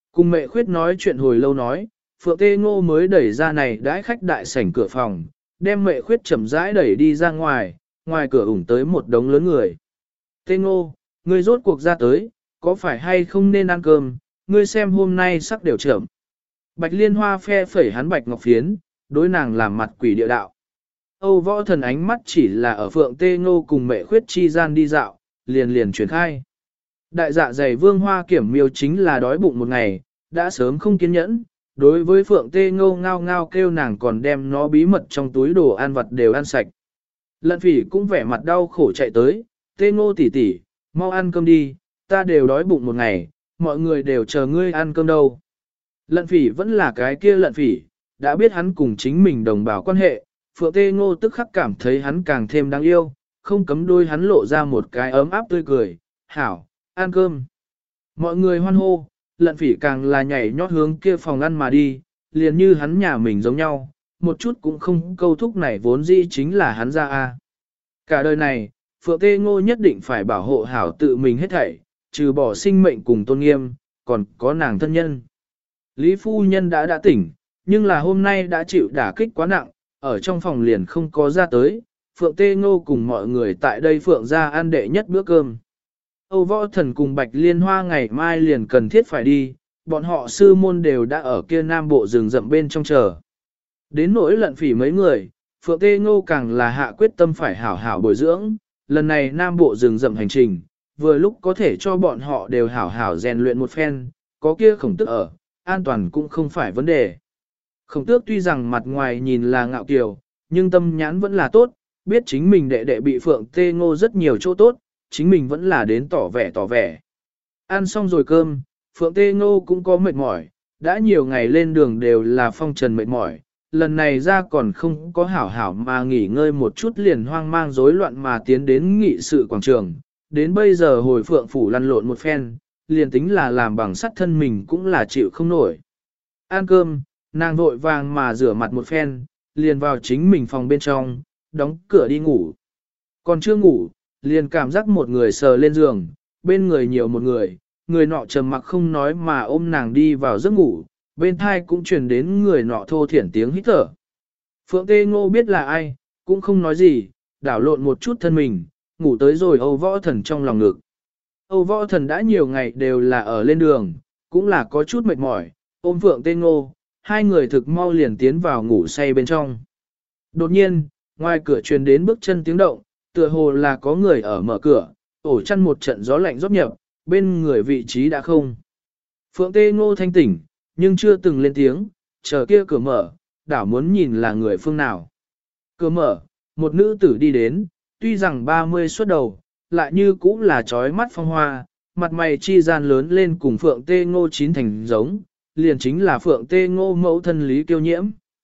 Cùng mẹ khuyết nói chuyện hồi lâu nói, Phượng Tê Ngô mới đẩy ra này đãi khách đại sảnh cửa phòng, đem mẹ khuyết chậm rãi đẩy đi ra ngoài, ngoài cửa ủng tới một đống lớn người. Tê Ngô, ngươi rốt cuộc ra tới, có phải hay không nên ăn cơm, ngươi xem hôm nay sắc đều trưởng. Bạch Liên Hoa phe phẩy hắn bạch ngọc phiến, đối nàng làm mặt quỷ địa đạo. Âu Võ Thần ánh mắt chỉ là ở Phượng Tê Ngô cùng mẹ khuyết chi gian đi dạo, liền liền chuyển khai. Đại dạ dày Vương Hoa Kiểm Miêu chính là đói bụng một ngày, đã sớm không kiên nhẫn, đối với Phượng Tê Ngô ngao ngao kêu nàng còn đem nó bí mật trong túi đồ ăn vặt đều ăn sạch. Lận Phỉ cũng vẻ mặt đau khổ chạy tới, Tê Ngô tỷ tỷ, mau ăn cơm đi, ta đều đói bụng một ngày, mọi người đều chờ ngươi ăn cơm đâu. Lận Phỉ vẫn là cái kia Lận Phỉ, đã biết hắn cùng chính mình đồng bào quan hệ, Phượng Tê Ngô tức khắc cảm thấy hắn càng thêm đáng yêu, không cấm đôi hắn lộ ra một cái ấm áp tươi cười, hảo, ăn cơm. Mọi người hoan hô, Lận Phỉ càng là nhảy nhót hướng kia phòng ăn mà đi, liền như hắn nhà mình giống nhau, một chút cũng không câu thúc này vốn dĩ chính là hắn ra a. Cả đời này, Phượng Tê Ngô nhất định phải bảo hộ hảo tự mình hết thảy, trừ bỏ sinh mệnh cùng tôn nghiêm, còn có nàng thân nhân. Lý phu nhân đã tỉnh, nhưng là hôm nay đã chịu đả kích quá nặng, ở trong phòng liền không có ra tới, Phượng Tê Ngô cùng mọi người tại đây Phượng ra ăn đệ nhất bữa cơm. Âu Võ Thần cùng Bạch Liên Hoa ngày mai liền cần thiết phải đi, bọn họ sư môn đều đã ở kia nam bộ rừng rậm bên trong chờ. Đến nỗi Lận Phỉ mấy người, Phượng Tê Ngô càng là hạ quyết tâm phải hảo hảo bồi dưỡng, lần này nam bộ rừng rậm hành trình, vừa lúc có thể cho bọn họ đều hảo hảo rèn luyện một phen, có kia Khổng Tước ở, an toàn cũng không phải vấn đề. Khổng Tước tuy rằng mặt ngoài nhìn là ngạo kiều, nhưng tâm nhãn vẫn là tốt, biết chính mình đệ đệ bị Phượng Tê Ngô rất nhiều chỗ tốt, chính mình vẫn là đến tỏ vẻ. Ăn xong rồi cơm, Phượng Tê Ngô cũng có mệt mỏi, đã nhiều ngày lên đường đều là phong trần mệt mỏi, lần này ra còn không có hảo hảo mà nghỉ ngơi một chút liền hoang mang rối loạn mà tiến đến nghị sự quảng trường, đến bây giờ hồi Phượng phủ lăn lộn một phen, liền tính là làm bằng sắt thân mình cũng là chịu không nổi. Ăn cơm, nàng vội vàng mà rửa mặt một phen, liền vào chính mình phòng bên trong, đóng cửa đi ngủ. Còn chưa ngủ, liền cảm giác một người sờ lên giường, bên người nhiều một người, người nọ trầm mặc không nói mà ôm nàng đi vào giấc ngủ, bên thai cũng truyền đến người nọ thô thiển tiếng hít thở. Phượng Tê Ngô biết là ai, cũng không nói gì, đảo lộn một chút thân mình, ngủ tới rồi Âu Võ Thần trong lòng ngực. Âu Võ Thần đã nhiều ngày đều là ở lên đường, cũng là có chút mệt mỏi, ôm Phượng Tê Ngô, hai người thực mau liền tiến vào ngủ say bên trong. Đột nhiên, ngoài cửa truyền đến bước chân tiếng động, tựa hồ là có người ở mở cửa, ổ chăn một trận gió lạnh rót nhập, bên người vị trí đã không. Phượng Tê Ngô thanh tỉnh, nhưng chưa từng lên tiếng, chờ kia cửa mở, đảo muốn nhìn là người phương nào. Cửa mở, một nữ tử đi đến, tuy rằng 30 xuất đầu, lại như cũng là trói mắt phong hoa, mặt mày chi gian lớn lên cùng Phượng Tê Ngô chín thành giống, liền chính là Phượng Tê Ngô mẫu thân Lý Kiêu Nhiễm.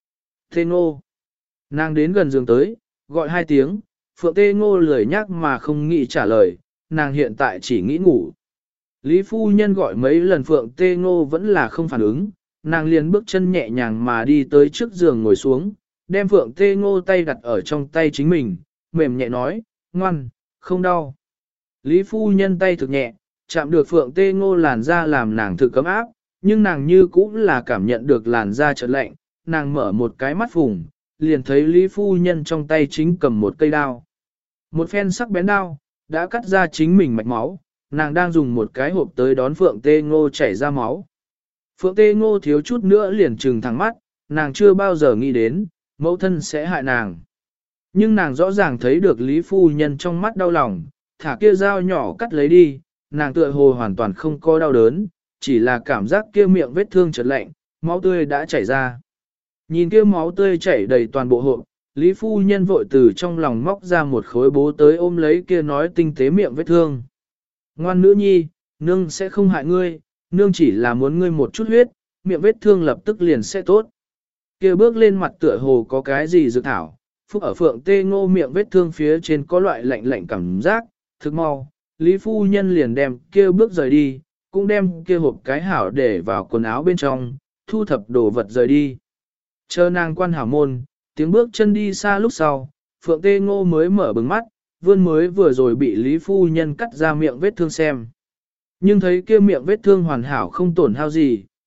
Tê Ngô, nàng đến gần giường tới, gọi hai tiếng, Phượng Tê Ngô lười nhắc mà không nghĩ trả lời, nàng hiện tại chỉ nghĩ ngủ. Lý phu nhân gọi mấy lần Phượng Tê Ngô vẫn là không phản ứng, nàng liền bước chân nhẹ nhàng mà đi tới trước giường ngồi xuống, đem Phượng Tê Ngô tay đặt ở trong tay chính mình, mềm nhẹ nói, ngoan, không đau. Lý phu nhân tay thực nhẹ, chạm được Phượng Tê Ngô làn da làm nàng thực cấm áp, nhưng nàng như cũng là cảm nhận được làn da chợt lạnh, nàng mở một cái mắt phùng, liền thấy Lý phu nhân trong tay chính cầm một cây đao. Một phen sắc bén đao, đã cắt ra chính mình mạch máu, nàng đang dùng một cái hộp tới đón Phượng Tê Ngô chảy ra máu. Phượng Tê Ngô thiếu chút nữa liền trừng thẳng mắt, nàng chưa bao giờ nghĩ đến, mẫu thân sẽ hại nàng. Nhưng nàng rõ ràng thấy được Lý phu nhân trong mắt đau lòng, thả kia dao nhỏ cắt lấy đi, nàng tựa hồ hoàn toàn không có đau đớn, chỉ là cảm giác kia miệng vết thương chợt lạnh, máu tươi đã chảy ra. Nhìn kia máu tươi chảy đầy toàn bộ hộp, Lý phu nhân vội từ trong lòng móc ra một khối bố tới ôm lấy kia nói tinh tế miệng vết thương. Ngoan nữ nhi, nương sẽ không hại ngươi, nương chỉ là muốn ngươi một chút huyết, miệng vết thương lập tức liền sẽ tốt. Kia bước lên mặt tựa hồ có cái gì dược thảo, phúc ở Phượng Tê Ngô miệng vết thương phía trên có loại lạnh lạnh cảm giác, thực mau, Lý phu nhân liền đem kia bước rời đi, cũng đem kia hộp cái hảo để vào quần áo bên trong, thu thập đồ vật rời đi. Chờ nàng quan hảo môn, tiếng bước chân đi xa lúc sau, Phượng Tê Ngô mới mở bừng mắt, vươn mới vừa rồi bị Lý phu nhân cắt ra miệng vết thương xem. Nhưng thấy kia miệng vết thương hoàn hảo không tổn hao gì,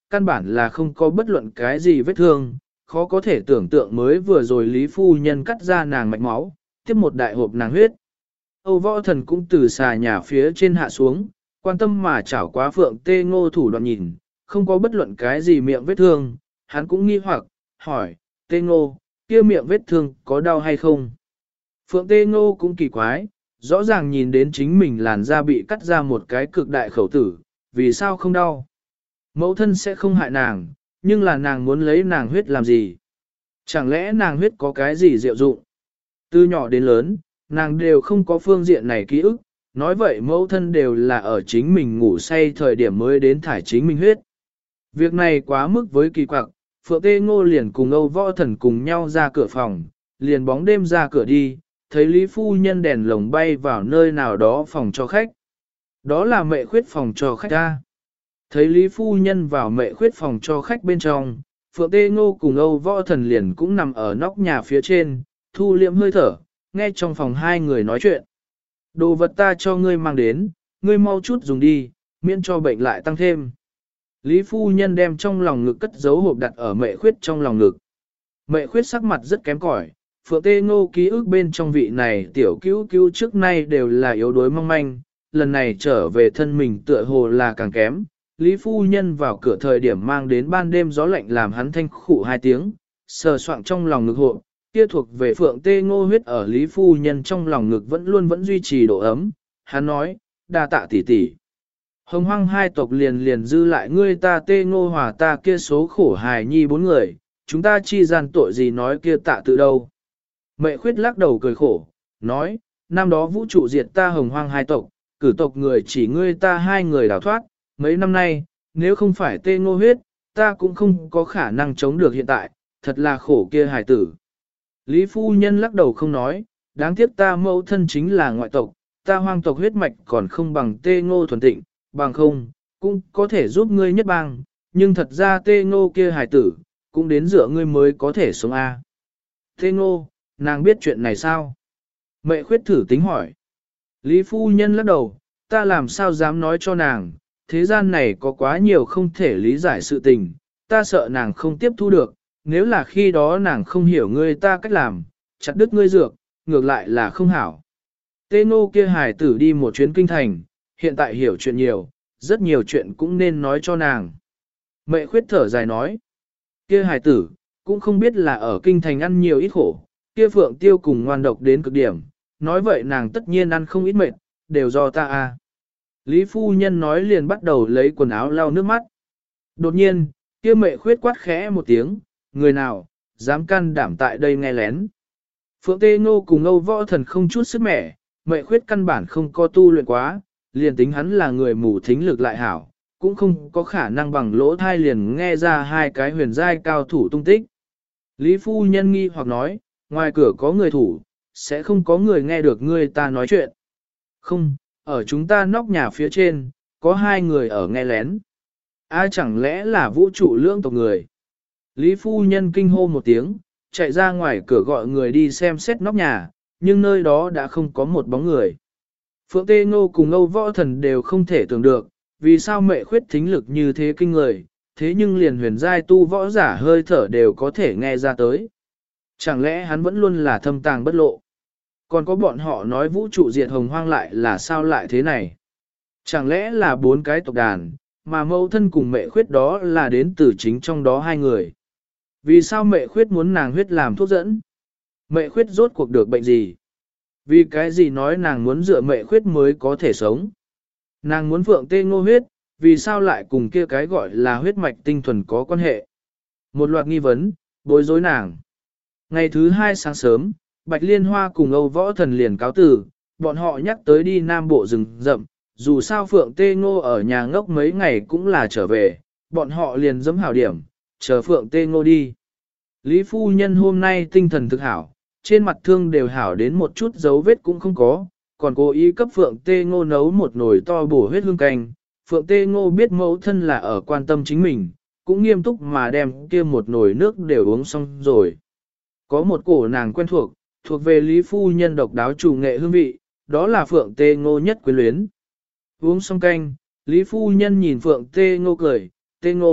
căn bản là không có bất luận cái gì vết thương, khó có thể tưởng tượng mới vừa rồi Lý Phu Nhân cắt ra nàng mạch máu, tiếp một đại hộp nàng huyết. Âu Võ Thần cũng từ xà nhà phía trên hạ xuống, quan tâm mà chảo quá Phượng Tê Ngô thủ đoạn nhìn, không có bất luận cái gì miệng vết thương, hắn cũng nghi hoặc, hỏi, Tê Ngô, kia miệng vết thương có đau hay không? Phượng Tê Ngô cũng kỳ quái, rõ ràng nhìn đến chính mình làn da bị cắt ra một cái cực đại khẩu tử, vì sao không đau? Mẫu thân sẽ không hại nàng, nhưng là nàng muốn lấy nàng huyết làm gì? Chẳng lẽ nàng huyết có cái gì diệu dụng? Từ nhỏ đến lớn, nàng đều không có phương diện này ký ức, nói vậy mẫu thân đều là ở chính mình ngủ say thời điểm mới đến thải chính mình huyết. Việc này quá mức với kỳ quặc, Phượng Tê Ngô liền cùng Âu Võ Thần cùng nhau ra cửa phòng, liền bóng đêm ra cửa đi, thấy Lý Phu Nhân đèn lồng bay vào nơi nào đó phòng cho khách. Đó là Mệ Khuyết phòng cho khách ra. Thấy Lý Phu Nhân vào Mệ Khuyết phòng cho khách bên trong, Phượng Tê Ngô cùng Âu Võ Thần liền cũng nằm ở nóc nhà phía trên, thu liệm hơi thở, nghe trong phòng hai người nói chuyện. Đồ vật ta cho ngươi mang đến, ngươi mau chút dùng đi, miễn cho bệnh lại tăng thêm. Lý Phu Nhân đem trong lòng ngực cất giấu hộp đặt ở Mệ Khuyết trong lòng ngực. Mệ Khuyết sắc mặt rất kém cỏi, Phượng Tê Ngô ký ức bên trong vị này tiểu cứu cứu trước nay đều là yếu đuối mong manh, lần này trở về thân mình tựa hồ là càng kém. Lý Phu Nhân vào cửa thời điểm mang đến ban đêm gió lạnh làm hắn thanh khụ 2 tiếng, sờ soạng trong lòng ngực hộp, kia thuộc về Phượng Tê Ngô huyết ở Lý Phu Nhân trong lòng ngực vẫn duy trì độ ấm. Hắn nói, đa tạ tỷ tỷ. Hồng Hoang hai tộc liền dư lại ngươi ta Tê Ngô hòa ta kia số khổ hài nhi 4 người, chúng ta chi gian tội gì nói kia tạ tự đâu. Mệ Khuyết lắc đầu cười khổ, nói, năm đó vũ trụ diệt ta Hồng Hoang hai tộc, cử tộc người chỉ ngươi ta 2 người đào thoát, mấy năm nay, nếu không phải Tê Ngô huyết, ta cũng không có khả năng chống được hiện tại, thật là khổ kia hài tử. Lý Phu Nhân lắc đầu không nói, đáng tiếc ta mẫu thân chính là ngoại tộc, ta hoang tộc huyết mạch còn không bằng Tê Ngô thuần tịnh, bằng không, cũng có thể giúp ngươi nhất bằng, nhưng thật ra Tê Ngô kia hài tử, cũng đến dựa ngươi mới có thể sống A. Tê Ngô, nàng biết chuyện này sao? Mệ Khuyết thử tính hỏi. Lý Phu Nhân lắc đầu, ta làm sao dám nói cho nàng, thế gian này có quá nhiều không thể lý giải sự tình, ta sợ nàng không tiếp thu được, nếu là khi đó nàng không hiểu ngươi ta cách làm, chặt đứt ngươi dược, ngược lại là không hảo. Tê Ngô kia hài tử đi một chuyến kinh thành, hiện tại hiểu chuyện nhiều, rất nhiều chuyện cũng nên nói cho nàng. Mệ Khuyết thở dài nói, kia hài tử, cũng không biết là ở kinh thành ăn nhiều ít khổ, kia Phượng Tiêu cùng ngoan độc đến cực điểm, nói vậy nàng tất nhiên ăn không ít mệt, đều do ta a. Lý Phu Nhân nói liền bắt đầu lấy quần áo lau nước mắt. Đột nhiên, kia Mệ Khuyết quát khẽ một tiếng, người nào, dám can đảm tại đây nghe lén. Phượng Tê Ngô cùng Âu Võ Thần không chút sức mẻ, Mệ Khuyết căn bản không có tu luyện quá, liền tính hắn là người mù thính lực lại hảo, cũng không có khả năng bằng lỗ thai liền nghe ra 2 cái huyền giai cao thủ tung tích. Lý Phu Nhân nghi hoặc nói, ngoài cửa có người thủ, sẽ không có người nghe được ngươi ta nói chuyện. Không, ở chúng ta nóc nhà phía trên, có 2 người ở nghe lén. Ai chẳng lẽ là vũ trụ lưỡng tộc người? Lý Phu Nhân kinh hô một tiếng, chạy ra ngoài cửa gọi người đi xem xét nóc nhà, nhưng nơi đó đã không có một bóng người. Phượng Tê Ngô cùng Âu Võ Thần đều không thể tưởng được, vì sao Mệ Khuyết thính lực như thế kinh người, thế nhưng liền huyền giai tu võ giả hơi thở đều có thể nghe ra tới. Chẳng lẽ hắn vẫn luôn là thâm tàng bất lộ? Còn có bọn họ nói vũ trụ diệt hồng hoang lại là sao lại thế này? Chẳng lẽ là 4 cái tộc đàn, mà mẫu thân cùng Mệ Khuyết đó là đến từ chính trong đó 2 người? Vì sao Mệ Khuyết muốn nàng huyết làm thuốc dẫn? Mệ Khuyết rốt cuộc được bệnh gì? Vì cái gì nói nàng muốn dựa Mệ Khuyết mới có thể sống? Nàng muốn Phượng Tê Ngô huyết, vì sao lại cùng kia cái gọi là huyết mạch tinh thuần có quan hệ? Một loạt nghi vấn, bối rối nàng. Ngày thứ 2 sáng sớm, Bạch Liên Hoa cùng Âu Võ Thần liền cáo từ, bọn họ nhắc tới đi Nam Bộ rừng rậm, dù sao Phượng Tê Ngô ở nhà ngốc mấy ngày cũng là trở về, bọn họ liền dẫm hảo điểm, chờ Phượng Tê Ngô đi. Lý Phu Nhân hôm nay tinh thần thực hảo, trên mặt thương đều hảo đến một chút dấu vết cũng không có, còn cố ý cấp Phượng Tê Ngô nấu một nồi to bổ huyết hương canh. Phượng Tê Ngô biết mẫu thân là ở quan tâm chính mình, cũng nghiêm túc mà đem kia một nồi nước đều uống xong rồi. Có một cổ nàng quen thuộc về Lý Phu Nhân độc đáo chủ nghệ hương vị, đó là Phượng Tê Ngô nhất quyến luyến. Uống xong canh, Lý Phu Nhân nhìn Phượng Tê Ngô cười, Tê Ngô,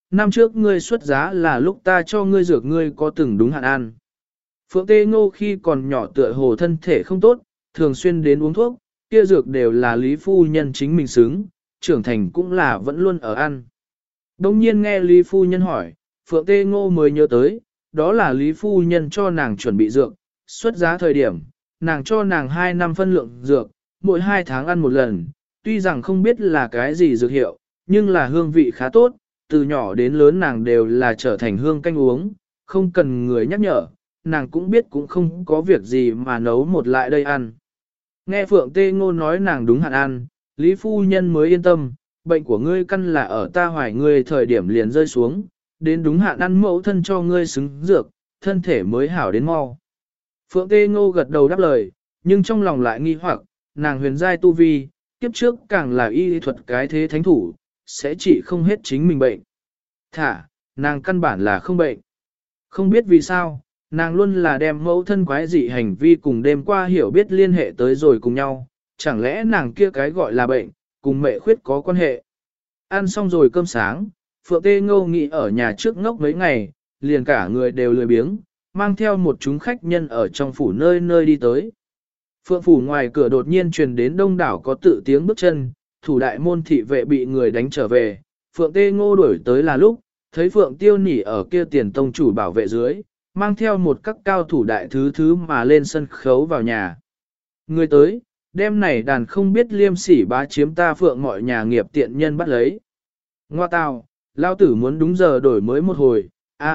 năm trước ngươi xuất giá là lúc ta cho ngươi dược ngươi có từng đúng hạn ăn. Phượng Tê Ngô khi còn nhỏ tựa hồ thân thể không tốt, thường xuyên đến uống thuốc, kia dược đều là Lý Phu Nhân chính mình xứng, trưởng thành cũng là vẫn luôn ở ăn. Đông nhiên nghe Lý Phu Nhân hỏi, Phượng Tê Ngô mới nhớ tới, đó là Lý Phu Nhân cho nàng chuẩn bị dược, xuất giá thời điểm, nàng cho nàng 2 năm phân lượng dược, mỗi 2 tháng ăn một lần, tuy rằng không biết là cái gì dược hiệu, nhưng là hương vị khá tốt, từ nhỏ đến lớn nàng đều là trở thành hương canh uống, không cần người nhắc nhở, nàng cũng biết cũng không có việc gì mà nấu một lại đây ăn. Nghe Phượng Tê Ngô nói nàng đúng hạn ăn, Lý Phu Nhân mới yên tâm, bệnh của ngươi căn là ở ta hoài ngươi thời điểm liền rơi xuống, đến đúng hạn ăn mẫu thân cho ngươi xứng dược, thân thể mới hảo đến mau. Phượng Tê Ngô gật đầu đáp lời, nhưng trong lòng lại nghi hoặc, nàng huyền giai tu vi, kiếp trước càng là y thuật cái thế thánh thủ, sẽ chỉ không hết chính mình bệnh. Thả, nàng căn bản là không bệnh. Không biết vì sao, nàng luôn là đem mẫu thân quái dị hành vi cùng đêm qua hiểu biết liên hệ tới rồi cùng nhau, chẳng lẽ nàng kia cái gọi là bệnh, cùng mẹ khuyết có quan hệ. Ăn xong rồi cơm sáng, Phượng Tê Ngô nghĩ ở nhà trước ngốc mấy ngày, liền cả người đều lười biếng, mang theo một chúng khách nhân ở trong phủ nơi nơi đi tới. Phượng phủ ngoài cửa đột nhiên truyền đến đông đảo có tự tiếng bước chân, thủ đại môn thị vệ bị người đánh trở về, Phượng Tê Ngô đuổi tới là lúc, thấy Phượng Tiêu Nỉ ở kia tiền tông chủ bảo vệ dưới, mang theo một các cao thủ đại thứ mà lên sân khấu vào nhà. Người tới, đêm này đàn không biết liêm sỉ bá chiếm ta Phượng mọi nhà nghiệp tiện nhân bắt lấy. Ngoa tào, lao tử muốn đúng giờ đổi mới một hồi,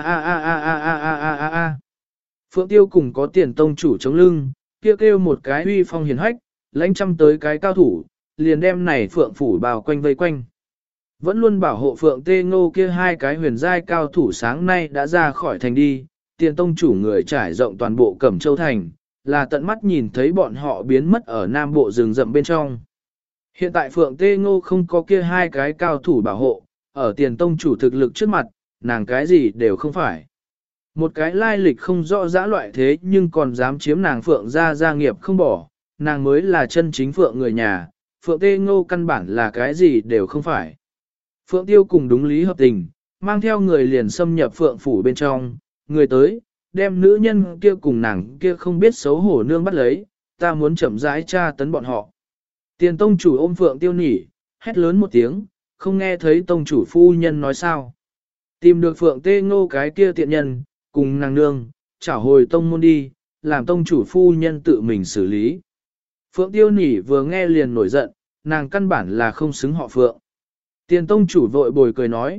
a. Phượng Tiêu cùng có tiền tông chủ chống lưng, kêu một cái uy phong hiền hách, lãnh trăm tới cái cao thủ, liền đem này Phượng phủ bao quanh vây quanh. Vẫn luôn bảo hộ Phượng Tê Ngô kia 2 cái huyền giai cao thủ sáng nay đã ra khỏi thành đi, tiền tông chủ người trải rộng toàn bộ Cẩm Châu thành, là tận mắt nhìn thấy bọn họ biến mất ở nam bộ rừng rậm bên trong. Hiện tại Phượng Tê Ngô không có kia 2 cái cao thủ bảo hộ, ở tiền tông chủ thực lực trước mặt, nàng cái gì đều không phải. Một cái lai lịch không rõ dã loại thế nhưng còn dám chiếm nàng Phượng gia nghiệp không bỏ, nàng mới là chân chính Phượng người nhà, Phượng Tê Ngô căn bản là cái gì đều không phải. Phượng Tiêu cùng đúng lý hợp tình, mang theo người liền xâm nhập Phượng phủ bên trong, người tới, đem nữ nhân kia cùng nàng kia không biết xấu hổ nương bắt lấy, ta muốn chậm rãi tra tấn bọn họ. Tiền tông chủ ôm Phượng Tiêu nỉ, hét lớn một tiếng, không nghe thấy tông chủ phu nhân nói sao. Tìm được Phượng Tê Ngô cái kia tiện nhân, cùng nàng nương, trả hồi tông môn đi, làm tông chủ phu nhân tự mình xử lý. Phượng Tiêu nỉ vừa nghe liền nổi giận, nàng căn bản là không xứng họ Phượng. Tiền tông chủ vội bồi cười nói,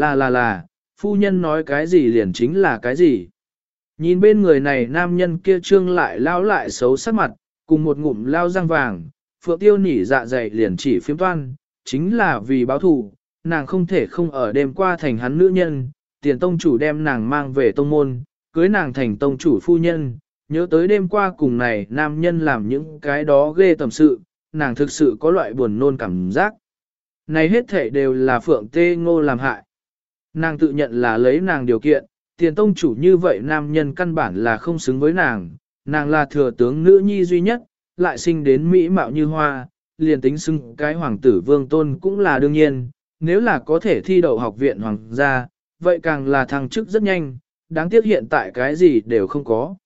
là, phu nhân nói cái gì liền chính là cái gì. Nhìn bên người này nam nhân kia trương lại lao lại xấu sắc mặt, cùng một ngụm lao răng vàng, Phượng Tiêu nỉ dạ dày liền chỉ phiếm toan, chính là vì báo thù, nàng không thể không ở đêm qua thành hắn nữ nhân, tiền tông chủ đem nàng mang về tông môn, cưới nàng thành tông chủ phu nhân, nhớ tới đêm qua cùng này nam nhân làm những cái đó ghê tầm sự, nàng thực sự có loại buồn nôn cảm giác. Này hết thể đều là Phượng Tê Ngô làm hại. Nàng tự nhận là lấy nàng điều kiện, tiền tông chủ như vậy nam nhân căn bản là không xứng với nàng là thừa tướng nữ nhi duy nhất, lại sinh đến mỹ mạo như hoa, liền tính xưng cái hoàng tử vương tôn cũng là đương nhiên, nếu là có thể thi đậu học viện hoàng gia, vậy càng là thăng chức rất nhanh, đáng tiếc hiện tại cái gì đều không có.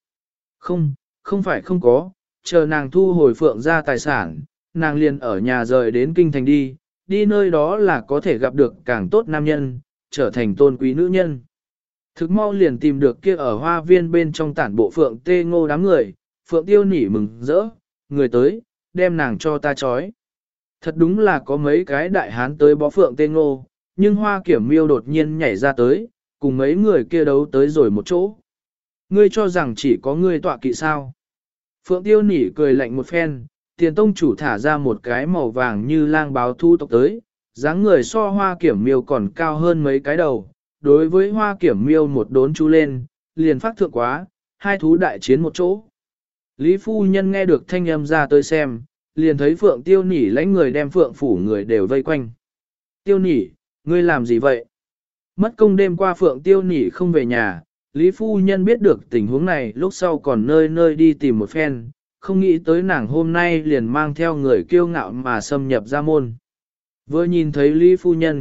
Không phải không có, chờ nàng thu hồi Phượng gia tài sản, nàng liền ở nhà rời đến kinh thành đi nơi đó là có thể gặp được càng tốt nam nhân, trở thành tôn quý nữ nhân. Thực mau liền tìm được kia ở hoa viên bên trong tản bộ Phượng Tê Ngô đám người, Phượng Tiêu nỉ mừng rỡ, người tới, đem nàng cho ta chói. Thật đúng là có mấy cái đại hán tới bó Phượng Tê Ngô, nhưng Hoa Kiểm Miêu đột nhiên nhảy ra tới, cùng mấy người kia đấu tới rồi một chỗ. Ngươi cho rằng chỉ có ngươi tọa kỵ sao? Phượng Tiêu nỉ cười lạnh một phen, tiền tông chủ thả ra một cái màu vàng như lang báo thu tộc tới, dáng người so Hoa Kiểm Miêu còn cao hơn mấy cái đầu. Đối với Hoa Kiểm Miêu một đốn chú lên, liền phát thượng quá, 2 thú đại chiến một chỗ. Lý phu nhân nghe được thanh âm ra tới xem, liền thấy Phượng Tiêu nỉ lãnh người đem Phượng phủ người đều vây quanh. Tiêu nỉ, ngươi làm gì vậy? Mất công đêm qua Phượng Tiêu nỉ không về nhà, Lý phu nhân biết được tình huống này lúc sau còn nơi nơi đi tìm một phen, không nghĩ tới nàng hôm nay liền mang theo người kiêu ngạo mà xâm nhập ra môn. Vừa nhìn thấy Lý phu nhân,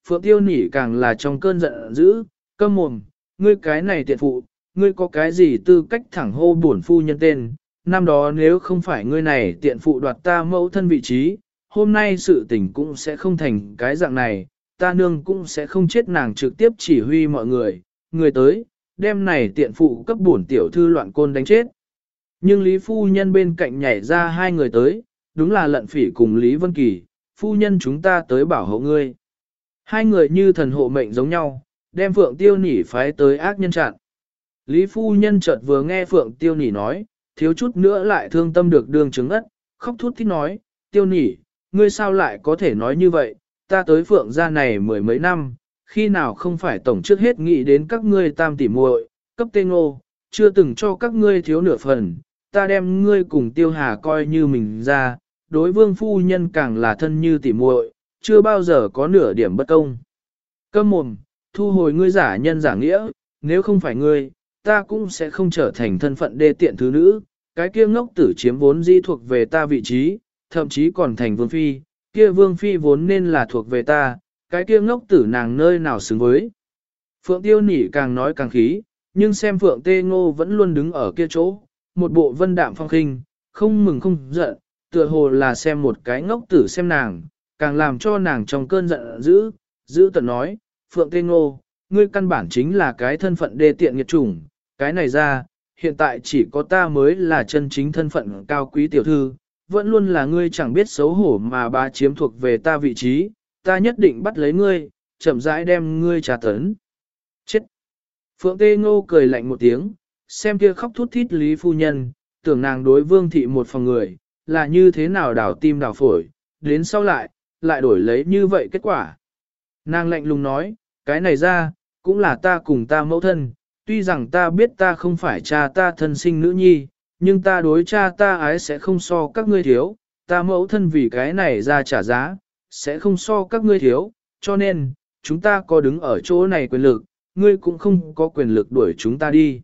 Phượng Tiêu Nỉ càng là trong cơn giận dữ, câm mồm, ngươi cái này tiện phụ, ngươi có cái gì tư cách thẳng hô bổn phu nhân tên, năm đó nếu không phải ngươi này tiện phụ đoạt ta mẫu thân vị trí, hôm nay sự tình cũng sẽ không thành cái dạng này, ta nương cũng sẽ không chết nàng trực tiếp chỉ huy mọi người, người tới, đem này tiện phụ cấp bổn tiểu thư loạn côn đánh chết. Nhưng Lý phu nhân bên cạnh nhảy ra hai người tới, đúng là Lận Phỉ cùng Lý Vân Kỳ, phu nhân chúng ta tới bảo hộ ngươi. Hai người như thần hộ mệnh giống nhau, đem Phượng Tiêu Nỉ phái tới ác nhân chặn. Lý phu nhân chợt vừa nghe Phượng Tiêu Nỉ nói, thiếu chút nữa lại thương tâm được đường trứng ất, khóc thút thít nói, Tiêu Nỉ, ngươi sao lại có thể nói như vậy, ta tới Phượng gia này mười mấy năm, khi nào không phải tổng trước hết nghĩ đến các ngươi tam tỷ muội, cấp Tê Ngô, chưa từng cho các ngươi thiếu nửa phần, ta đem ngươi cùng Tiêu Hà coi như mình ra, đối vương phu nhân càng là thân như tỷ muội, chưa bao giờ có nửa điểm bất công. Câm mồm, thu hồi ngươi giả nhân giả nghĩa, nếu không phải ngươi, ta cũng sẽ không trở thành thân phận đê tiện thứ nữ, cái kia ngốc tử chiếm vốn di thuộc về ta vị trí, thậm chí còn thành vương phi, kia vương phi vốn nên là thuộc về ta, cái kia ngốc tử nàng nơi nào xứng với. Phượng Tiêu Nỉ càng nói càng khí, nhưng xem Phượng Tê Ngô vẫn luôn đứng ở kia chỗ, một bộ vân đạm phong khinh, không mừng không giận, tựa hồ là xem một cái ngốc tử xem nàng, càng làm cho nàng trong cơn giận dữ tận nói, Phượng Tê Ngô, ngươi căn bản chính là cái thân phận đê tiện nghiệt chủng, cái này ra, hiện tại chỉ có ta mới là chân chính thân phận cao quý tiểu thư, vẫn luôn là ngươi chẳng biết xấu hổ mà bá chiếm thuộc về ta vị trí, ta nhất định bắt lấy ngươi, chậm rãi đem ngươi trà tấn. Chết! Phượng Tê Ngô cười lạnh một tiếng, xem kia khóc thút thít Lý phu nhân, tưởng nàng đối vương thị một phòng người, là như thế nào đảo tim đảo phổi, đến sau lại đổi lấy như vậy kết quả. Nàng lạnh lùng nói, cái này ra, cũng là ta cùng ta mẫu thân, tuy rằng ta biết ta không phải cha ta thân sinh nữ nhi, nhưng ta đối cha ta ái sẽ không so các ngươi thiếu, ta mẫu thân vì cái này ra trả giá, sẽ không so các ngươi thiếu, cho nên, chúng ta có đứng ở chỗ này quyền lực, ngươi cũng không có quyền lực đuổi chúng ta đi.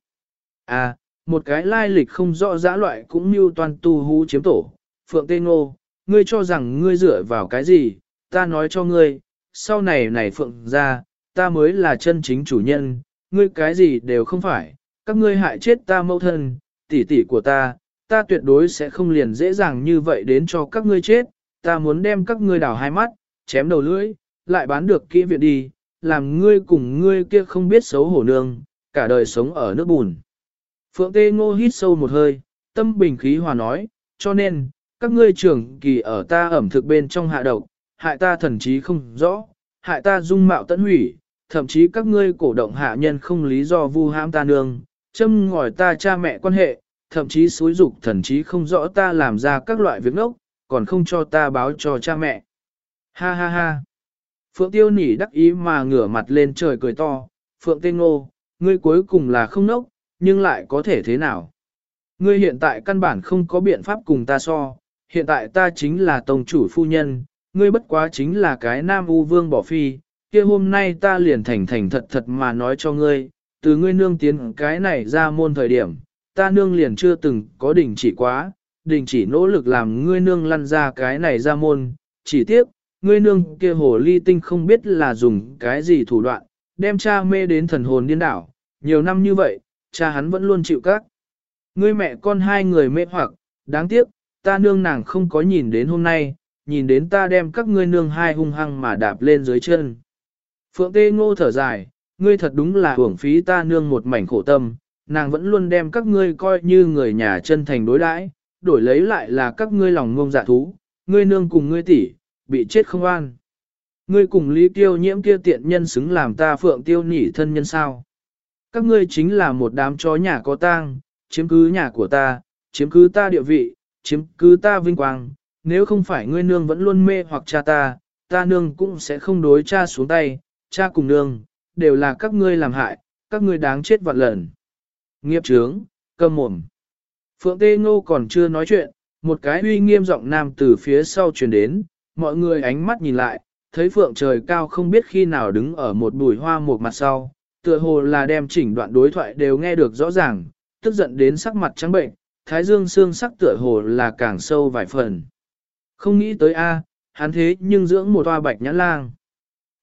À, một cái lai lịch không rõ dã loại cũng mưu toan tu hú chiếm tổ, Phượng Tê Ngô, ngươi cho rằng ngươi dựa vào cái gì, ta nói cho ngươi, sau này Phượng ra, ta mới là chân chính chủ nhân, ngươi cái gì đều không phải, các ngươi hại chết ta mẫu thân, tỷ tỷ của ta tuyệt đối sẽ không liền dễ dàng như vậy đến cho các ngươi chết, ta muốn đem các ngươi đào hai mắt, chém đầu lưỡi, lại bán được kỹ viện đi, làm ngươi cùng ngươi kia không biết xấu hổ nương, cả đời sống ở nước bùn. Phượng Tê Ngô hít sâu một hơi, tâm bình khí hòa nói, cho nên, các ngươi trưởng kỳ ở ta ẩm thực bên trong hạ độc, hại ta thần trí không rõ, hại ta dung mạo tận hủy, thậm chí các ngươi cổ động hạ nhân không lý do vu hãm ta nương, châm ngòi ta cha mẹ quan hệ, thậm chí xúi dục thần trí không rõ ta làm ra các loại việc ngốc, còn không cho ta báo cho cha mẹ. Ha ha ha. Phượng Tiêu Nỉ đắc ý mà ngửa mặt lên trời cười to, Phượng Tê Ngô, ngươi cuối cùng là không nốc, nhưng lại có thể thế nào? Ngươi hiện tại căn bản không có biện pháp cùng ta so, hiện tại ta chính là tông chủ phu nhân, ngươi bất quá chính là cái nam u vương bỏ phi, kia hôm nay ta liền thành thật mà nói cho ngươi, từ ngươi nương tiến cái này ra môn thời điểm, ta nương liền chưa từng có đình chỉ quá, đình chỉ nỗ lực làm ngươi nương lăn ra cái này ra môn, chỉ tiếc, ngươi nương kia hồ ly tinh không biết là dùng cái gì thủ đoạn, đem cha mê đến thần hồn điên đảo, nhiều năm như vậy, cha hắn vẫn luôn chịu các. Ngươi mẹ con hai người mê hoặc, đáng tiếc, ta nương nàng không có nhìn đến hôm nay, nhìn đến ta đem các ngươi nương hai hung hăng mà đạp lên dưới chân. Phượng Tê Ngô thở dài, ngươi thật đúng là hưởng phí ta nương một mảnh khổ tâm, nàng vẫn luôn đem các ngươi coi như người nhà chân thành đối đãi, đổi lấy lại là các ngươi lòng ngông dạ thú, ngươi nương cùng ngươi tỷ bị chết không an. Ngươi cùng Lý Tiêu Nhiễm kia tiện nhân xứng làm ta Phượng Tiêu Nỉ thân nhân sao. Các ngươi chính là một đám chó nhà có tang, chiếm cứ nhà của ta, chiếm cứ ta địa vị, chiếm cứ ta vinh quang, nếu không phải ngươi nương vẫn luôn mê hoặc cha ta nương cũng sẽ không đối cha xuống tay, cha cùng nương, đều là các ngươi làm hại, các ngươi đáng chết vạn lần. Nghiệp chướng, câm mồm. Phượng Tê Ngô còn chưa nói chuyện, một cái uy nghiêm giọng nam từ phía sau truyền đến, mọi người ánh mắt nhìn lại, thấy Phượng trời cao không biết khi nào đứng ở một bụi hoa một mặt sau, tựa hồ là đem chỉnh đoạn đối thoại đều nghe được rõ ràng, tức giận đến sắc mặt trắng bệnh, thái dương xương sắc tựa hồ là càng sâu vài phần. Không nghĩ tới a, hắn thế nhưng dưỡng một toa bạch nhãn lang.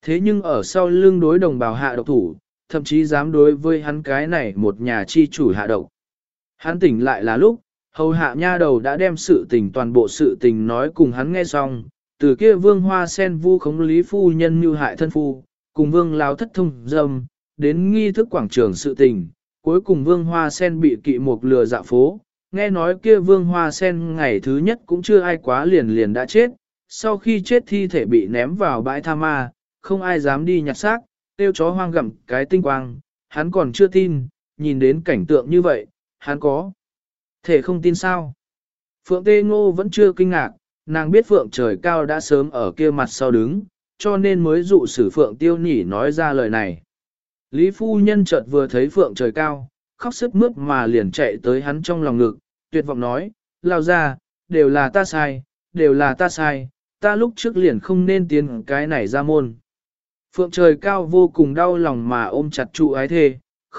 Thế nhưng ở sau lưng đối đồng bào hạ độc thủ, thậm chí dám đối với hắn cái này một nhà chi chủ hạ độc. Hắn tỉnh lại là lúc, hầu hạ nha đầu đã đem sự tình toàn bộ sự tình nói cùng hắn nghe xong, từ kia vương hoa sen vu khống lý phu nhân mưu hại thân phu, cùng vương lao thất thông dâm, đến nghi thức quảng trường sự tình, cuối cùng vương hoa sen bị kỵ mục lừa dạo phố, nghe nói kia vương hoa sen ngày thứ nhất cũng chưa ai quá liền đã chết, sau khi chết thi thể bị ném vào bãi tha ma, không ai dám đi nhặt xác, tiêu chó hoang gặm cái tinh quang, hắn còn chưa tin, nhìn đến cảnh tượng như vậy, hắn có thể không tin sao. Phượng Tê Ngô vẫn chưa kinh ngạc, nàng biết Phượng Trời Cao đã sớm ở kia mặt sau đứng, cho nên mới dụ sử Phượng Tiêu Nhỉ nói ra lời này. Lý phu nhân chợt vừa thấy Phượng Trời Cao, khóc sướt mướt mà liền chạy tới hắn trong lòng ngực, tuyệt vọng nói, lao ra, đều là ta sai, đều là ta sai, ta lúc trước liền không nên tiến cái này ra môn. Phượng Trời Cao vô cùng đau lòng mà ôm chặt trụ ái thê,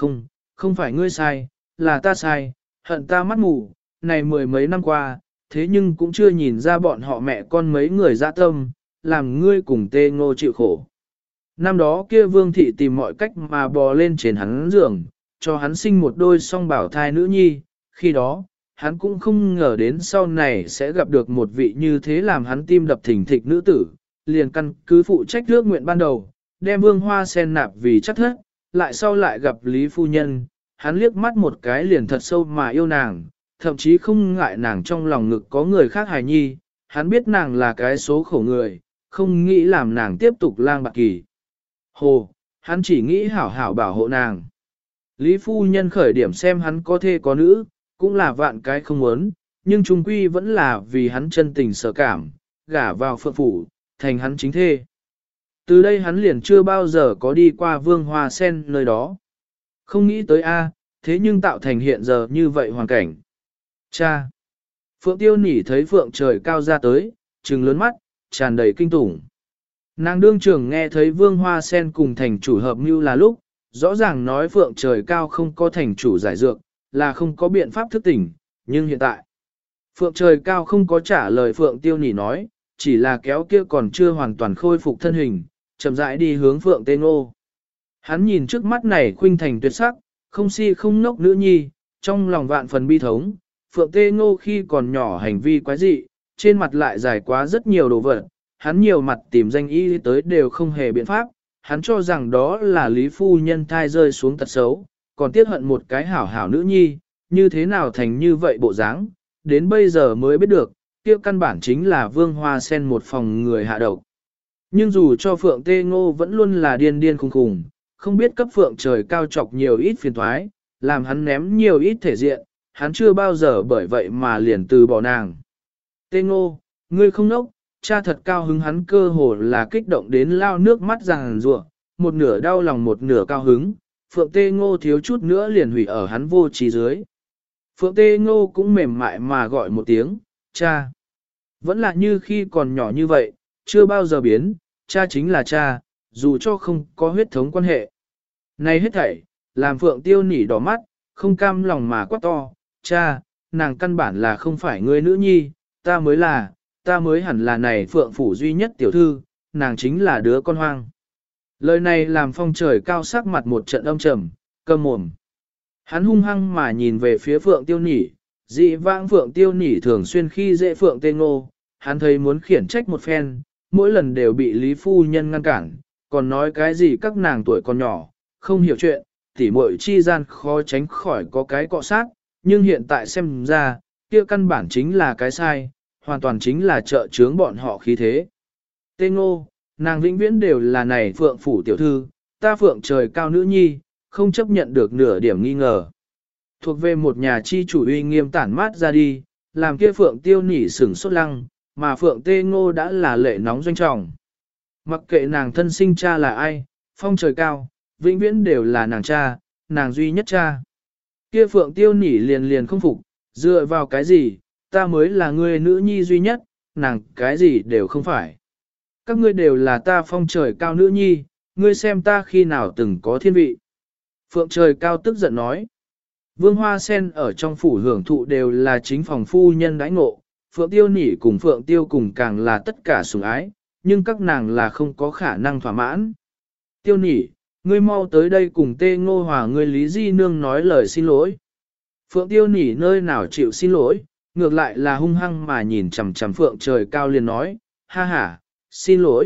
không phải ngươi sai, là ta sai, hận ta mắt mù, này mười mấy năm qua, thế nhưng cũng chưa nhìn ra bọn họ mẹ con mấy người dạ tâm, làm ngươi cùng Tê Ngô chịu khổ. Năm đó kia Vương Thị tìm mọi cách mà bò lên trên hắn giường, cho hắn sinh một đôi song bảo thai nữ nhi, khi đó, hắn cũng không ngờ đến sau này sẽ gặp được một vị như thế làm hắn tim đập thình thịch nữ tử, liền căn cứ phụ trách ước nguyện ban đầu, đem Vương Hoa Sen nạp vì chắc thất, lại sau lại gặp Lý Phu Nhân, hắn liếc mắt một cái liền thật sâu mà yêu nàng, thậm chí không ngại nàng trong lòng ngực có người khác hài nhi, hắn biết nàng là cái số khổ người, không nghĩ làm nàng tiếp tục lang bạc kỳ. Hồ, hắn chỉ nghĩ hảo hảo bảo hộ nàng. Lý Phu Nhân khởi điểm xem hắn có thê có nữ, cũng là vạn cái không muốn, nhưng trung quy vẫn là vì hắn chân tình sở cảm, gả vào phượng phủ, thành hắn chính thê. Từ đây hắn liền chưa bao giờ có đi qua Vương Hoa Sen nơi đó. Không nghĩ tới a, thế nhưng tạo thành hiện giờ như vậy hoàn cảnh. Cha! Phượng Tiêu Nỉ thấy Phượng Trời Cao ra tới, trừng lớn mắt, tràn đầy kinh tủng. Nàng đương trưởng nghe thấy Vương Hoa Sen cùng thành chủ hợp mưu là lúc, rõ ràng nói Phượng Trời Cao không có thành chủ giải dược, là không có biện pháp thức tỉnh, nhưng hiện tại, Phượng Trời Cao không có trả lời Phượng Tiêu Nỉ nói, chỉ là kéo kia còn chưa hoàn toàn khôi phục thân hình, chậm rãi đi hướng Phượng Tê Ngô. Hắn nhìn trước mắt này khuynh thành tuyệt sắc, không si không ngốc nữ nhi, trong lòng vạn phần bi thống, Phượng Tê Ngô khi còn nhỏ hành vi quái dị, trên mặt lại dài quá rất nhiều đồ vật, hắn nhiều mặt tìm danh y tới đều không hề biện pháp, hắn cho rằng đó là Lý Phu Nhân thai rơi xuống tật xấu, còn tiếc hận một cái hảo hảo nữ nhi, như thế nào thành như vậy bộ dáng, đến bây giờ mới biết được, kia căn bản chính là Vương Hoa Sen một phòng người hạ độc. Nhưng dù cho Phượng Tê Ngô vẫn luôn là điên điên khùng khùng, không biết cấp Phượng Trời Cao chọc nhiều ít phiền thoái, làm hắn ném nhiều ít thể diện, hắn chưa bao giờ bởi vậy mà liền từ bỏ nàng. Tê Ngô, ngươi không nốc, cha thật cao hứng, hắn cơ hồ là kích động đến lao nước mắt ràng rủa, một nửa đau lòng một nửa cao hứng, Phượng Tê Ngô thiếu chút nữa liền hủy ở hắn vô trí dưới. Phượng Tê Ngô cũng mềm mại mà gọi một tiếng, cha. Vẫn là như khi còn nhỏ như vậy, chưa bao giờ biến, cha chính là cha, dù cho không có huyết thống quan hệ. Này hết thảy, làm Phượng Tiêu Nỉ đỏ mắt, không cam lòng mà quát to, cha, nàng căn bản là không phải người nữ nhi, ta mới hẳn là này Phượng phủ duy nhất tiểu thư, nàng chính là đứa con hoang. Lời này làm Phong Trời Cao sắc mặt một trận âm trầm, câm mồm. Hắn hung hăng mà nhìn về phía Phượng Tiêu Nỉ, dị vãng Phượng Tiêu Nỉ thường xuyên khi dễ Phượng Tê Ngô, hắn thấy muốn khiển trách một phen, mỗi lần đều bị Lý Phu Nhân ngăn cản, còn nói cái gì các nàng tuổi còn nhỏ, không hiểu chuyện, tỉ muội chi gian khó tránh khỏi có cái cọ sát, nhưng hiện tại xem ra, kia căn bản chính là cái sai, hoàn toàn chính là trợ chướng bọn họ khí thế. Tê Ngô, nàng vĩnh viễn đều là này Phượng phủ tiểu thư, ta Phượng Trời Cao nữ nhi, không chấp nhận được nửa điểm nghi ngờ. Thuộc về một nhà chi chủ uy nghiêm tản mát ra đi, làm kia Phượng Tiêu Nỉ sửng sốt lăng, mà Phượng Tê Ngô đã là lệ nóng doanh trọng. Mặc kệ nàng thân sinh cha là ai, Phong Trời Cao, vĩnh viễn đều là nàng cha, nàng duy nhất cha. Kia Phượng Tiêu Nỉ liền không phục, dựa vào cái gì, ta mới là người nữ nhi duy nhất, nàng cái gì đều không phải. Các ngươi đều là ta Phong Trời Cao nữ nhi, ngươi xem ta khi nào từng có thiên vị. Phượng Trời Cao tức giận nói. Vương Hoa Sen ở trong phủ hưởng thụ đều là chính phòng phu nhân đãi ngộ, Phượng Tiêu Nỉ cùng Phượng Tiêu cùng càng là tất cả sủng ái, nhưng các nàng là không có khả năng thỏa mãn. Tiêu Nỉ, ngươi mau tới đây cùng Tê Ngô Hòa ngươi Lý Di Nương nói lời xin lỗi. Phượng Tiêu Nỉ nơi nào chịu xin lỗi, ngược lại là hung hăng mà nhìn chằm chằm Phượng Trời Cao liền nói, ha ha, xin lỗi.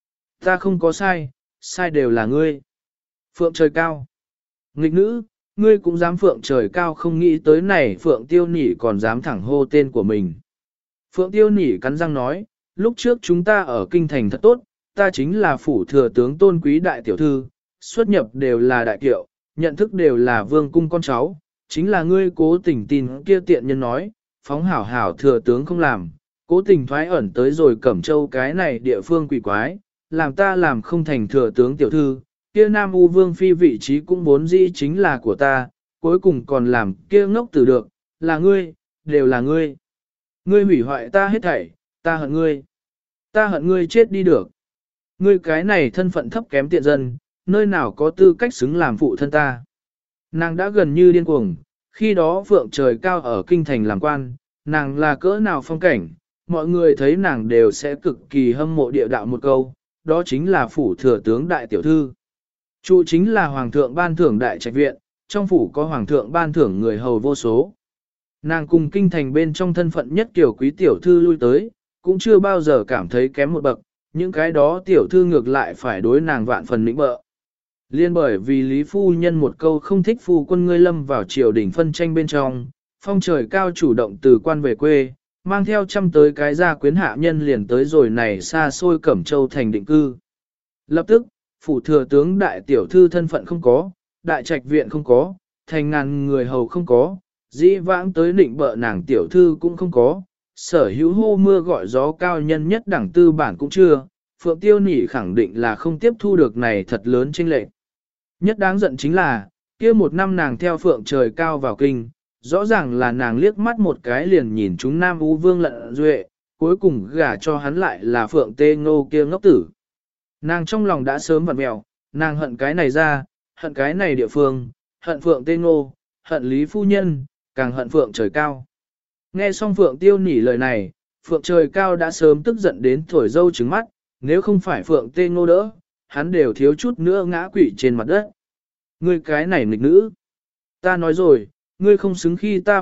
Ta không có sai, sai đều là ngươi. Phượng Trời Cao. Nghịch nữ, ngươi cũng dám Phượng Trời Cao không nghĩ tới này Phượng Tiêu Nỉ còn dám thẳng hô tên của mình. Phượng Tiêu Nỉ cắn răng nói, lúc trước chúng ta ở kinh thành thật tốt, ta chính là phủ thừa tướng tôn quý đại tiểu thư, xuất nhập đều là đại kiệu, nhận thức đều là vương cung con cháu, chính là ngươi cố tình tin kia tiện nhân nói, phóng hảo hảo thừa tướng không làm, cố tình thoái ẩn tới rồi Cẩm Châu cái này địa phương quỷ quái, làm ta làm không thành thừa tướng tiểu thư, kia Nam U Vương phi vị trí cũng vốn dĩ chính là của ta, cuối cùng còn làm kia ngốc tử được, là ngươi, đều là ngươi. Ngươi hủy hoại ta hết thảy, ta hận ngươi. Ta hận ngươi chết đi được. Ngươi cái này thân phận thấp kém tiện dân, nơi nào có tư cách xứng làm phụ thân ta. Nàng đã gần như điên cuồng, khi đó Phượng Trời Cao ở kinh thành làm quan, nàng là cỡ nào phong cảnh, mọi người thấy nàng đều sẽ cực kỳ hâm mộ địa đạo một câu, đó chính là phủ thừa tướng đại tiểu thư. Trụ chính là hoàng thượng ban thưởng đại trạch viện, trong phủ có hoàng thượng ban thưởng người hầu vô số. Nàng cùng kinh thành bên trong thân phận nhất kiểu quý tiểu thư lui tới, cũng chưa bao giờ cảm thấy kém một bậc, những cái đó tiểu thư ngược lại phải đối nàng vạn phần lĩnh bợ. Liên bởi vì Lý Phu Nhân một câu không thích phu quân ngươi lâm vào triều đình phân tranh bên trong, Phong Trời Cao chủ động từ quan về quê, mang theo trăm tới cái gia quyến hạ nhân liền tới rồi này xa xôi Cẩm Châu thành định cư. Lập tức, phủ thừa tướng đại tiểu thư thân phận không có, đại trạch viện không có, thành ngàn người hầu không có, dĩ vãng tới định bợ nàng tiểu thư cũng không có, sở hữu hô mưa gọi gió cao nhân nhất đẳng tư bản cũng chưa, Phượng Tiêu Nỉ khẳng định là không tiếp thu được này thật lớn chênh lệch. Nhất đáng giận chính là, kia một năm nàng theo Phượng Trời Cao vào kinh, rõ ràng là nàng liếc mắt một cái liền nhìn chúng Nam U Vương Lận Duệ, cuối cùng gả cho hắn lại là Phượng Tê Ngô kia ngốc tử. Nàng trong lòng đã sớm vặn mẹo, nàng hận cái này ra, hận cái này địa phương, hận Phượng Tê Ngô, hận Lý Phu Nhân, càng hận Phượng Trời Cao. Nghe xong Phượng Tiêu Nỉ lời này, Phượng Trời Cao đã sớm tức giận đến thổi dâu trứng mắt, nếu không phải Phượng Tê Ngô đỡ, hắn đều thiếu chút nữa ngã quỵ trên mặt đất. Ngươi cái này nghịch nữ. Ta nói rồi, ngươi không xứng khi ta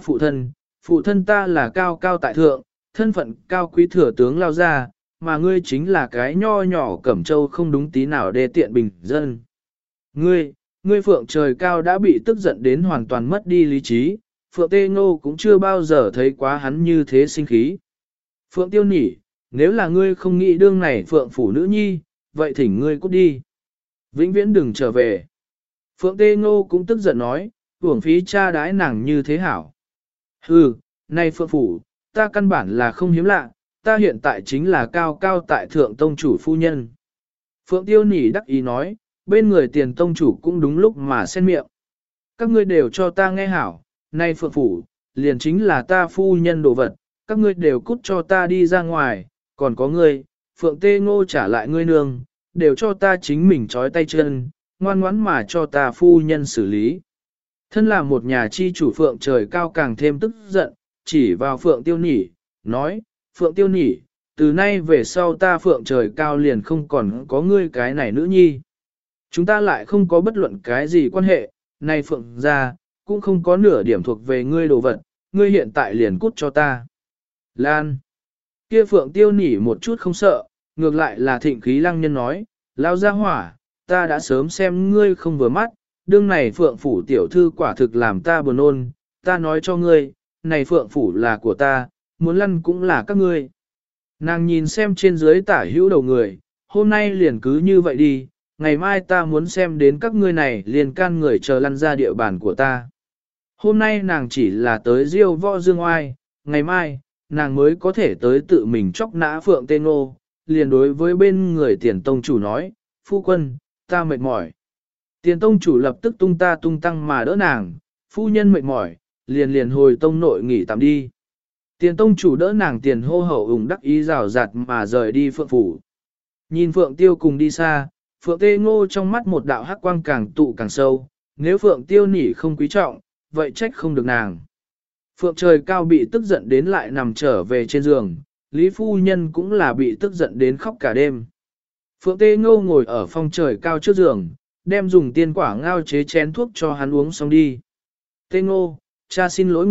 phụ thân ta là cao cao tại thượng, thân phận cao quý thừa tướng lao ra, mà ngươi chính là cái nho nhỏ Cẩm Châu không đúng tí nào đê tiện bình dân. Ngươi Phượng Trời Cao đã bị tức giận đến hoàn toàn mất đi lý trí, Phượng Tê Ngô cũng chưa bao giờ thấy quá hắn như thế sinh khí. Phượng Tiêu Nỉ, nếu là ngươi không nghĩ đương này Phượng phủ nữ nhi, vậy thỉnh ngươi cút đi. Vĩnh viễn đừng trở về. Phượng Tê Ngô cũng tức giận nói, uổng phí cha đái nàng như thế hảo. Hừ, này Phượng phủ, ta căn bản là không hiếm lạ, ta hiện tại chính là cao cao tại thượng tông chủ phu nhân. Phượng Tiêu Nỉ đắc ý nói, bên người tiền tông chủ cũng đúng lúc mà xen miệng. Các ngươi đều cho ta nghe hảo, này Phượng phủ, liền chính là ta phu nhân đồ vật, các ngươi đều cút cho ta đi ra ngoài, còn có ngươi, Phượng Tê Ngô trả lại ngươi nương, đều cho ta chính mình trói tay chân, ngoan ngoãn mà cho ta phu nhân xử lý. Thân là một nhà chi chủ Phượng Trời Cao càng thêm tức giận, chỉ vào Phượng Tiêu Nỉ, nói, Phượng Tiêu Nỉ, từ nay về sau ta Phượng Trời Cao liền không còn có ngươi cái này nữ nhi. Chúng ta lại không có bất luận cái gì quan hệ, này Phượng gia cũng không có nửa điểm thuộc về ngươi đồ vật, ngươi hiện tại liền cút cho ta. Lan! Kia Phượng Tiêu Nỉ một chút không sợ, ngược lại là Thịnh Khí Lăng Nhân nói, lao ra hỏa, ta đã sớm xem ngươi không vừa mắt, đương này Phượng Phủ tiểu thư quả thực làm ta buồn ôn, ta nói cho ngươi, này Phượng Phủ là của ta, muốn lăn cũng là các ngươi. Nàng nhìn xem trên dưới tả hữu đầu người, hôm nay liền cứ như vậy đi, ngày mai ta muốn xem đến các ngươi này liền can người chờ lăn ra địa bàn của ta. Hôm nay nàng chỉ là tới diêu võ dương oai, ngày mai, nàng mới có thể tới tự mình chóc nã Phượng Tê Ngô, liền đối với bên người tiền tông chủ nói, phu quân, ta mệt mỏi. Tiền tông chủ lập tức tung ta tung tăng mà đỡ nàng, phu nhân mệt mỏi, liền hồi tông nội nghỉ tạm đi. Tiền tông chủ đỡ nàng tiền hô hậu ủng đắc ý rào rạt mà rời đi Phượng phủ. Nhìn Phượng Tiêu cùng đi xa, Phượng Tê Ngô trong mắt một đạo hắc quang càng tụ càng sâu, nếu Phượng Tiêu Nỉ không quý trọng, vậy trách không được nàng. Phượng Trời Cao bị tức giận đến lại nằm trở về trên giường, Lý Phu Nhân cũng là bị tức giận đến khóc cả đêm. Phượng Tê Ngô ngồi ở phòng trời cao trước giường, đem dùng tiên quả ngao chế chén thuốc cho hắn uống xong đi. Tê Ngô, cha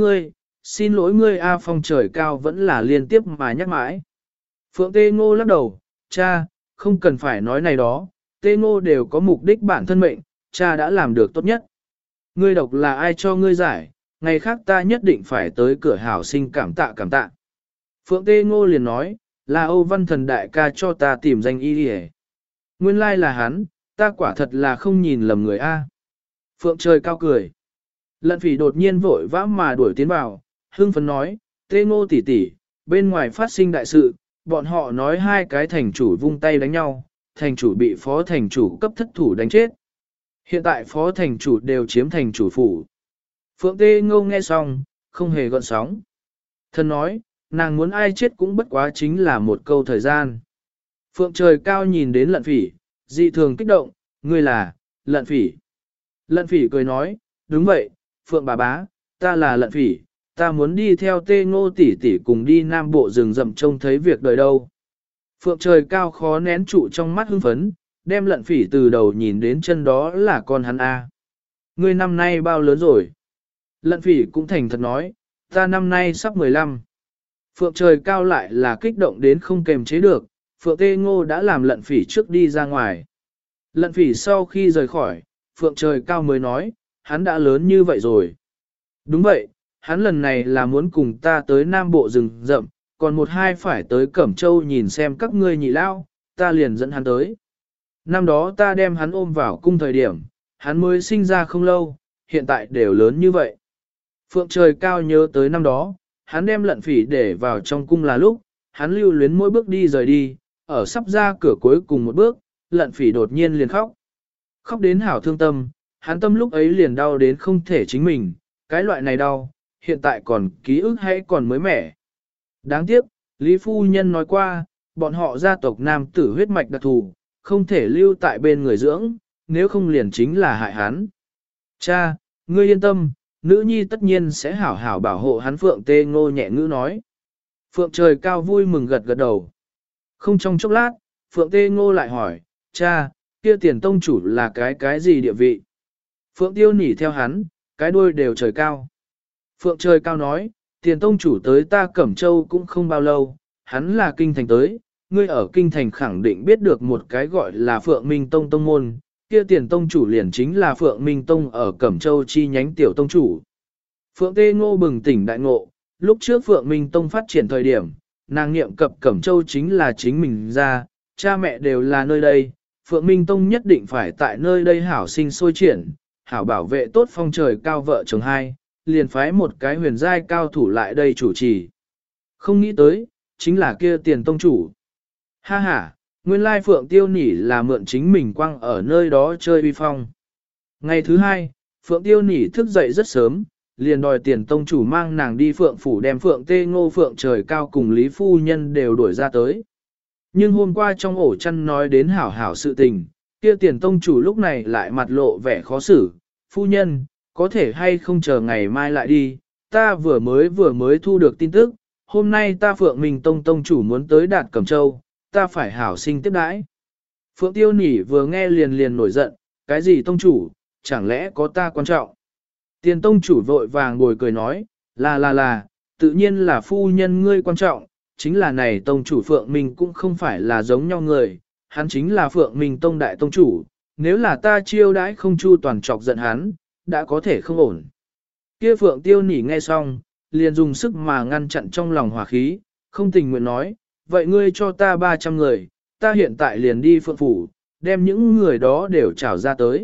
xin lỗi ngươi a phong trời cao vẫn là liên tiếp mà nhắc mãi. Phượng Tê Ngô lắc đầu, cha, không cần phải nói này đó, Tê Ngô đều có mục đích bản thân mệnh, cha đã làm được tốt nhất. Ngươi độc là ai cho ngươi giải, ngày khác ta nhất định phải tới cửa hảo sinh cảm tạ cảm tạ. Phượng Tê Ngô liền nói, là Âu Văn Thần đại ca cho ta tìm danh y đi. Nguyên lai là hắn, ta quả thật là không nhìn lầm người a. Phượng trời cao cười. Lận Phỉ đột nhiên vội vã mà đuổi tiến vào, hưng phấn nói, Tê Ngô tỷ tỷ, bên ngoài phát sinh đại sự, bọn họ nói hai cái thành chủ vung tay đánh nhau, thành chủ bị phó thành chủ cấp thất thủ đánh chết. Hiện tại phó thành chủ đều chiếm thành chủ phủ. Phượng Tê Ngô nghe xong, không hề gợn sóng. Thần nói, nàng muốn ai chết cũng bất quá chính là một câu thời gian. Phượng trời cao nhìn đến Lận Phỉ, dị thường kích động, ngươi là, Lận Phỉ. Lận Phỉ cười nói, đúng vậy, Phượng bà bá, ta là Lận Phỉ, ta muốn đi theo Tê Ngô tỷ tỷ cùng đi Nam Bộ rừng rậm trông thấy việc đời đâu. Phượng trời cao khó nén trụ trong mắt hưng phấn, đem Lận Phỉ từ đầu nhìn đến chân đó là con hắn A. Ngươi năm nay bao lớn rồi? Lận Phỉ cũng thành thật nói, ta năm nay sắp 15. Phượng trời cao lại là kích động đến không kềm chế được, Phượng Tê Ngô đã làm Lận Phỉ trước đi ra ngoài. Lận Phỉ sau khi rời khỏi, Phượng trời cao mới nói, hắn đã lớn như vậy rồi. Đúng vậy, hắn lần này là muốn cùng ta tới Nam Bộ rừng rậm, còn một hai phải tới Cẩm Châu nhìn xem các ngươi nhị lao, ta liền dẫn hắn tới. Năm đó ta đem hắn ôm vào cung thời điểm, hắn mới sinh ra không lâu, hiện tại đều lớn như vậy. Phượng trời cao nhớ tới năm đó, hắn đem Lận Phỉ để vào trong cung là lúc, hắn lưu luyến mỗi bước đi rời đi, ở sắp ra cửa cuối cùng một bước, Lận Phỉ đột nhiên liền khóc. Khóc đến hảo thương tâm, hắn tâm lúc ấy liền đau đến không thể chính mình, cái loại này đau, hiện tại còn ký ức hay còn mới mẻ. Đáng tiếc, Lý Phu Nhân nói qua, bọn họ gia tộc nam tử huyết mạch đặc thù, không thể lưu tại bên người dưỡng, nếu không liền chính là hại hắn. Cha, ngươi yên tâm, nữ nhi tất nhiên sẽ hảo hảo bảo hộ hắn. Phượng Tê Ngô nhẹ ngữ nói. Phượng trời cao vui mừng gật gật đầu. Không trong chốc lát, Phượng Tê Ngô lại hỏi, cha, kia Tiền tông chủ là cái gì địa vị? Phượng Tiêu nỉ theo hắn, cái đuôi đều trời cao. Phượng trời cao nói, Tiền tông chủ tới ta Cẩm Châu cũng không bao lâu, hắn là kinh thành tới, ngươi ở kinh thành khẳng định biết được một cái gọi là Phượng Minh Tông tông môn, kia Tiền tông chủ liền chính là Phượng Minh Tông ở Cẩm Châu chi nhánh tiểu tông chủ. Phượng Tê Ngô bừng tỉnh đại ngộ, lúc trước Phượng Minh Tông phát triển thời điểm, nàng niệm cập Cẩm Châu chính là chính mình ra, cha mẹ đều là nơi đây, Phượng Minh Tông nhất định phải tại nơi đây hảo sinh sôi triển, hảo bảo vệ tốt phong trời cao vợ chồng hai, liền phái một cái huyền giai cao thủ lại đây chủ trì. Không nghĩ tới, chính là kia Tiền tông chủ. Ha ha, nguyên lai Phượng Tiêu Nỉ là mượn chính mình quăng ở nơi đó chơi uy phong. Ngày thứ hai, Phượng Tiêu Nỉ thức dậy rất sớm, liền đòi Tiền tông chủ mang nàng đi Phượng phủ đem Phượng Tê Ngô Phượng trời cao cùng Lý Phu Nhân đều đuổi ra tới. Nhưng hôm qua trong ổ chăn nói đến hảo hảo sự tình, kia Tiền tông chủ lúc này lại mặt lộ vẻ khó xử. Phu Nhân, có thể hay không chờ ngày mai lại đi, ta vừa mới thu được tin tức, hôm nay ta Phượng Minh Tông tông chủ muốn tới Đạt Cẩm Châu, ta phải hảo sinh tiếp đãi. Phượng Tiêu Nỉ vừa nghe liền nổi giận, cái gì tông chủ, chẳng lẽ có ta quan trọng? Tiền tông chủ vội vàng ngồi cười nói, là, tự nhiên là phu nhân ngươi quan trọng, chính là này tông chủ Phượng Minh cũng không phải là giống nhau người, hắn chính là Phượng Minh Tông đại tông chủ, nếu là ta chiêu đãi không chu toàn chọc giận hắn, đã có thể không ổn. Kia Phượng Tiêu Nỉ nghe xong, liền dùng sức mà ngăn chặn trong lòng hỏa khí, không tình nguyện nói, vậy ngươi cho ta 300 người, ta hiện tại liền đi Phượng phủ, đem những người đó đều trảo ra tới.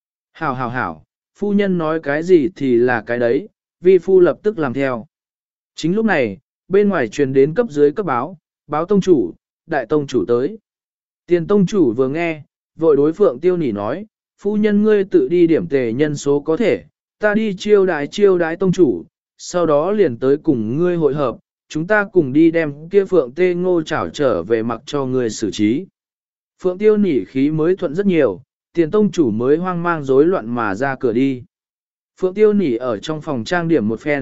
Hảo, phu nhân nói cái gì thì là cái đấy, vi phu lập tức làm theo. Chính lúc này, bên ngoài truyền đến cấp dưới cấp báo tông chủ, đại tông chủ tới. Tiền tông chủ vừa nghe, vội đối Phượng Tiêu Nỉ nói, phu nhân ngươi tự đi điểm tề nhân số có thể, ta đi chiêu đái tông chủ, sau đó liền tới cùng ngươi hội hợp, chúng ta cùng đi đem kia Phượng Tê Ngô trảo trở về mặc cho ngươi xử trí. Phượng Tiêu Nỉ khí mới thuận rất nhiều, Tiền tông chủ mới hoang mang rối loạn mà ra cửa đi. Phượng Tiêu Nỉ ở trong phòng trang điểm một phen,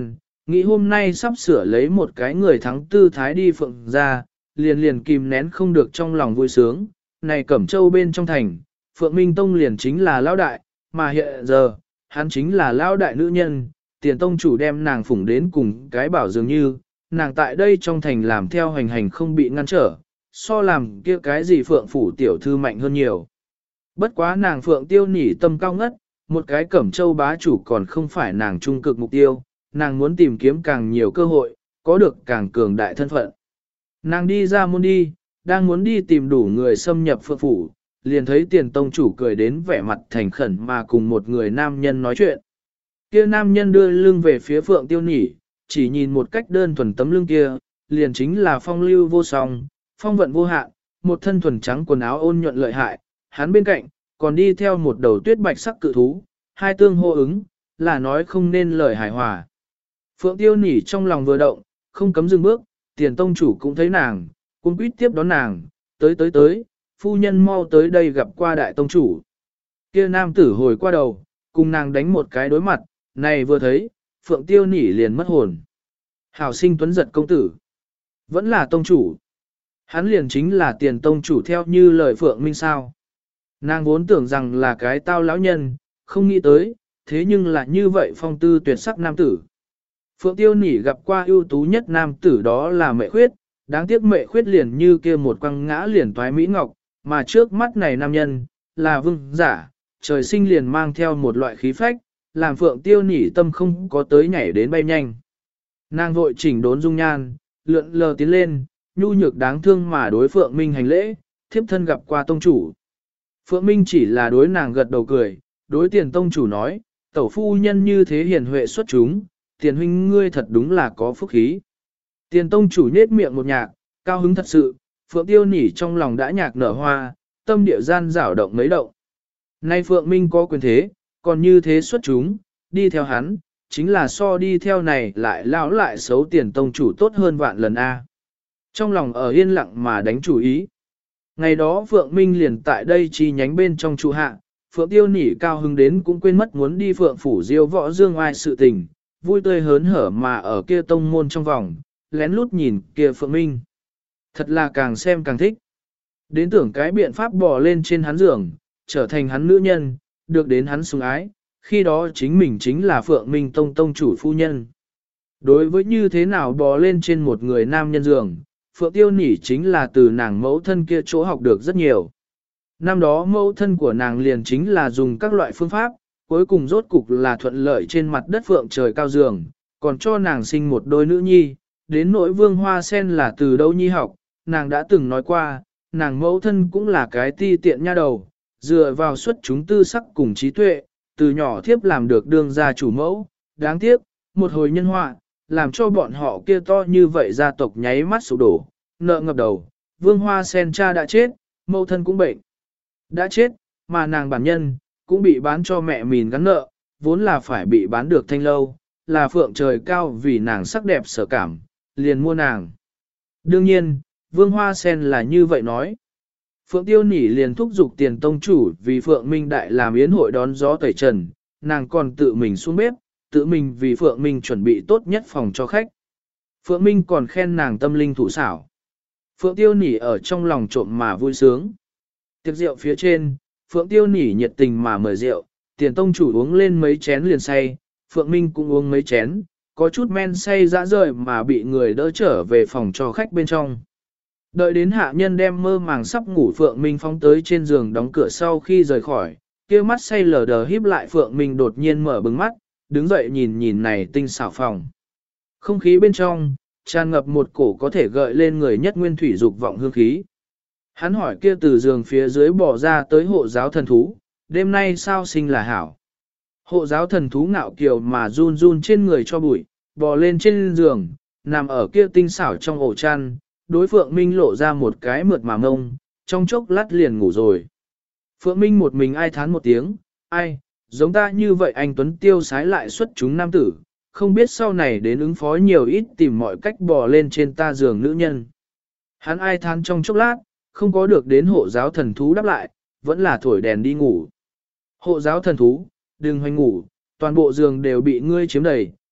nghĩ hôm nay sắp sửa lấy một cái người thắng tư thái đi Phượng ra, liền kìm nén không được trong lòng vui sướng. Này Cẩm Châu bên trong thành, Phượng Minh Tông liền chính là lão đại, mà hiện giờ, hắn chính là lão đại nữ nhân, Tiền tông chủ đem nàng phủng đến cùng cái bảo dường như, nàng tại đây trong thành làm theo hành hành không bị ngăn trở, so làm kia cái gì Phượng phủ tiểu thư mạnh hơn nhiều. Bất quá nàng Phượng Tiêu Nỉ tâm cao ngất, một cái Cẩm Châu bá chủ còn không phải nàng trung cực mục tiêu, nàng muốn tìm kiếm càng nhiều cơ hội, có được càng cường đại thân phận. Nàng đi ra môn đi, đang muốn đi tìm đủ người xâm nhập Phượng phủ, liền thấy Tiền tông chủ cười đến vẻ mặt thành khẩn mà cùng một người nam nhân nói chuyện. Kia nam nhân đưa lưng về phía Phượng Tiêu Nỉ, chỉ nhìn một cách đơn thuần tấm lưng kia, liền chính là phong lưu vô song, phong vận vô hạn, một thân thuần trắng quần áo ôn nhuận lợi hại, hắn bên cạnh, còn đi theo một đầu tuyết bạch sắc cự thú, hai tương hô ứng, là nói không nên lời hài hòa. Phượng Tiêu Nỉ trong lòng vừa động, không cấm dừng bước, Tiền tông chủ cũng thấy nàng, cung quýt tiếp đón nàng, tới, phu nhân mau tới đây gặp qua đại tông chủ. Kia nam tử hồi qua đầu, cùng nàng đánh một cái đối mặt, này vừa thấy, Phượng Tiêu Nỉ liền mất hồn. Hảo sinh tuấn giật công tử, vẫn là tông chủ. Hắn liền chính là Tiền tông chủ theo như lời Phượng Minh sao. Nàng vốn tưởng rằng là cái tao lão nhân, không nghĩ tới, thế nhưng là như vậy phong tư tuyệt sắc nam tử. Phượng Tiêu Nỉ gặp qua ưu tú nhất nam tử đó là Mệ Khuyết, đáng tiếc Mệ Khuyết liền như kia một quăng ngã liền toái mỹ ngọc, mà trước mắt này nam nhân, là vương giả, trời sinh liền mang theo một loại khí phách, làm Phượng Tiêu Nỉ tâm không có tới nhảy đến bay nhanh. Nàng vội chỉnh đốn dung nhan, lượn lờ tiến lên, nhu nhược đáng thương mà đối Phượng Minh hành lễ, thiếp thân gặp qua tông chủ. Phượng Minh chỉ là đối nàng gật đầu cười, đối Tiền tông chủ nói, tẩu phu nhân như thế hiền huệ xuất chúng, Tiền huynh ngươi thật đúng là có phúc khí. Tiền tông chủ nết miệng một nhạc, cao hứng thật sự, Phượng Tiêu Nỉ trong lòng đã nhạc nở hoa, tâm địa gian rảo động mấy động. Nay Phượng Minh có quyền thế, còn như thế xuất chúng, đi theo hắn, chính là so đi theo này lại lão lại xấu Tiền tông chủ tốt hơn vạn lần A. Trong lòng ở yên lặng mà đánh chủ ý. Ngày đó Phượng Minh liền tại đây chi nhánh bên trong trụ hạ, Phượng Tiêu Nỉ cao hứng đến cũng quên mất muốn đi Phượng phủ diêu võ dương ai sự tình, vui tươi hớn hở mà ở kia tông môn trong vòng, lén lút nhìn kia Phượng Minh. Thật là càng xem càng thích. Đến tưởng cái biện pháp bò lên trên hắn giường, trở thành hắn nữ nhân, được đến hắn sủng ái, khi đó chính mình chính là Phượng Minh tông tông chủ phu nhân. Đối với như thế nào bò lên trên một người nam nhân giường, Phượng Tiêu Nỉ chính là từ nàng mẫu thân kia chỗ học được rất nhiều. Năm đó mẫu thân của nàng liền chính là dùng các loại phương pháp, cuối cùng rốt cục là thuận lợi trên mặt đất Phượng trời cao giường, còn cho nàng sinh một đôi nữ nhi, đến nỗi Vương Hoa Sen là từ đâu nhi học, nàng đã từng nói qua, nàng mẫu thân cũng là cái ti tiện nha đầu, dựa vào xuất chúng tư sắc cùng trí tuệ, từ nhỏ thiếp làm được đương gia chủ mẫu, đáng tiếc, một hồi nhân họa, làm cho bọn họ kia to như vậy gia tộc nháy mắt sụp đổ, nợ ngập đầu, Vương Hoa Sen cha đã chết, mẫu thân cũng bệnh, đã chết, mà nàng bản nhân, cũng bị bán cho mẹ mìn gắn nợ, vốn là phải bị bán được thanh lâu, là phượng trời cao vì nàng sắc đẹp sở cảm, liền mua nàng. Đương nhiên, Vương Hoa Sen là như vậy nói. Phượng Tiêu Nỉ liền thúc giục Tiền tông chủ vì Phượng Minh Đại làm yến hội đón gió tẩy trần, nàng còn tự mình xuống bếp, tự mình vì Phượng Minh chuẩn bị tốt nhất phòng cho khách. Phượng Minh còn khen nàng tâm linh thủ xảo. Phượng Tiêu Nỉ ở trong lòng trộm mà vui sướng. Tiệc rượu phía trên, Phượng Tiêu Nỉ nhiệt tình mà mời rượu, Tiền tông chủ uống lên mấy chén liền say, Phượng Minh cũng uống mấy chén, có chút men say dã rời mà bị người đỡ trở về phòng cho khách bên trong. Đợi đến hạ nhân đem mơ màng sắp ngủ Phượng Minh phóng tới trên giường đóng cửa sau khi rời khỏi, kia mắt say lờ đờ híp lại Phượng Minh đột nhiên mở bừng mắt, đứng dậy nhìn nhìn này tinh xảo phòng. Không khí bên trong, tràn ngập một cổ có thể gợi lên người nhất nguyên thủy dục vọng hương khí. Hắn hỏi kia từ giường phía dưới bỏ ra tới hộ giáo thần thú, đêm nay sao sinh là hảo. Hộ giáo thần thú ngạo kiều mà run run trên người cho bụi, bò lên trên giường, nằm ở kia tinh xảo trong ổ chăn, đối Phượng Minh lộ ra một cái mượt mà ngông, trong chốc lát liền ngủ rồi. Phượng Minh một mình ai thán một tiếng, ai, giống ta như vậy anh Tuấn tiêu sái lại xuất chúng nam tử, không biết sau này đến ứng phó nhiều ít tìm mọi cách bò lên trên ta giường nữ nhân. Hắn ai thán trong chốc lát, không có được đến hộ giáo thần thú đáp lại, vẫn là thổi đèn đi ngủ. Hộ giáo thần thú, đừng hoành ngủ, toàn bộ giường đều bị ngươi chiếm đầy,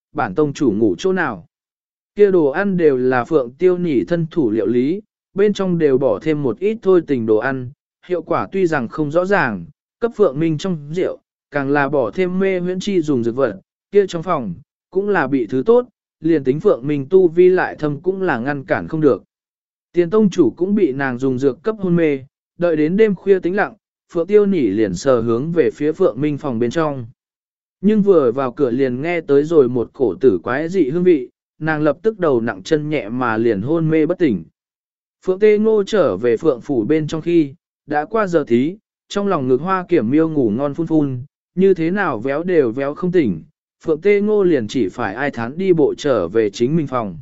bản tông chủ ngủ chỗ nào. Kia đồ ăn đều là Phượng Tiêu Nỉ thân thủ liệu lý, bên trong đều bỏ thêm một ít thôi tình đồ ăn, hiệu quả tuy rằng không rõ ràng, cấp Phượng Minh trong rượu, càng là bỏ thêm mê huyễn chi dùng dược vật, kia trong phòng, cũng là bị thứ tốt, liền tính Phượng Minh tu vi lại thâm cũng là ngăn cản không được. Tiền tông chủ cũng bị nàng dùng dược cấp hôn mê, đợi đến đêm khuya tĩnh lặng, Phượng Tiêu Nỉ liền sờ hướng về phía Phượng Minh phòng bên trong. Nhưng vừa vào cửa liền nghe tới rồi một cổ tử quái dị hương vị, nàng lập tức đầu nặng chân nhẹ mà liền hôn mê bất tỉnh. Phượng Tê Ngô trở về Phượng phủ bên trong khi, đã qua giờ thí, trong lòng ngực Hoa Kiểm Miêu ngủ ngon phun phun, như thế nào véo đều véo không tỉnh, Phượng Tê Ngô liền chỉ phải ai thán đi bộ trở về chính mình phòng.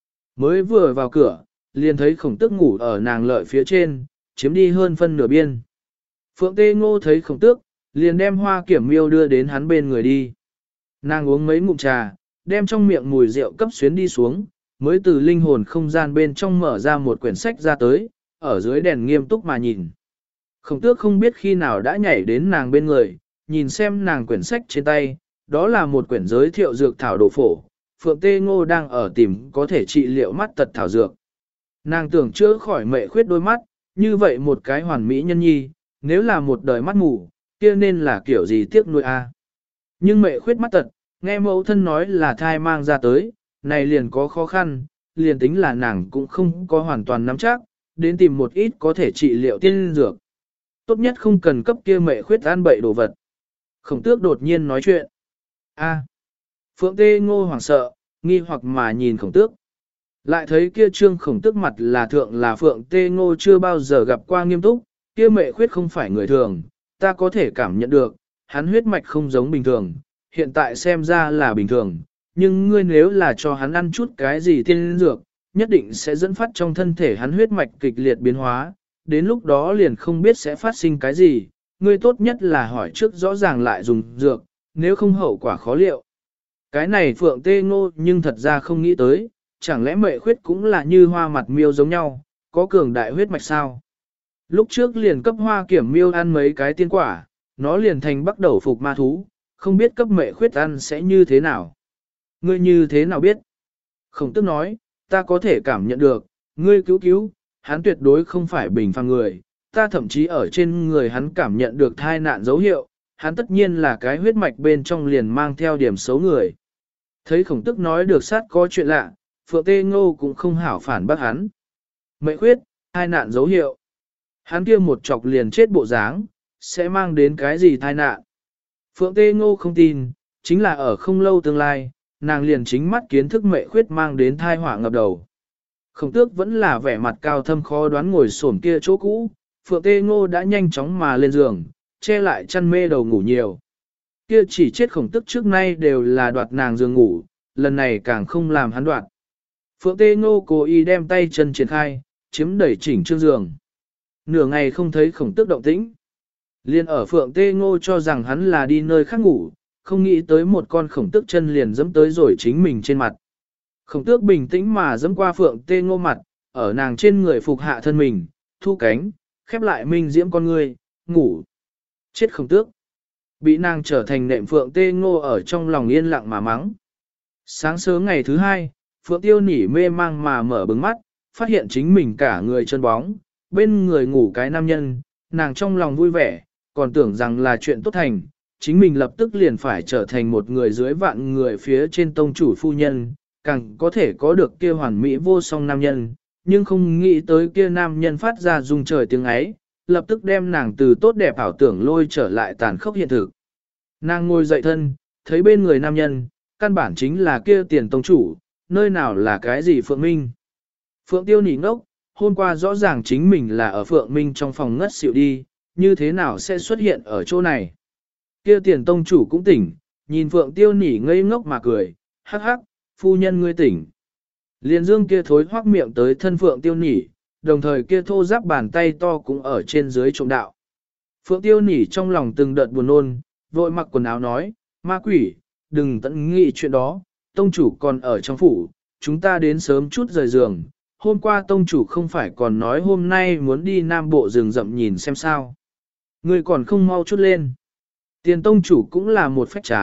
Mới vừa vào cửa, liền thấy Khổng Tước ngủ ở nàng lợi phía trên, chiếm đi hơn phân nửa biên. Phượng Tê Ngô thấy Khổng Tước, liền đem Hoa Kiểm Miêu đưa đến hắn bên người đi. Nàng uống mấy ngụm trà, đem trong miệng mùi rượu cấp xuyến đi xuống, mới từ linh hồn không gian bên trong mở ra một quyển sách ra tới, ở dưới đèn nghiêm túc mà nhìn. Khổng Tước không biết khi nào đã nhảy đến nàng bên người, nhìn xem nàng quyển sách trên tay, đó là một quyển giới thiệu dược thảo đồ phổ, Phượng Tê Ngô đang ở tìm có thể trị liệu mắt tật thảo dược. Nàng tưởng chữa khỏi mệ khuyết đôi mắt, như vậy một cái hoàn mỹ nhân nhi, nếu là một đời mắt mù, kia nên là kiểu gì tiếc nuôi a. Nhưng mệ khuyết mắt tật, nghe mẫu thân nói là thai mang ra tới, này liền có khó khăn, liền tính là nàng cũng không có hoàn toàn nắm chắc, đến tìm một ít có thể trị liệu tiên dược. Tốt nhất không cần cấp kia mệ khuyết ăn bậy đồ vật. Khổng Tước đột nhiên nói chuyện. A. Phượng Tê Ngô hoảng sợ, nghi hoặc mà nhìn Khổng Tước. Lại thấy kia trương Khổng Tước mặt là thượng là Phượng Tê Ngô chưa bao giờ gặp qua nghiêm túc, kia mệ khuyết không phải người thường, ta có thể cảm nhận được, hắn huyết mạch không giống bình thường, hiện tại xem ra là bình thường, nhưng ngươi nếu là cho hắn ăn chút cái gì tiên dược, nhất định sẽ dẫn phát trong thân thể hắn huyết mạch kịch liệt biến hóa, đến lúc đó liền không biết sẽ phát sinh cái gì, ngươi tốt nhất là hỏi trước rõ ràng lại dùng dược, nếu không hậu quả khó liệu. Cái này Phượng Tê Ngô nhưng thật ra không nghĩ tới, chẳng lẽ mệ khuyết cũng là như Hoa Mặt Miêu giống nhau, có cường đại huyết mạch sao? Lúc trước liền cấp Hoa Kiểm Miêu ăn mấy cái tiên quả, nó liền thành bắt đầu phục ma thú, không biết cấp mệ khuyết ăn sẽ như thế nào. Ngươi như thế nào biết? Khổng Tước nói, ta có thể cảm nhận được, ngươi cứu, hắn tuyệt đối không phải bình phàm người, ta thậm chí ở trên người hắn cảm nhận được thai nạn dấu hiệu, hắn tất nhiên là cái huyết mạch bên trong liền mang theo điểm xấu người. Thấy Khổng Tước nói được sát có chuyện lạ, Phượng Tê Ngô cũng không hảo phản bác hắn. Mệ khuyết, thai nạn dấu hiệu. Hắn kia một chọc liền chết bộ dáng, sẽ mang đến cái gì thai nạn. Phượng Tê Ngô không tin, chính là ở không lâu tương lai, nàng liền chính mắt kiến thức mệ khuyết mang đến thai họa ngập đầu. Khổng Tước vẫn là vẻ mặt cao thâm khó đoán ngồi xổm kia chỗ cũ, Phượng Tê Ngô đã nhanh chóng mà lên giường, che lại chăn mê đầu ngủ nhiều. Kia chỉ chết Khổng Tước trước nay đều là đoạt nàng giường ngủ, lần này càng không làm hắn đoạt. Phượng Tê Ngô cố ý đem tay chân triển khai, chiếm đẩy chỉnh trương giường. Nửa ngày không thấy Khổng Tước động tĩnh. Liên ở Phượng Tê Ngô cho rằng hắn là đi nơi khác ngủ, không nghĩ tới một con Khổng Tước chân liền dẫm tới rồi chính mình trên mặt. Khổng Tước bình tĩnh mà dẫm qua Phượng Tê Ngô mặt, ở nàng trên người phục hạ thân mình, thu cánh, khép lại minh diễm con ngươi, ngủ. Chết Khổng Tước. Bị nàng trở thành nệm Phượng Tê Ngô ở trong lòng yên lặng mà mắng. Sáng sớm ngày thứ hai, Phượng Tiêu Nỉ mê mang mà mở bừng mắt, phát hiện chính mình cả người chân bóng, bên người ngủ cái nam nhân, nàng trong lòng vui vẻ, còn tưởng rằng là chuyện tốt thành, chính mình lập tức liền phải trở thành một người dưới vạn người phía trên tông chủ phu nhân, càng có thể có được kia hoàn mỹ vô song nam nhân, nhưng không nghĩ tới kia nam nhân phát ra rung trời tiếng ấy, lập tức đem nàng từ tốt đẹp ảo tưởng lôi trở lại tàn khốc hiện thực. Nàng ngồi dậy thân, thấy bên người nam nhân, căn bản chính là kia Tiền tông chủ, nơi nào là cái gì Phượng Minh. Phượng Tiêu Nỉ ngốc, hôm qua rõ ràng chính mình là ở Phượng Minh trong phòng ngất xỉu đi, như thế nào sẽ xuất hiện ở chỗ này. Kia Tiền tông chủ cũng tỉnh, nhìn Phượng Tiêu Nỉ ngây ngốc mà cười, hắc hắc, phu nhân ngươi tỉnh. Liên dương kia thối hoác miệng tới thân Phượng Tiêu Nỉ, đồng thời kia thô giáp bàn tay to cũng ở trên dưới trộm đạo. Phượng Tiêu Nỉ trong lòng từng đợt buồn nôn, vội mặc quần áo nói, ma quỷ, đừng tận nghĩ chuyện đó, tông chủ còn ở trong phủ, chúng ta đến sớm chút rời giường. Hôm qua tông chủ không phải còn nói hôm nay muốn đi nam bộ rừng rậm nhìn xem sao. Người còn không mau chút lên. Tiền tông chủ cũng là một phách chán,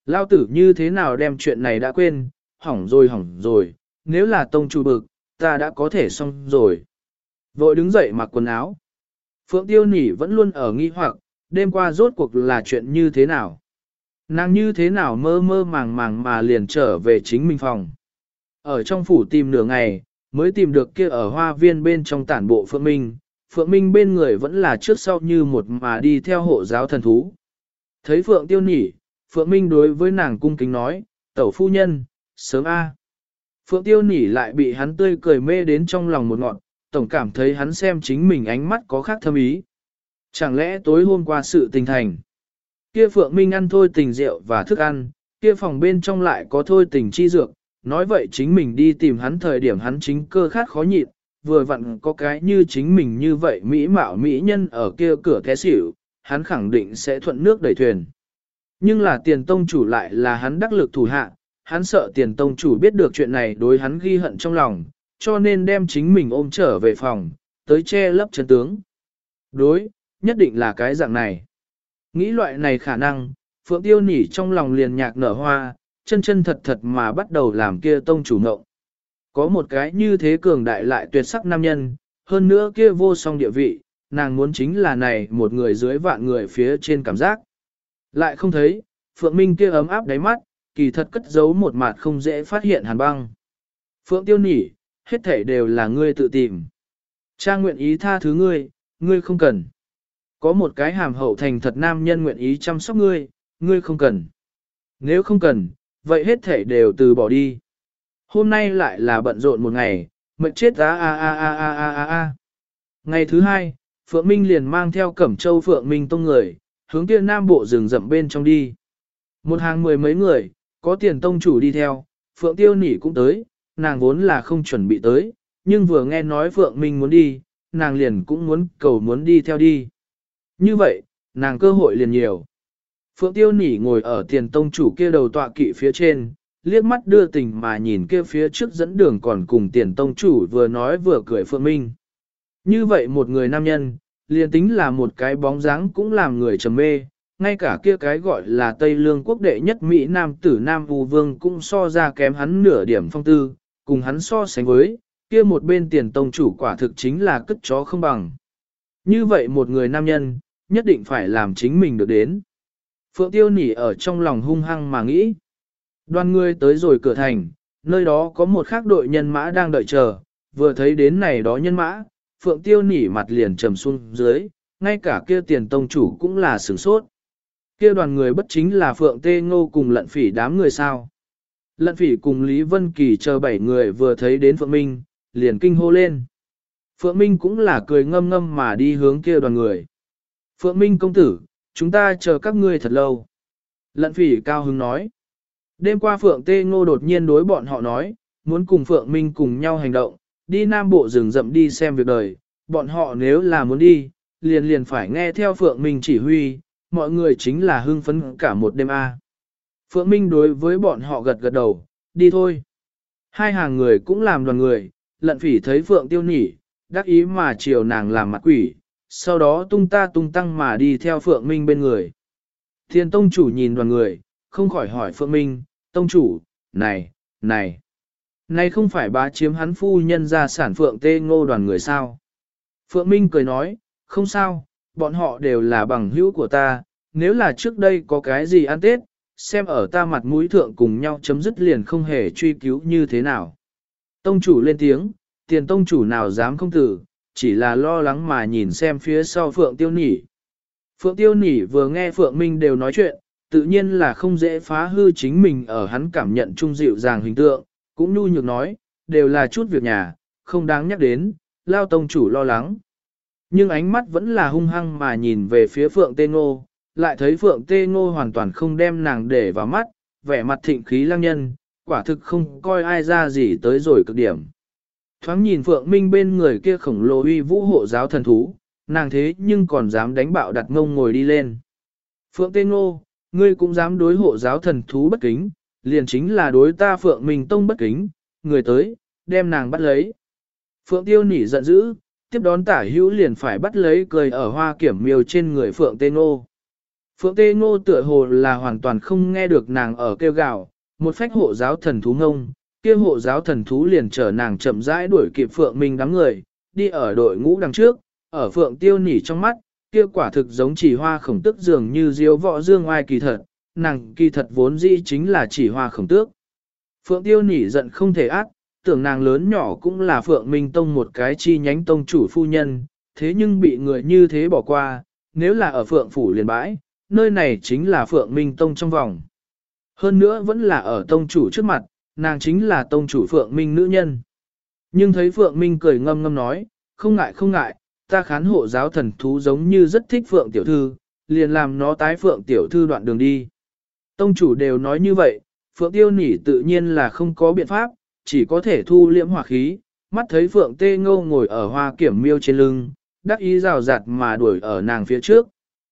lao tử như thế nào đem chuyện này đã quên, hỏng rồi, nếu là tông chủ bực, ta đã có thể xong rồi. Vội đứng dậy mặc quần áo. Phượng Tiêu Nỉ vẫn luôn ở nghi hoặc, đêm qua rốt cuộc là chuyện như thế nào. Nàng như thế nào mơ mơ màng màng mà liền trở về chính mình phòng. Ở trong phủ tìm nửa ngày, mới tìm được kia ở hoa viên bên trong tản bộ Phượng Minh. Phượng Minh bên người vẫn là trước sau như một mà đi theo hộ giáo thần thú. Thấy Phượng Tiêu Nỉ, Phượng Minh đối với nàng cung kính nói, tẩu phu nhân, sớm a. Phượng Tiêu Nỉ lại bị hắn tươi cười mê đến trong lòng một ngọn, tổng cảm thấy hắn xem chính mình ánh mắt có khác thâm ý. Chẳng lẽ tối hôm qua sự tình thành. Kia Phượng Minh ăn thôi tình rượu và thức ăn, kia phòng bên trong lại có thôi tình chi dược, nói vậy chính mình đi tìm hắn thời điểm hắn chính cơ khát khó nhịn, vừa vặn có cái như chính mình như vậy mỹ mạo mỹ nhân ở kia cửa té xỉu, hắn khẳng định sẽ thuận nước đẩy thuyền. Nhưng là tiền tông chủ lại là hắn đắc lực thủ hạ, hắn sợ tiền tông chủ biết được chuyện này đối hắn ghi hận trong lòng, cho nên đem chính mình ôm trở về phòng, tới che lấp chân tướng. Đối, nhất định là cái dạng này. Nghĩ loại này khả năng, Phượng Tiêu Nỉ trong lòng liền nhạc nở hoa, chân chân thật thật mà bắt đầu làm kia tông chủ ngộng. Có một cái như thế cường đại lại tuyệt sắc nam nhân, hơn nữa kia vô song địa vị, nàng muốn chính là này một người dưới vạn người phía trên cảm giác. Lại không thấy, Phượng Minh kia ấm áp đáy mắt, kỳ thật cất giấu một mặt không dễ phát hiện hàn băng. Phượng Tiêu Nỉ, hết thảy đều là ngươi tự tìm. Cha nguyện ý tha thứ ngươi, ngươi không cần. Có một cái hàm hậu thành thật nam nhân nguyện ý chăm sóc ngươi, ngươi không cần. Nếu không cần, vậy hết thảy đều từ bỏ đi. Hôm nay lại là bận rộn một ngày, mệt chết a. Ngày thứ hai, Phượng Minh liền mang theo Cẩm Châu Phượng Minh tông người, hướng kia nam bộ rừng rậm bên trong đi. Một hàng mười mấy người, có tiền tông chủ đi theo, Phượng Tiêu Nỉ cũng tới, nàng vốn là không chuẩn bị tới, nhưng vừa nghe nói Phượng Minh muốn đi, nàng liền cũng muốn đi theo đi. Như vậy, nàng cơ hội liền nhiều. Phượng Tiêu Nỉ ngồi ở tiền tông chủ kia đầu tọa kỵ phía trên, liếc mắt đưa tình mà nhìn kia phía trước dẫn đường còn cùng tiền tông chủ vừa nói vừa cười Phượng Minh. Như vậy một người nam nhân, liền tính là một cái bóng dáng cũng làm người trầm mê, ngay cả kia cái gọi là Tây Lương quốc đệ nhất Mỹ Nam tử Nam Vũ Vương cũng so ra kém hắn nửa điểm phong tư, cùng hắn so sánh với, kia một bên tiền tông chủ quả thực chính là cất chó không bằng. Như vậy một người nam nhân, nhất định phải làm chính mình được đến. Phượng Tiêu Nỉ ở trong lòng hung hăng mà nghĩ. Đoàn người tới rồi cửa thành, nơi đó có một khác đội nhân mã đang đợi chờ, vừa thấy đến này đó nhân mã, Phượng Tiêu Nỉ mặt liền trầm xuống dưới, ngay cả kia tiền tông chủ cũng là sửng sốt. Kia đoàn người bất chính là Phượng Tê Ngô cùng Lận Phỉ đám người sao. Lận Phỉ cùng Lý Vân Kỳ chờ 7 người vừa thấy đến Phượng Minh, liền kinh hô lên. Phượng Minh cũng là cười ngâm ngâm mà đi hướng kia đoàn người. Phượng Minh công tử, chúng ta chờ các ngươi thật lâu. Lận Phỉ cao hứng nói. Đêm qua Phượng Tê Ngô đột nhiên đối bọn họ nói, muốn cùng Phượng Minh cùng nhau hành động, đi Nam Bộ rừng rậm đi xem việc đời, bọn họ nếu là muốn đi, liền phải nghe theo Phượng Minh chỉ huy, mọi người chính là hưng phấn cả một đêm a. Phượng Minh đối với bọn họ gật gật đầu, đi thôi. Hai hàng người cũng làm đoàn người, Lận Phỉ thấy Phượng Tiêu Nỉ, đắc ý mà chiều nàng làm mặt quỷ, sau đó tung ta tung tăng mà đi theo Phượng Minh bên người. Thiên tông chủ nhìn đoàn người, không khỏi hỏi Phượng Minh, tông chủ, này không phải bá chiếm hắn phu nhân gia sản Phượng Tê Ngô đoàn người sao? Phượng Minh cười nói, không sao, bọn họ đều là bằng hữu của ta, nếu là trước đây có cái gì ăn Tết, xem ở ta mặt mũi thượng cùng nhau chấm dứt liền không hề truy cứu như thế nào. Tông chủ lên tiếng, tiền tông chủ nào dám không tử, chỉ là lo lắng mà nhìn xem phía sau Phượng Tiêu Nỉ. Phượng Tiêu Nỉ vừa nghe Phượng Minh đều nói chuyện, tự nhiên là không dễ phá hư chính mình ở hắn cảm nhận trung dịu dàng hình tượng, cũng nhu nhược nói, đều là chút việc nhà, không đáng nhắc đến, lao tông chủ lo lắng. Nhưng ánh mắt vẫn là hung hăng mà nhìn về phía Phượng Tê Ngô, lại thấy Phượng Tê Ngô hoàn toàn không đem nàng để vào mắt, vẻ mặt thịnh khí lăng nhân, quả thực không coi ai ra gì tới rồi cực điểm. Thoáng nhìn Phượng Minh bên người kia khổng lồ uy vũ hộ giáo thần thú, nàng thế nhưng còn dám đánh bạo đặt ngông ngồi đi lên. Phượng Tê Ngô, ngươi cũng dám đối hộ giáo thần thú bất kính, liền chính là đối ta Phượng Minh Tông bất kính, người tới, đem nàng bắt lấy. Phượng Tiêu Nỉ giận dữ, tiếp đón tả hữu liền phải bắt lấy cười ở hoa kiểm miêu trên người Phượng Tê Ngô. Phượng Tê Ngô tựa hồ là hoàn toàn không nghe được nàng ở kêu gào, một phách hộ giáo thần thú ngông, kia hộ giáo thần thú liền chở nàng chậm rãi đuổi kịp Phượng Minh đám người, đi ở đội ngũ đằng trước, ở Phượng Tiêu Nỉ trong mắt, kia quả thực giống chỉ hoa khổng tức dường như diếu võ dương oai kỳ thật, nàng kỳ thật vốn dĩ chính là chỉ hoa khổng tước. Phượng Tiêu Nỉ giận không thể ác, tưởng nàng lớn nhỏ cũng là Phượng Minh Tông một cái chi nhánh tông chủ phu nhân, thế nhưng bị người như thế bỏ qua, nếu là ở Phượng Phủ liền bãi, nơi này chính là Phượng Minh Tông trong vòng. Hơn nữa vẫn là ở tông chủ trước mặt, nàng chính là tông chủ Phượng Minh nữ nhân. Nhưng thấy Phượng Minh cười ngâm ngâm nói, không ngại, ta khán hộ giáo thần thú giống như rất thích Phượng tiểu thư, liền làm nó tái Phượng tiểu thư đoạn đường đi. Tông chủ đều nói như vậy, Phượng Tiêu Nỉ tự nhiên là không có biện pháp, chỉ có thể thu liễm hỏa khí, mắt thấy Phượng Tê Ngô ngồi ở hoa kiểm miêu trên lưng, đắc ý rào rạt mà đuổi ở nàng phía trước.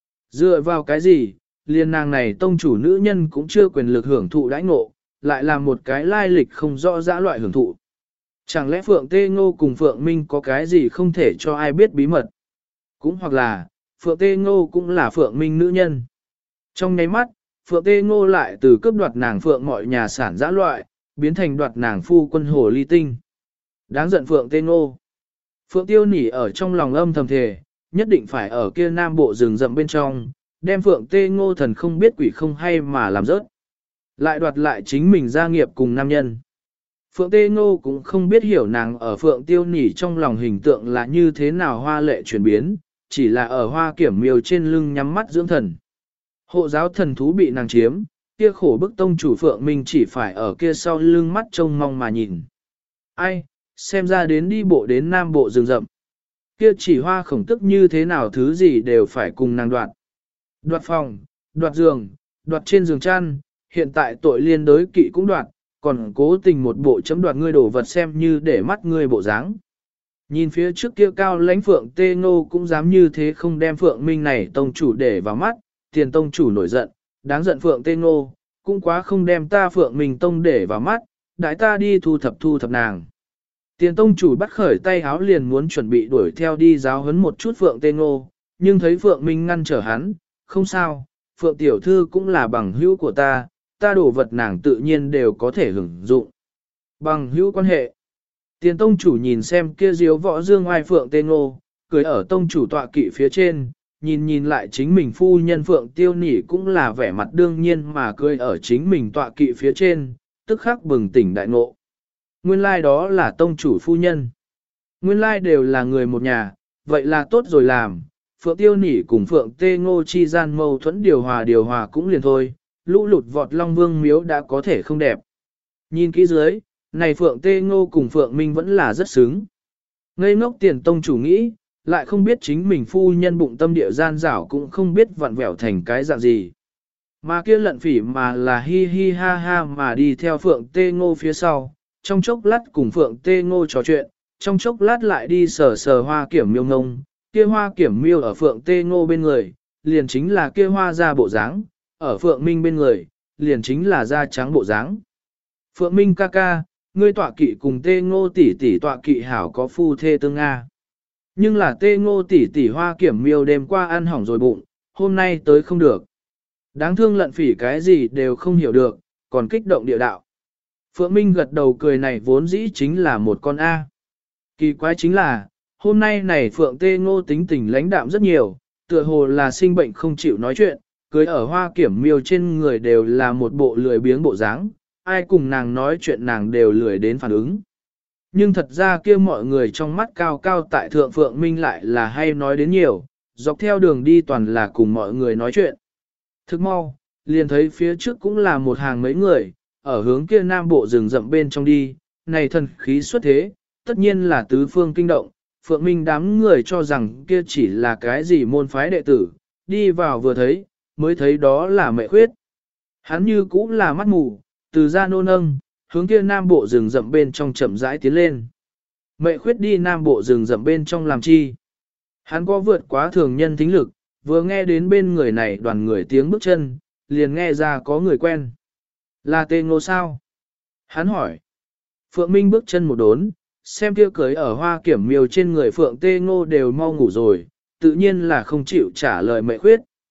Dựa vào cái gì, liền nàng này tông chủ nữ nhân cũng chưa quyền lực hưởng thụ đãi ngộ, lại là một cái lai lịch không rõ dã loại hưởng thụ. Chẳng lẽ Phượng Tê Ngô cùng Phượng Minh có cái gì không thể cho ai biết bí mật? Cũng hoặc là, Phượng Tê Ngô cũng là Phượng Minh nữ nhân. Trong nháy mắt, Phượng Tê Ngô lại từ cướp đoạt nàng Phượng mọi nhà sản dã loại, biến thành đoạt nàng phu quân hồ ly tinh. Đáng giận Phượng Tê Ngô. Phượng Tiêu Nỉ ở trong lòng âm thầm thề, nhất định phải ở kia nam bộ rừng rậm bên trong, đem Phượng Tê Ngô thần không biết quỷ không hay mà làm rớt. Lại đoạt lại chính mình gia nghiệp cùng nam nhân. Phượng Tê Ngô cũng không biết hiểu nàng ở Phượng Tiêu Nỉ trong lòng hình tượng là như thế nào hoa lệ chuyển biến, chỉ là ở hoa kiểm miêu trên lưng nhắm mắt dưỡng thần. Hộ giáo thần thú bị nàng chiếm, kia khổ bức tông chủ Phượng Minh chỉ phải ở kia sau lưng mắt trông mong mà nhìn. Ai, xem ra đến đi bộ đến nam bộ rừng rậm. Kia chỉ hoa khổng tức như thế nào thứ gì đều phải cùng nàng đoạt. Đoạt phòng, đoạt giường, đoạt trên giường chăn, hiện tại tội liên đối kỵ cũng đoạt, còn cố tình một bộ chấm đoạt ngươi đổ vật xem như để mắt ngươi bộ dáng. Nhìn phía trước kia cao lãnh Phượng Tê Ngô cũng dám như thế không đem Phượng Minh này tông chủ để vào mắt, tiền tông chủ nổi giận, đáng giận Phượng Tê Ngô, cũng quá không đem ta Phượng Minh tông để vào mắt, đãi ta đi thu thập nàng. Tiền tông chủ bắt khởi tay háo liền muốn chuẩn bị đuổi theo đi giáo huấn một chút Phượng Tê Ngô, nhưng thấy Phượng Minh ngăn trở hắn, không sao, Phượng tiểu thư cũng là bằng hữu của ta đổ vật nàng tự nhiên đều có thể hưởng dụng. Bằng hữu quan hệ. Tiền tông chủ nhìn xem kia diếu võ dương oai Phượng Tê Ngô, cười ở tông chủ tọa kỵ phía trên, nhìn lại chính mình phu nhân Phượng Tiêu Nỉ cũng là vẻ mặt đương nhiên mà cười ở chính mình tọa kỵ phía trên, tức khắc bừng tỉnh đại ngộ. Nguyên lai đó là tông chủ phu nhân. Nguyên lai đều là người một nhà, vậy là tốt rồi làm. Phượng Tiêu Nỉ cùng Phượng Tê Ngô chi gian mâu thuẫn điều hòa cũng liền thôi, lũ lụt vọt Long Vương miếu đã có thể không đẹp. Nhìn kỹ dưới, này Phượng Tê Ngô cùng Phượng Minh vẫn là rất xứng. Ngây ngốc tiền tông chủ nghĩ, lại không biết chính mình phu nhân bụng tâm địa gian dảo cũng không biết vặn vẹo thành cái dạng gì. Mà kia lận phỉ mà là hi hi ha ha mà đi theo Phượng Tê Ngô phía sau, trong chốc lát cùng Phượng Tê Ngô trò chuyện, trong chốc lát lại đi sờ hoa kiểm miêu ngông, kia hoa kiểm miêu ở Phượng Tê Ngô bên người, liền chính là kia hoa ra bộ dáng, ở Phượng Minh bên người, liền chính là da trắng bộ dáng. Phượng Minh ca ca, ngươi tọa kỵ cùng Tê Ngô tỷ tỷ tọa kỵ hảo có phu thê tương Nga. Nhưng là Tê Ngô tỷ tỷ hoa kiểm miêu đêm qua ăn hỏng rồi bụng, hôm nay tới không được. Đáng thương lận phỉ cái gì đều không hiểu được, còn kích động địa đạo. Phượng Minh gật đầu cười này vốn dĩ chính là một con A. Kỳ quái chính là, hôm nay này Phượng Tê Ngô tính tình lãnh đạm rất nhiều, tựa hồ là sinh bệnh không chịu nói chuyện, cưới ở hoa kiểm miêu trên người đều là một bộ lười biếng bộ dáng, ai cùng nàng nói chuyện nàng đều lười đến phản ứng. Nhưng thật ra kia mọi người trong mắt cao cao tại thượng Phượng Minh lại là hay nói đến nhiều, dọc theo đường đi toàn là cùng mọi người nói chuyện. Thức mau, liền thấy phía trước cũng là một hàng mấy người, ở hướng kia nam bộ rừng rậm bên trong đi, này thần khí xuất thế, tất nhiên là tứ phương kinh động, Phượng Minh đám người cho rằng kia chỉ là cái gì môn phái đệ tử, đi vào vừa thấy, mới thấy đó là mẹ khuyết. Hắn như cũng là mắt mù, từ ra nô nâng, hướng kia nam bộ rừng rậm bên trong chậm rãi tiến lên. Mẹ khuyết đi nam bộ rừng rậm bên trong làm chi? Hắn có vượt quá thường nhân thính lực, vừa nghe đến bên người này đoàn người tiếng bước chân, liền nghe ra có người quen. Là Tê Ngô sao? Hắn hỏi. Phượng Minh bước chân một đốn, xem kia cưới ở hoa kiểm miêu trên người Phượng Tê Ngô đều mau ngủ rồi, tự nhiên là không chịu trả lời mẹ khuyết.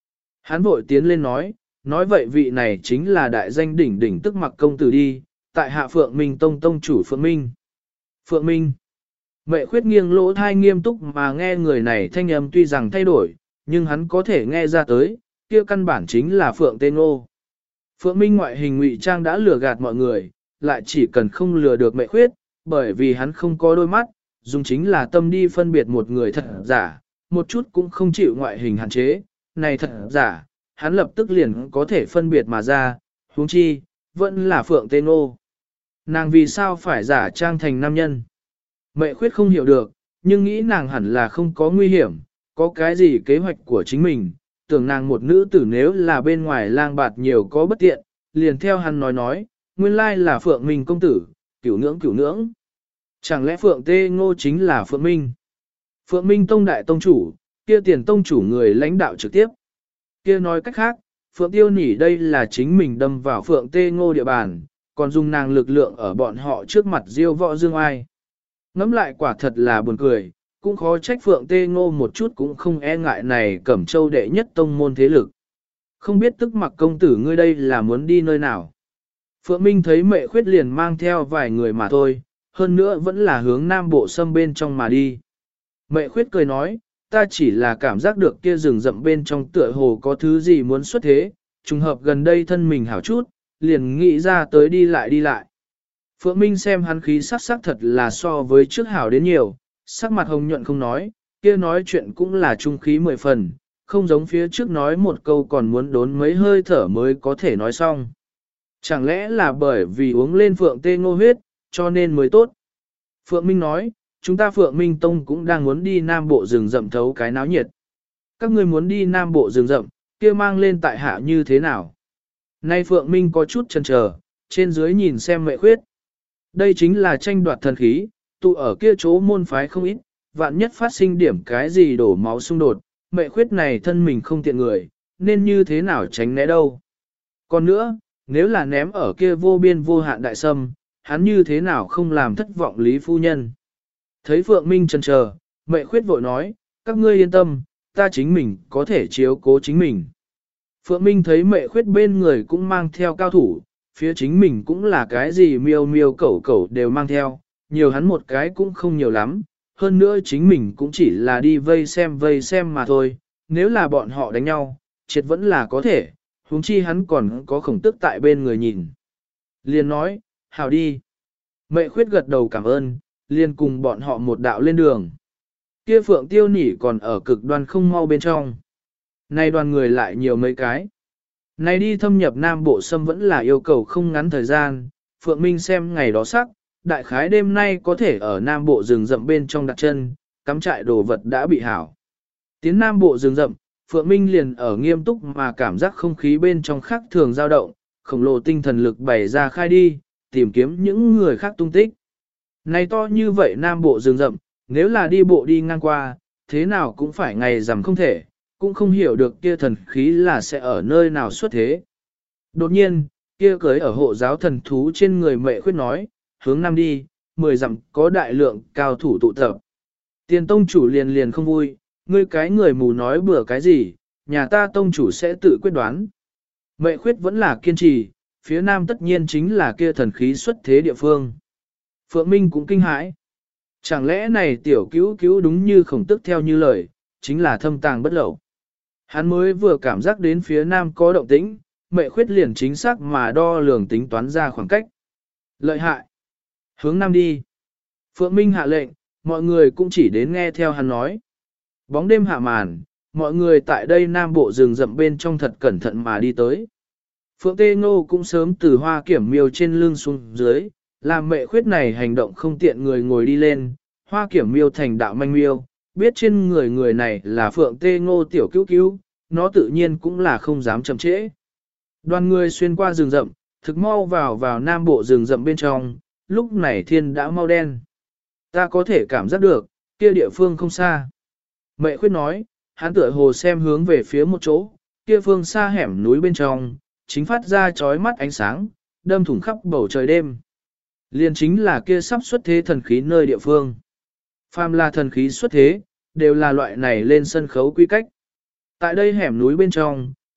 Hắn vội tiến lên nói vậy vị này chính là đại danh đỉnh đỉnh tức mặc công tử đi, tại hạ Phượng Minh Tông tông chủ Phượng Minh. Phượng Minh. Mệ khuyết nghiêng lỗ thai nghiêm túc mà nghe người này thanh âm tuy rằng thay đổi, nhưng hắn có thể nghe ra tới, kia căn bản chính là Phượng Tê Ngô. Phượng Minh ngoại hình ngụy trang đã lừa gạt mọi người, lại chỉ cần không lừa được mệ khuyết, bởi vì hắn không có đôi mắt, dùng chính là tâm đi phân biệt một người thật giả, một chút cũng không chịu ngoại hình hạn chế, này thật giả, hắn lập tức liền có thể phân biệt mà ra, huống chi, vẫn là Phượng Tê Ngô. Nàng vì sao phải giả trang thành nam nhân? Mệ khuyết không hiểu được, nhưng nghĩ nàng hẳn là không có nguy hiểm, có cái gì kế hoạch của chính mình, tưởng nàng một nữ tử nếu là bên ngoài lang bạt nhiều có bất tiện, liền theo hắn nói, nguyên lai là Phượng Minh công tử, cửu nưỡng. Chẳng lẽ Phượng Tê Ngô chính là Phượng Minh? Phượng Minh tông đại tông chủ, kia tiền tông chủ người lãnh đạo trực tiếp. Kia nói cách khác, Phượng Tiêu Nỉ đây là chính mình đâm vào Phượng Tê Ngô địa bàn, còn dùng nàng lực lượng ở bọn họ trước mặt diêu võ dương ai. Ngắm lại quả thật là buồn cười, cũng khó trách Phượng Tê Ngô một chút cũng không e ngại này Cẩm Châu đệ nhất tông môn thế lực. Không biết tức mặc công tử ngươi đây là muốn đi nơi nào. Phượng Minh thấy mệ khuyết liền mang theo vài người mà thôi, hơn nữa vẫn là hướng nam bộ sâm bên trong mà đi. Mệ khuyết cười nói, ta chỉ là cảm giác được kia rừng rậm bên trong tựa hồ có thứ gì muốn xuất thế, trùng hợp gần đây thân mình hảo chút, liền nghĩ ra tới đi lại. Phượng Minh xem hắn khí sắc thật là so với trước hảo đến nhiều, sắc mặt hồng nhuận không nói, kia nói chuyện cũng là trung khí 10 phần, không giống phía trước nói một câu còn muốn đốn mấy hơi thở mới có thể nói xong. Chẳng lẽ là bởi vì uống lên Phượng Tê Ngô huyết, cho nên mới tốt. Phượng Minh nói, chúng ta Phượng Minh Tông cũng đang muốn đi Nam Bộ rừng rậm thấu cái náo nhiệt. Các ngươi muốn đi Nam Bộ rừng rậm, kia mang lên tại hạ như thế nào? Nay Phượng Minh có chút chần chờ, trên dưới nhìn xem mệ khuyết. Đây chính là tranh đoạt thần khí, tụ ở kia chỗ môn phái không ít, vạn nhất phát sinh điểm cái gì đổ máu xung đột, mệ khuyết này thân mình không tiện người, nên như thế nào tránh né đâu. Còn nữa, nếu là ném ở kia vô biên vô hạn đại sâm, hắn như thế nào không làm thất vọng Lý Phu Nhân. Thấy Phượng Minh chần chờ, mệ khuyết vội nói, các ngươi yên tâm, ta chính mình có thể chiếu cố chính mình. Phượng Minh thấy mệ khuyết bên người cũng mang theo cao thủ, phía chính mình cũng là cái gì miêu cẩu đều mang theo, nhiều hắn một cái cũng không nhiều lắm, hơn nữa chính mình cũng chỉ là đi vây xem mà thôi, nếu là bọn họ đánh nhau, triệt vẫn là có thể, huống chi hắn còn có khổng tức tại bên người nhìn. Liền nói, hào đi. Mệ khuyết gật đầu cảm ơn, liền cùng bọn họ một đạo lên đường. Kia Phượng Tiêu Nỉ còn ở cực đoan không mau bên trong. Nay đoàn người lại nhiều mấy cái. Này đi thâm nhập Nam Bộ Sâm vẫn là yêu cầu không ngắn thời gian, Phượng Minh xem ngày đó sắc, đại khái đêm nay có thể ở Nam Bộ rừng rậm bên trong đặt chân, cắm trại đồ vật đã bị hảo. Tiến Nam Bộ rừng rậm, Phượng Minh liền ở nghiêm túc mà cảm giác không khí bên trong khác thường dao động, khổng lồ tinh thần lực bày ra khai đi, tìm kiếm những người khác tung tích. Này to như vậy Nam Bộ rừng rậm, nếu là đi bộ đi ngang qua, thế nào cũng phải ngày rằm không thể, cũng không hiểu được kia thần khí là sẽ ở nơi nào xuất thế. Đột nhiên, kia cưới ở hộ giáo thần thú trên người mệ khuyết nói, hướng nam đi, 10 dặm có đại lượng cao thủ tụ tập. Tiền tông chủ liền không vui, ngươi cái người mù nói bừa cái gì, nhà ta tông chủ sẽ tự quyết đoán. Mệ khuyết vẫn là kiên trì, phía nam tất nhiên chính là kia thần khí xuất thế địa phương. Phượng Minh cũng kinh hãi. Chẳng lẽ này tiểu cứu đúng như khổng tức theo như lời, chính là thâm tàng bất lậu. Hắn mới vừa cảm giác đến phía nam có động tĩnh, mệ khuyết liền chính xác mà đo lường tính toán ra khoảng cách. Lợi hại. Hướng nam đi. Phượng Minh hạ lệnh, mọi người cũng chỉ đến nghe theo hắn nói. Bóng đêm hạ màn, mọi người tại đây Nam Bộ rừng rậm bên trong thật cẩn thận mà đi tới. Phượng Tê Ngô cũng sớm từ hoa kiểm miêu trên lưng xuống dưới, làm mệ khuyết này hành động không tiện người ngồi đi lên, hoa kiểm miêu thành đạo manh miêu, biết trên người này là Phượng Tê Ngô tiểu cứu, nó tự nhiên cũng là không dám chậm trễ. Đoàn người xuyên qua rừng rậm, thực mau vào Nam Bộ rừng rậm bên trong, lúc này thiên đã mau đen. Ta có thể cảm giác được, kia địa phương không xa. Mệ khuyết nói, hắn tựa hồ xem hướng về phía một chỗ, kia phương xa hẻm núi bên trong, chính phát ra chói mắt ánh sáng, đâm thủng khắp bầu trời đêm. Liền chính là kia sắp xuất thế thần khí nơi địa phương. Phàm là thần khí xuất thế, đều là loại này lên sân khấu quy cách. Tại đây hẻm núi bên trong,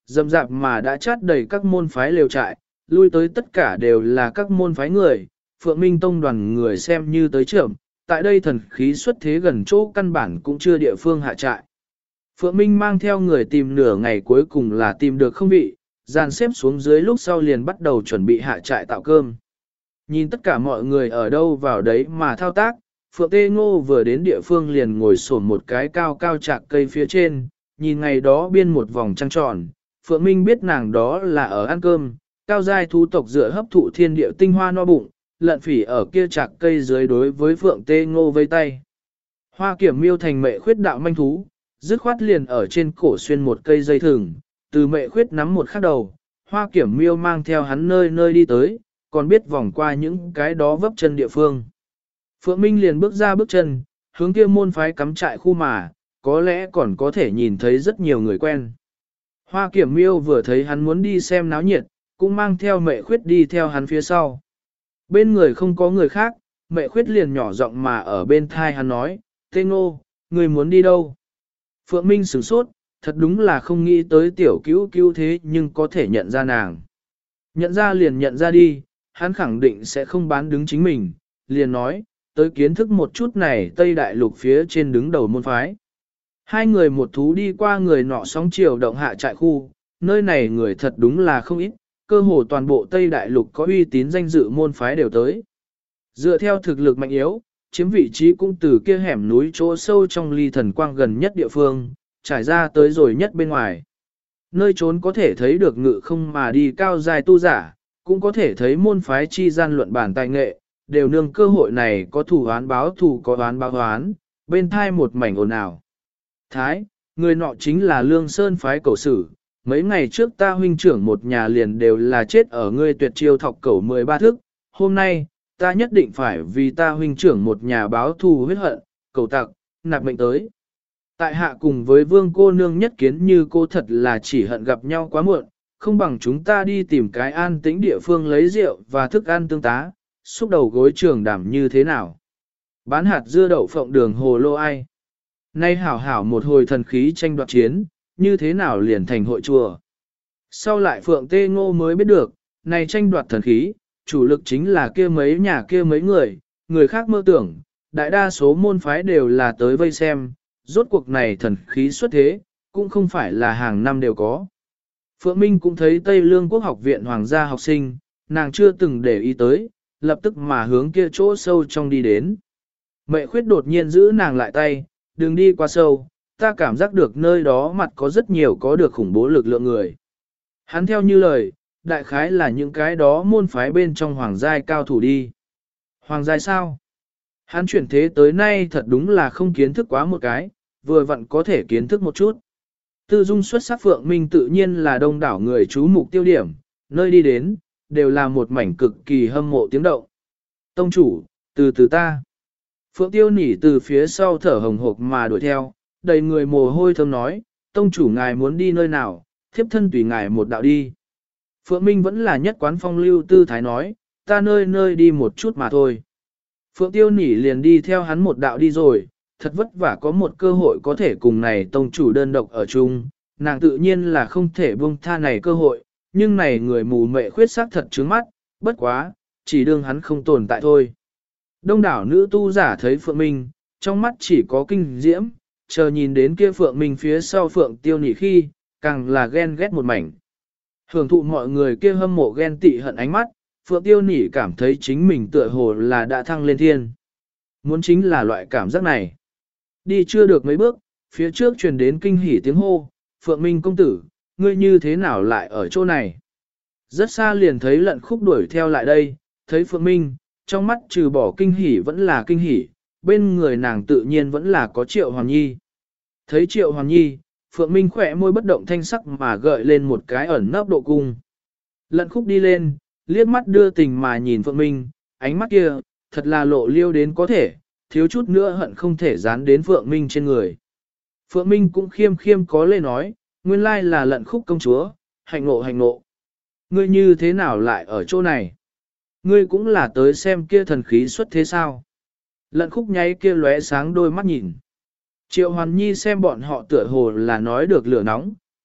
rậm rạp mà đã chát đầy các môn phái lều trại, lui tới tất cả đều là các môn phái người, Phượng Minh Tông đoàn người xem như tới trưởng, tại đây thần khí xuất thế gần chỗ căn bản cũng chưa địa phương hạ trại. Phượng Minh mang theo người tìm nửa ngày cuối cùng là tìm được không vị, dàn xếp xuống dưới lúc sau liền bắt đầu chuẩn bị hạ trại tạo cơm. Nhìn tất cả mọi người ở đâu vào đấy mà thao tác, Phượng Tê Ngô vừa đến địa phương liền ngồi xổm một cái cao cao chạc cây phía trên, nhìn ngày đó biên một vòng trăng tròn, Phượng Minh biết nàng đó là ở ăn cơm, cao giai thú tộc dựa hấp thụ thiên địa tinh hoa no bụng, lợn phỉ ở kia chạc cây dưới đối với Phượng Tê Ngô vây tay. Hoa Kiểm Miêu thành mệ khuyết đạo manh thú, dứt khoát liền ở trên cổ xuyên một cây dây thừng, từ mệ khuyết nắm một khắc đầu, Hoa Kiểm Miêu mang theo hắn nơi nơi đi tới, còn biết vòng qua những cái đó vấp chân địa phương. Phượng Minh liền bước ra bước chân, hướng kia môn phái cắm trại khu mà, có lẽ còn có thể nhìn thấy rất nhiều người quen. Hoa Kiểm Miêu vừa thấy hắn muốn đi xem náo nhiệt, cũng mang theo mệ khuyết đi theo hắn phía sau. Bên người không có người khác, mệ khuyết liền nhỏ giọng mà ở bên thai hắn nói, Tê Ngô, người muốn đi đâu? Phượng Minh sửng sốt, thật đúng là không nghĩ tới tiểu cứu cứu thế nhưng có thể nhận ra nàng. Nhận ra liền nhận ra đi, hắn khẳng định sẽ không bán đứng chính mình, liền nói, tới kiến thức một chút này Tây Đại Lục phía trên đứng đầu môn phái. Hai người một thú đi qua người nọ sóng chiều động hạ trại khu, nơi này người thật đúng là không ít, cơ hồ toàn bộ Tây Đại Lục có uy tín danh dự môn phái đều tới. Dựa theo thực lực mạnh yếu, chiếm vị trí cũng từ kia hẻm núi chỗ sâu trong ly thần quang gần nhất địa phương, trải ra tới rồi nhất bên ngoài. Nơi trốn có thể thấy được ngự không mà đi cao dài tu giả, cũng có thể thấy môn phái chi gian luận bản tài nghệ, đều nương cơ hội này có thủ án báo thủ có oán báo oán, bên thai một mảnh ồn ào. Thái, người nọ chính là Lương Sơn phái cầu sử, mấy ngày trước ta huynh trưởng một nhà liền đều là chết ở ngươi tuyệt chiêu thọc cẩu 13 thức, hôm nay, ta nhất định phải vì ta huynh trưởng một nhà báo thù huyết hận, cầu tặc, nạp mệnh tới. Tại hạ cùng với vương cô nương nhất kiến như cô thật là chỉ hận gặp nhau quá muộn, không bằng chúng ta đi tìm cái an tĩnh địa phương lấy rượu và thức ăn tương tá, xúc đầu gối trường đảm như thế nào. Bán hạt dưa đậu phộng đường hồ lô ai. Nay hảo hảo một hồi thần khí tranh đoạt chiến, như thế nào liền thành hội chùa. Sau lại Phượng Tê Ngô mới biết được, này tranh đoạt thần khí, chủ lực chính là kia mấy nhà kia mấy người khác mơ tưởng, đại đa số môn phái đều là tới vây xem, rốt cuộc này thần khí xuất thế, cũng không phải là hàng năm đều có. Phượng Minh cũng thấy Tây Lương Quốc học viện hoàng gia học sinh, nàng chưa từng để ý tới, lập tức mà hướng kia chỗ sâu trong đi đến. Mệ khuyết đột nhiên giữ nàng lại tay, đừng đi qua sâu, ta cảm giác được nơi đó mặt có rất nhiều có được khủng bố lực lượng người. Hắn theo như lời, đại khái là những cái đó môn phái bên trong hoàng giai cao thủ đi. Hoàng giai sao? Hắn chuyển thế tới nay thật đúng là không kiến thức quá một cái, vừa vặn có thể kiến thức một chút. Tư dung xuất sắc Phượng Minh tự nhiên là đông đảo người chú mục tiêu điểm, nơi đi đến, đều là một mảnh cực kỳ hâm mộ tiếng động. Tông chủ, từ từ ta. Phượng Tiêu nỉ từ phía sau thở hồng hộc mà đuổi theo, đầy người mồ hôi thơm nói, tông chủ ngài muốn đi nơi nào, thiếp thân tùy ngài một đạo đi. Phượng Minh vẫn là nhất quán phong lưu tư thái nói, ta nơi nơi đi một chút mà thôi. Phượng Tiêu nỉ liền đi theo hắn một đạo đi rồi, thật vất vả có một cơ hội có thể cùng này tông chủ đơn độc ở chung, nàng tự nhiên là không thể buông tha này cơ hội, nhưng này người mù mệ khuyết sắc thật trướng mắt, bất quá, chỉ đương hắn không tồn tại thôi. Đông đảo nữ tu giả thấy Phượng Minh, trong mắt chỉ có kinh diễm, chờ nhìn đến kia Phượng Minh phía sau Phượng Tiêu nỉ khi, càng là ghen ghét một mảnh. Hưởng thụ mọi người kia hâm mộ ghen tị hận ánh mắt, Phượng Tiêu nỉ cảm thấy chính mình tựa hồ là đã thăng lên thiên. Muốn chính là loại cảm giác này. Đi chưa được mấy bước, phía trước truyền đến kinh hỉ tiếng hô, Phượng Minh công tử, ngươi như thế nào lại ở chỗ này? Rất xa liền thấy Lận Khúc đuổi theo lại đây, thấy Phượng Minh, trong mắt trừ bỏ kinh hỉ vẫn là kinh hỉ, bên người nàng tự nhiên vẫn là có Triệu Hoàn Nhi. Thấy Triệu Hoàn Nhi, Phượng Minh khỏe môi bất động thanh sắc mà gợi lên một cái ẩn nấp độ cung. Lận Khúc đi lên, liếc mắt đưa tình mà nhìn Phượng Minh, ánh mắt kia, thật là lộ liêu đến có thể, thiếu chút nữa hận không thể dán đến Phượng Minh trên người. Phượng Minh cũng khiêm khiêm có lê nói, nguyên lai là Lận Khúc công chúa, hạnh ngộ hạnh ngộ. Ngươi như thế nào lại ở chỗ này? Ngươi cũng là tới xem kia thần khí xuất thế sao? Lận Khúc nháy kia lóe sáng đôi mắt nhìn. Triệu Hoàn Nhi xem bọn họ tựa hồ là nói được lửa nóng,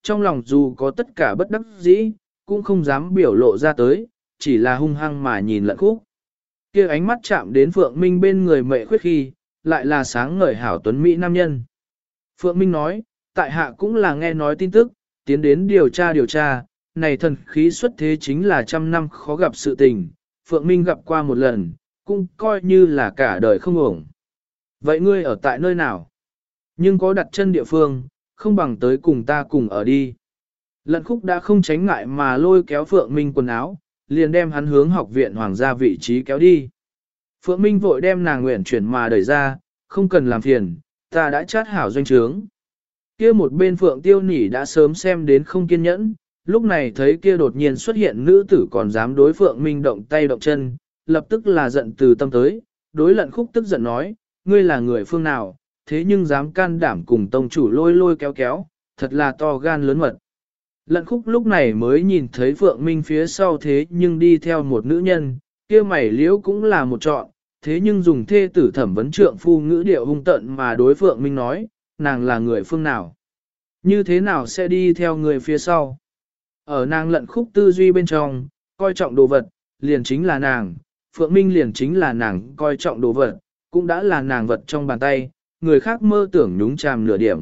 trong lòng dù có tất cả bất đắc dĩ, cũng không dám biểu lộ ra tới, chỉ là hung hăng mà nhìn Lận Khúc. Kia ánh mắt chạm đến Phượng Minh bên người Mệ Khuyết khi, lại là sáng ngời hảo tuấn mỹ nam nhân. Phượng Minh nói, tại hạ cũng là nghe nói tin tức, tiến đến điều tra, này thần khí xuất thế chính là trăm năm khó gặp sự tình, Phượng Minh gặp qua một lần, cũng coi như là cả đời không ổng. Vậy ngươi ở tại nơi nào? Nhưng có đặt chân địa phương, không bằng tới cùng ta cùng ở đi. Lận Khúc đã không tránh ngại mà lôi kéo Phượng Minh quần áo, liền đem hắn hướng học viện hoàng gia vị trí kéo đi. Phượng Minh vội đem nàng nguyện chuyển mà đẩy ra, không cần làm phiền, ta đã chát hảo doanh trướng. Kia một bên Phượng Tiêu Nỉ đã sớm xem đến không kiên nhẫn, lúc này thấy kia đột nhiên xuất hiện nữ tử còn dám đối Phượng Minh động tay động chân, lập tức là giận từ tâm tới, đối Lận Khúc tức giận nói, ngươi là người phương nào, thế nhưng dám can đảm cùng tông chủ lôi lôi kéo kéo, thật là to gan lớn mật. Lận Khúc lúc này mới nhìn thấy Phượng Minh phía sau thế nhưng đi theo một nữ nhân, kia mày liễu cũng là một chọn, thế nhưng dùng thê tử thẩm vấn trượng phu ngữ điệu hung tận mà đối Phượng Minh nói, nàng là người phương nào? Như thế nào sẽ đi theo người phía sau? Ở nàng Lận Khúc tư duy bên trong, coi trọng đồ vật, liền chính là nàng, Phượng Minh liền chính là nàng coi trọng đồ vật, cũng đã là nàng vật trong bàn tay, người khác mơ tưởng nhúng chàm nửa điểm.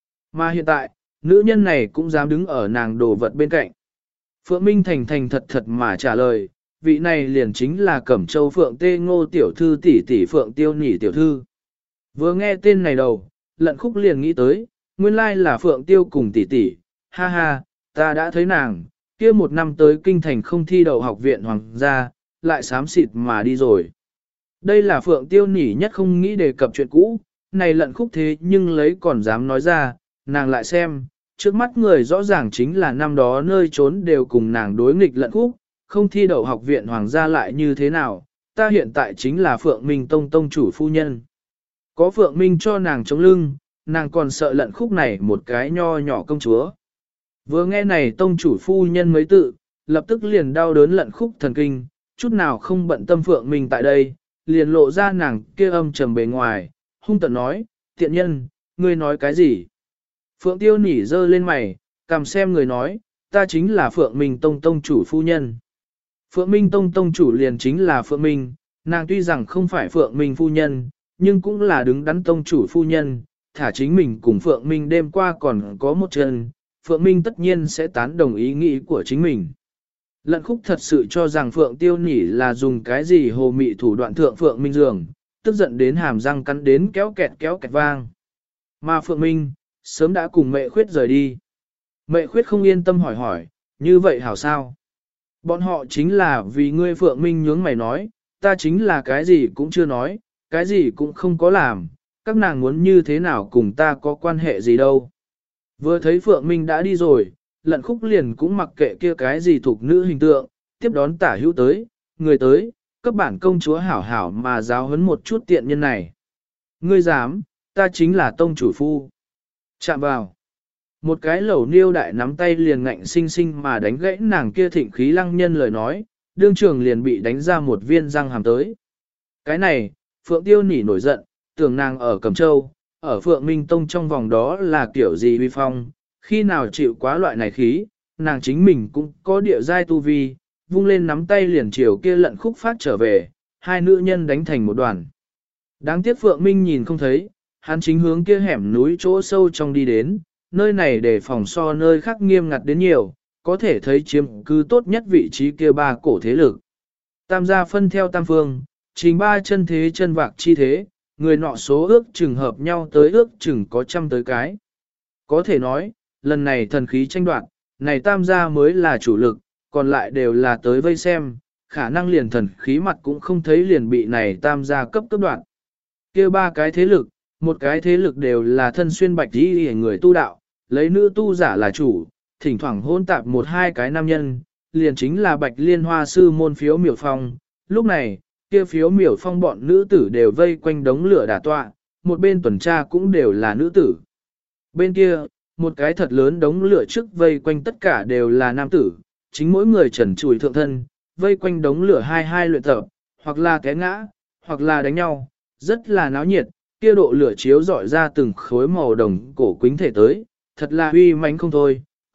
Mà hiện tại, nữ nhân này cũng dám đứng ở nàng đồ vật bên cạnh. Phượng Minh thành thành thật thật mà trả lời, vị này liền chính là Cẩm Châu Phượng Tê Ngô tiểu thư tỷ tỷ Phượng Tiêu Nỉ tiểu thư. Vừa nghe tên này đầu, Lận Khúc liền nghĩ tới, nguyên lai là Phượng Tiêu cùng tỷ tỷ, ha ha, ta đã thấy nàng, kia một năm tới kinh thành không thi đậu học viện hoàng gia, lại xám xịt mà đi rồi. Đây là Phượng Tiêu Nỉ nhất không nghĩ đề cập chuyện cũ, này Lận Khúc thế nhưng lấy còn dám nói ra, nàng lại xem, trước mắt người rõ ràng chính là năm đó nơi trốn đều cùng nàng đối nghịch Lận Khúc, không thi đậu học viện hoàng gia lại như thế nào, ta hiện tại chính là Phượng Minh Tông tông chủ phu nhân. Có Phượng Minh cho nàng chống lưng, nàng còn sợ Lận Khúc này một cái nho nhỏ công chúa. Vừa nghe này tông chủ phu nhân mấy tự, lập tức liền đau đớn Lận Khúc thần kinh, chút nào không bận tâm Phượng Minh tại đây, liền lộ ra nàng kia âm trầm bề ngoài, hung tợn nói, tiện nhân, ngươi nói cái gì? Phượng Tiêu Nỉ giơ lên mày, cầm xem người nói, ta chính là Phượng Minh Tông tông chủ phu nhân. Phượng Minh Tông tông chủ liền chính là Phượng Minh, nàng tuy rằng không phải Phượng Minh phu nhân, nhưng cũng là đứng đắn tông chủ phu nhân, thả chính mình cùng Phượng Minh đêm qua còn có một chân, Phượng Minh tất nhiên sẽ tán đồng ý nghĩ của chính mình. Lận Khúc thật sự cho rằng Phượng Tiêu Nỉ là dùng cái gì hồ mị thủ đoạn thượng Phượng Minh giường, tức giận đến hàm răng cắn đến kéo kẹt vang. Mà Phượng Minh, sớm đã cùng Mệ Khuyết rời đi. Mệ Khuyết không yên tâm hỏi, như vậy hảo sao? Bọn họ chính là vì ngươi Phượng Minh nhướng mày nói, ta chính là cái gì cũng chưa nói, cái gì cũng không có làm, các nàng muốn như thế nào cùng ta có quan hệ gì đâu. Vừa thấy Phượng Minh đã đi rồi, Lận Khúc liền cũng mặc kệ kia cái gì thuộc nữ hình tượng, tiếp đón tả hữu tới, người tới, cấp bản công chúa hảo hảo mà giáo huấn một chút tiện nhân này. Ngươi dám, ta chính là tông chủ phu. Chạm vào. Một cái lẩu niêu đại nắm tay liền ngạnh sinh sinh mà đánh gãy nàng kia thịnh khí lăng nhân lời nói, đương trường liền bị đánh ra một viên răng hàm tới. Cái này, Phượng Tiêu Nỉ nổi giận, tưởng nàng ở Cẩm Châu, ở Phượng Minh Tông trong vòng đó là kiểu gì uy phong, khi nào chịu quá loại này khí, nàng chính mình cũng có địa giai tu vi, vung lên nắm tay liền chiều kia Lận Khúc phát trở về, hai nữ nhân đánh thành một đoàn. Đáng tiếc Phượng Minh nhìn không thấy, hắn chính hướng kia hẻm núi chỗ sâu trong đi đến, nơi này để phòng so nơi khác nghiêm ngặt đến nhiều, có thể thấy chiếm cứ tốt nhất vị trí kia ba cổ thế lực. Tam gia phân theo tam phương, trình ba chân thế chân vạc chi thế, người nọ số ước chừng hợp nhau tới ước chừng có trăm tới cái. Có thể nói, lần này thần khí tranh đoạt, này tam gia mới là chủ lực, còn lại đều là tới vây xem, khả năng liền thần khí mặt cũng không thấy liền bị này tam gia cấp đoạt. Kia ba cái thế lực, một cái thế lực đều là thân xuyên bạch y người tu đạo, lấy nữ tu giả là chủ, thỉnh thoảng hôn tạp một hai cái nam nhân, liền chính là bạch liên hoa sư môn phiếu miểu phong. Lúc này, kia phiếu miểu phong bọn nữ tử đều vây quanh đống lửa đả tọa, một bên tuần tra cũng đều là nữ tử. Bên kia, một cái thật lớn đống lửa trước vây quanh tất cả đều là nam tử, chính mỗi người trần trùi thượng thân, vây quanh đống lửa hai luyện tập, hoặc là té ngã, hoặc là đánh nhau, rất là náo nhiệt, kia độ lửa chiếu dọi ra từng khối màu đồng cổ quính thể tới, thật là uy mãnh không thôi,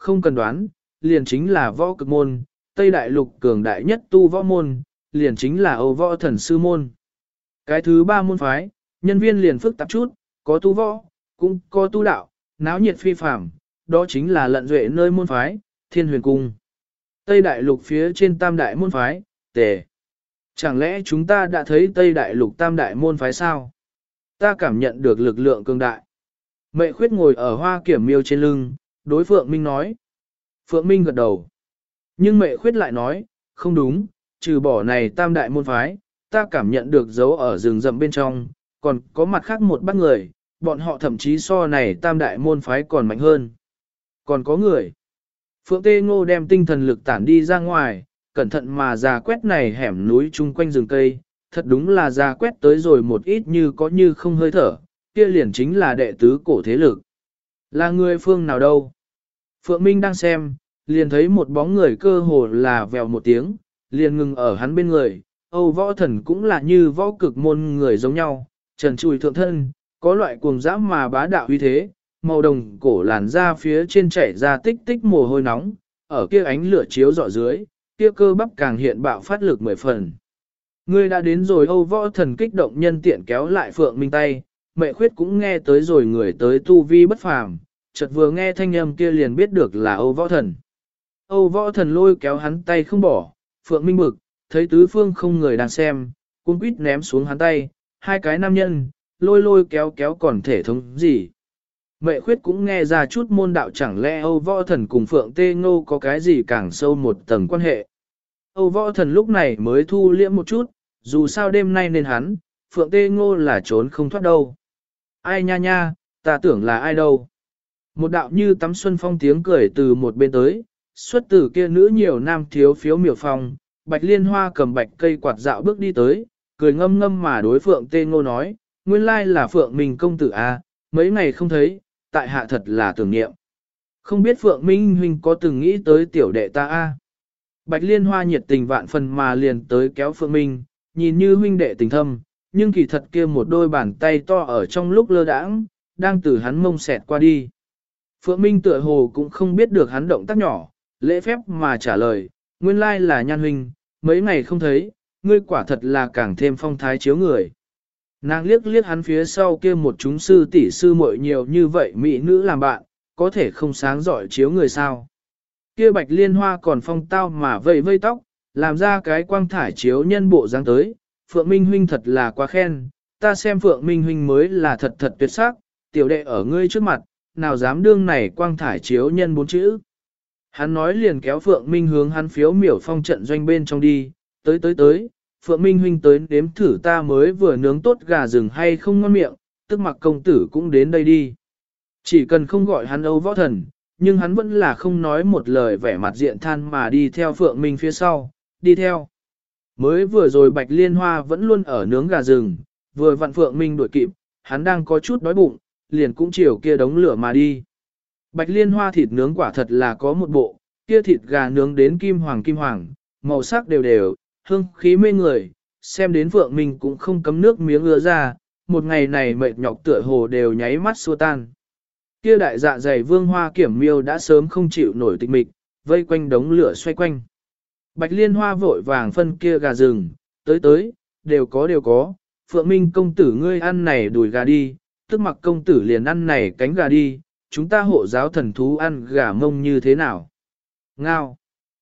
không cần đoán, liền chính là võ cực môn, Tây Đại Lục cường đại nhất tu võ môn, liền chính là Âu Võ Thần Sư môn. Cái thứ ba môn phái, nhân viên liền phức tạp chút, có tu võ, cũng có tu đạo, náo nhiệt phi phàm, đó chính là Lận Duệ nơi môn phái, Thiên Huyền Cung. Tây Đại Lục phía trên Tam Đại môn phái, Tề. Chẳng lẽ chúng ta đã thấy Tây Đại Lục Tam Đại môn phái sao? Ta cảm nhận được lực lượng cường đại. Mệ Khuyết ngồi ở Hoa Kiểm Miêu trên lưng, đối Phượng Minh nói. Phượng Minh gật đầu. Nhưng Mệ Khuyết lại nói, không đúng, trừ bỏ này Tam Đại môn phái, ta cảm nhận được dấu ở rừng rậm bên trong, còn có mặt khác một bác người, bọn họ thậm chí so này Tam Đại môn phái còn mạnh hơn. Còn có người. Phượng Tê Ngô đem tinh thần lực tản đi ra ngoài, cẩn thận mà ra quét này hẻm núi chung quanh rừng cây, thật đúng là ra quét tới rồi một ít như có như không hơi thở, kia liền chính là đệ tứ cổ thế lực. Là người phương nào đâu? Phượng Minh đang xem, liền thấy một bóng người cơ hồ là vèo một tiếng, liền ngừng ở hắn bên người, Âu Võ Thần cũng là như võ cực môn người giống nhau, trần trùi thượng thân, có loại cuồng dã mà bá đạo uy thế, màu đồng cổ làn da phía trên chảy ra tích tích mồ hôi nóng, ở kia ánh lửa chiếu rọi dưới, kia cơ bắp càng hiện bạo phát lực 10 phần. Ngươi đã đến rồi. Âu Võ Thần kích động nhân tiện kéo lại Phượng Minh tay, Mệ Khuyết cũng nghe tới rồi người tới tu vi bất phàm, chợt vừa nghe thanh âm kia liền biết được là Âu Võ Thần. Âu Võ Thần lôi kéo hắn tay không bỏ, Phượng Minh bực, thấy tứ phương không người đang xem, cuống quýt ném xuống hắn tay, hai cái nam nhân, lôi kéo kéo còn thể thống gì. Mệ Khuyết cũng nghe ra chút môn đạo, chẳng lẽ Âu Võ Thần cùng Phượng Tê Ngô có cái gì càng sâu một tầng quan hệ. Âu Võ Thần lúc này mới thu liễm một chút, dù sao đêm nay nên hắn, Phượng Tê Ngô là trốn không thoát đâu. Ai nha nha, ta tưởng là ai đâu. Một đạo như tắm xuân phong tiếng cười từ một bên tới, xuất từ kia nữ nhiều nam thiếu phiếu miểu phong, Bạch Liên Hoa cầm bạch cây quạt dạo bước đi tới, cười ngâm ngâm mà đối Phượng Tê Ngô nói, nguyên lai là Phượng Minh công tử a, mấy ngày không thấy, tại hạ thật là tưởng niệm. Không biết Phượng Minh huynh có từng nghĩ tới tiểu đệ ta a? Bạch Liên Hoa nhiệt tình vạn phần mà liền tới kéo Phượng Minh, nhìn như huynh đệ tình thâm, nhưng kỳ thật kia một đôi bàn tay to ở trong lúc lơ đãng, đang từ hắn mông xẹt qua đi. Phượng Minh tựa hồ cũng không biết được hắn động tác nhỏ, lễ phép mà trả lời, nguyên lai là Nhan huynh, mấy ngày không thấy, ngươi quả thật là càng thêm phong thái chiếu người. Nàng liếc liếc hắn phía sau kia một chúng sư tỷ sư muội nhiều như vậy mỹ nữ làm bạn, có thể không sáng giỏi chiếu người sao. Kia Bạch Liên Hoa còn phong tao mà vây vây tóc, làm ra cái quang thải chiếu nhân bộ dáng tới, Phượng Minh huynh thật là quá khen, ta xem Phượng Minh huynh mới là thật thật tuyệt sắc, tiểu đệ ở ngươi trước mặt, nào dám đương này quang thải chiếu nhân 4 chữ. Hắn nói liền kéo Phượng Minh hướng hắn phiếu miểu phong trận doanh bên trong đi, tới, Phượng Minh huynh tới đếm thử ta mới vừa nướng tốt gà rừng hay không ngon miệng, tức mặc công tử cũng đến đây đi. Chỉ cần không gọi hắn Âu Võ Thần, nhưng hắn vẫn là không nói một lời, vẻ mặt diện than mà đi theo Phượng Minh phía sau, đi theo. Mới vừa rồi Bạch Liên Hoa vẫn luôn ở nướng gà rừng, vừa vặn Phượng Minh đuổi kịp, hắn đang có chút đói bụng, liền cũng chiều kia đống lửa mà đi. Bạch Liên Hoa thịt nướng quả thật là có một bộ, kia thịt gà nướng đến kim hoàng, màu sắc đều đều, hương khí mê người, xem đến Phượng Minh cũng không cấm nước miếng ưa ra, một ngày này mệt nhọc tựa hồ đều nháy mắt xua tan. Kia đại dạ dày Vương Hoa Kiểm Miêu đã sớm không chịu nổi tịch mịch, vây quanh đống lửa xoay quanh. Bạch Liên Hoa vội vàng phân kia gà rừng, tới, đều có, Phượng Minh công tử ngươi ăn này đùi gà đi, tức mặc công tử liền ăn này cánh gà đi, chúng ta hộ giáo thần thú ăn gà mông như thế nào? Ngao!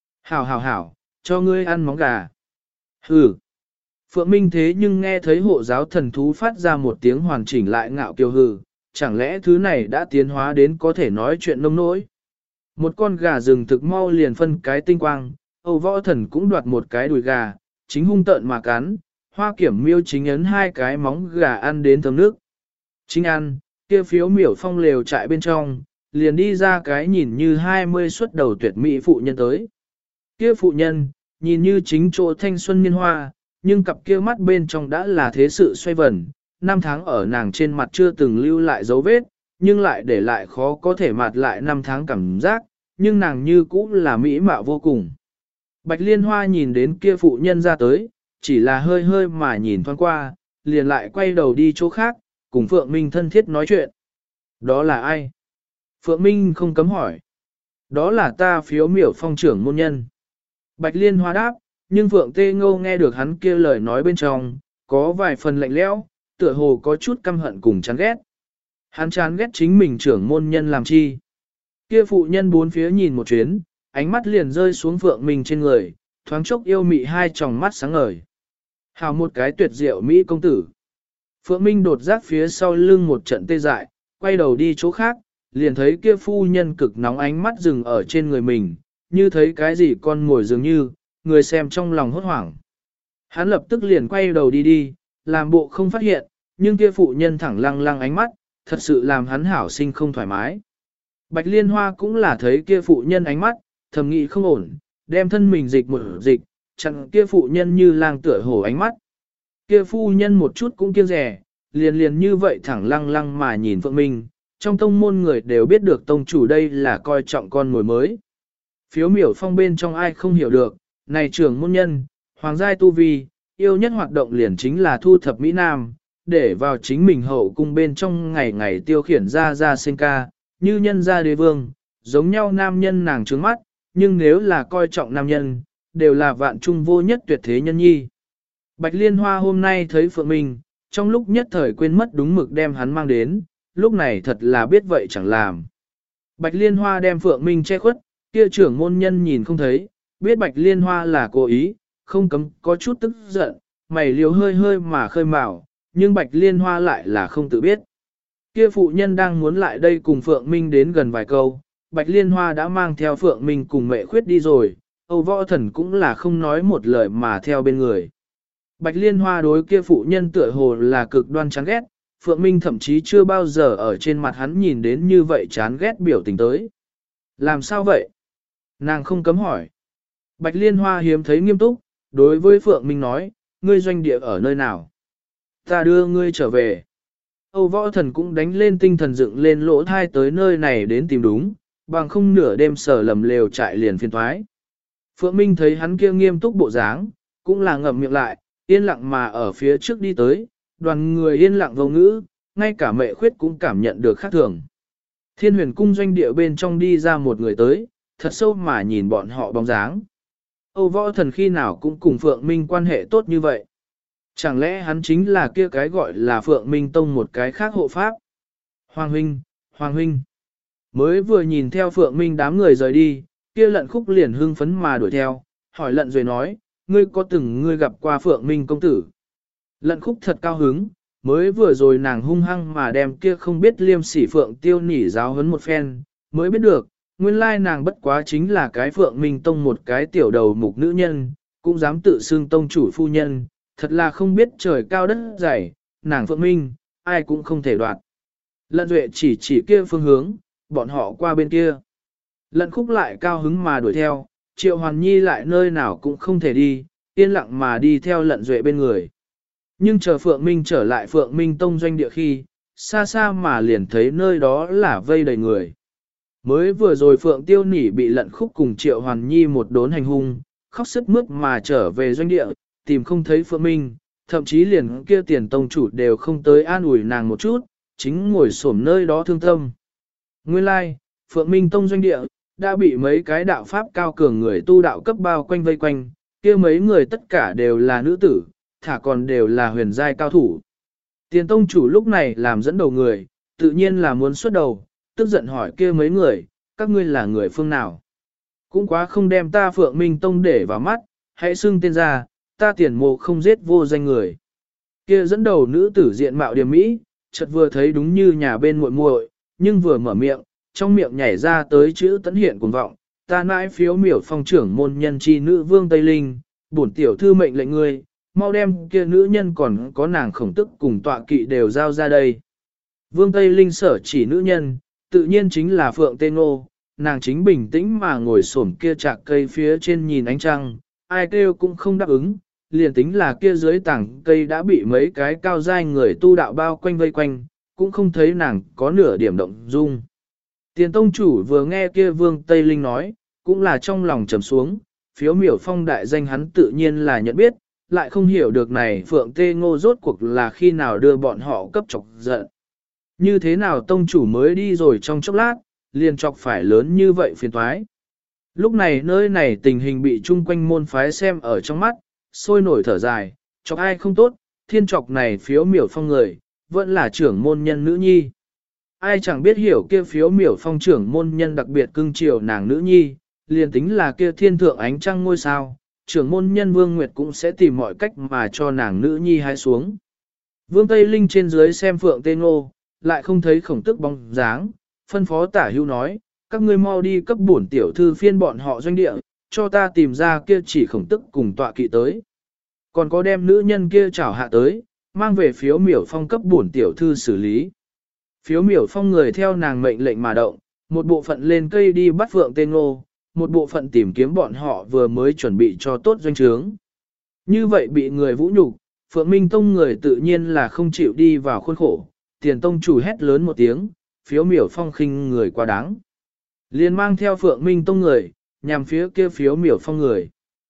Hảo, cho ngươi ăn móng gà. Hừ! Phượng Minh thế nhưng nghe thấy hộ giáo thần thú phát ra một tiếng hoàn chỉnh lại ngạo kiều hừ, chẳng lẽ thứ này đã tiến hóa đến có thể nói chuyện nông nỗi? Một con gà rừng thực mau liền phân cái tinh quang, Âu Võ Thần cũng đoạt một cái đùi gà, chính hung tợn mà cắn, Hoa Kiểm Miêu chính ấn hai cái móng gà ăn đến thơm nước. Chính ăn, kia phiếu miểu phong lều trại bên trong, liền đi ra cái nhìn như 20 xuất đầu tuyệt mỹ phụ nhân tới. Kia phụ nhân, nhìn như chính chỗ thanh xuân niên hoa, nhưng cặp kia mắt bên trong đã là thế sự xoay vần, năm tháng ở nàng trên mặt chưa từng lưu lại dấu vết, nhưng lại để lại khó có thể mạt lại năm tháng cảm giác, nhưng nàng như cũ là mỹ mạo vô cùng. Bạch Liên Hoa nhìn đến kia phụ nhân ra tới, chỉ là hơi mà nhìn thoáng qua, liền lại quay đầu đi chỗ khác, cùng Phượng Minh thân thiết nói chuyện. Đó là ai? Phượng Minh không cấm hỏi. Đó là ta Phiếu Miểu Phong trưởng môn nhân. Bạch Liên Hoa đáp, nhưng Phượng Tê Ngô nghe được hắn kia lời nói bên trong, có vài phần lạnh lẽo, tựa hồ có chút căm hận cùng chán ghét. Hắn chán ghét chính mình trưởng môn nhân làm chi. Kia phụ nhân bốn phía nhìn một chuyến, ánh mắt liền rơi xuống Phượng Minh trên người, thoáng chốc yêu mị hai tròng mắt sáng ngời. Hào một cái tuyệt diệu Mỹ công tử. Phượng Minh đột giác phía sau lưng một trận tê dại, quay đầu đi chỗ khác, liền thấy kia phu nhân cực nóng ánh mắt dừng ở trên người mình, như thấy cái gì con mồi dường như, người xem trong lòng hốt hoảng. Hắn lập tức liền quay đầu đi, làm bộ không phát hiện, nhưng kia phụ nhân thẳng lăng lăng ánh mắt, thật sự làm hắn hảo sinh không thoải mái. Bạch Liên Hoa cũng là thấy kia phụ nhân ánh mắt, thầm nghĩ không ổn, đem thân mình dịch một dịch, chặn kia phụ nhân như lang tựa hổ ánh mắt. Kia phu nhân một chút cũng kiêng rẻ, liền như vậy thẳng lăng lăng mà nhìn Phượng Minh, trong tông môn người đều biết được tông chủ đây là coi trọng con mồi mới. Phiếu Miểu Phong bên trong ai không hiểu được, này trưởng môn nhân, hoàng giai tu vi, yêu nhất hoạt động liền chính là thu thập Mỹ Nam, để vào chính mình hậu cung bên trong ngày ngày tiêu khiển ra sinh ca, như nhân gia đế vương, giống nhau nam nhân nàng trướng mắt, nhưng nếu là coi trọng nam nhân, đều là vạn trung vô nhất tuyệt thế nhân nhi. Bạch Liên Hoa hôm nay thấy Phượng Minh, trong lúc nhất thời quên mất đúng mực đem hắn mang đến, lúc này thật là biết vậy chẳng làm. Bạch Liên Hoa đem Phượng Minh che khuất, kia trưởng môn nhân nhìn không thấy, biết Bạch Liên Hoa là cố ý, không cấm có chút tức giận, mày liều hơi hơi mà khơi mào, nhưng Bạch Liên Hoa lại là không tự biết. Kia phụ nhân đang muốn lại đây cùng Phượng Minh đến gần vài câu, Bạch Liên Hoa đã mang theo Phượng Minh cùng mẹ khuyết đi rồi, Âu Võ Thần cũng là không nói một lời mà theo bên người. Bạch Liên Hoa đối kia phụ nhân tựa hồ là cực đoan chán ghét, Phượng Minh thậm chí chưa bao giờ ở trên mặt hắn nhìn đến như vậy chán ghét biểu tình tới. Làm sao vậy? Nàng không cấm hỏi. Bạch Liên Hoa hiếm thấy nghiêm túc, đối với Phượng Minh nói, ngươi doanh địa ở nơi nào? Ta đưa ngươi trở về. Âu Võ Thần cũng đánh lên tinh thần dựng lên lỗ thai tới nơi này đến tìm đúng, bằng không nửa đêm sở lầm lều trại liền phiên thoái. Phượng Minh thấy hắn kia nghiêm túc bộ dáng, cũng là ngậm miệng lại, yên lặng mà ở phía trước đi tới, đoàn người yên lặng vô ngữ, ngay cả mẹ khuyết cũng cảm nhận được khác thường. Thiên Huyền cung doanh địa bên trong đi ra một người tới, thật sâu mà nhìn bọn họ bóng dáng. Âu Võ Thần khi nào cũng cùng Phượng Minh quan hệ tốt như vậy. Chẳng lẽ hắn chính là kia cái gọi là Phượng Minh Tông một cái khác hộ pháp? Hoàng huynh. Mới vừa nhìn theo Phượng Minh đám người rời đi, kia Lận Khúc liền hưng phấn mà đuổi theo, hỏi Lận Duệ nói, ngươi có từng ngươi gặp qua Phượng Minh công tử? Lận Khúc thật cao hứng, mới vừa rồi nàng hung hăng mà đem kia không biết liêm sỉ Phượng Tiêu nỉ giáo huấn một phen, mới biết được, nguyên lai nàng bất quá chính là cái Phượng Minh Tông một cái tiểu đầu mục nữ nhân, cũng dám tự xưng tông chủ phu nhân, thật là không biết trời cao đất dày, nàng Phượng Minh, ai cũng không thể đoạt. Lận Duệ chỉ kia phương hướng, bọn họ qua bên kia. Lận Khúc lại cao hứng mà đuổi theo, Triệu Hoàn Nhi lại nơi nào cũng không thể đi, yên lặng mà đi theo Lận Duệ bên người. Nhưng chờ Phượng Minh trở lại Phượng Minh Tông doanh địa khi, xa xa mà liền thấy nơi đó là vây đầy người. Mới vừa rồi Phượng Tiêu Nỉ bị Lận Khúc cùng Triệu Hoàn Nhi một đốn hành hung, khóc sướt mướt mà trở về doanh địa, tìm không thấy Phượng Minh, thậm chí liền kia tiền tông chủ đều không tới an ủi nàng một chút, chính ngồi xổm nơi đó thương tâm. Nguyên lai, Phượng Minh Tông doanh địa, đã bị mấy cái đạo pháp cao cường người tu đạo cấp bao quanh vây quanh, kia mấy người tất cả đều là nữ tử, thả còn đều là huyền giai cao thủ. Tiền tông chủ lúc này làm dẫn đầu người, tự nhiên là muốn xuất đầu, tức giận hỏi kia mấy người, các ngươi là người phương nào? Cũng quá không đem ta Phượng Minh Tông để vào mắt, hãy xưng tên ra, ta tiền mộ không giết vô danh người. Kia dẫn đầu nữ tử diện mạo điểm mỹ, chợt vừa thấy đúng như nhà bên muội muội, nhưng vừa mở miệng, trong miệng nhảy ra tới chữ tấn hiện cuồng vọng, ta nãi Phiếu Miểu Phong trưởng môn nhân chi nữ vương Tây Linh, bổn tiểu thư mệnh lệnh ngươi, mau đem kia nữ nhân còn có nàng khổng tức cùng tọa kỵ đều giao ra đây. Vương Tây Linh sở chỉ nữ nhân, tự nhiên chính là Phượng Tê Ngô, nàng chính bình tĩnh mà ngồi xổm kia trạc cây phía trên nhìn ánh trăng, ai kêu cũng không đáp ứng, liền tính là kia dưới tảng cây đã bị mấy cái cao giai người tu đạo bao quanh vây quanh, cũng không thấy nàng có nửa điểm động dung. Tiền tông chủ vừa nghe kia Vương Tây Linh nói, cũng là trong lòng trầm xuống, Phiếu Miểu Phong đại danh hắn tự nhiên là nhận biết, lại không hiểu được này Phượng Tê Ngô rốt cuộc là khi nào đưa bọn họ cấp chọc giận. Như thế nào tông chủ mới đi rồi trong chốc lát, liền chọc phải lớn như vậy phiền toái. Lúc này nơi này tình hình bị chung quanh môn phái xem ở trong mắt, sôi nổi thở dài, chọc ai không tốt, thiên chọc này phiếu miểu phong người, vẫn là trưởng môn nhân nữ nhi. Ai chẳng biết hiểu kia phiếu miểu phong trưởng môn nhân đặc biệt cưng chiều nàng nữ nhi, liền tính là kia thiên thượng ánh trăng ngôi sao, trưởng môn nhân Vương Nguyệt cũng sẽ tìm mọi cách mà cho nàng nữ nhi hái xuống. Vương Tây Linh trên dưới xem Phượng Tê Ngô, lại không thấy khổng tức bóng dáng, phân phó tả hưu nói, các ngươi mau đi cấp bổn tiểu thư phiên bọn họ doanh địa, cho ta tìm ra kia chỉ khổng tức cùng tọa kỵ tới. Còn có đem nữ nhân kia trảo hạ tới, mang về phiếu miểu phong cấp bổn tiểu thư xử lý. Phiếu miểu phong người theo nàng mệnh lệnh mà động, một bộ phận lên cây đi bắt Phượng Tê Ngô, một bộ phận tìm kiếm bọn họ vừa mới chuẩn bị cho tốt doanh trướng. Như vậy bị người vũ nhục, Phượng Minh Tông người tự nhiên là không chịu đi vào khuôn khổ, tiền tông chủ hét lớn một tiếng, phiếu miểu phong khinh người quá đáng. Liền mang theo Phượng Minh Tông người, nhằm phía kia phiếu miểu phong người.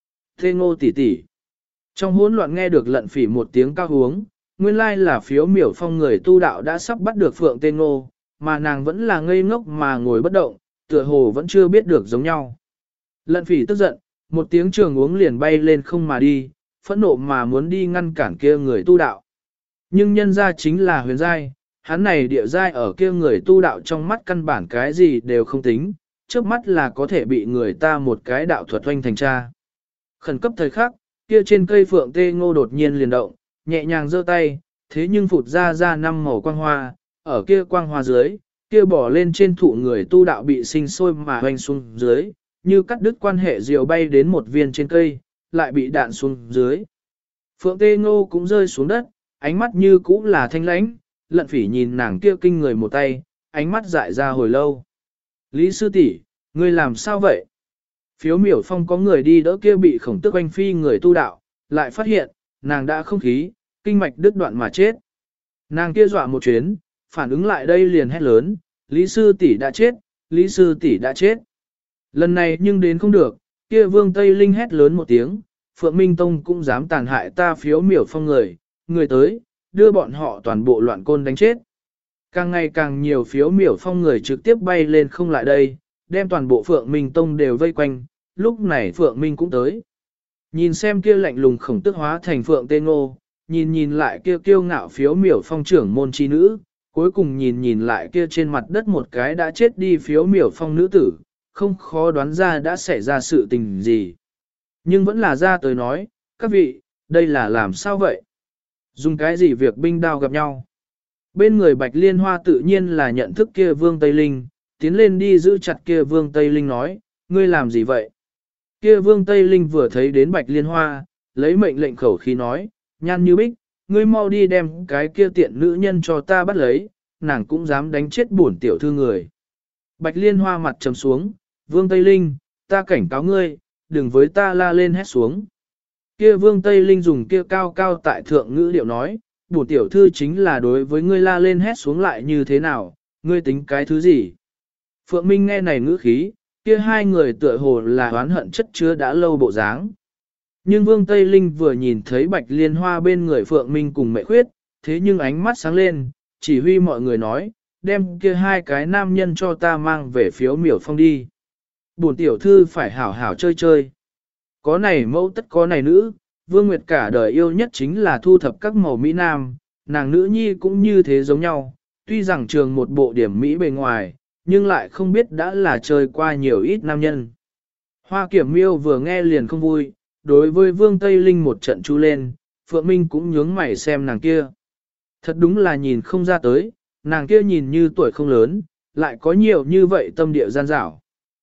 Tê Ngô tỷ tỷ. Trong hỗn loạn nghe được lận phỉ một tiếng cao huống, nguyên lai là phiếu miểu phong người tu đạo đã sắp bắt được Phượng Tê Ngô, mà nàng vẫn là ngây ngốc mà ngồi bất động, tựa hồ vẫn chưa biết được giống nhau. Lận phỉ tức giận, một tiếng trường uống liền bay lên không mà đi, phẫn nộ mà muốn đi ngăn cản kia người tu đạo. Nhưng nhân ra chính là huyền giai, hắn này địa giai ở kia người tu đạo trong mắt căn bản cái gì đều không tính, trước mắt là có thể bị người ta một cái đạo thuật oanh thành cha. Khẩn cấp thời khắc, kia trên cây Phượng Tê Ngô đột nhiên liền động, nhẹ nhàng giơ tay, thế nhưng phụt ra năm màu quang hoa, ở kia quang hoa dưới, kia bỏ lên trên thụ người tu đạo bị sinh sôi mà hoành xuống dưới, như cắt đứt quan hệ diều bay đến một viên trên cây, lại bị đạn xuống dưới. Phượng Tê Ngô cũng rơi xuống đất, ánh mắt như cũ là thanh lãnh, lận phỉ nhìn nàng kia kinh người một tay, ánh mắt dại ra hồi lâu. Lý sư tỷ, ngươi làm sao vậy? Phiếu miểu phong có người đi đỡ kia bị khổng tức oanh phi người tu đạo, lại phát hiện, nàng đã không khí, kinh mạch đứt đoạn mà chết. Nàng kia dọa một chuyến, phản ứng lại đây liền hét lớn, Lý sư tỷ đã chết, Lý sư tỷ đã chết. Lần này nhưng đến không được, kia Vương Tây Linh hét lớn một tiếng, Phượng Minh Tông cũng dám tàn hại ta phiếu miểu phong người tới, đưa bọn họ toàn bộ loạn côn đánh chết. Càng ngày càng nhiều phiếu miểu phong người trực tiếp bay lên không lại đây, đem toàn bộ Phượng Minh Tông đều vây quanh, lúc này Phượng Minh cũng tới. Nhìn xem kia lạnh lùng khổng tức hóa thành Phượng Tê Ngô, nhìn lại kia kiêu ngạo phiếu miểu phong trưởng môn chi nữ, cuối cùng nhìn lại kia trên mặt đất một cái đã chết đi phiếu miểu phong nữ tử, không khó đoán ra đã xảy ra sự tình gì. Nhưng vẫn là ra tới nói, các vị, đây là làm sao vậy? Dùng cái gì việc binh đao gặp nhau? Bên người Bạch Liên Hoa tự nhiên là nhận thức kia Vương Tây Linh, tiến lên đi giữ chặt kia Vương Tây Linh nói, ngươi làm gì vậy? Kia Vương Tây Linh vừa thấy đến Bạch Liên Hoa, lấy mệnh lệnh khẩu khí nói, Nhan Như Bích, ngươi mau đi đem cái kia tiện nữ nhân cho ta bắt lấy, nàng cũng dám đánh chết bổn tiểu thư người. Bạch Liên Hoa mặt trầm xuống, Vương Tây Linh, ta cảnh cáo ngươi, đừng với ta la lên hét xuống. Kia Vương Tây Linh dùng kia cao cao tại thượng ngữ điệu nói, bổn tiểu thư chính là đối với ngươi la lên hét xuống lại như thế nào, ngươi tính cái thứ gì? Phượng Minh nghe này ngữ khí, kia hai người tựa hồ là oán hận chất chứa đã lâu bộ dáng. Nhưng Vương Tây Linh vừa nhìn thấy Bạch Liên Hoa bên người Phượng Minh cùng Mẹ Khuyết, thế nhưng ánh mắt sáng lên, chỉ huy mọi người nói, đem kia hai cái nam nhân cho ta mang về phiếu miểu phong đi. Bổn tiểu thư phải hảo hảo chơi chơi. Có này mẫu tất có này nữ, Vương Nguyệt cả đời yêu nhất chính là thu thập các màu Mỹ Nam, nàng nữ nhi cũng như thế giống nhau, tuy rằng trường một bộ điểm Mỹ bề ngoài, nhưng lại không biết đã là chơi qua nhiều ít nam nhân. Hoa Kiểm Miêu vừa nghe liền không vui, đối với Vương Tây Linh một trận chu lên, Phượng Minh cũng nhướng mày xem nàng kia. Thật đúng là nhìn không ra tới, nàng kia nhìn như tuổi không lớn, lại có nhiều như vậy tâm địa gian dảo.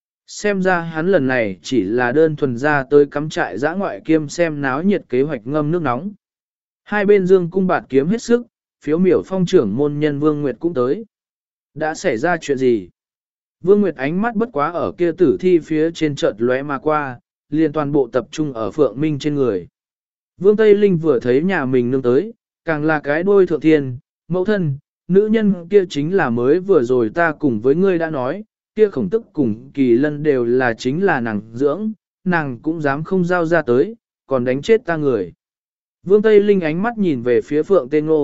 Xem ra hắn lần này chỉ là đơn thuần ra tới cắm trại dã ngoại kiêm xem náo nhiệt kế hoạch ngâm nước nóng. Hai bên dương cung bạt kiếm hết sức, phiếu miểu phong trưởng môn nhân Vương Nguyệt cũng tới. Đã xảy ra chuyện gì? Vương Nguyệt ánh mắt bất quá ở kia tử thi phía trên chợt lóe mà qua, liền toàn bộ tập trung ở Phượng Minh trên người. Vương Tây Linh vừa thấy nhà mình nương tới, càng là cái đôi thượng thiên, mẫu thân, nữ nhân kia chính là mới vừa rồi ta cùng với ngươi đã nói, kia khổng tức cùng kỳ lân đều là chính là nàng dưỡng, nàng cũng dám không giao ra tới, còn đánh chết ta người. Vương Tây Linh ánh mắt nhìn về phía Phượng Tê Ngô,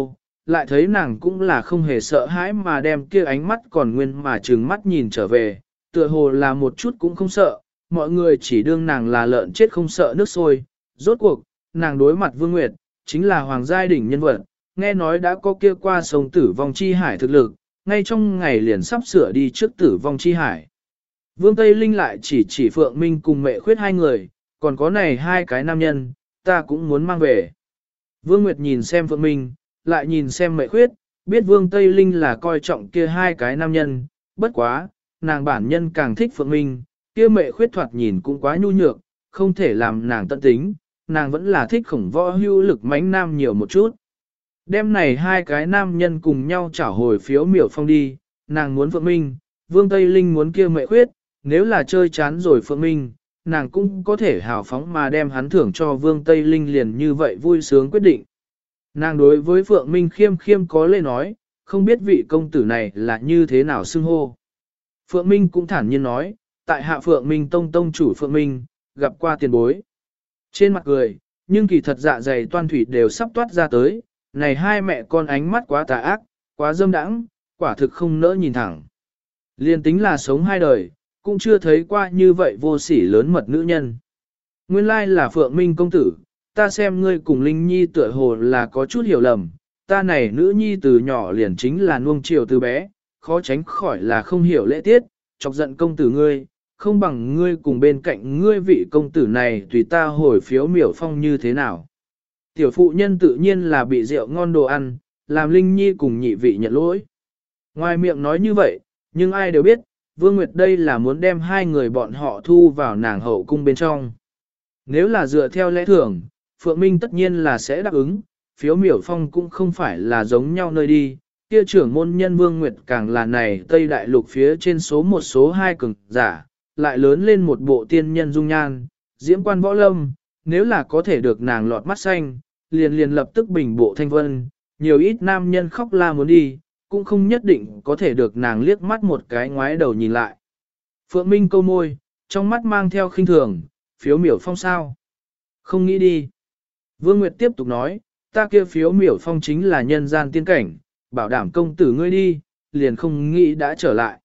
lại thấy nàng cũng là không hề sợ hãi mà đem kia ánh mắt còn nguyên mà trừng mắt nhìn trở về, tựa hồ là một chút cũng không sợ, mọi người chỉ đương nàng là lợn chết không sợ nước sôi. Rốt cuộc, nàng đối mặt Vương Nguyệt, chính là hoàng giai đỉnh nhân vật, nghe nói đã có kia qua sông tử vong chi hải thực lực, ngay trong ngày liền sắp sửa đi trước tử vong chi hải. Vương Tây Linh lại chỉ Phượng Minh cùng Mẹ Khuyết hai người, còn có này hai cái nam nhân, ta cũng muốn mang về. Vương Nguyệt nhìn xem Phượng Minh, lại nhìn xem Mẹ Khuyết, biết Vương Tây Linh là coi trọng kia hai cái nam nhân, bất quá, nàng bản nhân càng thích Phượng Minh, kia Mẹ Khuyết thoạt nhìn cũng quá nhu nhược, không thể làm nàng tận tính, nàng vẫn là thích khổng võ hưu lực mãnh nam nhiều một chút. Đêm này hai cái nam nhân cùng nhau trả hồi phiếu miểu phong đi, nàng muốn Phượng Minh, Vương Tây Linh muốn kia Mẹ Khuyết, nếu là chơi chán rồi Phượng Minh, nàng cũng có thể hào phóng mà đem hắn thưởng cho Vương Tây Linh liền như vậy vui sướng quyết định. Nàng đối với Phượng Minh khiêm khiêm có lê nói, không biết vị công tử này là như thế nào xưng hô. Phượng Minh cũng thản nhiên nói, tại hạ Phượng Minh tông chủ Phượng Minh, gặp qua tiền bối. Trên mặt cười, nhưng kỳ thật dạ dày toan thủy đều sắp toát ra tới, này hai mẹ con ánh mắt quá tà ác, quá dâm đãng, quả thực không nỡ nhìn thẳng. Liên tính là sống hai đời, cũng chưa thấy qua như vậy vô sỉ lớn mật nữ nhân. Nguyên lai là Phượng Minh công tử, ta xem ngươi cùng Linh Nhi tựa hồ là có chút hiểu lầm, ta này nữ nhi từ nhỏ liền chính là nuông chiều từ bé, khó tránh khỏi là không hiểu lễ tiết, chọc giận công tử ngươi, không bằng ngươi cùng bên cạnh ngươi vị công tử này tùy ta hồi phiếu miểu phong như thế nào. Tiểu phụ nhân tự nhiên là bị rượu ngon đồ ăn, làm Linh Nhi cùng nhị vị nhận lỗi. Ngoài miệng nói như vậy, nhưng ai đều biết, Vương Nguyệt đây là muốn đem hai người bọn họ thu vào nàng hậu cung bên trong. Nếu là dựa theo lẽ thường, Phượng Minh tất nhiên là sẽ đáp ứng, phiếu miểu phong cũng không phải là giống nhau nơi đi, kia trưởng môn nhân Vương Nguyệt càng là này Tây Đại Lục phía trên số một số hai cường giả, lại lớn lên một bộ tiên nhân dung nhan, diễm quan võ lâm, nếu là có thể được nàng lọt mắt xanh, liền lập tức bình bộ thanh vân, nhiều ít nam nhân khóc la muốn đi, cũng không nhất định có thể được nàng liếc mắt một cái ngoái đầu nhìn lại. Phượng Minh câu môi, trong mắt mang theo khinh thường, phiếu miểu phong sao? Không nghĩ đi. Vương Nguyệt tiếp tục nói, ta kia phiếu miểu phong chính là nhân gian tiên cảnh, bảo đảm công tử ngươi đi, liền không nghĩ đã trở lại.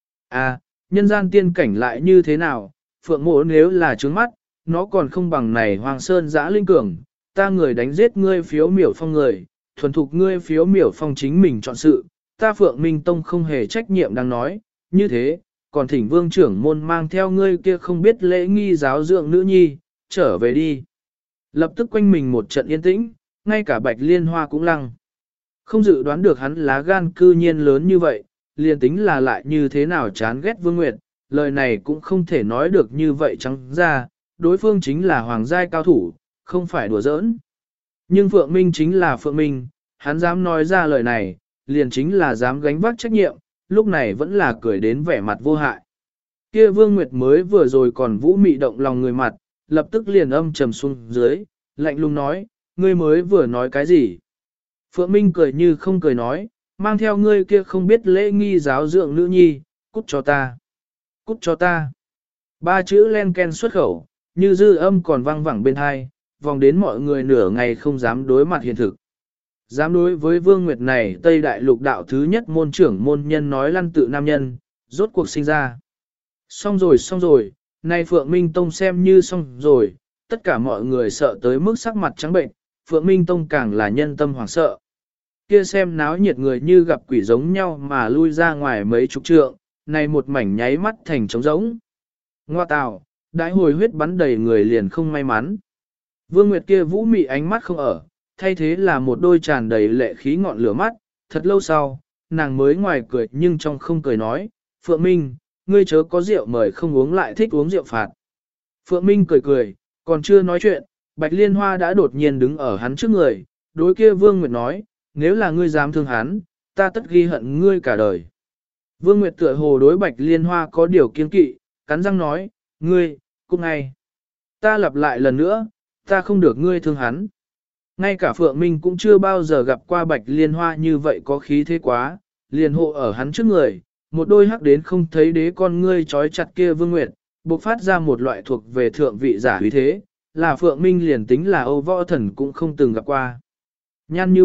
À, nhân gian tiên cảnh lại như thế nào, Phượng mộ nếu là trướng mắt, nó còn không bằng này Hoàng Sơn giã linh cường, ta người đánh giết ngươi phiếu miểu phong người, thuần thục ngươi phiếu miểu phong chính mình chọn sự, ta Phượng Minh Tông không hề trách nhiệm đang nói, như thế, còn thỉnh vương trưởng môn mang theo ngươi kia không biết lễ nghi giáo dưỡng nữ nhi, trở về đi. Lập tức quanh mình một trận yên tĩnh, ngay cả Bạch Liên Hoa cũng lăng. Không dự đoán được hắn lá gan cư nhiên lớn như vậy, liền tính là lại như thế nào chán ghét Vương Nguyệt, lời này cũng không thể nói được như vậy trắng ra, đối phương chính là hoàng giai cao thủ, không phải đùa giỡn. Nhưng Phượng Minh chính là Phượng Minh, hắn dám nói ra lời này, liền chính là dám gánh vác trách nhiệm, lúc này vẫn là cười đến vẻ mặt vô hại. Kia Vương Nguyệt mới vừa rồi còn vũ mị động lòng người mặt, lập tức liền âm trầm xuống dưới, lạnh lùng nói, ngươi mới vừa nói cái gì? Phượng Minh cười như không cười nói, mang theo ngươi kia không biết lễ nghi giáo dưỡng nữ nhi, cút cho ta. Cút cho ta. Ba chữ len ken xuất khẩu, như dư âm còn vang vẳng bên hai, vòng đến mọi người nửa ngày không dám đối mặt hiện thực. Dám đối với Vương Nguyệt này Tây Đại Lục đạo thứ nhất môn trưởng môn nhân nói lăn tự nam nhân, rốt cuộc sinh ra. Xong rồi, nay Phượng Minh Tông xem như xong rồi, tất cả mọi người sợ tới mức sắc mặt trắng bệnh, Phượng Minh Tông càng là nhân tâm hoảng sợ. Kia xem náo nhiệt người như gặp quỷ giống nhau mà lui ra ngoài mấy chục trượng, này một mảnh nháy mắt thành trống rỗng. Ngoa tào, đãi hồi huyết bắn đầy người liền không may mắn. Vương Nguyệt kia vũ mị ánh mắt không ở, thay thế là một đôi tràn đầy lệ khí ngọn lửa mắt, thật lâu sau, nàng mới ngoài cười nhưng trong không cười nói, Phượng Minh, ngươi chớ có rượu mời không uống lại thích uống rượu phạt. Phượng Minh cười, còn chưa nói chuyện, Bạch Liên Hoa đã đột nhiên đứng ở hắn trước người, đối kia Vương Nguyệt nói, nếu là ngươi dám thương hắn, ta tất ghi hận ngươi cả đời. Vương Nguyệt tựa hồ đối Bạch Liên Hoa có điều kiên kỵ, cắn răng nói, ngươi, cút ngay. Ta lặp lại lần nữa, ta không được ngươi thương hắn. Ngay cả Phượng Minh cũng chưa bao giờ gặp qua Bạch Liên Hoa như vậy có khí thế quá, liền hộ ở hắn trước người, một đôi hắc đến không thấy đế con ngươi trói chặt kia Vương Nguyệt, bộc phát ra một loại thuộc về thượng vị giả uy thế, là Phượng Minh liền tính là Âu Võ Thần cũng không từng gặp qua. Nhan như bích,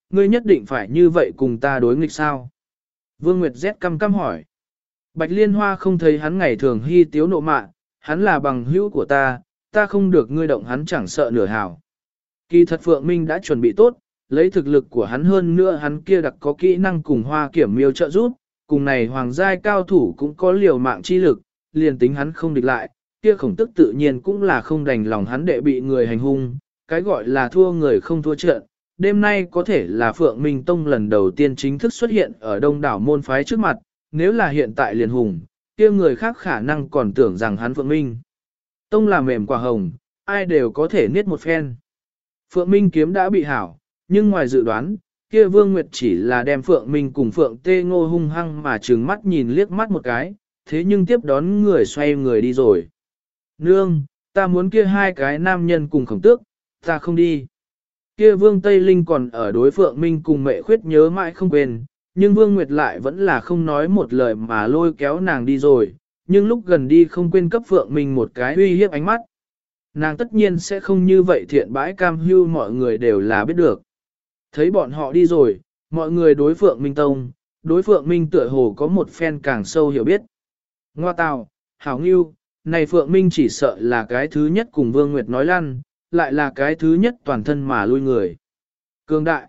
ngươi nhất định phải như vậy cùng ta đối nghịch sao? Vương Nguyệt rét căm căm hỏi. Bạch Liên Hoa không thấy hắn ngày thường hy tiếu nộ mạ, hắn là bằng hữu của ta không được ngươi động hắn chẳng sợ nửa hào. Kỳ thật Phượng Minh đã chuẩn bị tốt, lấy thực lực của hắn hơn nữa hắn kia đặc có kỹ năng cùng Hoa Kiểm Miêu trợ giúp, cùng này hoàng giai cao thủ cũng có liều mạng chi lực, liền tính hắn không địch lại, kia Khổng Tức tự nhiên cũng là không đành lòng hắn đệ bị người hành hung, cái gọi là thua người không thua trận. Đêm nay có thể là Phượng Minh Tông lần đầu tiên chính thức xuất hiện ở đông đảo môn phái trước mặt, nếu là hiện tại liền hùng, kia người khác khả năng còn tưởng rằng hắn Phượng Minh Tông là mềm quả hồng, ai đều có thể niết một phen. Phượng Minh kiếm đã bị hảo, nhưng ngoài dự đoán, kia Vương Nguyệt chỉ là đem Phượng Minh cùng Phượng Tê Ngô hung hăng mà trừng mắt nhìn liếc mắt một cái, thế nhưng tiếp đón người xoay người đi rồi. Nương, ta muốn kia hai cái nam nhân cùng Khổng Tước, ta không đi. Kia Vương Tây Linh còn ở đối Phượng Minh cùng Mệ Khuyết nhớ mãi không quên, nhưng Vương Nguyệt lại vẫn là không nói một lời mà lôi kéo nàng đi rồi, nhưng lúc gần đi không quên cấp Phượng Minh một cái uy hiếp ánh mắt. Nàng tất nhiên sẽ không như vậy thiện bãi cam hưu, mọi người đều là biết được. Thấy bọn họ đi rồi, mọi người đối Phượng Minh Tông, đối Phượng Minh tựa hồ có một phen càng sâu hiểu biết. Ngoa tào, hảo ngưu, này Phượng Minh chỉ sợ là cái thứ nhất cùng Vương Nguyệt nói lăn, lại là cái thứ nhất toàn thân mà lui người. Cường đại,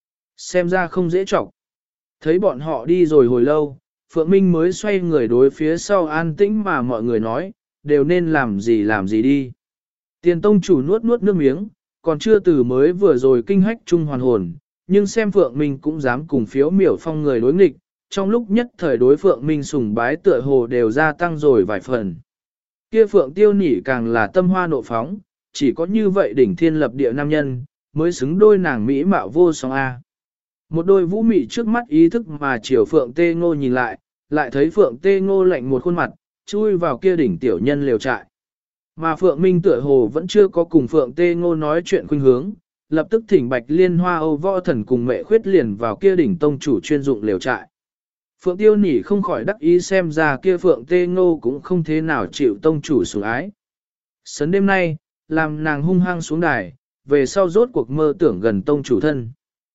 xem ra không dễ chọc. Thấy bọn họ đi rồi hồi lâu, Phượng Minh mới xoay người đối phía sau an tĩnh mà mọi người nói, đều nên làm gì đi. Tiền tông chủ nuốt nước miếng, còn chưa từ mới vừa rồi kinh hách trung hoàn hồn, nhưng xem Phượng Minh cũng dám cùng Phiếu Miểu Phong người đối nghịch, trong lúc nhất thời đối Phượng Minh sùng bái tựa hồ đều gia tăng rồi vài phần. Kia Phượng Tiêu Nỉ càng là tâm hoa nộ phóng, chỉ có như vậy đỉnh thiên lập địa nam nhân, mới xứng đôi nàng mỹ mạo vô song A. Một đôi vũ mị trước mắt ý thức mà chiều Phượng Tê Ngô nhìn lại thấy Phượng Tê Ngô lạnh một khuôn mặt, chui vào kia đỉnh tiểu nhân liều trại. Mà Phượng Minh tựa hồ vẫn chưa có cùng Phượng Tê Ngô nói chuyện khuynh hướng, lập tức thỉnh Bạch Liên Hoa Âu Võ Thần cùng Mệ Khuyết liền vào kia đỉnh tông chủ chuyên dụng liều trại. Phượng Tiêu Nỉ không khỏi đắc ý xem ra kia Phượng Tê Ngô cũng không thế nào chịu tông chủ sủng ái. Sấn đêm nay, làm nàng hung hăng xuống đài, về sau rốt cuộc mơ tưởng gần tông chủ thân.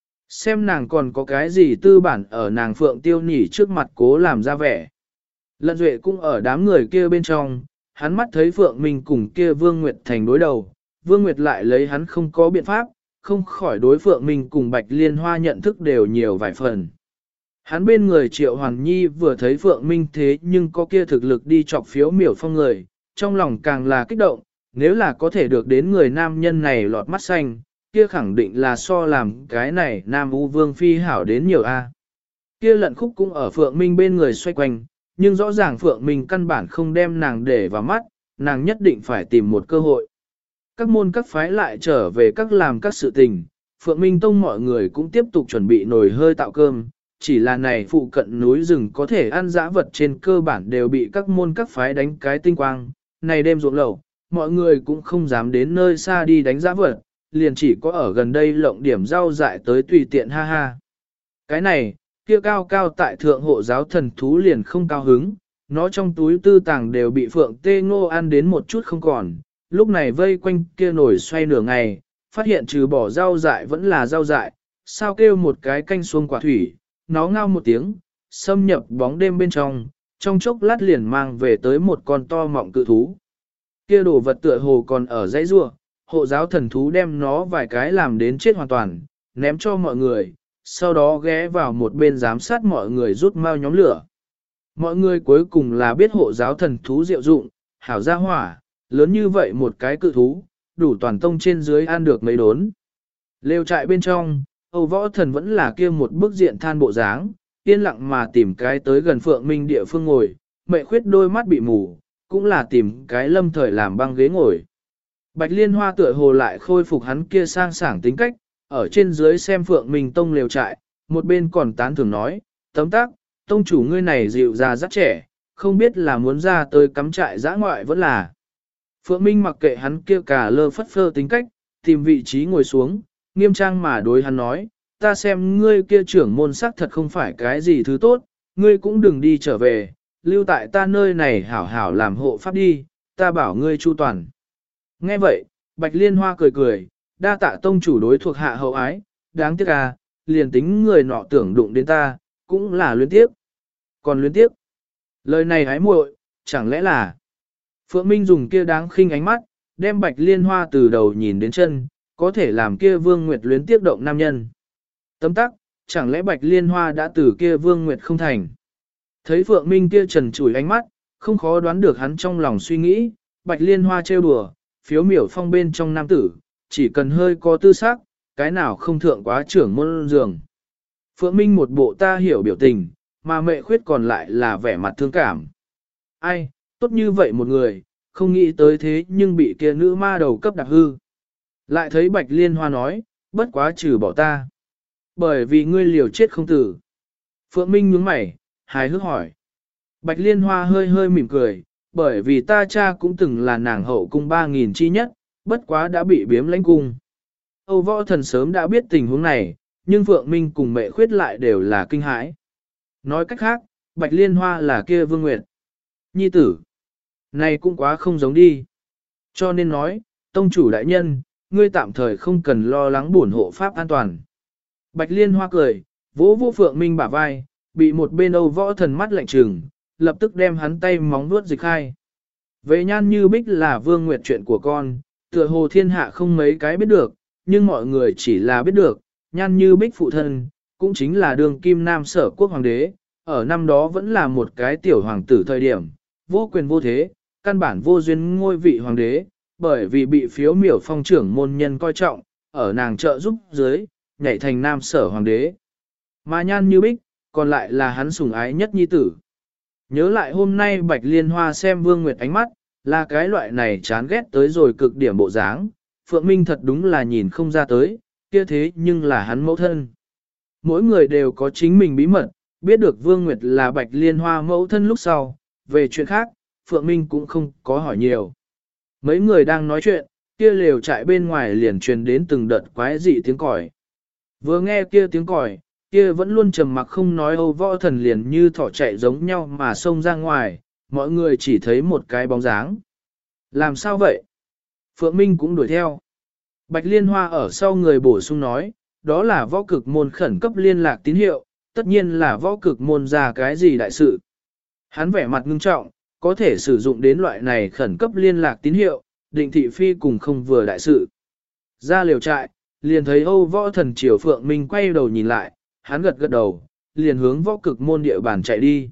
Xem nàng còn có cái gì tư bản ở nàng Phượng Tiêu Nỉ trước mặt cố làm ra vẻ. Lận Duệ cũng ở đám người kia bên trong, hắn mắt thấy Phượng Minh cùng kia Vương Nguyệt thành đối đầu, Vương Nguyệt lại lấy hắn không có biện pháp, không khỏi đối Phượng Minh cùng Bạch Liên Hoa nhận thức đều nhiều vài phần. Hắn bên người Triệu Hoàn Nhi vừa thấy Phượng Minh thế nhưng có kia thực lực đi chọc Phiếu Miểu Phong người, trong lòng càng là kích động, nếu là có thể được đến người nam nhân này lọt mắt xanh, kia khẳng định là so làm cái này Nam U Vương Phi hảo đến nhiều A. Kia Lận Khúc cũng ở Phượng Minh bên người xoay quanh, nhưng rõ ràng Phượng Minh căn bản không đem nàng để vào mắt, nàng nhất định phải tìm một cơ hội. Các môn các phái lại trở về các làm các sự tình, Phượng Minh Tông mọi người cũng tiếp tục chuẩn bị nồi hơi tạo cơm, chỉ là này phụ cận núi rừng có thể ăn dã vật trên cơ bản đều bị các môn các phái đánh cái tinh quang, này đêm ruộng lẩu, mọi người cũng không dám đến nơi xa đi đánh dã vật, liền chỉ có ở gần đây lộng điểm rau dại tới tùy tiện ha ha. Cái này, kia cao cao tại thượng hộ giáo thần thú liền không cao hứng, nó trong túi tư tàng đều bị Phượng Tê Ngô ăn đến một chút không còn, lúc này vây quanh kia nổi xoay nửa ngày, phát hiện trừ bỏ rau dại vẫn là rau dại, sao kêu một cái canh xuông quả thủy, nó ngao một tiếng, xâm nhập bóng đêm bên trong chốc lát liền mang về tới một con to mọng cự thú. Kia đồ vật tựa hồ còn ở dãy rua, hộ giáo thần thú đem nó vài cái làm đến chết hoàn toàn, ném cho mọi người, sau đó ghé vào một bên giám sát mọi người rút mau nhóm lửa. Mọi người cuối cùng là biết hộ giáo thần thú diệu dụng, hảo gia hỏa, lớn như vậy một cái cự thú, đủ toàn tông trên dưới ăn được mấy đốn. Lều trại bên trong, Âu Võ Thần vẫn là kia một bức diện than bộ dáng, yên lặng mà tìm cái tới gần Phượng Minh địa phương ngồi, Mệ Khuyết đôi mắt bị mù, cũng là tìm cái lâm thời làm băng ghế ngồi. Bạch Liên Hoa tựa hồ lại khôi phục hắn kia sang sảng tính cách, ở trên dưới xem Phượng Minh Tông lều trại, một bên còn tán thưởng nói, tấm tắc, tông chủ ngươi này dịu già rất trẻ, không biết là muốn ra tới cắm trại dã ngoại vẫn là. Phượng Minh mặc kệ hắn kia cả lơ phất phơ tính cách, tìm vị trí ngồi xuống, nghiêm trang mà đối hắn nói, ta xem ngươi kia trưởng môn sắc thật không phải cái gì thứ tốt, ngươi cũng đừng đi trở về, lưu tại ta nơi này hảo hảo làm hộ pháp đi, ta bảo ngươi chu toàn. Nghe vậy, Bạch Liên Hoa cười cười, đa tạ tông chủ đối thuộc hạ hậu ái, đáng tiếc à, liền tính người nọ tưởng đụng đến ta, cũng là luyến tiếp. Còn luyến tiếp, lời này hái muội, chẳng lẽ là... Phượng Minh dùng kia đáng khinh ánh mắt, đem Bạch Liên Hoa từ đầu nhìn đến chân, có thể làm kia Vương Nguyệt luyến tiếp động nam nhân. Tấm tắc, chẳng lẽ Bạch Liên Hoa đã từ kia Vương Nguyệt không thành. Thấy Phượng Minh kia trần trụi ánh mắt, không khó đoán được hắn trong lòng suy nghĩ, Bạch Liên Hoa trêu đùa, phiếu miểu phong bên trong nam tử, chỉ cần hơi có tư sắc, cái nào không thượng quá trưởng môn giường. Phượng Minh một bộ ta hiểu biểu tình, mà Mệ Khuyết còn lại là vẻ mặt thương cảm. Ai, tốt như vậy một người, không nghĩ tới thế nhưng bị kia nữ ma đầu cấp đặc hư. Lại thấy Bạch Liên Hoa nói, bất quá trừ bỏ ta. Bởi vì ngươi liều chết không tử. Phượng Minh nhướng mày, hài hước hỏi. Bạch Liên Hoa hơi hơi mỉm cười, bởi vì ta cha cũng từng là nàng hậu cung 3.000 chi nhất, bất quá đã bị biếm lãnh cung. Âu Võ Thần sớm đã biết tình huống này, nhưng Phượng Minh cùng Mệ Khuyết lại đều là kinh hãi. Nói cách khác, Bạch Liên Hoa là kia Vương Nguyệt. Nhi tử, này cũng quá không giống đi. Cho nên nói, tông chủ đại nhân, ngươi tạm thời không cần lo lắng bổn hộ pháp an toàn. Bạch Liên Hoa cười, vỗ vỗ Phượng Minh bả vai, bị một bên Âu Võ Thần mắt lạnh trừng, lập tức đem hắn tay móng vuốt dịch khai. Về Nhan Như Bích là Vương Nguyệt chuyện của con, tựa hồ thiên hạ không mấy cái biết được, nhưng mọi người chỉ là biết được, Nhan Như Bích phụ thân, cũng chính là đường kim nam sở quốc hoàng đế, ở năm đó vẫn là một cái tiểu hoàng tử thời điểm, vô quyền vô thế, căn bản vô duyên ngôi vị hoàng đế, bởi vì bị phiếu miểu phong trưởng môn nhân coi trọng, ở nàng trợ giúp dưới, nhảy thành nam sở hoàng đế. Mà Nhan Như Bích, còn lại là hắn sủng ái nhất nhi tử. Nhớ lại hôm nay Bạch Liên Hoa xem Vương Nguyệt ánh mắt, là cái loại này chán ghét tới rồi cực điểm bộ dáng, Phượng Minh thật đúng là nhìn không ra tới, kia thế nhưng là hắn mẫu thân. Mỗi người đều có chính mình bí mật, biết được Vương Nguyệt là Bạch Liên Hoa mẫu thân lúc sau, về chuyện khác, Phượng Minh cũng không có hỏi nhiều. Mấy người đang nói chuyện, kia lều trại bên ngoài liền truyền đến từng đợt quái dị tiếng còi. Vừa nghe kia tiếng còi, kia vẫn luôn trầm mặc không nói Âu Võ Thần liền như thỏ chạy giống nhau mà xông ra ngoài, mọi người chỉ thấy một cái bóng dáng. Làm sao vậy? Phượng Minh cũng đuổi theo. Bạch Liên Hoa ở sau người bổ sung nói, đó là võ cực môn khẩn cấp liên lạc tín hiệu, tất nhiên là võ cực môn ra cái gì đại sự. Hắn vẻ mặt ngưng trọng, có thể sử dụng đến loại này khẩn cấp liên lạc tín hiệu, định thị phi cùng không vừa đại sự. Ra liều trại, liền thấy Âu Võ Thần Triều Phượng Minh quay đầu nhìn lại, hắn gật gật đầu, liền hướng võ cực môn địa bàn chạy đi.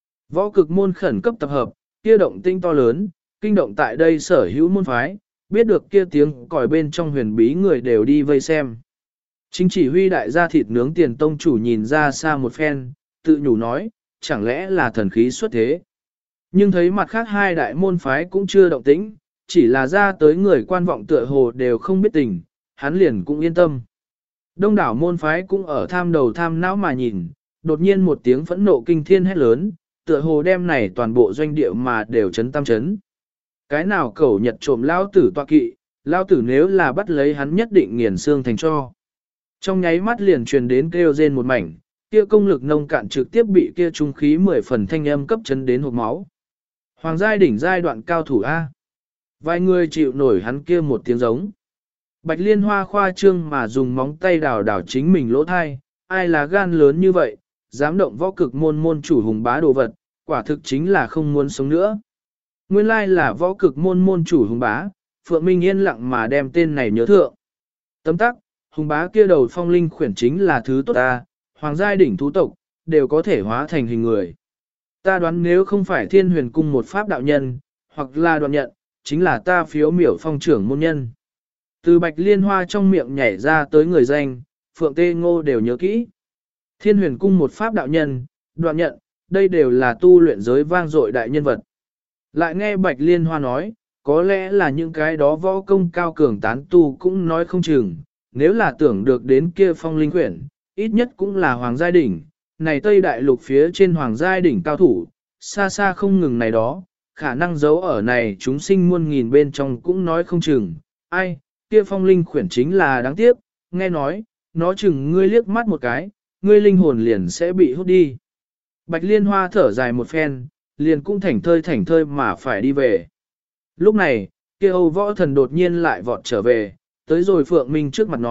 Võ cực môn khẩn cấp tập hợp, kia động tinh to lớn, kinh động tại đây sở hữu môn phái, biết được kia tiếng còi bên trong huyền bí người đều đi vây xem. Chính chỉ huy đại gia thịt nướng Tiền tông chủ nhìn ra xa một phen, tự nhủ nói, chẳng lẽ là thần khí xuất thế. Nhưng thấy mặt khác hai đại môn phái cũng chưa động tĩnh, chỉ là ra tới người quan vọng tựa hồ đều không biết tình, hắn liền cũng yên tâm. Đông đảo môn phái cũng ở tham đầu tham não mà nhìn, đột nhiên một tiếng phẫn nộ kinh thiên hét lớn, tựa hồ đem này toàn bộ doanh địa mà đều chấn tam chấn. Cái nào cẩu nhật trộm lao tử tọa kỵ, lao tử nếu là bắt lấy hắn nhất định nghiền xương thành cho. Trong nháy mắt liền truyền đến kêu rên một mảnh, kia công lực nông cạn trực tiếp bị kia trung khí 10 phần thanh âm cấp chấn đến hộc máu. Hoàng giai đỉnh giai đoạn cao thủ A. Vài người chịu nổi hắn kia một tiếng giống. Bạch Liên Hoa khoa trương mà dùng móng tay đào đào chính mình lỗ thai, ai là gan lớn như vậy, dám động võ cực môn môn chủ hùng bá đồ vật, quả thực chính là không muốn sống nữa. Nguyên lai là võ cực môn môn chủ hùng bá, Phượng Minh yên lặng mà đem tên này nhớ thượng. Tấm tắc, hùng bá kia đầu phong linh khuyển chính là thứ tốt ta, hoàng giai đỉnh thú tộc, đều có thể hóa thành hình người. Ta đoán nếu không phải thiên huyền cung một pháp đạo nhân, hoặc là đoạn nhận, chính là ta phiếu miểu phong trưởng môn nhân. Từ Bạch Liên Hoa trong miệng nhảy ra tới người danh, Phượng Tê Ngô đều nhớ kỹ. Thiên huyền cung một pháp đạo nhân, đoạn nhận, đây đều là tu luyện giới vang dội đại nhân vật. Lại nghe Bạch Liên Hoa nói, có lẽ là những cái đó võ công cao cường tán tu cũng nói không chừng, nếu là tưởng được đến kia phong linh quyển, ít nhất cũng là hoàng giai đỉnh, này Tây Đại Lục phía trên hoàng giai đỉnh cao thủ, xa xa không ngừng này đó, khả năng giấu ở này chúng sinh muôn nghìn bên trong cũng nói không chừng, ai, kia phong linh khuyển chính là đáng tiếc, nghe nói, nó chừng ngươi liếc mắt một cái, ngươi linh hồn liền sẽ bị hút đi. Bạch Liên Hoa thở dài một phen, liền cũng thảnh thơi mà phải đi về. Lúc này, kia Âu Võ Thần đột nhiên lại vọt trở về, tới rồi Phượng Minh trước mặt nói,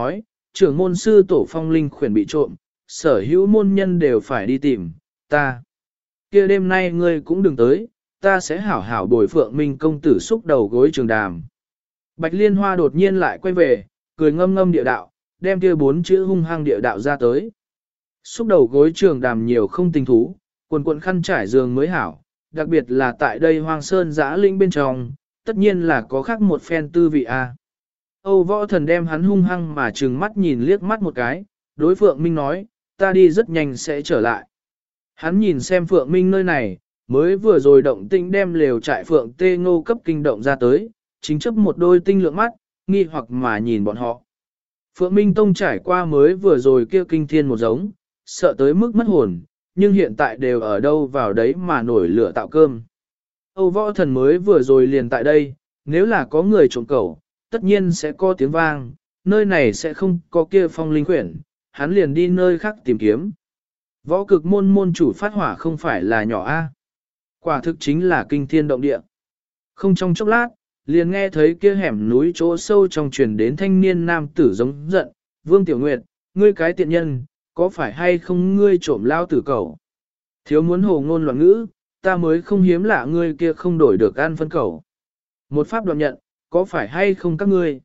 trưởng môn sư tổ phong linh khuyển bị trộm, sở hữu môn nhân đều phải đi tìm, ta. Kia đêm nay ngươi cũng đừng tới, ta sẽ hảo hảo bồi Phượng Minh công tử xúc đầu gối trường đàm. Bạch Liên Hoa đột nhiên lại quay về, cười ngâm ngâm địa đạo, đem kia 4 chữ hung hăng địa đạo ra tới. Xúc đầu gối trường đàm nhiều không tình thú, quần quần khăn trải giường mới hảo, đặc biệt là tại đây hoang sơn giã linh bên trong, tất nhiên là có khác một phen tư vị a. Âu Võ Thần đem hắn hung hăng mà trừng mắt nhìn liếc mắt một cái, đối Phượng Minh nói, ta đi rất nhanh sẽ trở lại. Hắn nhìn xem Phượng Minh nơi này, mới vừa rồi động tinh đem lều trại Phượng Tê Ngô cấp kinh động ra tới, chính chấp một đôi tinh lượng mắt, nghi hoặc mà nhìn bọn họ. Phượng Minh Tông trải qua mới vừa rồi kia kinh thiên một giống, sợ tới mức mất hồn, nhưng hiện tại đều ở đâu vào đấy mà nổi lửa tạo cơm. Âu Võ Thần mới vừa rồi liền tại đây, nếu là có người trộm cẩu, tất nhiên sẽ có tiếng vang, nơi này sẽ không có kia phong linh quyển, hắn liền đi nơi khác tìm kiếm. Võ cực môn môn chủ phát hỏa không phải là nhỏ a, quả thực chính là kinh thiên động địa. Không trong chốc lát, liền nghe thấy kia hẻm núi chỗ sâu trong truyền đến thanh niên nam tử giống giận, Vương Tiểu Nguyệt, ngươi cái tiện nhân, có phải hay không ngươi trộm lao tử cẩu? Thiếu muốn hồ ngôn loạn ngữ, ta mới không hiếm lạ ngươi kia không đổi được ăn phân cẩu. Một pháp đoạn nhận, có phải hay không các ngươi?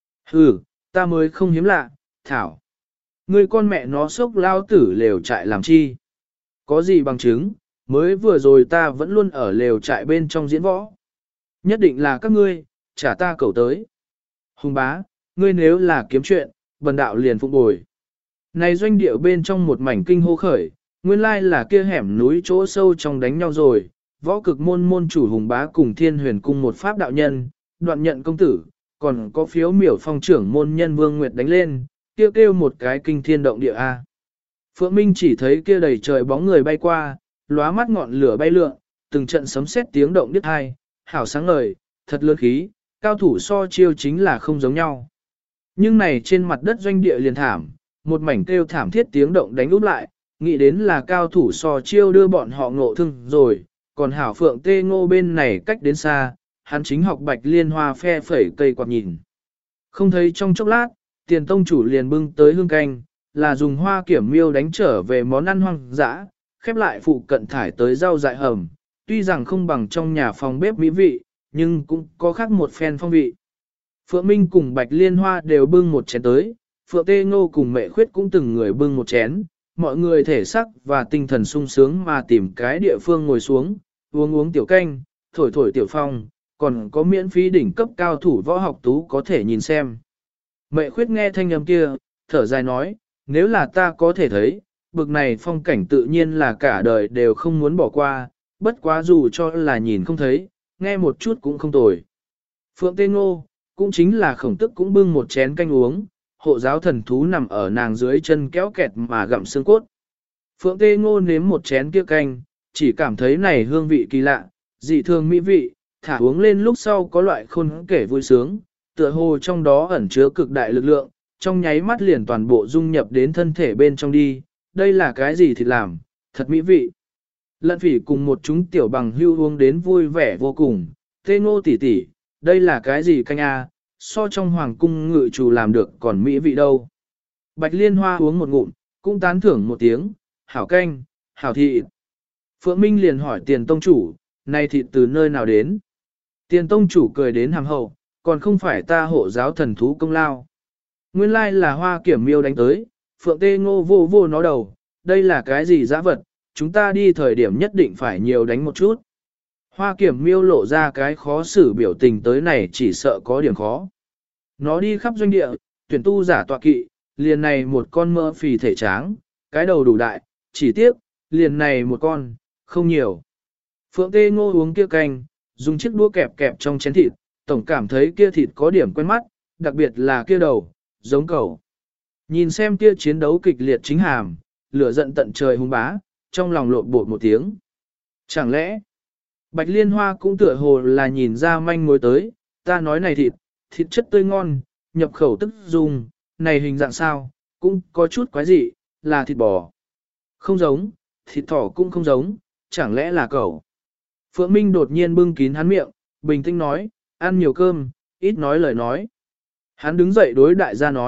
Ừ, ta mới không hiếm lạ, thảo. Ngươi con mẹ nó sốc lao tử lều trại làm chi? Có gì bằng chứng, mới vừa rồi ta vẫn luôn ở lều trại bên trong diễn võ. Nhất định là các ngươi, trả ta cẩu tới. Hùng bá, ngươi nếu là kiếm chuyện, bần đạo liền phụng bồi. Này doanh điệu bên trong một mảnh kinh hô khởi, nguyên lai là kia hẻm núi chỗ sâu trong đánh nhau rồi, võ cực môn môn chủ Hùng bá cùng thiên huyền cung một pháp đạo nhân, đoạn nhận công tử, còn có phiếu miểu phong trưởng môn nhân Vương Nguyệt đánh lên, kêu một cái kinh thiên động địa A. Phượng Minh chỉ thấy kia đầy trời bóng người bay qua, lóa mắt ngọn lửa bay lượn, từng trận sấm sét tiếng động điếc tai, hảo sáng ngời, thật lớn khí, cao thủ so chiêu chính là không giống nhau. Nhưng này trên mặt đất doanh địa liền thảm, một mảnh kêu thảm thiết tiếng động đánh úp lại, nghĩ đến là cao thủ so chiêu đưa bọn họ ngộ thương rồi, còn hảo Phượng Tê Ngô bên này cách đến xa, hắn chính học Bạch Liên Hoa phe phẩy cây quạt nhìn. Không thấy trong chốc lát, Tiền tông chủ liền bưng tới hương canh, là dùng hoa kiểm miêu đánh trở về món ăn hoang dã, khép lại phụ cận thải tới rau dại hầm, tuy rằng không bằng trong nhà phòng bếp mỹ vị, nhưng cũng có khác một phen phong vị. Phượng Minh cùng Bạch Liên Hoa đều bưng một chén tới, Phượng Tê Ngô cùng Mẹ Khuyết cũng từng người bưng một chén, mọi người thể sắc và tinh thần sung sướng mà tìm cái địa phương ngồi xuống, uống tiểu canh, thổi tiểu phong, còn có miễn phí đỉnh cấp cao thủ võ học tú có thể nhìn xem. Mẹ Khuyết nghe thanh âm kia, thở dài nói, nếu là ta có thể thấy, bực này phong cảnh tự nhiên là cả đời đều không muốn bỏ qua, bất quá dù cho là nhìn không thấy, nghe một chút cũng không tồi. Phượng Tê Ngô, cũng chính là khổng tức cũng bưng một chén canh uống, hộ giáo thần thú nằm ở nàng dưới chân kéo kẹt mà gặm xương cốt. Phượng Tê Ngô nếm một chén kia canh, chỉ cảm thấy này hương vị kỳ lạ, dị thường mỹ vị, thả uống lên lúc sau có loại khôn kể vui sướng, tựa hồ trong đó ẩn chứa cực đại lực lượng, trong nháy mắt liền toàn bộ dung nhập đến thân thể bên trong đi, đây là cái gì thì làm, thật mỹ vị. Lận Phỉ cùng một chúng tiểu bằng hưu uống đến vui vẻ vô cùng, Tê Ngô tỷ tỷ, đây là cái gì canh a, so trong hoàng cung ngự chủ làm được còn mỹ vị đâu. Bạch Liên Hoa uống một ngụm, cũng tán thưởng một tiếng, hảo canh, hảo thịt. Phượng Minh liền hỏi Tiền tông chủ, này thịt từ nơi nào đến? Tiền tông chủ cười đến hàm hậu, còn không phải ta hộ giáo thần thú công lao. Nguyên lai là Hoa Kiểm Miêu đánh tới, Phượng Tê Ngô vô vô nó đầu, đây là cái gì dã vật, chúng ta đi thời điểm nhất định phải nhiều đánh một chút. Hoa Kiểm Miêu lộ ra cái khó xử biểu tình tới này chỉ sợ có điểm khó. Nó đi khắp doanh địa, tuyển tu giả tọa kỵ, liền này một con mỡ phì thể tráng, cái đầu đủ đại, chỉ tiếc, liền này một con, không nhiều. Phượng Tê Ngô uống kia canh, dùng chiếc đũa kẹp kẹp trong chén thịt, tổng cảm thấy kia thịt có điểm quen mắt, đặc biệt là kia đầu, giống cẩu. Nhìn xem kia chiến đấu kịch liệt chính hàm, lửa giận tận trời hung bá, trong lòng lộn bột một tiếng. Chẳng lẽ, Bạch Liên Hoa cũng tựa hồ là nhìn ra manh mối tới, ta nói này thịt chất tươi ngon, nhập khẩu tức dùng, này hình dạng sao, cũng có chút quái dị, là thịt bò. Không giống, thịt thỏ cũng không giống, chẳng lẽ là cẩu. Phượng Minh đột nhiên bưng kín hắn miệng, bình tĩnh nói, ăn nhiều cơm, ít nói lời nói. Hắn đứng dậy đối đại gia nói,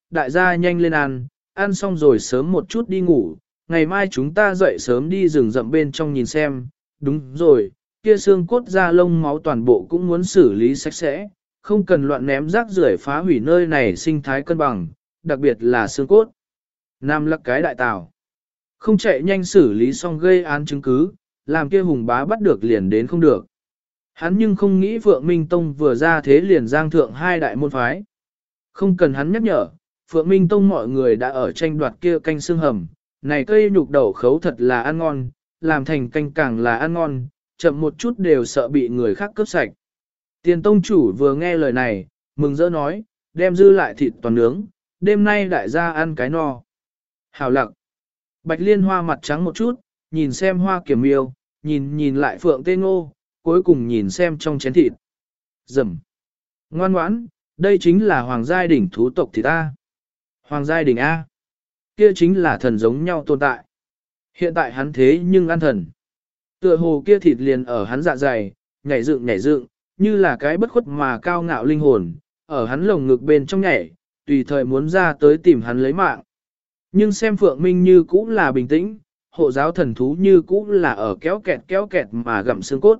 đại gia nhanh lên ăn xong rồi sớm một chút đi ngủ, ngày mai chúng ta dậy sớm đi rừng rậm bên trong nhìn xem, đúng rồi, kia xương cốt da lông máu toàn bộ cũng muốn xử lý sạch sẽ, không cần loạn ném rác rưởi phá hủy nơi này sinh thái cân bằng, đặc biệt là xương cốt. Nam lắc cái đại tào. Không chạy nhanh xử lý xong gây án chứng cứ, làm kia hùng bá bắt được liền đến không được. Hắn nhưng không nghĩ Phượng Minh Tông vừa ra thế liền giang thượng hai đại môn phái. Không cần hắn nhắc nhở, Phượng Minh Tông mọi người đã ở tranh đoạt kia canh xương hầm. Này cây nhục đậu khấu thật là ăn ngon, làm thành canh càng là ăn ngon, chậm một chút đều sợ bị người khác cướp sạch. Tiền tông chủ vừa nghe lời này, mừng rỡ nói, đem dư lại thịt toàn nướng, đêm nay đại gia ăn cái no. Hảo lặng. Bạch Liên Hoa mặt trắng một chút, nhìn xem Hoa Kiểm Miêu, nhìn lại Phượng Tê Ngô, cuối cùng nhìn xem trong chén thịt. Dầm. Ngoan ngoãn, đây chính là Hoàng giai đỉnh thú tộc thịt ta. Hoàng giai đỉnh A. Kia chính là thần giống nhau tồn tại. Hiện tại hắn thế nhưng ăn thần. Tựa hồ kia thịt liền ở hắn dạ dày, nhảy dựng, như là cái bất khuất mà cao ngạo linh hồn, ở hắn lồng ngực bên trong nhảy, tùy thời muốn ra tới tìm hắn lấy mạng. Nhưng xem Phượng Minh như cũ là bình tĩnh, hộ giáo thần thú như cũ là ở kéo kẹt mà gặm xương cốt.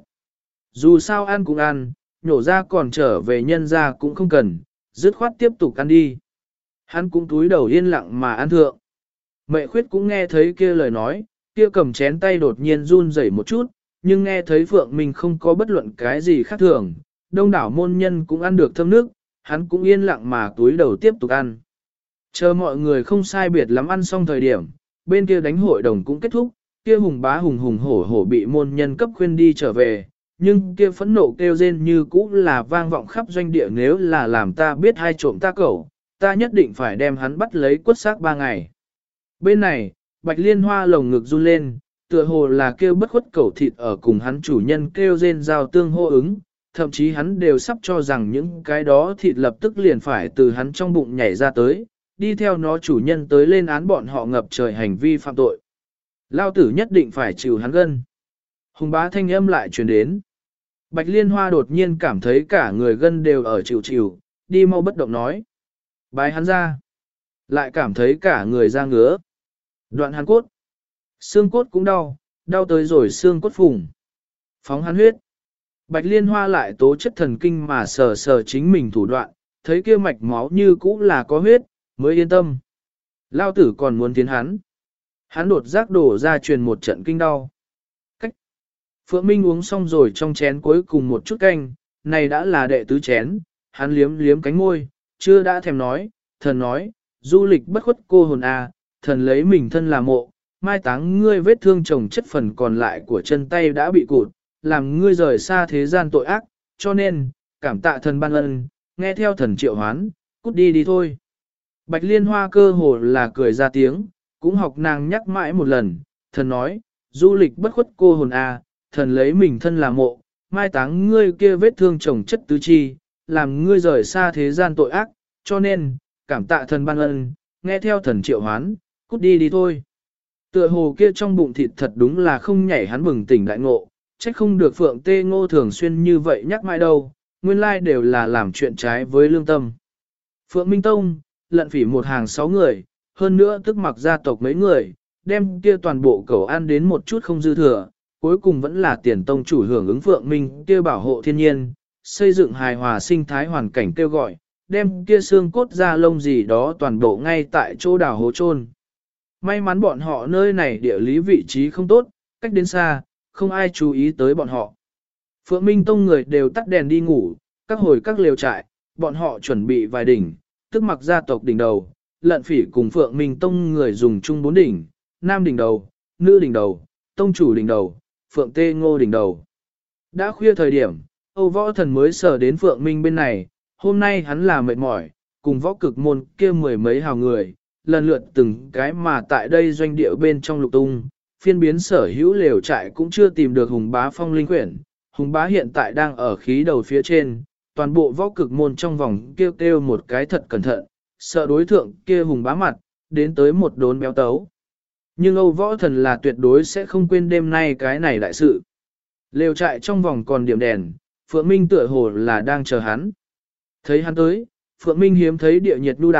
Dù sao ăn cũng ăn, nhổ ra còn trở về nhân ra cũng không cần, dứt khoát tiếp tục ăn đi. Hắn cũng túi đầu yên lặng mà ăn thượng. Mẹ khuyết cũng nghe thấy kia lời nói, kia cầm chén tay đột nhiên run rẩy một chút, nhưng nghe thấy Phượng Minh không có bất luận cái gì khác thường, đông đảo môn nhân cũng ăn được thơm nước, hắn cũng yên lặng mà túi đầu tiếp tục ăn. Chờ mọi người không sai biệt lắm ăn xong thời điểm, bên kia đánh hội đồng cũng kết thúc, kia hùng bá hùng hổ bị môn nhân cấp khuyên đi trở về, nhưng kia phẫn nộ kêu rên như cũ là vang vọng khắp doanh địa, nếu là làm ta biết hai trộm ta cẩu, ta nhất định phải đem hắn bắt lấy quất xác 3 ngày. Bên này, Bạch Liên Hoa lồng ngực run lên, tựa hồ là kêu bất khuất cẩu thịt ở cùng hắn chủ nhân kêu rên giao tương hô ứng, thậm chí hắn đều sắp cho rằng những cái đó thịt lập tức liền phải từ hắn trong bụng nhảy ra tới, đi theo nó chủ nhân tới lên án bọn họ ngập trời hành vi phạm tội. Lao tử nhất định phải chịu hắn gân. Hùng bá thanh âm lại truyền đến. Bạch Liên Hoa đột nhiên cảm thấy cả người gân đều ở chịu, đi mau bất động nói. Bái hắn ra. Lại cảm thấy cả người ra ngứa. Đoạn hắn cốt. Xương cốt cũng đau tới rồi xương cốt phùng. Phóng hắn huyết. Bạch Liên Hoa lại tố chất thần kinh mà sờ chính mình thủ đoạn, thấy kia mạch máu như cũ là có huyết, mới yên tâm. Lao tử còn muốn tiến hắn. Hắn đột giác đổ ra truyền một trận kinh đau. Cách. Phượng Minh uống xong rồi trong chén cuối cùng một chút canh, này đã là đệ tứ chén, hắn liếm cánh môi, chưa đã thèm nói, thần nói, du lịch bất khuất cô hồn à, thần lấy mình thân là mộ, mai táng ngươi vết thương chồng chất phần còn lại của chân tay đã bị cụt, làm ngươi rời xa thế gian tội ác, cho nên, cảm tạ thần ban ân, nghe theo thần triệu hoán, cút đi thôi. Bạch Liên Hoa cơ hồ là cười ra tiếng, cũng học nàng nhắc mãi một lần, thần nói, du lịch bất khuất cô hồn à, thần lấy mình thân là mộ, mai táng ngươi kia vết thương chồng chất tứ chi, làm ngươi rời xa thế gian tội ác, cho nên, cảm tạ thần ban ân, nghe theo thần triệu hoán, cút đi thôi. Tựa hồ kia trong bụng thịt thật đúng là không nhảy hắn bừng tỉnh đại ngộ, trách không được Phượng Tê Ngô thường xuyên như vậy nhắc mãi đâu, nguyên lai đều là làm chuyện trái với lương tâm. Phượng Minh Tông, lận phỉ một hàng 6 người, hơn nữa tức mặc gia tộc mấy người, đem kia toàn bộ cẩu ăn đến một chút không dư thừa, cuối cùng vẫn là tiền tông chủ hưởng ứng Phượng Minh kia bảo hộ thiên nhiên, xây dựng hài hòa sinh thái hoàn cảnh kêu gọi, đem kia xương cốt da lông gì đó toàn bộ ngay tại chỗ đào hố chôn. May mắn bọn họ nơi này địa lý vị trí không tốt, cách đến xa, không ai chú ý tới bọn họ. Phượng Minh Tông người đều tắt đèn đi ngủ, các lều trại, bọn họ chuẩn bị vài đỉnh, tức mặc gia tộc đỉnh đầu, lận phỉ cùng Phượng Minh Tông người dùng chung 4 đỉnh, nam đỉnh đầu, nữ đỉnh đầu, tông chủ đỉnh đầu, Phượng Tê Ngô đỉnh đầu. Đã khuya thời điểm, Âu Võ Thần mới sờ đến Phượng Minh bên này, hôm nay hắn là mệt mỏi, cùng võ cực môn kia mười mấy hào người, lần lượt từng cái mà tại đây doanh địa bên trong lục tung, phiên biến sở hữu lều trại cũng chưa tìm được Hùng Bá phong linh quyển. Hùng Bá hiện tại đang ở khí đầu phía trên, toàn bộ võ cực môn trong vòng kêu một cái thật cẩn thận, sợ đối thượng kia Hùng Bá mặt, đến tới một đốn béo tấu. Nhưng Âu Võ Thần là tuyệt đối sẽ không quên đêm nay cái này đại sự. Lều trại trong vòng còn điểm đèn, Phượng Minh tựa hồ là đang chờ hắn. Thấy hắn tới, Phượng Minh hiếm thấy địa nhiệt nhu đạo,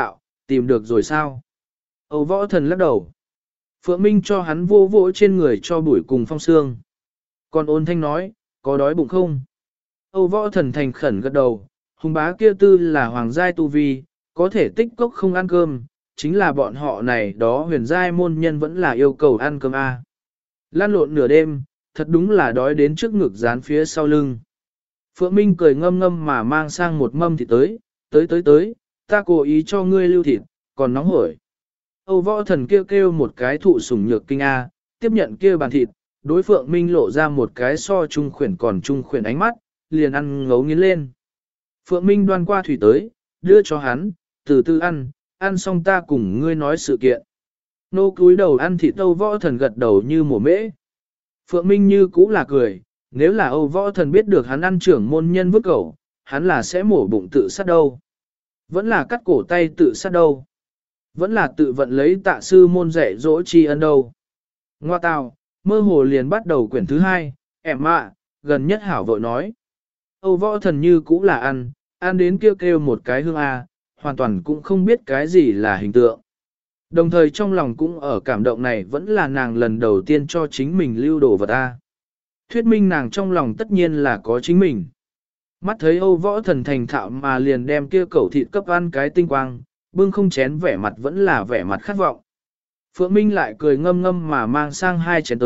Tìm được rồi sao? Âu võ thần lắc đầu. Phượng Minh cho hắn vô vỗ trên người cho bụi cùng phong sương. Còn ôn thanh nói, có đói bụng không? Âu võ thần thành khẩn gật đầu, hùng bá kia tư là hoàng giai tu vi, có thể tích cốc không ăn cơm, chính là bọn họ này đó huyền giai môn nhân vẫn là yêu cầu ăn cơm a. Lan lộn nửa đêm, thật đúng là đói đến trước ngực dán phía sau lưng. Phượng Minh cười ngâm ngâm mà mang sang một mâm thịt tới, ta cố ý cho ngươi lưu thịt, còn nóng hổi. Âu võ thần kêu một cái thụ sủng nhược kinh a, tiếp nhận kia bàn thịt, đối Phượng Minh lộ ra một cái so trung khuyển còn trung khuyển ánh mắt, liền ăn ngấu nghiến lên. Phượng Minh đoan qua thủy tới, đưa cho hắn, từ từ ăn xong ta cùng ngươi nói sự kiện. Nô cúi đầu ăn thịt Âu võ thần gật đầu như mổ mễ. Phượng Minh như cũ là cười, nếu là Âu võ thần biết được hắn ăn trưởng môn nhân vứt cẩu, hắn là sẽ mổ bụng tự sát đâu. Vẫn là cắt cổ tay tự sát đâu. Vẫn là tự vận lấy tạ sư môn dạy dỗ tri ân đâu. Ngoa tào, mơ hồ liền bắt đầu quyển thứ 2, em ạ, gần nhất hảo vội nói. Âu võ thần như cũ là ăn đến kêu một cái hương A, hoàn toàn cũng không biết cái gì là hình tượng. Đồng thời trong lòng cũng ở cảm động này vẫn là nàng lần đầu tiên cho chính mình lưu đồ vật A. Thuyết minh nàng trong lòng tất nhiên là có chính mình. Mắt thấy Âu võ thần thành thạo mà liền đem kia cẩu thịt cấp ăn cái tinh quang, bưng không chén vẻ mặt vẫn là vẻ mặt khát vọng. Phượng Minh lại cười ngâm ngâm mà mang sang 2 chén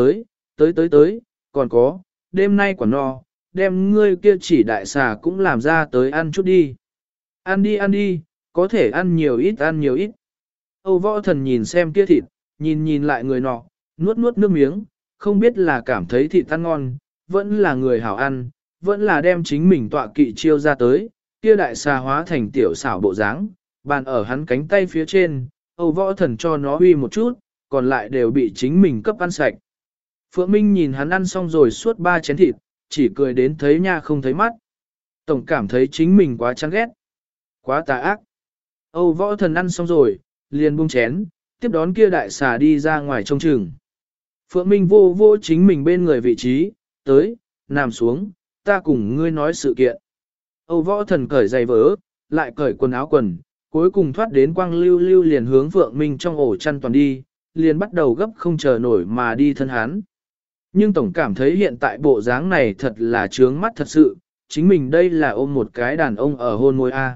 tới, còn có, đêm nay quả no, đem ngươi kia chỉ đại xà cũng làm ra tới ăn chút đi. Ăn đi, có thể ăn nhiều ít. Âu võ thần nhìn xem kia thịt, nhìn lại người nọ, nuốt nước miếng, không biết là cảm thấy thịt ăn ngon, vẫn là người hảo ăn, vẫn là đem chính mình tọa kỵ chiêu ra tới, kia đại xà hóa thành tiểu xảo bộ dáng, bàn ở hắn cánh tay phía trên, Âu võ thần cho nó huy một chút, còn lại đều bị chính mình cấp ăn sạch. Phượng Minh nhìn hắn ăn xong rồi suốt 3 chén thịt, chỉ cười đến thấy nha không thấy mắt. Tổng cảm thấy chính mình quá chán ghét, quá tà ác. Âu võ thần ăn xong rồi, liền buông chén, tiếp đón kia đại xà đi ra ngoài trông chừng. Phượng Minh vô chính mình bên người vị trí, tới, nằm xuống, ta cùng ngươi nói sự kiện. Âu võ thần cởi giày vớ, lại cởi quần áo quần, cuối cùng thoát đến quang lưu lưu liền hướng Phượng Minh trong ổ chăn toàn đi, liền bắt đầu gấp không chờ nổi mà đi thân hắn. Nhưng tổng cảm thấy hiện tại bộ dáng này thật là trướng mắt thật sự, chính mình đây là ôm một cái đàn ông ở hôn môi A.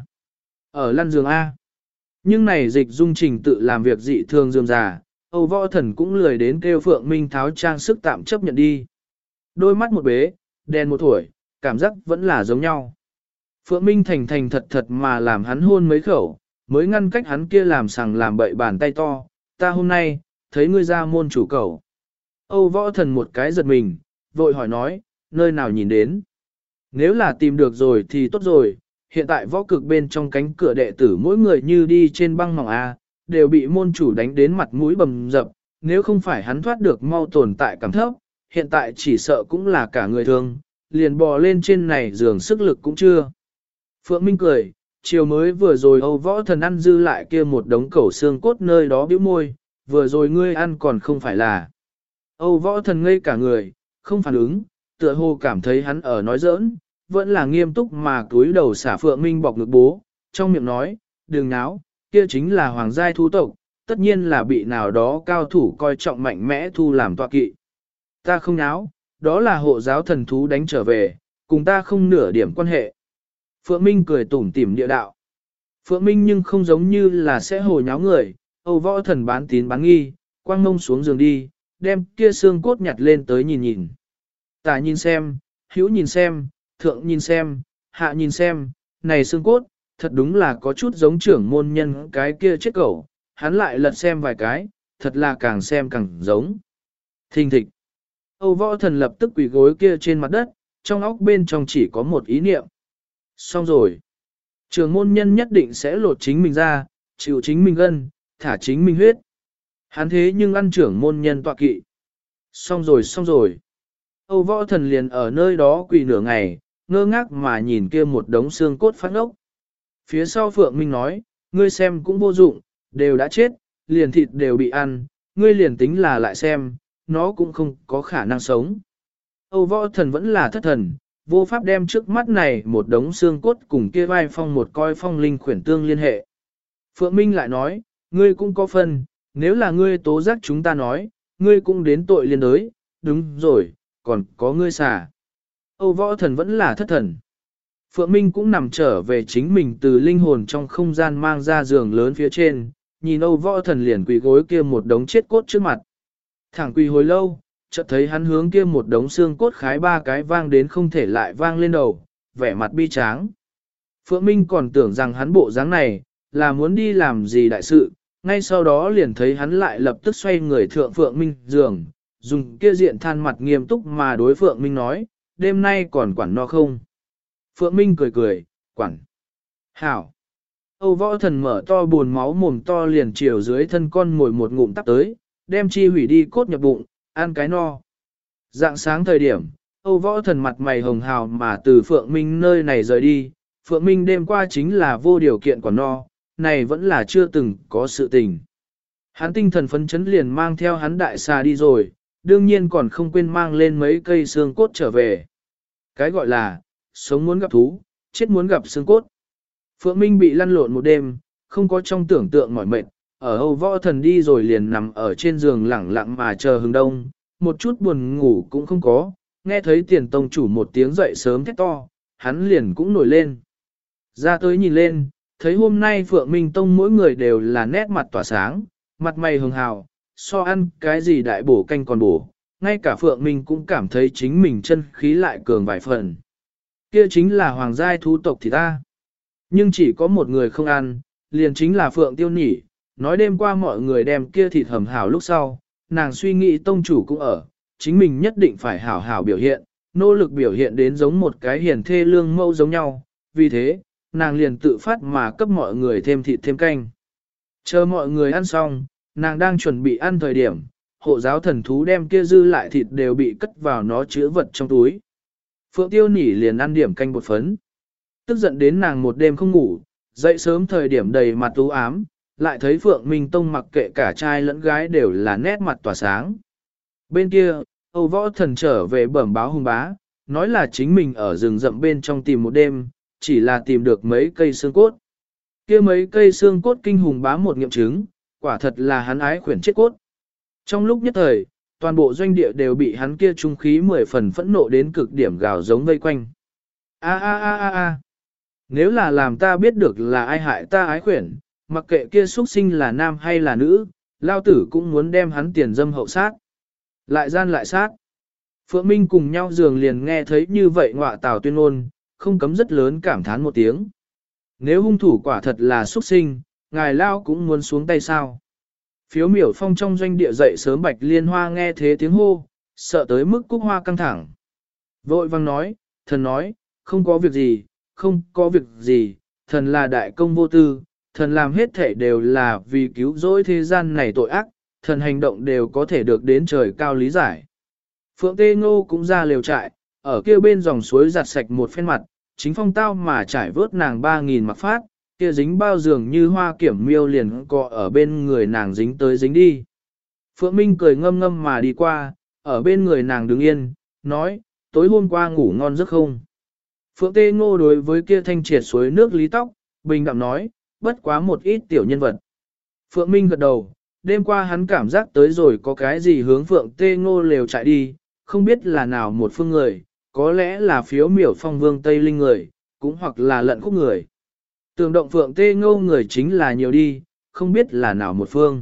Ở lăn giường A. Nhưng này dịch dung trình tự làm việc dị thường dườm già, Âu võ thần cũng lười đến kêu Phượng Minh tháo trang sức tạm chấp nhận đi. Đôi mắt một bế, đèn một tuổi, cảm giác vẫn là giống nhau. Phượng Minh thành thật mà làm hắn hôn mấy khẩu, mới ngăn cách hắn kia làm sằng làm bậy bàn tay to, ta hôm nay, thấy ngươi ra môn chủ cầu. Âu võ thần một cái giật mình, vội hỏi nói, nơi nào nhìn đến. Nếu là tìm được rồi thì tốt rồi, hiện tại võ cực bên trong cánh cửa đệ tử mỗi người như đi trên băng mỏng A, đều bị môn chủ đánh đến mặt mũi bầm dập, nếu không phải hắn thoát được mau tồn tại cảm thấp, hiện tại chỉ sợ cũng là cả người thương, liền bò lên trên này giường sức lực cũng chưa. Phượng Minh cười, chiều mới vừa rồi Âu võ thần ăn dư lại kia một đống cẩu xương cốt nơi đó bĩu môi, vừa rồi ngươi ăn còn không phải là. Âu võ thần ngây cả người, không phản ứng, tựa hồ cảm thấy hắn ở nói giỡn, vẫn là nghiêm túc mà cúi đầu xả Phượng Minh bọc ngực bố, trong miệng nói, đừng náo, kia chính là hoàng giai thú tộc, tất nhiên là bị nào đó cao thủ coi trọng mạnh mẽ thu làm tọa kỵ. Ta không náo, đó là hộ giáo thần thú đánh trở về, cùng ta không nửa điểm quan hệ. Phượng Minh cười tủm tỉm địa đạo. Phượng Minh nhưng không giống như là sẽ hồ nháo người, Âu võ thần bán tín bán nghi, quăng mông xuống giường đi, đem kia xương cốt nhặt lên tới nhìn. Tả nhìn xem, hữu nhìn xem, thượng nhìn xem, hạ nhìn xem, này xương cốt, thật đúng là có chút giống trưởng môn nhân cái kia chết cẩu, hắn lại lật xem vài cái, thật là càng xem càng giống. Thình thịch. Âu võ thần lập tức quỳ gối kia trên mặt đất, trong óc bên trong chỉ có một ý niệm. Xong rồi. Trưởng môn nhân nhất định sẽ lột chính mình ra, chịu chính mình gân, thả chính mình huyết. Hắn thế nhưng ăn trưởng môn nhân tọa kỵ. Xong rồi. Âu võ thần liền ở nơi đó quỳ nửa ngày, ngơ ngác mà nhìn kia một đống xương cốt phát ốc. Phía sau Phượng Minh nói, ngươi xem cũng vô dụng, đều đã chết, liền thịt đều bị ăn, ngươi liền tính là lại xem, nó cũng không có khả năng sống. Âu võ thần vẫn là thất thần, vô pháp đem trước mắt này một đống xương cốt cùng kia vai phong một coi phong linh khuyển tương liên hệ. Phượng Minh lại nói, ngươi cũng có phần, nếu là ngươi tố giác chúng ta nói, ngươi cũng đến tội liên đới, đúng rồi, còn có ngươi xả. Âu Võ Thần vẫn là thất thần. Phượng Minh cũng nằm trở về chính mình từ linh hồn trong không gian mang ra giường lớn phía trên, nhìn Âu Võ Thần liền quỳ gối kia một đống chết cốt trước mặt. Thẳng quỳ hồi lâu, chợt thấy hắn hướng kia một đống xương cốt khái ba cái vang đến không thể lại vang lên đầu, vẻ mặt bi tráng. Phượng Minh còn tưởng rằng hắn bộ dáng này, là muốn đi làm gì đại sự, ngay sau đó liền thấy hắn lại lập tức xoay người thượng Phượng Minh giường, dùng kia diện than mặt nghiêm túc mà đối Phượng Minh nói, đêm nay còn quản no không? Phượng Minh cười cười, quản. Hảo. Âu Võ Thần mở to buồn máu mồm to liền chiều dưới thân con ngồi một ngụm tắp tới, đem chi hủy đi cốt nhập bụng, ăn cái no. Dạng sáng thời điểm, Âu Võ Thần mặt mày hồng hào mà từ Phượng Minh nơi này rời đi, Phượng Minh đêm qua chính là vô điều kiện quản no, này vẫn là chưa từng có sự tình. Hắn tinh thần phấn chấn liền mang theo hắn đại xà đi rồi, đương nhiên còn không quên mang lên mấy cây xương cốt trở về. Cái gọi là, sống muốn gặp thú, chết muốn gặp xương cốt. Phượng Minh bị lăn lộn một đêm, không có trong tưởng tượng mỏi mệt, ở Âu Võ Thần đi rồi liền nằm ở trên giường lẳng lặng mà chờ hừng đông, một chút buồn ngủ cũng không có, nghe thấy tiền tông chủ một tiếng dậy sớm thét to, hắn liền cũng nổi lên. Ra tới nhìn lên, thấy hôm nay Phượng Minh Tông mỗi người đều là nét mặt tỏa sáng, mặt mày hường hào, so ăn cái gì đại bổ canh còn bổ, ngay cả Phượng Minh cũng cảm thấy chính mình chân khí lại cường vài phần. Kia chính là hoàng giai thú tộc thì ta. Nhưng chỉ có một người không ăn, liền chính là Phượng Tiêu Nhỉ, nói đêm qua mọi người đem kia thịt hầm hảo lúc sau, nàng suy nghĩ tông chủ cũng ở, chính mình nhất định phải hảo hảo biểu hiện, nỗ lực biểu hiện đến giống một cái hiền thê lương mẫu giống nhau, vì thế, nàng liền tự phát mà cấp mọi người thêm thịt thêm canh. Chờ mọi người ăn xong, nàng đang chuẩn bị ăn thời điểm, hộ giáo thần thú đem kia dư lại thịt đều bị cất vào nó chứa vật trong túi. Phượng Tiêu Nhỉ liền ăn điểm canh bột phấn. Tức giận đến nàng một đêm không ngủ, dậy sớm thời điểm đầy mặt u ám, lại thấy Phượng Minh Tông mặc kệ cả trai lẫn gái đều là nét mặt tỏa sáng. Bên kia, Âu Võ Thần trở về bẩm báo hung bá, nói là chính mình ở rừng rậm bên trong tìm một đêm, chỉ là tìm được mấy cây xương cốt. Kia mấy cây xương cốt kinh hùng bá một nghiệm chứng, quả thật là hắn ái khuyển chết cốt. Trong lúc nhất thời, toàn bộ doanh địa đều bị hắn kia trung khí 10 phần phẫn nộ đến cực điểm gào giống vây quanh. A a a a a. Nếu là làm ta biết được là ai hại ta ái khuyển, mặc kệ kia xuất sinh là nam hay là nữ, lao tử cũng muốn đem hắn tiền dâm hậu sát. Lại gian lại sát. Phượng Minh cùng nhau giường liền nghe thấy như vậy ngọa tào tuyên ngôn, không cấm rất lớn cảm thán một tiếng. Nếu hung thủ quả thật là xuất sinh, ngài lao cũng muốn xuống tay sao. Phiếu miểu phong trong doanh địa dậy sớm Bạch Liên Hoa nghe thế tiếng hô, sợ tới mức cúc hoa căng thẳng. Vội vang nói, thần nói, không có việc gì, không có việc gì, thần là đại công vô tư, thần làm hết thể đều là vì cứu rỗi thế gian này tội ác, thần hành động đều có thể được đến trời cao lý giải. Phượng Tê Ngô cũng ra liều trại, ở kia bên dòng suối giặt sạch một phen mặt, chính phong tao mà trải vớt nàng 3.000 mặc phát, kia dính bao dường như hoa kiểm miêu liền cọ ở bên người nàng dính tới dính đi. Phượng Minh cười ngâm ngâm mà đi qua, ở bên người nàng đứng yên, nói, tối hôm qua ngủ ngon giấc không? Phượng Tê Ngô đối với kia thanh triệt suối nước lý tóc, bình đạm nói, bất quá một ít tiểu nhân vật. Phượng Minh gật đầu, đêm qua hắn cảm giác tới rồi có cái gì hướng Phượng Tê Ngô lều chạy đi, không biết là nào một phương người, có lẽ là phiếu miểu phong vương Tây Linh người, cũng hoặc là lận khúc người. Tường động Phượng Tê Ngô người chính là nhiều đi, không biết là nào một phương.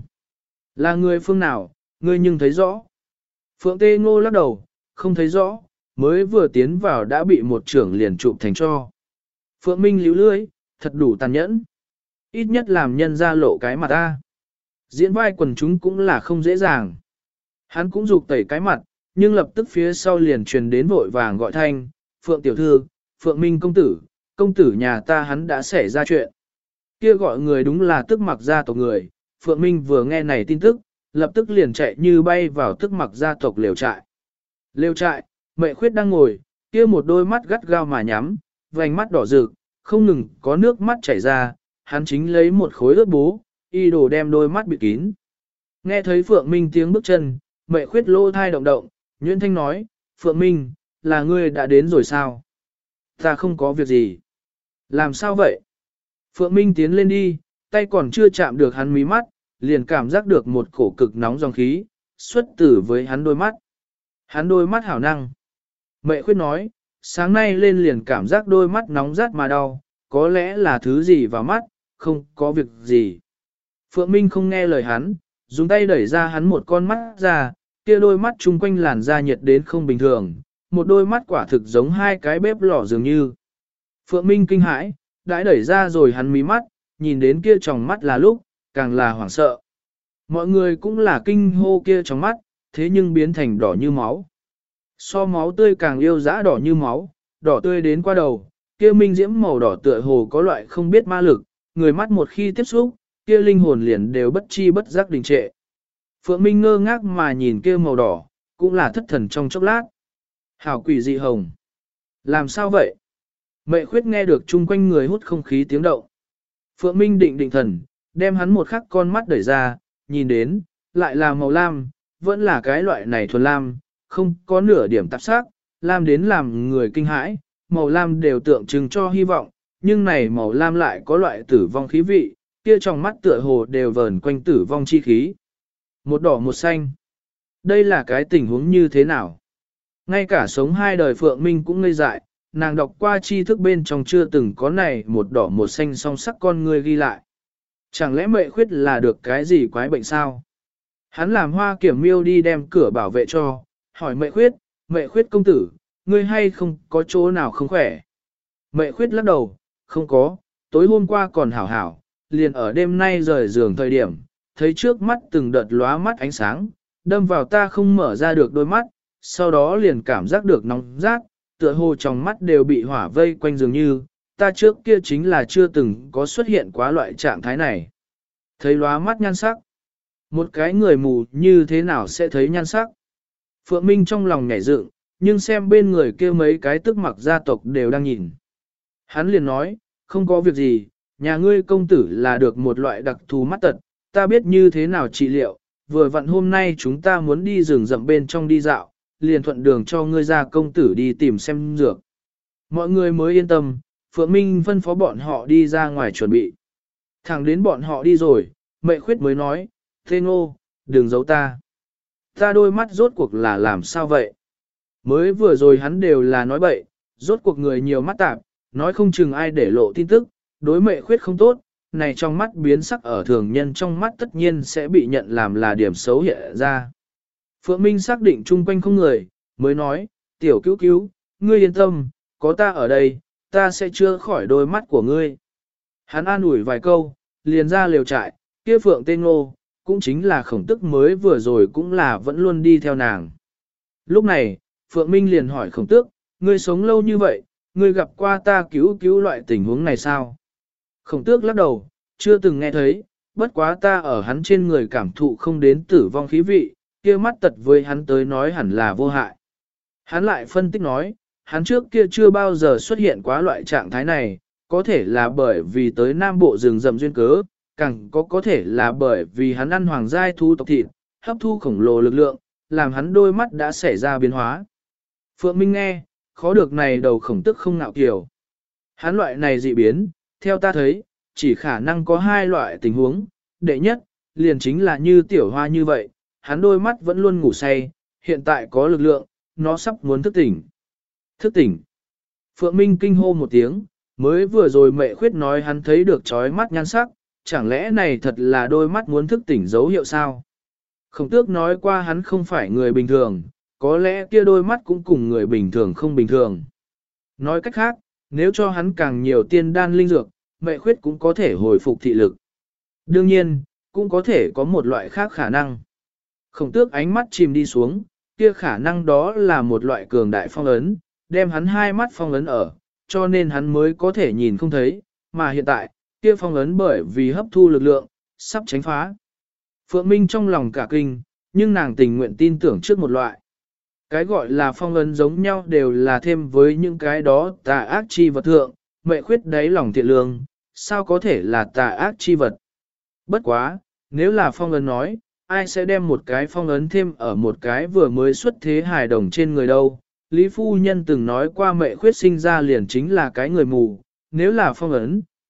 Là người phương nào, ngươi nhưng thấy rõ. Phượng Tê Ngô lắc đầu, không thấy rõ, mới vừa tiến vào đã bị một trưởng liền chụp thành cho. Phượng Minh líu lưới, thật đủ tàn nhẫn. Ít nhất làm nhân ra lộ cái mặt ta. Diễn vai quần chúng cũng là không dễ dàng. Hắn cũng dục tẩy cái mặt, nhưng lập tức phía sau liền truyền đến vội vàng gọi thanh, Phượng tiểu thư, Phượng Minh công tử nhà ta hắn đã xảy ra chuyện. Kia gọi người đúng là tức mặc gia tộc người, Phượng Minh vừa nghe này tin tức, lập tức liền chạy như bay vào tức mặc gia tộc lều trại. Lều trại, Mệ Khuyết đang ngồi, kia một đôi mắt gắt gao mà nhắm, vành mắt đỏ rực, không ngừng có nước mắt chảy ra, hắn chính lấy một khối ướt bố, y đồ đem đôi mắt bịt kín. Nghe thấy Phượng Minh tiếng bước chân, Mệ Khuyết lô thai động động, Nguyễn Thanh nói, Phượng Minh, là ngươi đã đến rồi sao? Ta không có việc gì. Làm sao vậy? Phượng Minh tiến lên đi, tay còn chưa chạm được hắn mí mắt, liền cảm giác được một cổ cực nóng dòng khí, xuất tử với hắn đôi mắt. Hắn đôi mắt hảo năng. Mẹ khuyết nói, sáng nay lên liền cảm giác đôi mắt nóng rát mà đau, có lẽ là thứ gì vào mắt, không có việc gì. Phượng Minh không nghe lời hắn, dùng tay đẩy ra hắn một con mắt ra, kia đôi mắt chung quanh làn da nhiệt đến không bình thường, một đôi mắt quả thực giống hai cái bếp lò dường như. Phượng Minh kinh hãi, đã đẩy ra rồi hắn mí mắt, nhìn đến kia tròng mắt là lúc, càng là hoảng sợ. Mọi người cũng là kinh hô kia trong mắt, thế nhưng biến thành đỏ như máu. So máu tươi càng yêu dã đỏ như máu, đỏ tươi đến qua đầu, kia minh diễm màu đỏ tựa hồ có loại không biết ma lực, người mắt một khi tiếp xúc, kia linh hồn liền đều bất chi bất giác đình trệ. Phượng Minh ngơ ngác mà nhìn kia màu đỏ, cũng là thất thần trong chốc lát. Hảo quỷ dị hồng. Làm sao vậy? Mẹ khuyết nghe được chung quanh người hút không khí tiếng động. Phượng Minh định thần, đem hắn một khắc con mắt đẩy ra, nhìn đến, lại là màu lam, vẫn là cái loại này thuần lam, không có nửa điểm tạp sắc, lam đến làm người kinh hãi, màu lam đều tượng trưng cho hy vọng, nhưng này màu lam lại có loại tử vong khí vị, kia trong mắt tựa hồ đều vờn quanh tử vong chi khí. Một đỏ một xanh. Đây là cái tình huống như thế nào? Ngay cả sống hai đời Phượng Minh cũng ngây dại, nàng đọc qua tri thức bên trong chưa từng có này một đỏ một xanh song sắc con người ghi lại. Chẳng lẽ mẹ khuyết là được cái gì quái bệnh sao? Hắn làm Hoa Kiểm Miêu đi đem cửa bảo vệ cho, hỏi mẹ khuyết công tử, ngươi hay không có chỗ nào không khỏe? Mẹ khuyết lắc đầu, không có, tối hôm qua còn hảo hảo, liền ở đêm nay rời giường thời điểm, thấy trước mắt từng đợt lóa mắt ánh sáng, đâm vào ta không mở ra được đôi mắt, sau đó liền cảm giác được nóng rát, tựa hồ trong mắt đều bị hỏa vây quanh dường như, ta trước kia chính là chưa từng có xuất hiện quá loại trạng thái này. Thấy lóa mắt nhan sắc, một cái người mù như thế nào sẽ thấy nhan sắc? Phượng Minh trong lòng nhảy dựng, nhưng xem bên người kia mấy cái tức mặc gia tộc đều đang nhìn. Hắn liền nói, không có việc gì, nhà ngươi công tử là được một loại đặc thù mắt tật, ta biết như thế nào trị liệu, vừa vặn hôm nay chúng ta muốn đi rừng rậm bên trong đi dạo, liền thuận đường cho ngươi ra công tử đi tìm xem dược. Mọi người mới yên tâm, Phượng Minh phân phó bọn họ đi ra ngoài chuẩn bị. Thẳng đến bọn họ đi rồi, mẹ khuyết mới nói, Thế Ngô, đừng giấu ta. Ta đôi mắt rốt cuộc là làm sao vậy? Mới vừa rồi hắn đều là nói bậy, rốt cuộc người nhiều mắt tạp, nói không chừng ai để lộ tin tức, đối mẹ khuyết không tốt, này trong mắt biến sắc ở thường nhân trong mắt tất nhiên sẽ bị nhận làm là điểm xấu hiện ra. Phượng Minh xác định chung quanh không người, mới nói, tiểu cứu cứu, ngươi yên tâm, có ta ở đây, ta sẽ chữa khỏi đôi mắt của ngươi. Hắn an ủi vài câu, liền ra lều trại, kia Phượng Tê Ngô, cũng chính là khổng tức mới vừa rồi cũng là vẫn luôn đi theo nàng. Lúc này, Phượng Minh liền hỏi khổng tước, ngươi sống lâu như vậy, ngươi gặp qua ta cứu cứu loại tình huống này sao? Khổng tước lắc đầu, chưa từng nghe thấy, bất quá ta ở hắn trên người cảm thụ không đến tử vong khí vị, kia mắt tật với hắn tới nói hẳn là vô hại. Hắn lại phân tích nói, hắn trước kia chưa bao giờ xuất hiện quá loại trạng thái này, có thể là bởi vì tới Nam Bộ rừng rậm duyên cớ, càng có thể là bởi vì hắn ăn hoàng giai thú tộc thịt, hấp thu khổng lồ lực lượng, làm hắn đôi mắt đã xảy ra biến hóa. Phượng Minh nghe, khó được này đầu khổng tức không ngạo kiều. Hắn loại này dị biến, theo ta thấy, chỉ khả năng có hai loại tình huống. Đệ nhất, liền chính là như tiểu hoa như vậy, hắn đôi mắt vẫn luôn ngủ say, hiện tại có lực lượng, nó sắp muốn thức tỉnh. Thức tỉnh. Phượng Minh kinh hô một tiếng, mới vừa rồi mẹ khuyết nói hắn thấy được chói mắt nhan sắc, chẳng lẽ này thật là đôi mắt muốn thức tỉnh dấu hiệu sao? Khổng tước nói qua hắn không phải người bình thường, có lẽ kia đôi mắt cũng cùng người bình thường không bình thường. Nói cách khác, nếu cho hắn càng nhiều tiên đan linh dược, mẹ khuyết cũng có thể hồi phục thị lực. Đương nhiên, cũng có thể có một loại khác khả năng. Khổng tước ánh mắt chìm đi xuống, kia khả năng đó là một loại cường đại phong ấn, đem hắn hai mắt phong ấn ở, cho nên hắn mới có thể nhìn không thấy, mà hiện tại, kia phong ấn bởi vì hấp thu lực lượng, sắp tránh phá. Phượng Minh trong lòng cả kinh, nhưng nàng tình nguyện tin tưởng trước một loại. Cái gọi là phong ấn giống nhau đều là thêm với những cái đó tà ác chi vật thượng, mẹ khuyết đáy lòng thiện lương, sao có thể là tà ác chi vật. Bất quá, nếu là phong ấn nói, ai sẽ đem một cái phong ấn thêm ở một cái vừa mới xuất thế hài đồng trên người đâu. Lý Phu Nhân từng nói qua mẹ khuyết sinh ra liền chính là cái người mù, nếu là phong ấn,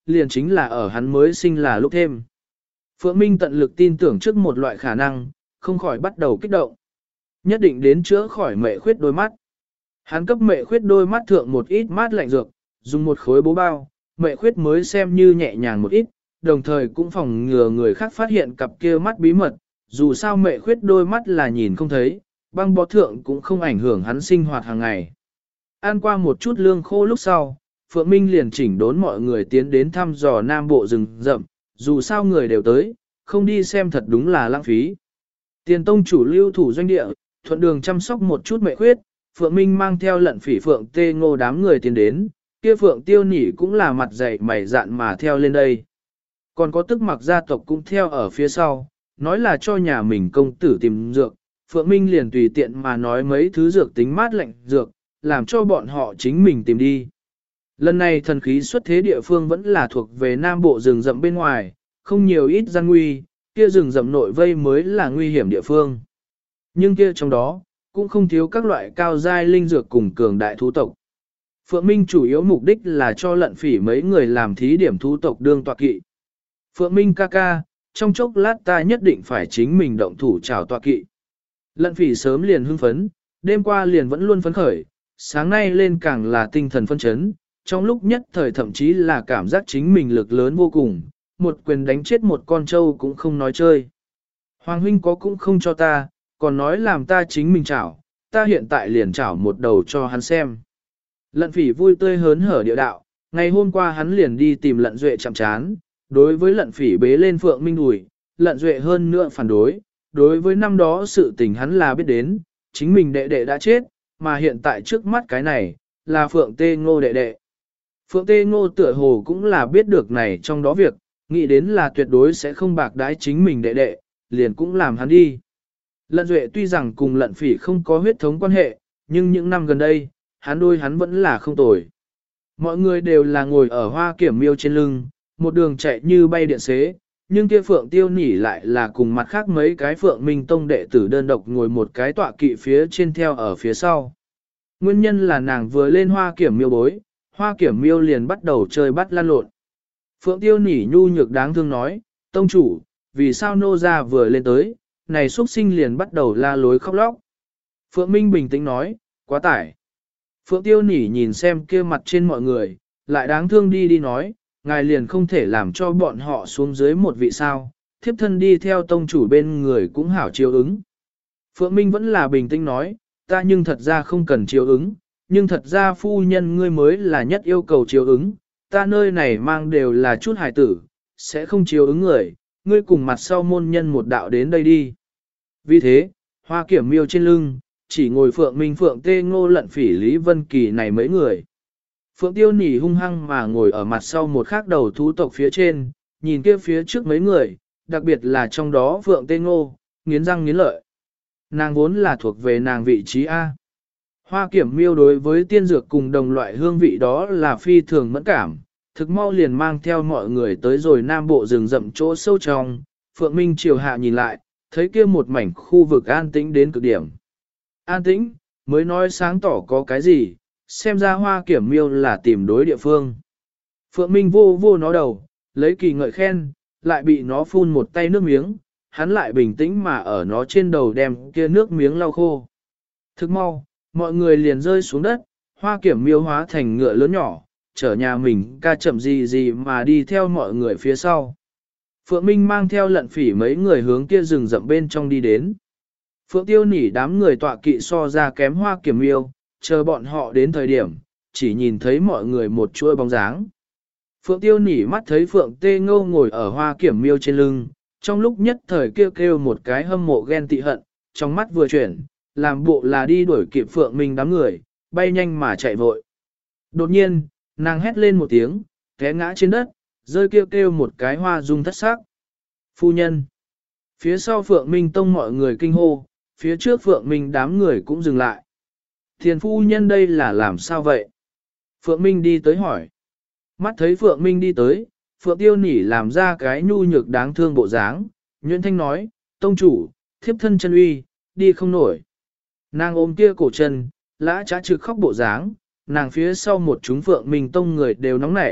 liền chính là ở hắn mới sinh là lúc thêm. Phượng Minh tận lực tin tưởng trước một loại khả năng, không khỏi bắt đầu kích động. Nhất định đến chữa khỏi mệ khuyết đôi mắt. Hắn cấp mệ khuyết đôi mắt thượng một ít mát lạnh dược, dùng một khối bố bao, mệ khuyết mới xem như nhẹ nhàng một ít, đồng thời cũng phòng ngừa người khác phát hiện cặp kia mắt bí mật, dù sao mệ khuyết đôi mắt là nhìn không thấy, băng bó thượng cũng không ảnh hưởng hắn sinh hoạt hàng ngày. Ăn qua một chút lương khô lúc sau, Phượng Minh liền chỉnh đốn mọi người tiến đến thăm dò Nam Bộ rừng rậm, dù sao người đều tới, không đi xem thật đúng là lãng phí. Tiền tông chủ lưu thủ doanh địa, thuận đường chăm sóc một chút mệ khuyết, Phượng Minh mang theo lận phỉ Phượng Tê Ngô đám người tiến đến, kia Phượng Tiêu Nỉ cũng là mặt dày mày dạn mà theo lên đây. Còn có tức mặc gia tộc cũng theo ở phía sau, nói là cho nhà mình công tử tìm dược, Phượng Minh liền tùy tiện mà nói mấy thứ dược tính mát lạnh dược, làm cho bọn họ chính mình tìm đi. Lần này thần khí xuất thế địa phương vẫn là thuộc về Nam Bộ rừng rậm bên ngoài, không nhiều ít gian nguy, kia rừng rậm nội vây mới là nguy hiểm địa phương. Nhưng kia trong đó, cũng không thiếu các loại cao giai linh dược cùng cường đại thú tộc. Phượng Minh chủ yếu mục đích là cho lận phỉ mấy người làm thí điểm thú tộc đương tọa kỵ. Phượng Minh ca ca, trong chốc lát ta nhất định phải chính mình động thủ chào tọa kỵ. Lận phỉ sớm liền hưng phấn, đêm qua liền vẫn luôn phấn khởi, sáng nay lên càng là tinh thần phân chấn, trong lúc nhất thời thậm chí là cảm giác chính mình lực lớn vô cùng, một quyền đánh chết một con trâu cũng không nói chơi. Hoàng huynh có cũng không cho ta, còn nói làm ta chính mình chảo, ta hiện tại liền chảo một đầu cho hắn xem. Lận phỉ vui tươi hớn hở địa đạo, ngày hôm qua hắn liền đi tìm lận duệ chạm chán, đối với lận phỉ bế lên Phượng Minh đùi, lận duệ hơn nữa phản đối với năm đó sự tình hắn là biết đến, chính mình đệ đệ đã chết, mà hiện tại trước mắt cái này, là Phượng Tê Ngô đệ đệ. Phượng Tê Ngô tựa hồ cũng là biết được này trong đó việc, nghĩ đến là tuyệt đối sẽ không bạc đái chính mình đệ đệ, liền cũng làm hắn đi. Lận Duệ tuy rằng cùng lận phỉ không có huyết thống quan hệ, nhưng những năm gần đây, hắn vẫn là không tồi. Mọi người đều là ngồi ở hoa kiểm miêu trên lưng, một đường chạy như bay điện xế, nhưng kia Phượng Tiêu Nỉ lại là cùng mặt khác mấy cái Phượng Minh Tông đệ tử đơn độc ngồi một cái tọa kỵ phía trên theo ở phía sau. Nguyên nhân là nàng vừa lên hoa kiểm miêu bối, hoa kiểm miêu liền bắt đầu chơi bắt lan lộn. Phượng Tiêu Nỉ nhu nhược đáng thương nói, tông chủ, vì sao nô gia vừa lên tới, này xuất sinh liền bắt đầu la lối khóc lóc. Phượng Minh bình tĩnh nói, quá tải. Phượng Tiêu Nỉ nhìn xem kia mặt trên mọi người, lại đáng thương đi nói, ngài liền không thể làm cho bọn họ xuống dưới một vị sao, thiếp thân đi theo tông chủ bên người cũng hảo chiếu ứng. Phượng Minh vẫn là bình tĩnh nói, ta nhưng thật ra không cần chiếu ứng, nhưng thật ra phu nhân ngươi mới là nhất yêu cầu chiếu ứng, ta nơi này mang đều là chút hài tử, sẽ không chiếu ứng người, ngươi cùng mặt sau môn nhân một đạo đến đây đi. Vì thế, hoa kiểm miêu trên lưng, chỉ ngồi Phượng Minh Phượng Tê Ngô lận phỉ Lý Vân Kỳ này mấy người. Phượng Tiêu Nỉ hung hăng mà ngồi ở mặt sau một khác đầu thú tộc phía trên, nhìn kia phía trước mấy người, đặc biệt là trong đó Phượng Tê Ngô, nghiến răng nghiến lợi. Nàng vốn là thuộc về nàng vị trí A. Hoa kiểm miêu đối với tiên dược cùng đồng loại hương vị đó là phi thường mẫn cảm, thực mau liền mang theo mọi người tới rồi Nam Bộ rừng rậm chỗ sâu trong, Phượng Minh chiều hạ nhìn lại, thấy kia một mảnh khu vực an tĩnh đến cực điểm. An tĩnh, mới nói sáng tỏ có cái gì, xem ra hoa kiểm miêu là tìm đối địa phương. Phượng Minh vô vô nó đầu, lấy kỳ ngợi khen, lại bị nó phun một tay nước miếng, hắn lại bình tĩnh mà ở nó trên đầu đem kia nước miếng lau khô. Thức mau, mọi người liền rơi xuống đất, hoa kiểm miêu hóa thành ngựa lớn nhỏ, chở nhà mình ca chậm gì mà đi theo mọi người phía sau. Phượng Minh mang theo lận phỉ mấy người hướng kia rừng rậm bên trong đi đến. Phượng Tiêu Nỉ đám người tọa kỵ so ra kém hoa kiểm miêu, chờ bọn họ đến thời điểm, chỉ nhìn thấy mọi người một chuỗi bóng dáng. Phượng Tiêu Nỉ mắt thấy Phượng Tê Ngô ngồi ở hoa kiểm miêu trên lưng, trong lúc nhất thời kêu một cái hâm mộ ghen tị hận, trong mắt vừa chuyển, làm bộ là đi đuổi kịp Phượng Minh đám người, bay nhanh mà chạy vội. Đột nhiên, nàng hét lên một tiếng, té ngã trên đất, rơi kêu một cái hoa dung thất sắc. Phu nhân. Phía sau Phượng Minh Tông mọi người kinh hô, phía trước Phượng Minh đám người cũng dừng lại. Thiền phu nhân đây là làm sao vậy? Phượng Minh đi tới hỏi. Mắt thấy Phượng Minh đi tới, Phượng Tiêu Nỉ làm ra cái nhu nhược đáng thương bộ dáng, Nguyễn Thanh nói, tông chủ, thiếp thân chân uy, đi không nổi. Nàng ôm kia cổ chân, lã trá trực khóc bộ dáng, nàng phía sau một chúng Phượng Minh Tông người đều nóng nảy,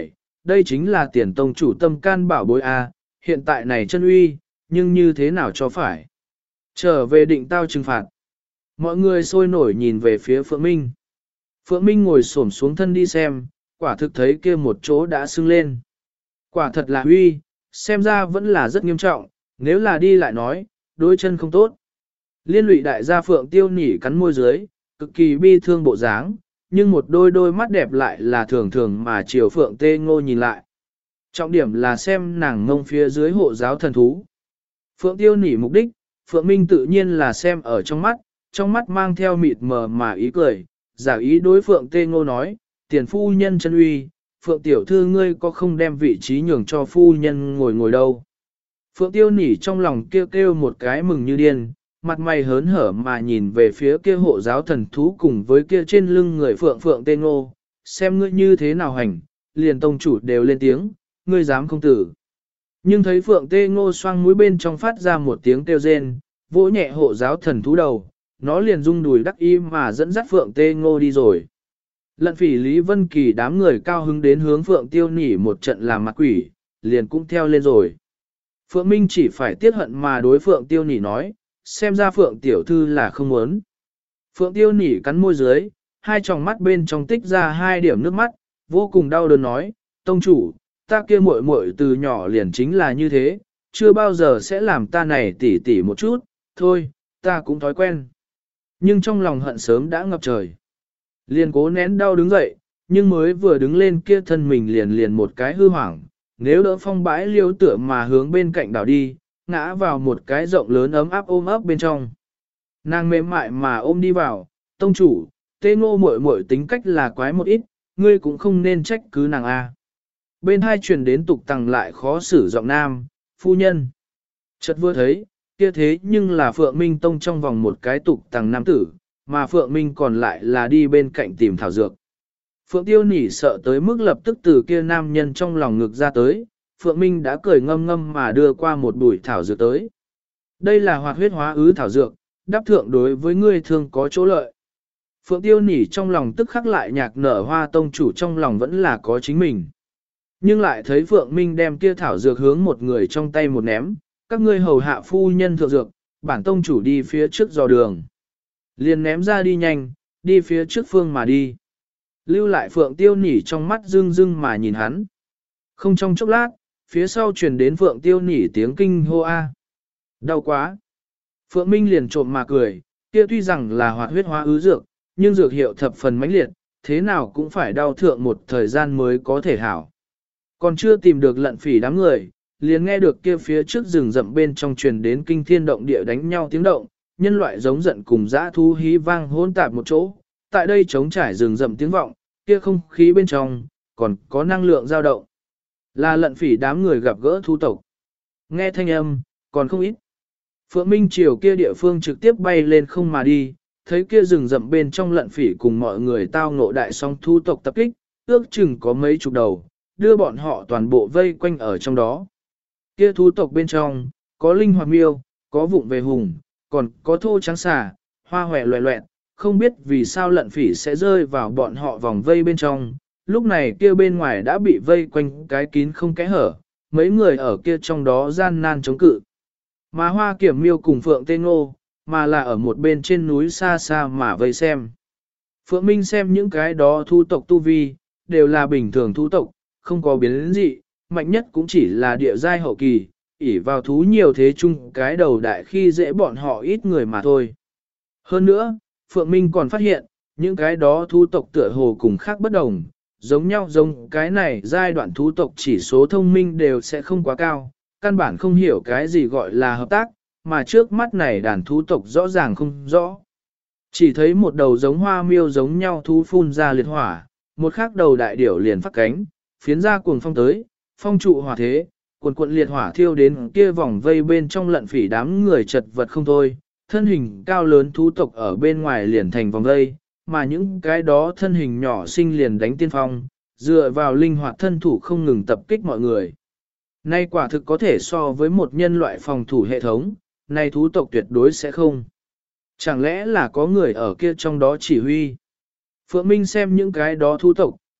đây chính là tiền tông chủ tâm can bảo bối a, hiện tại này chân uy, nhưng như thế nào cho phải. Trở về định tao trừng phạt. Mọi người sôi nổi nhìn về phía Phượng Minh. Phượng Minh ngồi xổm xuống thân đi xem, quả thực thấy kia một chỗ đã sưng lên. Quả thật là uy, xem ra vẫn là rất nghiêm trọng, nếu là đi lại nói, đôi chân không tốt. Liên lụy đại gia Phượng Tiêu Nỉ cắn môi dưới, cực kỳ bi thương bộ dáng, nhưng một đôi mắt đẹp lại là thường thường mà chiều Phượng Tê Ngô nhìn lại. Trọng điểm là xem nàng ngông phía dưới hộ giáo thần thú. Phượng Tiêu Nỉ mục đích, Phượng Minh tự nhiên là xem ở trong mắt mang theo mịt mờ mà ý cười, giả ý đối Phượng Tê Ngô nói, tiền phu nhân chân uy, Phượng tiểu thư ngươi có không đem vị trí nhường cho phu nhân ngồi đâu. Phượng Tiêu Nỉ trong lòng kêu kêu một cái mừng như điên, mặt mày hớn hở mà nhìn về phía kia hộ giáo thần thú cùng với kia trên lưng người Phượng Tê Ngô, xem ngươi như thế nào hành, liền tông chủ đều lên tiếng, ngươi dám không tử. Nhưng thấy Phượng Tê Ngô xoang mũi bên trong phát ra một tiếng kêu rên, vỗ nhẹ hộ giáo thần thú đầu, nó liền rung đùi đắc ý mà dẫn dắt Phượng Tê Ngô đi rồi. Lận Phỉ Lý Vân Kỳ đám người cao hứng đến hướng Phượng Tiêu Nỉ một trận làm mặt quỷ, liền cũng theo lên rồi. Phượng Minh chỉ phải tiếc hận mà đối Phượng Tiêu Nỉ nói, xem ra Phượng tiểu thư là không muốn. Phượng Tiêu Nỉ cắn môi dưới, hai tròng mắt bên trong tích ra 2 điểm nước mắt, vô cùng đau đớn nói, tông chủ, ta kia muội muội từ nhỏ liền chính là như thế, chưa bao giờ sẽ làm ta này tỉ tỉ một chút, thôi, ta cũng thói quen. Nhưng trong lòng hận sớm đã ngập trời. Liền cố nén đau đứng dậy, nhưng mới vừa đứng lên kia thân mình liền một cái hư hoảng, nếu đỡ phong bãi liêu tựa mà hướng bên cạnh đảo đi, ngã vào một cái rộng lớn ấm áp ôm ấp bên trong. Nàng mềm mại mà ôm đi vào, tông chủ, Tê Ngô muội muội tính cách là quái một ít, ngươi cũng không nên trách cứ nàng a. Bên hai truyền đến tục tằng lại khó xử giọng nam, phu nhân. Chợt vừa thấy, kia thế nhưng là Phượng Minh Tông trong vòng một cái tục tằng nam tử, mà Phượng Minh còn lại là đi bên cạnh tìm thảo dược. Phượng Tiêu Nỉ sợ tới mức lập tức từ kia nam nhân trong lòng ngực ra tới, Phượng Minh đã cười ngâm ngâm mà đưa qua một bụi thảo dược tới. Đây là hoạt huyết hóa ứ thảo dược, đáp thượng đối với ngươi thường có chỗ lợi. Phượng Tiêu Nỉ trong lòng tức khắc lại nhạc nở hoa tông chủ trong lòng vẫn là có chính mình. Nhưng lại thấy Phượng Minh đem kia thảo dược hướng một người trong tay một ném, các ngươi hầu hạ phu nhân thượng dược, bản tông chủ đi phía trước dò đường. Liền ném ra đi nhanh, đi phía trước phương mà đi. Lưu lại Phượng Tiêu Nỉ trong mắt rưng rưng mà nhìn hắn. Không trong chốc lát, phía sau truyền đến Phượng Tiêu Nỉ tiếng kinh hô a. Đau quá. Phượng Minh liền trộm mà cười, kia tuy rằng là hoạt huyết hóa ứ dược, nhưng dược hiệu thập phần mãnh liệt, thế nào cũng phải đau thượng một thời gian mới có thể hảo. Còn chưa tìm được Lận Phỉ đám người, liền nghe được kia phía trước rừng rậm bên trong truyền đến kinh thiên động địa đánh nhau tiếng động, nhân loại giống giận cùng dã thú hí vang hỗn tạp một chỗ. Tại đây trống trải rừng rậm tiếng vọng, kia không khí bên trong còn có năng lượng dao động. Là Lận Phỉ đám người gặp gỡ thú tộc. Nghe thanh âm, còn không ít. Phượng Minh chiều kia địa phương trực tiếp bay lên không mà đi, thấy kia rừng rậm bên trong Lận Phỉ cùng mọi người tao ngộ đại song thú tộc tập kích, ước chừng có mấy chục đầu, đưa bọn họ toàn bộ vây quanh ở trong đó. Kia thú tộc bên trong, có linh hoạt miêu, có vụng về hùng, còn có thô trắng xà, hoa hòe loẹ loẹt, không biết vì sao Lận Phỉ sẽ rơi vào bọn họ vòng vây bên trong. Lúc này kia bên ngoài đã bị vây quanh cái kín không kẽ hở, mấy người ở kia trong đó gian nan chống cự. Mà Hoa Kiểm Miêu cùng Phượng Tê Ngô, mà là ở một bên trên núi xa xa mà vây xem. Phượng Minh xem những cái đó thu tộc tu vi, đều là bình thường thu tộc, không có biến dị, mạnh nhất cũng chỉ là địa giai hậu kỳ, ỷ vào thú nhiều thế chung cái đầu đại khi dễ bọn họ ít người mà thôi. Hơn nữa, Phượng Minh còn phát hiện, những cái đó thu tộc tựa hồ cùng khác bất đồng, giống nhau giống cái này giai đoạn thu tộc chỉ số thông minh đều sẽ không quá cao, căn bản không hiểu cái gì gọi là hợp tác, mà trước mắt này đàn thú tộc rõ ràng không rõ. Chỉ thấy một đầu giống hoa miêu giống nhau thú phun ra liệt hỏa, một khác đầu đại điểu liền phát cánh, phiến ra cuồng phong tới, phong trụ hỏa thế, cuồn cuộn liệt hỏa thiêu đến kia vòng vây bên trong Lận Phỉ đám người chật vật không thôi, thân hình cao lớn thú tộc ở bên ngoài liền thành vòng vây, mà những cái đó thân hình nhỏ sinh liền đánh tiên phong, dựa vào linh hoạt thân thủ không ngừng tập kích mọi người. Nay quả thực có thể so với một nhân loại phòng thủ hệ thống, nay thú tộc tuyệt đối sẽ không. Chẳng lẽ là có người ở kia trong đó chỉ huy? Phượng Minh xem những cái đó thú tộc,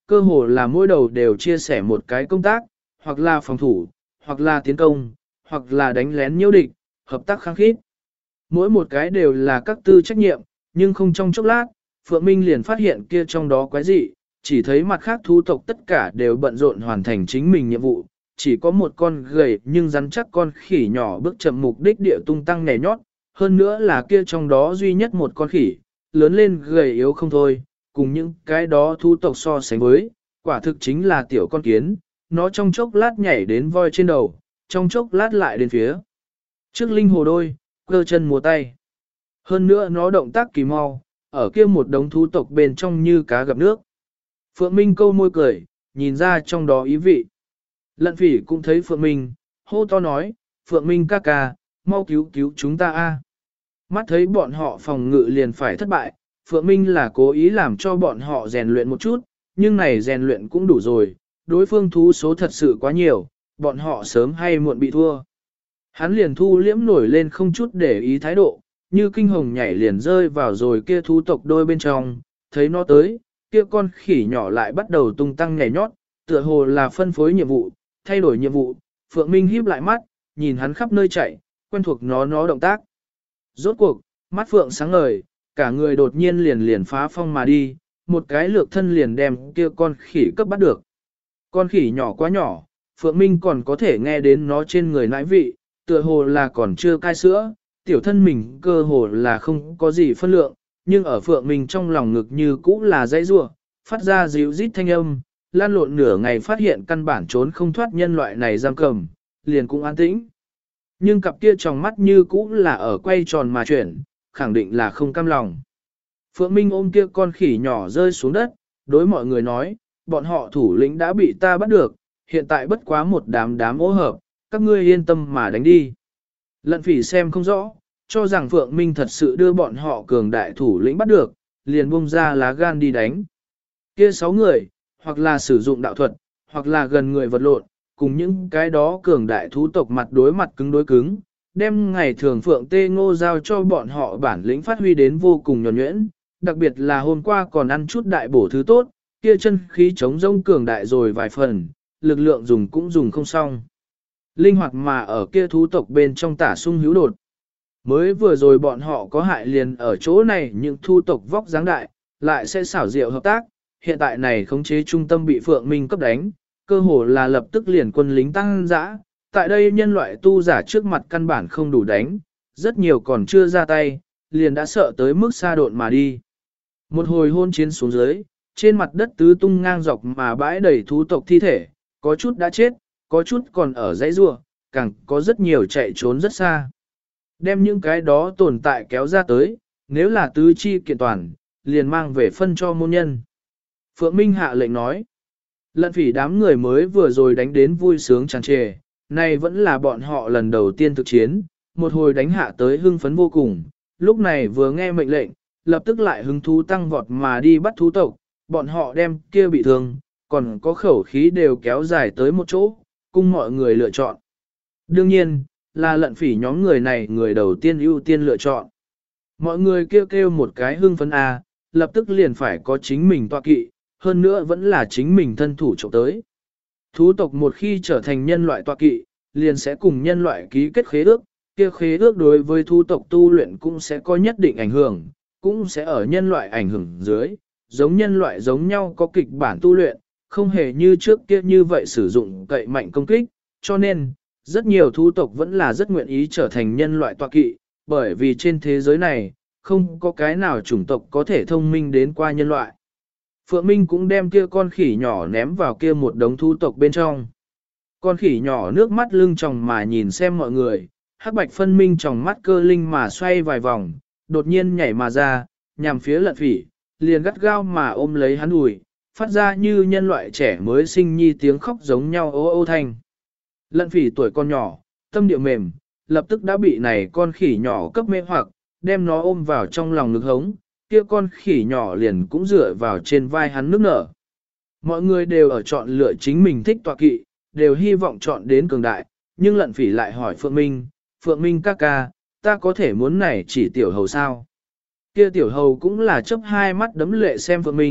cơ hồ là mỗi đầu đều chia sẻ một cái công tác, hoặc là phòng thủ, hoặc là tiến công, hoặc là đánh lén nhiễu địch, hợp tác khăng khít. Mỗi một cái đều là các tư trách nhiệm, nhưng không trong chốc lát, Phượng Minh liền phát hiện kia trong đó quái dị, chỉ thấy mặt khác thú tộc tất cả đều bận rộn hoàn thành chính mình nhiệm vụ, chỉ có một con gầy nhưng rắn chắc con khỉ nhỏ bước chậm mục đích địa tung tăng nhảy nhót, hơn nữa là kia trong đó duy nhất một con khỉ, lớn lên gầy yếu không thôi, cùng những cái đó thú tộc so sánh với, quả thực chính là tiểu con kiến, nó trong chốc lát nhảy đến voi trên đầu, trong chốc lát lại đến phía trước linh hồ đôi, cơ chân múa tay. Hơn nữa nó động tác kỳ mau, ở kia một đống thú tộc bên trong như cá gặp nước. Phượng Minh câu môi cười, nhìn ra trong đó ý vị. Lận Phỉ cũng thấy Phượng Minh, hô to nói, Phượng Minh ca ca, mau cứu cứu chúng ta a! Mắt thấy bọn họ phòng ngự liền phải thất bại, Phượng Minh là cố ý làm cho bọn họ rèn luyện một chút, nhưng này rèn luyện cũng đủ rồi, đối phương thú số thật sự quá nhiều, bọn họ sớm hay muộn bị thua. Hắn liền thu liễm nổi lên không chút để ý thái độ, như kinh hồng nhảy liền rơi vào rồi kia thú tộc đôi bên trong, thấy nó tới, kia con khỉ nhỏ lại bắt đầu tung tăng nhảy nhót, tựa hồ là phân phối nhiệm vụ, thay đổi nhiệm vụ, Phượng Minh híp lại mắt, nhìn hắn khắp nơi chạy, quen thuộc nó động tác. Rốt cuộc, mắt Phượng sáng ngời, cả người đột nhiên liền phá phong mà đi, một cái lược thân liền đem kia con khỉ cấp bắt được. Con khỉ nhỏ quá nhỏ, Phượng Minh còn có thể nghe đến nó trên người nãi vị, tựa hồ là còn chưa cai sữa, tiểu thân mình cơ hồ là không có gì phân lượng, nhưng ở Phượng Minh trong lòng ngực như cũ là dãy rủa, phát ra dịu rít thanh âm, lan lộn nửa ngày phát hiện căn bản trốn không thoát nhân loại này giam cầm, liền cũng an tĩnh. Nhưng cặp kia tròng mắt như cũ là ở quay tròn mà chuyển, khẳng định là không cam lòng. Phượng Minh ôm kia con khỉ nhỏ rơi xuống đất, đối mọi người nói, bọn họ thủ lĩnh đã bị ta bắt được, hiện tại bất quá một đám ô hợp, các ngươi yên tâm mà đánh đi. Lận Phỉ xem không rõ, cho rằng Phượng Minh thật sự đưa bọn họ cường đại thủ lĩnh bắt được, liền buông ra lá gan đi đánh. Kia 6 người, hoặc là sử dụng đạo thuật, hoặc là gần người vật lộn, cùng những cái đó cường đại thú tộc mặt đối mặt cứng đối cứng, đem ngày thường Phượng Tê Ngô giao cho bọn họ bản lĩnh phát huy đến vô cùng nhuần nhuyễn, đặc biệt là hôm qua còn ăn chút đại bổ thứ tốt, kia chân khí chống rông cường đại rồi vài phần, lực lượng dùng cũng dùng không xong. Linh hoạt mà ở kia thú tộc bên trong tả sung hữu đột. Mới vừa rồi bọn họ có hại liền ở chỗ này những thu tộc vóc dáng đại, lại sẽ xảo diệu hợp tác, hiện tại này khống chế trung tâm bị Phượng Minh cấp đánh, cơ hồ là lập tức liền quân lính tăng dã, tại đây nhân loại tu giả trước mặt căn bản không đủ đánh, rất nhiều còn chưa ra tay, liền đã sợ tới mức xa độn mà đi. Một hồi hôn chiến xuống dưới, trên mặt đất tứ tung ngang dọc mà bãi đầy thú tộc thi thể, có chút đã chết, có chút còn ở dãy rua, càng có rất nhiều chạy trốn rất xa. Đem những cái đó tồn tại kéo ra tới, nếu là tứ chi kiện toàn, liền mang về phân cho môn nhân. Phượng Minh hạ lệnh nói, Lận Phỉ đám người mới vừa rồi đánh đến vui sướng tràn trề, này vẫn là bọn họ lần đầu tiên thực chiến, một hồi đánh hạ tới hưng phấn vô cùng, lúc này vừa nghe mệnh lệnh, lập tức lại hứng thú tăng vọt mà đi bắt thú tộc, bọn họ đem kia bị thương, còn có khẩu khí đều kéo dài tới một chỗ, cung mọi người lựa chọn. Đương nhiên, là Lận Phỉ nhóm người này người đầu tiên ưu tiên lựa chọn. Mọi người kêu một cái hưng phấn A, lập tức liền phải có chính mình tọa kỵ, hơn nữa vẫn là chính mình thân thủ trộm tới. Thú tộc một khi trở thành nhân loại tọa kỵ, liền sẽ cùng nhân loại ký kết khế ước, kia khế ước đối với thú tộc tu luyện cũng sẽ có nhất định ảnh hưởng, cũng sẽ ở nhân loại ảnh hưởng dưới, giống nhân loại giống nhau có kịch bản tu luyện, không hề như trước kia như vậy sử dụng cậy mạnh công kích, cho nên, rất nhiều thú tộc vẫn là rất nguyện ý trở thành nhân loại tọa kỵ, bởi vì trên thế giới này, không có cái nào chủng tộc có thể thông minh đến qua nhân loại. Phượng Minh cũng đem kia con khỉ nhỏ ném vào kia một đống thú tộc bên trong. Con khỉ nhỏ nước mắt lưng tròng mà nhìn xem mọi người, hắc bạch phân minh tròng mắt cơ linh mà xoay vài vòng, đột nhiên nhảy mà ra, nhằm phía Lận Phỉ, liền gắt gao mà ôm lấy hắn ủi, phát ra như nhân loại trẻ mới sinh nhi tiếng khóc giống nhau ô ô thanh. Lận Phỉ tuổi con nhỏ, tâm địa mềm, lập tức đã bị này con khỉ nhỏ cấp mê hoặc, đem nó ôm vào trong lòng ngực hống, kia con khỉ nhỏ liền cũng dựa vào trên vai hắn nước nở. Mọi người đều ở chọn lựa chính mình thích tọa kỵ, đều hy vọng chọn đến cường đại, nhưng Lận Phỉ lại hỏi Phượng Minh ca ca, ta có thể muốn này chỉ tiểu hầu sao? Kia tiểu hầu cũng là chớp hai mắt đấm lệ xem Phượng Minh,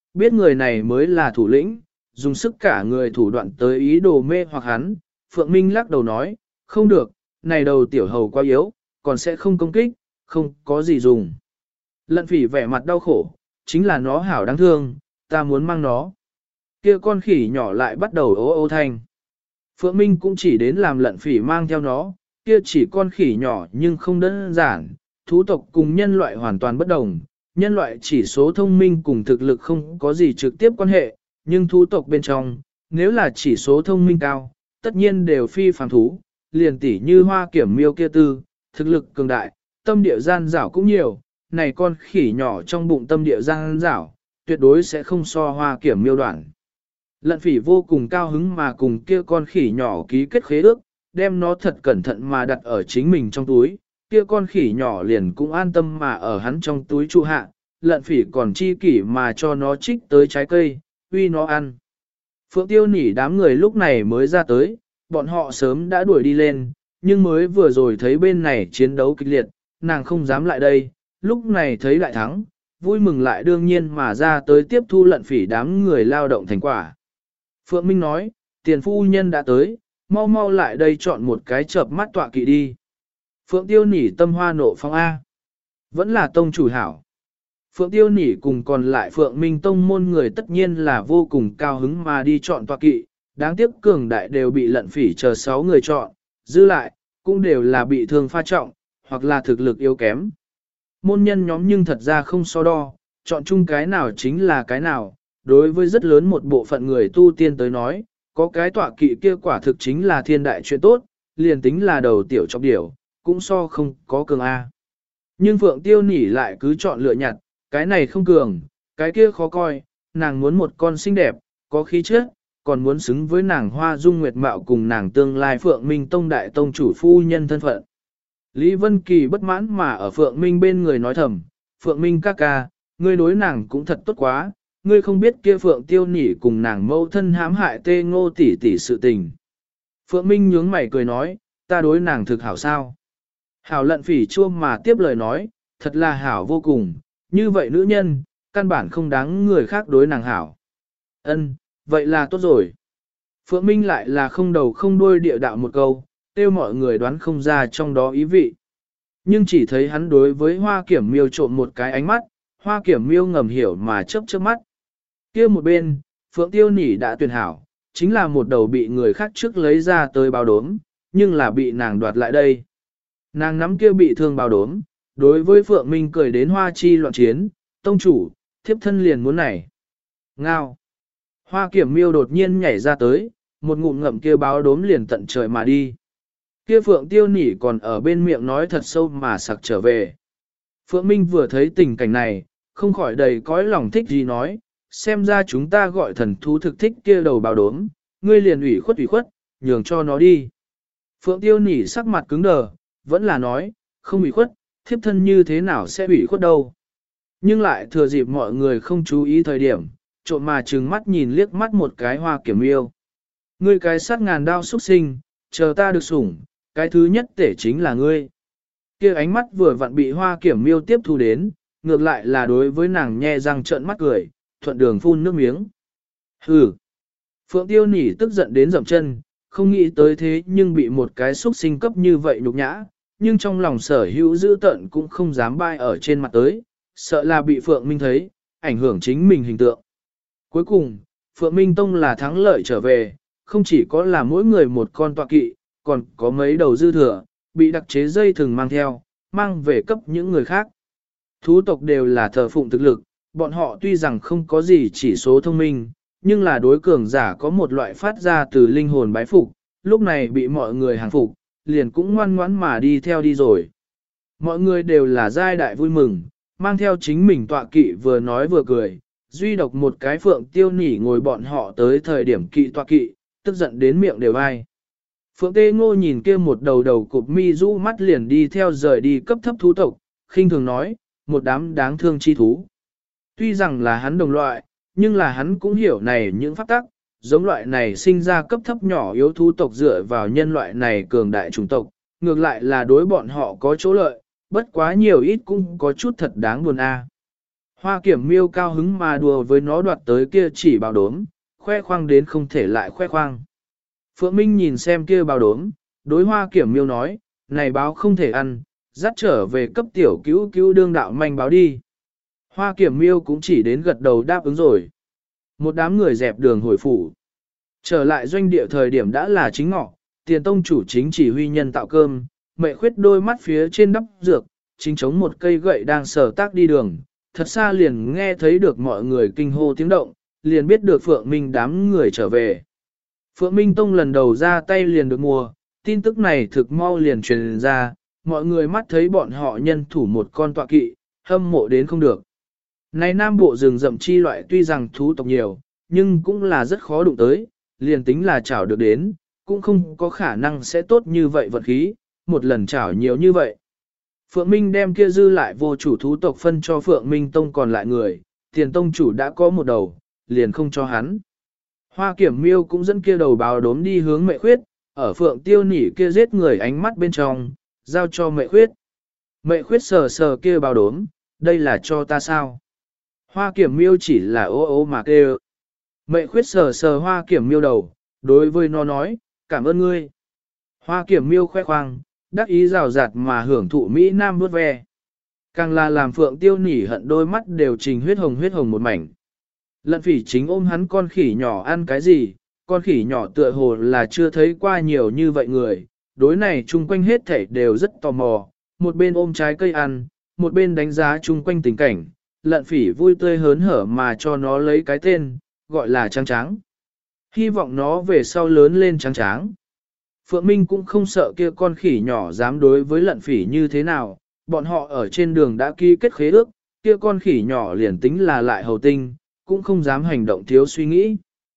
biết người này mới là thủ lĩnh, dùng sức cả người thủ đoạn tới ý đồ mê hoặc hắn. Phượng Minh lắc đầu nói, không được, này đầu tiểu hầu quá yếu, còn sẽ không công kích, không có gì dùng. Lận Phỉ vẻ mặt đau khổ, chính là nó hảo đáng thương, ta muốn mang nó. Kia con khỉ nhỏ lại bắt đầu ố ô thanh. Phượng Minh cũng chỉ đến làm Lận Phỉ mang theo nó, kia chỉ con khỉ nhỏ nhưng không đơn giản, thú tộc cùng nhân loại hoàn toàn bất đồng. Nhân loại chỉ số thông minh cùng thực lực không có gì trực tiếp quan hệ, nhưng thú tộc bên trong, nếu là chỉ số thông minh cao, tất nhiên đều phi phàm thú, liền tỉ như Hoa Kiểm Miêu kia tư, thực lực cường đại, tâm địa gian dảo cũng nhiều, này con khỉ nhỏ trong bụng tâm địa gian dảo, tuyệt đối sẽ không so Hoa Kiểm Miêu đoạn. Lận Phỉ vô cùng cao hứng mà cùng kia con khỉ nhỏ ký kết khế ước, đem nó thật cẩn thận mà đặt ở chính mình trong túi, kia con khỉ nhỏ liền cũng an tâm mà ở hắn trong túi trụ hạ, Lận Phỉ còn chi kỷ mà cho nó trích tới trái cây, uy nó ăn. Phượng Tiêu Nỉ đám người lúc này mới ra tới, bọn họ sớm đã đuổi đi lên, nhưng mới vừa rồi thấy bên này chiến đấu kịch liệt, nàng không dám lại đây, lúc này thấy đại thắng, vui mừng lại đương nhiên mà ra tới tiếp thu Lận Phỉ đám người lao động thành quả. Phượng Minh nói, tiền phu nhân đã tới, mau mau lại đây chọn một cái chợp mắt tọa kỵ đi. Phượng Tiêu Nỉ tâm hoa nộ phong A. Vẫn là tông chủ hảo. Phượng Tiêu Nỉ cùng còn lại Phượng Minh tông môn người tất nhiên là vô cùng cao hứng mà đi chọn tọa kỵ, đáng tiếc cường đại đều bị Lận Phỉ chờ 6 người chọn, dư lại, cũng đều là bị thương pha trọng, hoặc là thực lực yếu kém. Môn nhân nhóm nhưng thật ra không so đo, chọn chung cái nào chính là cái nào, đối với rất lớn một bộ phận người tu tiên tới nói, có cái tọa kỵ kia quả thực chính là thiên đại chuyện tốt, liền tính là đầu tiểu chọc điểu, cũng so không có cường A. Nhưng Phượng Tiêu Nỉ lại cứ chọn lựa nhặt, cái này không cường, cái kia khó coi, nàng muốn một con xinh đẹp, có khí chất, còn muốn xứng với nàng Hoa Dung Nguyệt Mạo cùng nàng tương lai Phượng Minh Tông đại tông chủ phu nhân thân phận. Lý Vân Kỳ bất mãn mà ở Phượng Minh bên người nói thầm, Phượng Minh ca ca, ngươi đối nàng cũng thật tốt quá, ngươi không biết kia Phượng Tiêu Nỉ cùng nàng mâu thân hãm hại Tê Ngô tỷ tỷ sự tình. Phượng Minh nhướng mày cười nói, ta đối nàng thực hảo sao? Hảo Lận Phỉ chua mà tiếp lời nói, thật là hảo vô cùng, như vậy nữ nhân, căn bản không đáng người khác đối nàng hảo. Ân, vậy là tốt rồi. Phượng Minh lại là không đầu không đuôi địa đạo một câu, tiêu mọi người đoán không ra trong đó ý vị. Nhưng chỉ thấy hắn đối với Hoa Kiểm Miêu trộm một cái ánh mắt, Hoa Kiểm Miêu ngầm hiểu mà chớp chớp mắt. Kia một bên, Phượng Tiêu Nỉ đã tuyển hảo, chính là một đầu bị người khác trước lấy ra tới bao đốm, nhưng là bị nàng đoạt lại đây. Nàng nắm kia bị thương bao đốm, đối với Phượng Minh cười đến hoa chi loạn chiến, tông chủ, thiếp thân liền muốn này. Ngao. Hoa Kiểm Miêu đột nhiên nhảy ra tới, một ngụm ngậm kia báo đốm liền tận trời mà đi. Kia Phượng Tiêu Nỉ còn ở bên miệng nói thật sâu mà sặc trở về. Phượng Minh vừa thấy tình cảnh này, không khỏi đầy cõi lòng thích gì nói, xem ra chúng ta gọi thần thú thực thích kia đầu báo đốm, ngươi liền ủy khuất, nhường cho nó đi. Phượng Tiêu Nỉ sắc mặt cứng đờ, vẫn là nói, không ủy khuất, thiếp thân như thế nào sẽ ủy khuất đâu. Nhưng lại thừa dịp mọi người không chú ý thời điểm, trộm mà trừng mắt nhìn liếc mắt một cái Hoa Kiểm Miêu. Ngươi cái sát ngàn đao xuất sinh, chờ ta được sủng, cái thứ nhất tể chính là ngươi. Kia ánh mắt vừa vặn bị Hoa Kiểm Miêu tiếp thu đến, ngược lại là đối với nàng nhe răng trợn mắt cười, thuận đường phun nước miếng. Hừ. Phượng Tiêu Nỉ tức giận đến dậm chân, không nghĩ tới thế nhưng bị một cái xuất sinh cấp như vậy nhục nhã, nhưng trong lòng sở hữu dữ tận cũng không dám bay ở trên mặt tới, sợ là bị Phượng Minh thấy, ảnh hưởng chính mình hình tượng. Cuối cùng, Phượng Minh Tông là thắng lợi trở về, không chỉ có là mỗi người một con tọa kỵ, còn có mấy đầu dư thừa, bị đặc chế dây thừng mang theo, mang về cấp những người khác. Thú tộc đều là thờ phụng thực lực, bọn họ tuy rằng không có gì chỉ số thông minh, nhưng là đối cường giả có một loại phát ra từ linh hồn bái phục, lúc này bị mọi người hàng phục, liền cũng ngoan ngoãn mà đi theo đi rồi. Mọi người đều là giai đại vui mừng, mang theo chính mình tọa kỵ vừa nói vừa cười, duy độc một cái Phượng Tiêu Nỉ ngồi bọn họ tới thời điểm kỵ tọa kỵ, tức giận đến miệng đều ai. Phượng Tê Ngô nhìn kia một đầu đầu cụp mi rũ mắt liền đi theo rời đi cấp thấp thú tộc, khinh thường nói, một đám đáng thương chi thú. Tuy rằng là hắn đồng loại, nhưng là hắn cũng hiểu này những pháp tắc, giống loại này sinh ra cấp thấp nhỏ yếu thú tộc dựa vào nhân loại này cường đại chủng tộc, ngược lại là đối bọn họ có chỗ lợi, bất quá nhiều ít cũng có chút thật đáng buồn a. Hoa Kiểm Miêu cao hứng mà đùa với nó đoạt tới kia chỉ bao đốm, khoe khoang đến không thể lại khoe khoang. Phượng Minh nhìn xem kia bao đốm, đối Hoa Kiểm Miêu nói, này báo không thể ăn, dắt trở về cấp tiểu cứu cứu đương đạo manh báo đi. Hoa Kiểm Miêu cũng chỉ đến gật đầu đáp ứng rồi. Một đám người dẹp đường hồi phủ. Trở lại doanh địa thời điểm đã là chính ngọ, Tiền tông chủ chính chỉ huy nhân tạo cơm, Mệ Khuyết đôi mắt phía trên đắp dược, chính chống một cây gậy đang sờ tác đi đường, thật xa liền nghe thấy được mọi người kinh hô tiếng động, liền biết được Phượng Minh đám người trở về. Phượng Minh Tông lần đầu ra tay liền được mua, tin tức này thực mau liền truyền ra, mọi người mắt thấy bọn họ nhân thủ một con tọa kỵ, hâm mộ đến không được. Này Nam Bộ rừng rậm chi loại tuy rằng thú tộc nhiều, nhưng cũng là rất khó đụng tới, liền tính là chảo được đến, cũng không có khả năng sẽ tốt như vậy vận khí, một lần chảo nhiều như vậy. Phượng Minh đem kia dư lại vô chủ thú tộc phân cho Phượng Minh Tông còn lại người, Tiền tông chủ đã có một đầu, liền không cho hắn. Hoa Kiểm Miêu cũng dẫn kia đầu báo đốm đi hướng Mệ Khuyết, ở Phượng Tiêu Nỉ kia giết người ánh mắt bên trong, giao cho Mệ Khuyết. Mệ Khuyết sờ sờ kia báo đốm, đây là cho ta sao? Hoa Kiểm Miêu chỉ là ô ô mà kêu. Mệ Khuyết sờ sờ Hoa Kiểm Miêu đầu, đối với nó nói, cảm ơn ngươi. Hoa Kiểm Miêu khoe khoang, đắc ý rào rạt mà hưởng thụ Mỹ Nam vuốt ve. Càng là làm Phượng Tiêu Nỉ hận đôi mắt đều trình huyết hồng một mảnh. Lận Phỉ chính ôm hắn con khỉ nhỏ ăn cái gì, con khỉ nhỏ tựa hồ là chưa thấy qua nhiều như vậy người, đối này chung quanh hết thảy đều rất tò mò, một bên ôm trái cây ăn, một bên đánh giá chung quanh tình cảnh, Lận Phỉ vui tươi hớn hở mà cho nó lấy cái tên, gọi là Trắng Trắng. Hy vọng nó về sau lớn lên trắng trắng. Phượng Minh cũng không sợ kia con khỉ nhỏ dám đối với Lận Phỉ như thế nào, bọn họ ở trên đường đã ký kết khế ước, kia con khỉ nhỏ liền tính là lại hầu tinh, cũng không dám hành động thiếu suy nghĩ.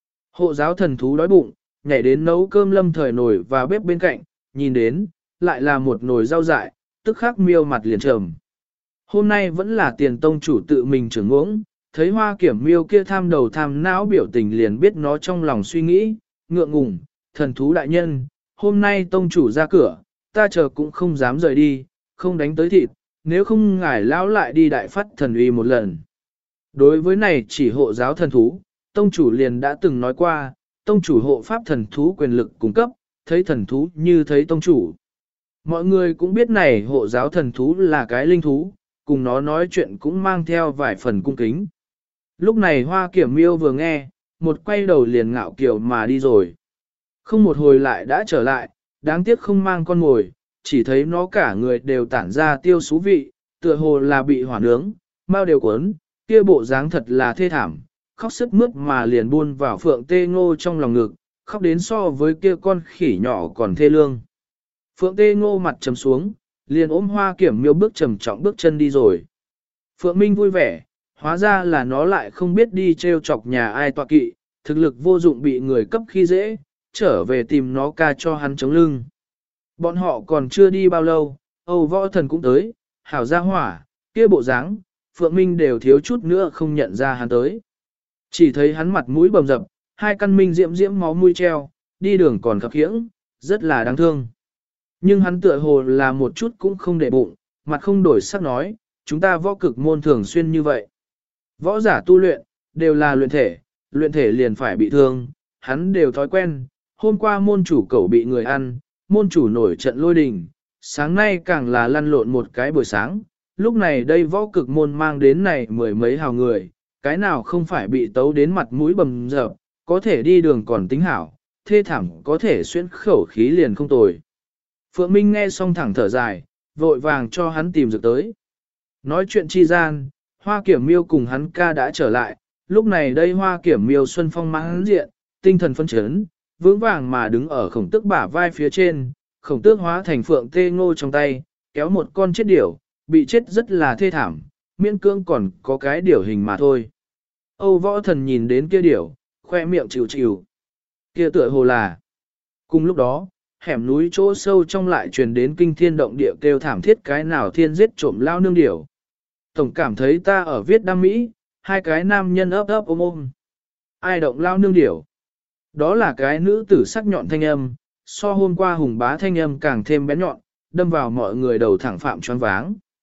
Hộ giáo thần thú đói bụng, nhảy đến nấu cơm lâm thời nồi và bếp bên cạnh, nhìn đến, lại là một nồi rau dại, tức khắc miêu mặt liền trầm. Hôm nay vẫn là Tiền tông chủ tự mình trưởng uống, thấy Hoa Kiểm Miêu kia tham đầu tham não biểu tình liền biết nó trong lòng suy nghĩ, ngượng ngùng, thần thú đại nhân, hôm nay tông chủ ra cửa, ta chờ cũng không dám rời đi, không đánh tới thịt, nếu không ngài lão lại đi đại phát thần uy một lần. Đối với này chỉ hộ giáo thần thú, tông chủ liền đã từng nói qua, tông chủ hộ pháp thần thú quyền lực cung cấp, thấy thần thú như thấy tông chủ. Mọi người cũng biết này hộ giáo thần thú là cái linh thú, cùng nó nói chuyện cũng mang theo vài phần cung kính. Lúc này Hoa Kiểm Miêu vừa nghe, một quay đầu liền ngạo kiều mà đi rồi. Không một hồi lại đã trở lại, đáng tiếc không mang con ngồi, chỉ thấy nó cả người đều tản ra tiêu xú vị, tựa hồ là bị hỏa nướng, mau đều cuốn, kia bộ dáng thật là thê thảm, khóc sức mướt mà liền buôn vào Phượng Tê Ngô trong lòng ngực, khóc đến so với kia con khỉ nhỏ còn thê lương. Phượng Tê Ngô mặt trầm xuống, liền ôm Hoa Kiểm Miêu bước trầm trọng bước chân đi rồi. Phượng Minh vui vẻ, hóa ra là nó lại không biết đi treo chọc nhà ai tọa kỵ, thực lực vô dụng bị người cấp khi dễ, trở về tìm nó ca cho hắn chống lưng. Bọn họ còn chưa đi bao lâu, Âu Võ Thần cũng tới, hảo gia hỏa, kia bộ dáng, Phượng Minh đều thiếu chút nữa không nhận ra hắn tới. Chỉ thấy hắn mặt mũi bầm dập, hai căn minh diễm diễm máu mũi treo, đi đường còn khập khiễng, rất là đáng thương. Nhưng hắn tựa hồ là một chút cũng không để bụng, mặt không đổi sắc nói, chúng ta võ cực môn thường xuyên như vậy. Võ giả tu luyện, đều là luyện thể liền phải bị thương, hắn đều thói quen, hôm qua môn chủ cẩu bị người ăn, môn chủ nổi trận lôi đình, sáng nay càng là lăn lộn một cái buổi sáng, lúc này đây võ cực môn mang đến này mười mấy hào người, cái nào không phải bị tấu đến mặt mũi bầm dập, có thể đi đường còn tính hảo, thê thảm có thể xuyên khẩu khí liền không tồi. Phượng Minh nghe xong thẳng thở dài, vội vàng cho hắn tìm dược tới. Nói chuyện chi gian, Hoa Kiểm Miêu cùng hắn ca đã trở lại, lúc này đây Hoa Kiểm Miêu xuân phong mãn diện, tinh thần phấn chấn, vững vàng mà đứng ở khổng tước bả vai phía trên, khổng tước hóa thành Phượng Tê Ngô trong tay, kéo một con chết điểu, bị chết rất là thê thảm, miễn cưỡng còn có cái điểu hình mà thôi. Âu Võ Thần nhìn đến kia điểu, khoe miệng chịu chịu. Kia tựa hồ là. Cùng lúc đó, hẻm núi chỗ sâu trong lại truyền đến kinh thiên động địa kêu thảm thiết cái nào thiên giết trộm lao nương điểu. Tổng cảm thấy ta ở viết đam mỹ, hai cái nam nhân ấp ấp ôm ôm. Ai động lao nương điểu? Đó là cái nữ tử sắc nhọn thanh âm, so hôm qua hùng bá thanh âm càng thêm bén nhọn, đâm vào mọi người đầu thẳng phạm choáng váng.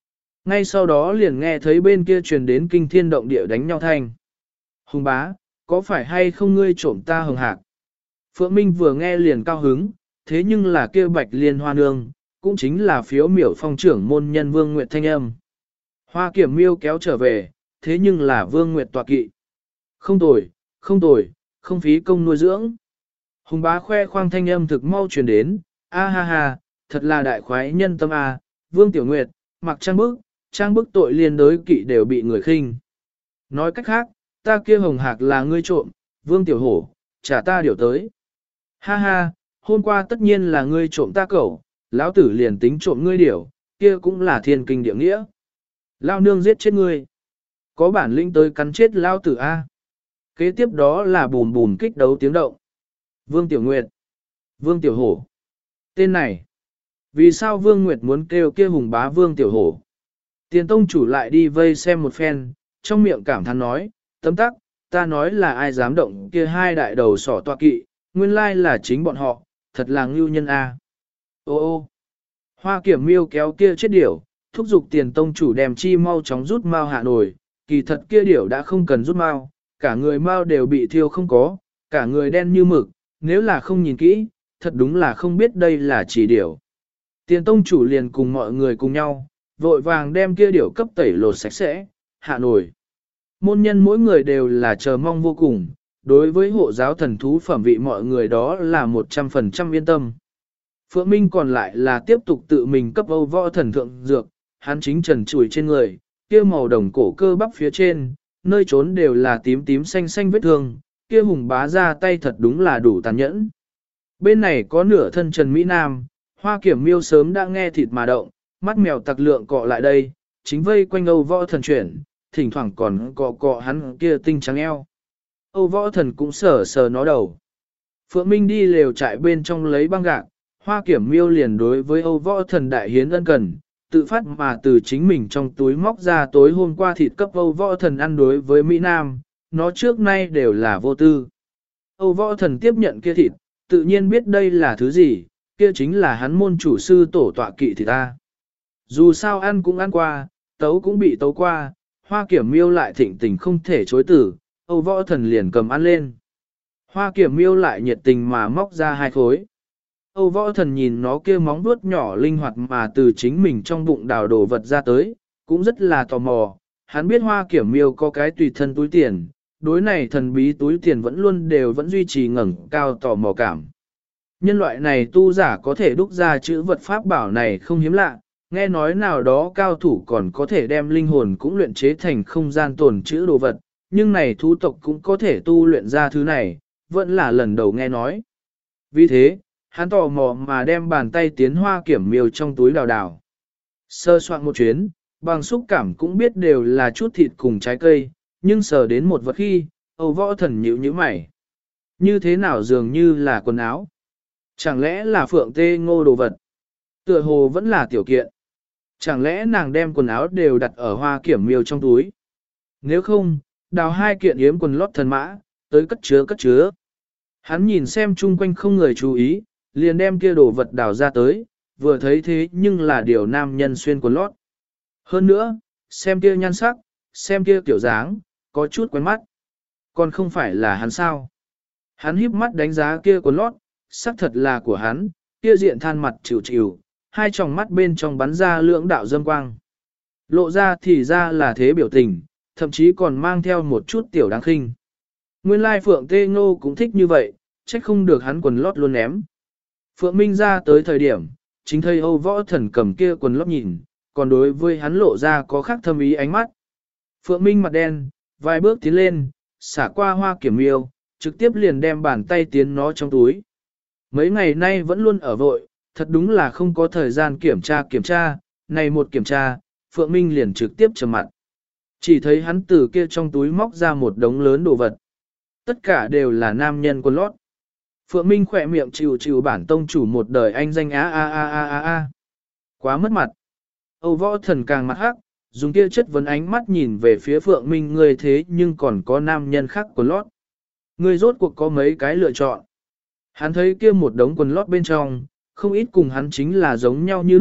Ngay sau đó liền nghe thấy bên kia truyền đến kinh thiên động địa đánh nhau thanh. Hùng bá, có phải hay không ngươi trộm ta hồng hạc? Phượng Minh vừa nghe liền cao hứng, thế nhưng là kia bạch liên hoa nương, cũng chính là phiếu miểu phong trưởng môn nhân Vương Nguyệt thanh âm. Hoa Kiểm Miêu kéo trở về, thế nhưng là Vương Nguyệt tọa kỵ. Không tồi, không tồi, không phí công nuôi dưỡng. Hùng bá khoe khoang thanh âm thực mau truyền đến, a ha ha, thật là đại khoái nhân tâm a, Vương Tiểu Nguyệt, mặc trang bức tội liên đối kỵ đều bị người khinh. Nói cách khác, ta kia hồng hạc là ngươi trộm, Vương Tiểu Hổ, trả ta điều tới. Ha ha, hôm qua tất nhiên là ngươi trộm ta cẩu, lão tử liền tính trộm ngươi điểu, kia cũng là thiên kinh địa nghĩa. Lao nương giết chết ngươi. Có bản lĩnh tới cắn chết lao tử A. Kế tiếp đó là bùm bùm kích đấu tiếng động. Vương Tiểu Nguyệt. Vương Tiểu Hổ. Tên này. Vì sao Vương Nguyệt muốn kêu kia hùng bá Vương Tiểu Hổ? Tiền tông chủ lại đi vây xem một phen, trong miệng cảm thán nói, tấm tắc, ta nói là ai dám động kia hai đại đầu sỏ tọa kỵ, nguyên lai là chính bọn họ, thật là ngưu nhân A. Ô ô. Hoa Kiểm Miêu kéo kia chết điểu, thúc giục tiền tông chủ đem chi mau chóng rút mao hạ nổi, kỳ thật kia điểu đã không cần rút mao, cả người mao đều bị thiêu không có, cả người đen như mực, nếu là không nhìn kỹ, thật đúng là không biết đây là chỉ điểu. Tiền tông chủ liền cùng mọi người cùng nhau, vội vàng đem kia điểu cấp tẩy lột sạch sẽ, hạ nổi. Môn nhân mỗi người đều là chờ mong vô cùng, đối với hộ giáo thần thú phẩm vị mọi người đó là 100% yên tâm. Phượng Minh còn lại là tiếp tục tự mình cấp Âu Võ Thần thượng dược, hắn chính trần trụi trên người, kia màu đồng cổ cơ bắp phía trên, nơi trốn đều là tím tím xanh xanh vết thương, kia hùng bá ra tay thật đúng là đủ tàn nhẫn. Bên này có nửa thân Trần Mỹ Nam, Hoa Kiểm Miêu sớm đã nghe thịt mà động, mắt mèo tặc lượng cọ lại đây, chính vây quanh Âu Võ Thần chuyển, thỉnh thoảng còn cọ cọ hắn kia tinh trắng eo. Âu Võ Thần cũng sờ sờ nó đầu. Phượng Minh đi lều trại bên trong lấy băng gạc, Hoa Kiểm Miêu liền đối với Âu Võ Thần đại hiến ân cần, tự phát mà từ chính mình trong túi móc ra tối hôm qua thịt cấp Âu Võ Thần ăn đối với Mỹ Nam, nó trước nay đều là vô tư. Âu Võ Thần tiếp nhận kia thịt, tự nhiên biết đây là thứ gì, kia chính là hắn môn chủ sư tổ tọa kỵ thịt ta. Dù sao ăn cũng ăn qua, tấu cũng bị tấu qua, Hoa Kiểm Miêu lại thịnh tình không thể chối tử, Âu Võ Thần liền cầm ăn lên. Hoa Kiểm Miêu lại nhiệt tình mà móc ra hai khối. Âu Võ Thần nhìn nó kia móng vuốt nhỏ linh hoạt mà từ chính mình trong bụng đào đồ vật ra tới, cũng rất là tò mò. Hắn biết Hoa Kiểm Miêu có cái tùy thân túi tiền, đối này thần bí túi tiền vẫn luôn vẫn duy trì ngẩng cao tò mò cảm. Nhân loại này tu giả có thể đúc ra chữ vật pháp bảo này không hiếm lạ, nghe nói nào đó cao thủ còn có thể đem linh hồn cũng luyện chế thành không gian tồn chữ đồ vật, nhưng này thú tộc cũng có thể tu luyện ra thứ này, vẫn là lần đầu nghe nói. Vì thế, hắn tò mò mà đem bàn tay tiến Hoa Kiểm Miêu trong túi đào đào. Sơ soạn một chuyến, bằng xúc cảm cũng biết đều là chút thịt cùng trái cây, nhưng sờ đến một vật khi, Âu Võ Thần nhíu nhíu mày. Như thế nào dường như là quần áo? Chẳng lẽ là Phượng Tê Ngô đồ vật? Tựa hồ vẫn là tiểu kiện. Chẳng lẽ nàng đem quần áo đều đặt ở Hoa Kiểm Miêu trong túi? Nếu không, đào hai kiện yếm quần lót thần mã, tới cất chứa cất chứa. Hắn nhìn xem chung quanh không người chú ý, liền đem kia đồ vật đào ra tới, vừa thấy thế nhưng là điều nam nhân xuyên quần lót. Hơn nữa, xem kia nhan sắc, xem kia kiểu dáng, có chút quen mắt. Còn không phải là hắn sao? Hắn híp mắt đánh giá kia quần lót, sắc thật là của hắn, kia diện than mặt chịu chịu, hai tròng mắt bên trong bắn ra lưỡng đạo dâm quang. Lộ ra thì ra là thế biểu tình, thậm chí còn mang theo một chút tiểu đáng khinh. Nguyên lai Phượng Tê Ngô cũng thích như vậy, trách không được hắn quần lót luôn ném. Phượng Minh ra tới thời điểm, chính thấy Âu Võ Thần cầm kia quần lót nhìn, còn đối với hắn lộ ra có khác thâm ý ánh mắt. Phượng Minh mặt đen, vài bước tiến lên, xả qua Hoa Kiểm Miêu, trực tiếp liền đem bàn tay tiến nó trong túi. Mấy ngày nay vẫn luôn ở vội, thật đúng là không có thời gian kiểm tra, này một kiểm tra, Phượng Minh liền trực tiếp trầm mặt. Chỉ thấy hắn từ kia trong túi móc ra một đống lớn đồ vật. Tất cả đều là nam nhân quần lót. Phượng Minh khỏe miệng chịu bản tông chủ một đời anh danh a. Quá mất mặt. Âu Võ Thần càng mặt hắc, dùng kia chất vấn ánh mắt nhìn về phía Phượng Minh, ngươi thế nhưng còn có nam nhân khác quần lót. Ngươi rốt cuộc có mấy cái lựa chọn. Hắn thấy kia một đống quần lót bên trong, không ít cùng hắn chính là giống nhau như lúc,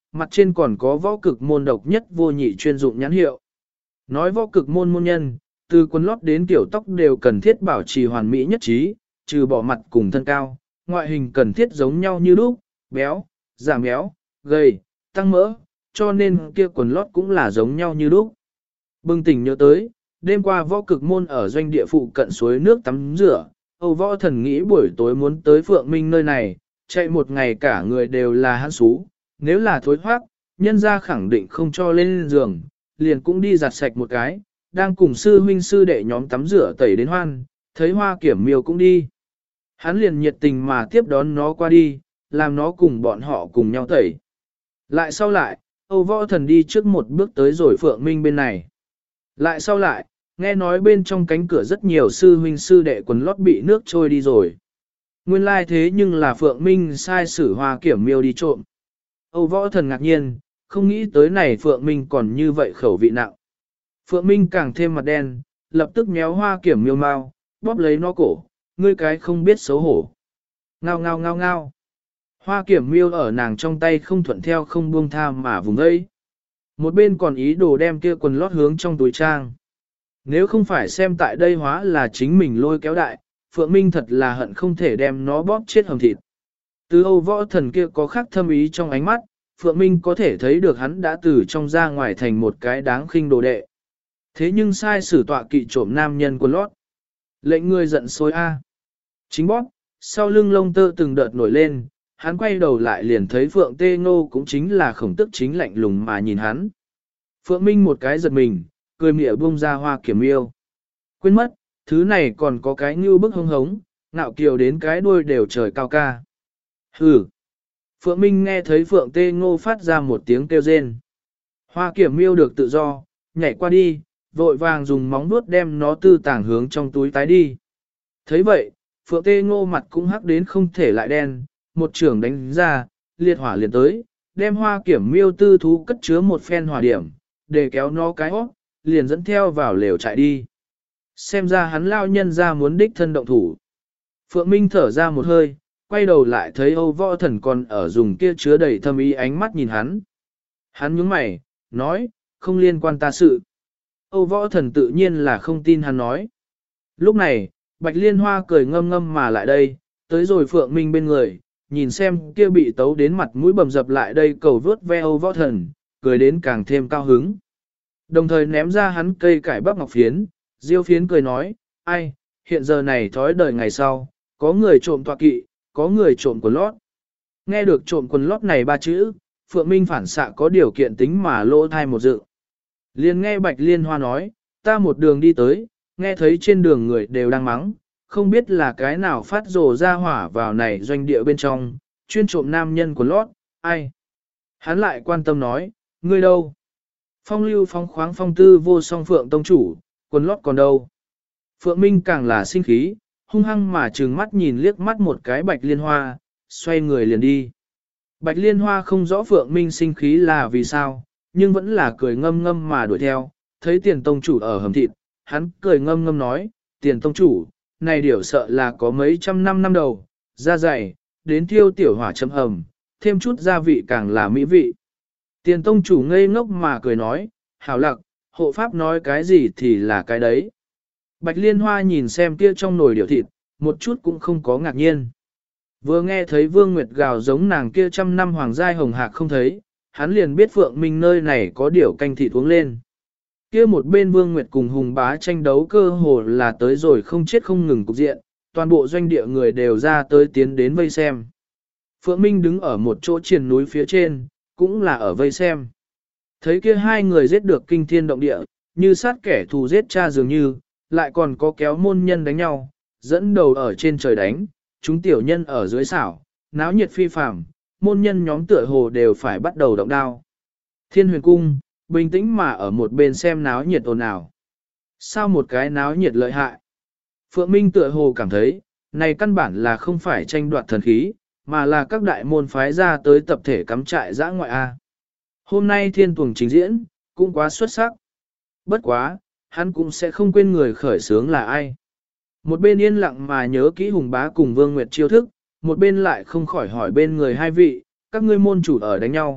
mặt trên còn có võ cực môn độc nhất vô nhị chuyên dụng nhãn hiệu. Nói võ cực môn môn nhân, từ quần lót đến tiểu tóc đều cần thiết bảo trì hoàn mỹ nhất trí, trừ bỏ mặt cùng thân cao, ngoại hình cần thiết giống nhau như lúc, béo, giảm béo, gầy, tăng mỡ, cho nên kia quần lót cũng là giống nhau như lúc. Bừng tỉnh nhớ tới, đêm qua võ cực môn ở doanh địa phụ cận suối nước tắm rửa, Âu Võ Thần nghĩ buổi tối muốn tới Phượng Minh nơi này, chạy một ngày cả người đều là hãn xú, nếu là thối thoát, nhân ra khẳng định không cho lên giường, liền cũng đi giặt sạch một cái, đang cùng sư huynh sư đệ nhóm tắm rửa tẩy đến hoan, thấy Hoa Kiểm Miêu cũng đi. Hắn liền nhiệt tình mà tiếp đón nó qua đi, làm nó cùng bọn họ cùng nhau tẩy. Lại sau lại, Âu Võ Thần đi trước một bước tới rồi Phượng Minh bên này. Lại sau lại, nghe nói bên trong cánh cửa rất nhiều sư huynh sư đệ quần lót bị nước trôi đi rồi. Nguyên lai thế nhưng là Phượng Minh sai sử Hoa Kiểm Miêu đi trộm. Âu Võ Thần ngạc nhiên, không nghĩ tới này Phượng Minh còn như vậy khẩu vị nặng. Phượng Minh càng thêm mặt đen, lập tức méo Hoa Kiểm Miêu mau, bóp lấy nó cổ, ngươi cái không biết xấu hổ. Ngao ngao ngao ngao. Hoa Kiểm Miêu ở nàng trong tay không thuận theo không buông tha mà vùng ấy. Một bên còn ý đồ đem kia quần lót hướng trong túi trang. Nếu không phải xem tại đây hóa là chính mình lôi kéo đại, Phượng Minh thật là hận không thể đem nó bóp chết hầm thịt. Từ Âu Võ Thần kia có khác thâm ý trong ánh mắt, Phượng Minh có thể thấy được hắn đã từ trong ra ngoài thành một cái đáng khinh đồ đệ. Thế nhưng sai sử tọa kỵ trộm nam nhân quần lót. Lệnh người giận sôi A. Chính bóp, sau lưng lông tơ từng đợt nổi lên, hắn quay đầu lại liền thấy Phượng Tê Ngô cũng chính là Khổng Tức chính lạnh lùng mà nhìn hắn. Phượng Minh một cái giật mình, cười mỉa buông ra Hoa Kiểm Miêu. Quên mất, thứ này còn có cái như bức hông hống, ngạo kiều đến cái đuôi đều trời cao ca. Hừ. Phượng Minh nghe thấy Phượng Tê Ngô phát ra một tiếng kêu rên. Hoa Kiểm Miêu được tự do, nhảy qua đi, vội vàng dùng móng vuốt đem nó tư tàng hướng trong túi tái đi. Thấy vậy, Phượng Tê Ngô mặt cũng hắc đến không thể lại đen, một trường đánh ra, liệt hỏa liền tới, đem Hoa Kiểm Miêu tư thú cất chứa một phen hỏa điểm, để kéo nó cái hót, liền dẫn theo vào lều chạy đi. Xem ra hắn lao nhân ra muốn đích thân động thủ. Phượng Minh thở ra một hơi, quay đầu lại thấy Âu Võ Thần còn ở dùng kia chứa đầy thâm ý ánh mắt nhìn hắn. Hắn nhướng mày, nói, không liên quan ta sự. Âu Võ Thần tự nhiên là không tin hắn nói. Lúc này, Bạch Liên Hoa cười ngâm ngâm mà lại đây, tới rồi Phượng Minh bên người, nhìn xem kia bị tấu đến mặt mũi bầm dập lại đây cầu vớt ve Âu Võ Thần, cười đến càng thêm cao hứng. Đồng thời ném ra hắn cây cải bắp ngọc phiến, Diêu Phiến cười nói, ai, hiện giờ này thói đời ngày sau, có người trộm tọa kỵ, có người trộm quần lót. Nghe được trộm quần lót này ba chữ, Phượng Minh phản xạ có điều kiện tính mà lỗ thai một dự. Liền nghe Bạch Liên Hoa nói, ta một đường đi tới, nghe thấy trên đường người đều đang mắng, không biết là cái nào phát rồ ra hỏa vào này doanh địa bên trong, chuyên trộm nam nhân quần lót, ai. Hắn lại quan tâm nói, ngươi đâu? Phong lưu phong khoáng phong tư vô song Phượng tông chủ, quần lót còn đâu? Phượng Minh càng là sinh khí, hung hăng mà trừng mắt nhìn liếc mắt một cái Bạch Liên Hoa, xoay người liền đi. Bạch Liên Hoa không rõ Phượng Minh sinh khí là vì sao, nhưng vẫn là cười ngâm ngâm mà đuổi theo, thấy Tiền tông chủ ở hầm thịt, hắn cười ngâm ngâm nói, Tiền tông chủ, này điểu sợ là có mấy trăm năm đầu, da dày, đến thiêu tiểu hỏa châm hầm, thêm chút gia vị càng là mỹ vị. Tiền tông chủ ngây ngốc mà cười nói, hảo lặc, hộ pháp nói cái gì thì là cái đấy. Bạch Liên Hoa nhìn xem kia trong nồi điểu thịt, một chút cũng không có ngạc nhiên. Vừa nghe thấy Vương Nguyệt gào giống nàng kia trăm năm hoàng giai hồng hạc không thấy, hắn liền biết Phượng Minh nơi này có điểu canh thịt uống lên. Kia một bên Vương Nguyệt cùng Hùng Bá tranh đấu cơ hồ là tới rồi không chết không ngừng cục diện, toàn bộ doanh địa người đều ra tới tiến đến vây xem. Phượng Minh đứng ở một chỗ triền núi phía trên, cũng là ở vây xem. Thấy kia hai người giết được kinh thiên động địa, như sát kẻ thù giết cha dường như, lại còn có kéo môn nhân đánh nhau, dẫn đầu ở trên trời đánh, chúng tiểu nhân ở dưới xảo, náo nhiệt phi phàm, môn nhân nhóm tựa hồ đều phải bắt đầu động đao. Thiên Huyền Cung, bình tĩnh mà ở một bên xem náo nhiệt ồn ào. Sao một cái náo nhiệt lợi hại? Phượng Minh tựa hồ cảm thấy, này căn bản là không phải tranh đoạt thần khí, mà là các đại môn phái ra tới tập thể cắm trại giã ngoại A. Hôm nay thiên tuồng trình diễn, cũng quá xuất sắc. Bất quá, hắn cũng sẽ không quên người khởi sướng là ai. Một bên yên lặng mà nhớ kỹ Hùng Bá cùng Vương Nguyệt chiêu thức, một bên lại không khỏi hỏi bên người hai vị, các ngươi môn chủ ở đánh nhau,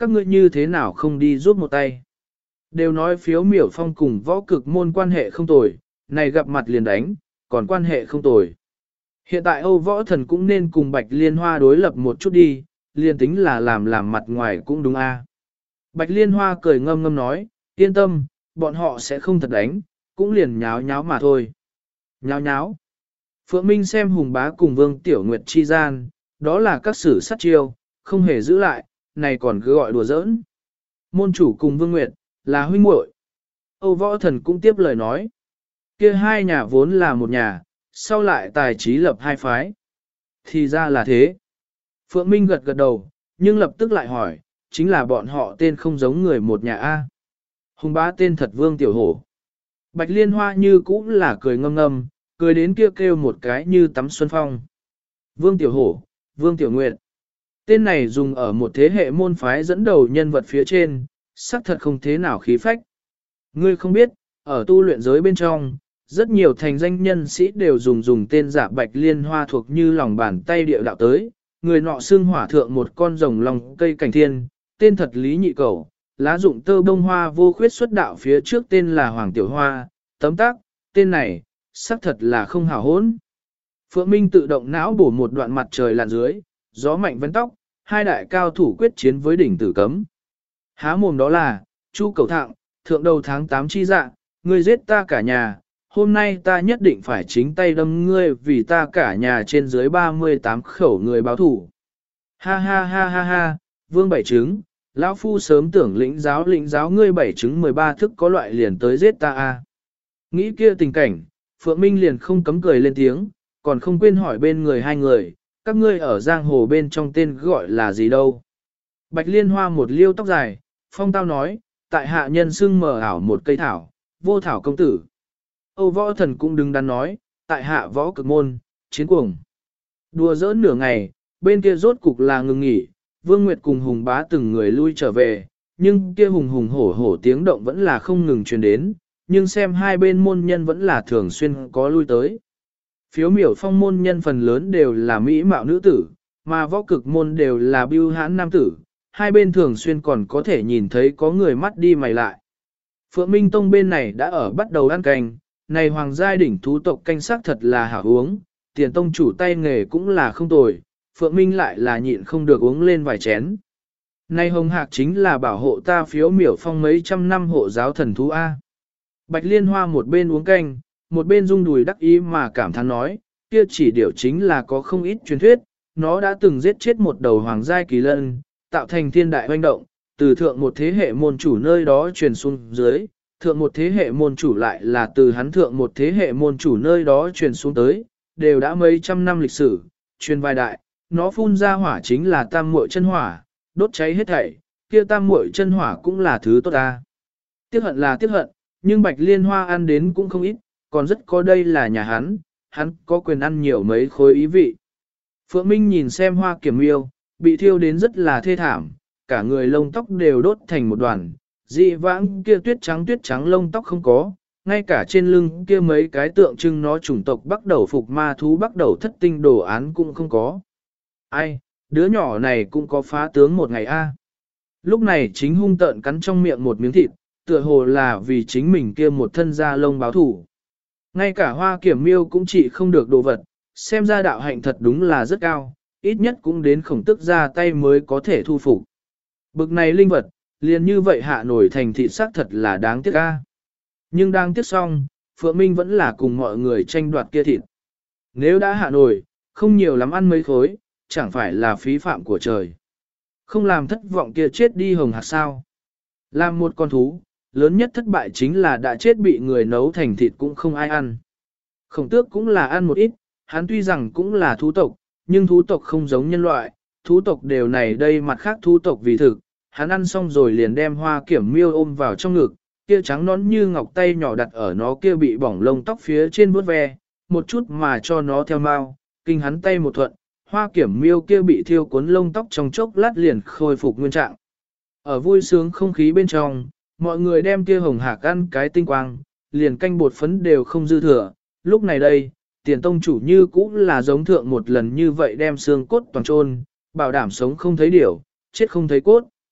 các ngươi như thế nào không đi giúp một tay. Đều nói Phiếu Miểu Phong cùng võ cực môn quan hệ không tồi, này gặp mặt liền đánh, còn quan hệ không tồi. Hiện tại Âu Võ Thần cũng nên cùng Bạch Liên Hoa đối lập một chút đi, liền tính là làm mặt ngoài cũng đúng a. Bạch Liên Hoa cười ngâm ngâm nói, yên tâm, bọn họ sẽ không thật đánh, cũng liền nháo nháo mà thôi. Nháo nháo. Phượng Minh xem Hùng Bá cùng Vương Tiểu Nguyệt chi gian, đó là các sử sát chiêu, không hề giữ lại, này còn cứ gọi đùa giỡn. Môn chủ cùng Vương Nguyệt, là huynh muội. Âu Võ Thần cũng tiếp lời nói. Kia hai nhà vốn là một nhà, sau lại tài trí lập hai phái. Thì ra là thế. Phượng Minh gật gật đầu, nhưng lập tức lại hỏi, chính là bọn họ tên không giống người một nhà A. Hùng Bá tên thật Vương Tiểu Hổ. Bạch Liên Hoa như cũng là cười ngâm ngâm, cười đến kia kêu một cái như tắm xuân phong. Vương Tiểu Hổ, Vương Tiểu Nguyệt. Tên này dùng ở một thế hệ môn phái dẫn đầu nhân vật phía trên, xác thật không thế nào khí phách. Ngươi không biết, ở tu luyện giới bên trong, rất nhiều thành danh nhân sĩ đều dùng tên giả Bạch Liên Hoa thuộc như lòng bàn tay địa đạo tới. Người nọ xưng hỏa thượng một con rồng lòng cây cảnh thiên, tên thật Lý Nhị Cẩu, lá dụng tơ bông hoa vô khuyết xuất đạo phía trước tên là Hoàng Tiểu Hoa, tấm tác, tên này, xác thật là không hảo hốn. Phượng Minh tự động não bổ một đoạn mặt trời lặn dưới, gió mạnh vấn tóc, hai đại cao thủ quyết chiến với đỉnh tử cấm. Há mồm đó là, Chu Cầu Thạng, thượng đầu tháng 8 chi dạ, ngươi giết ta cả nhà, hôm nay ta nhất định phải chính tay đâm ngươi vì ta cả nhà trên dưới 38 khẩu người báo thủ. Ha ha ha ha ha, Vương Bảy Trứng, lão phu sớm tưởng lĩnh giáo ngươi 7 trứng 13 thức có loại liền tới giết ta a. Nghĩ kia tình cảnh, Phượng Minh liền không cấm cười lên tiếng, còn không quên hỏi bên người hai người, các ngươi ở giang hồ bên trong tên gọi là gì đâu. Bạch Liên Hoa một liêu tóc dài, phong tao nói, tại hạ nhân xưng mờ ảo một cây thảo, vô thảo công tử. Âu Võ Thần cũng đứng đắn nói, tại hạ võ cực môn, chiến cuồng. Đùa giỡn nửa ngày, bên kia rốt cục là ngừng nghỉ, Vương Nguyệt cùng Hùng Bá từng người lui trở về, nhưng kia hùng hùng hổ hổ tiếng động vẫn là không ngừng truyền đến, nhưng xem hai bên môn nhân vẫn là thường xuyên có lui tới. Phiếu Miểu Phong môn nhân phần lớn đều là mỹ mạo nữ tử, mà võ cực môn đều là bưu hãn nam tử, hai bên thường xuyên còn có thể nhìn thấy có người mắt đi mày lại. Phượng Minh Tông bên này đã ở bắt đầu ăn canh, này hoàng giai đỉnh thú tộc canh sắc thật là hảo uống, tiền tông chủ tay nghề cũng là không tồi, Phượng Minh lại là nhịn không được uống lên vài chén. Này hồng hạc chính là bảo hộ ta Phiếu Miểu Phong mấy trăm năm hộ giáo thần thú A. Bạch Liên Hoa một bên uống canh, một bên rung đùi đắc ý mà cảm thán nói, kia chỉ điều chính là có không ít truyền thuyết, nó đã từng giết chết một đầu hoàng giai kỳ lân, tạo thành thiên đại hoành động, từ thượng một thế hệ môn chủ nơi đó truyền xuống dưới, thượng một thế hệ môn chủ lại là từ hắn thượng một thế hệ môn chủ nơi đó truyền xuống tới, đều đã mấy trăm năm lịch sử, truyền vai đại, nó phun ra hỏa chính là tam muội chân hỏa, đốt cháy hết thảy, kia tam muội chân hỏa cũng là thứ tốt ta. Tiếc hận là tiếc hận, nhưng Bạch Liên Hoa ăn đến cũng không ít, còn rất có đây là nhà hắn có quyền ăn nhiều mấy khối ý vị. Phượng Minh nhìn xem Hoa Kiểm Miêu, bị thiêu đến rất là thê thảm, cả người lông tóc đều đốt thành một đoàn, dị vãng kia tuyết trắng lông tóc không có, ngay cả trên lưng kia mấy cái tượng trưng nó chủng tộc bắt đầu phục ma thú bắt đầu thất tinh đồ án cũng không có. Ai, đứa nhỏ này cũng có phá tướng một ngày a. Lúc này chính hung tợn cắn trong miệng một miếng thịt, tựa hồ là vì chính mình kia một thân da lông báo thủ. Ngay cả Hoa Kiểm Miêu cũng chỉ không được đồ vật, xem ra đạo hạnh thật đúng là rất cao, ít nhất cũng đến khổng tức ra tay mới có thể thu phục. Bực này linh vật, liền như vậy hạ nổi thành thị xác thật là đáng tiếc a. Nhưng đang tiếc xong, Phượng Minh vẫn là cùng mọi người tranh đoạt kia thịt. Nếu đã hạ nổi, không nhiều lắm ăn mấy khối, chẳng phải là phí phạm của trời. Không làm thất vọng kia chết đi hồng hạc sao. Làm một con thú, lớn nhất thất bại chính là đã chết bị người nấu thành thịt cũng không ai ăn. Khổng tước cũng là ăn một ít, hắn tuy rằng cũng là thú tộc, nhưng thú tộc không giống nhân loại, thú tộc đều này đây mặt khác thú tộc vì thực, hắn ăn xong rồi liền đem Hoa Kiểm Miêu ôm vào trong ngực, kia trắng nón như ngọc tay nhỏ đặt ở nó kia bị bỏng lông tóc phía trên vuốt ve, một chút mà cho nó theo mau, kinh hắn tay một thuận, Hoa Kiểm Miêu kia bị thiêu cuốn lông tóc trong chốc lát liền khôi phục nguyên trạng. Ở vui sướng không khí bên trong, mọi người đem kia hồng hạc ăn cái tinh quang, liền canh bột phấn đều không dư thừa, lúc này đây, tiền tông chủ như cũ là giống thượng một lần như vậy đem xương cốt toàn trôn, bảo đảm sống không thấy điểu, chết không thấy cốt.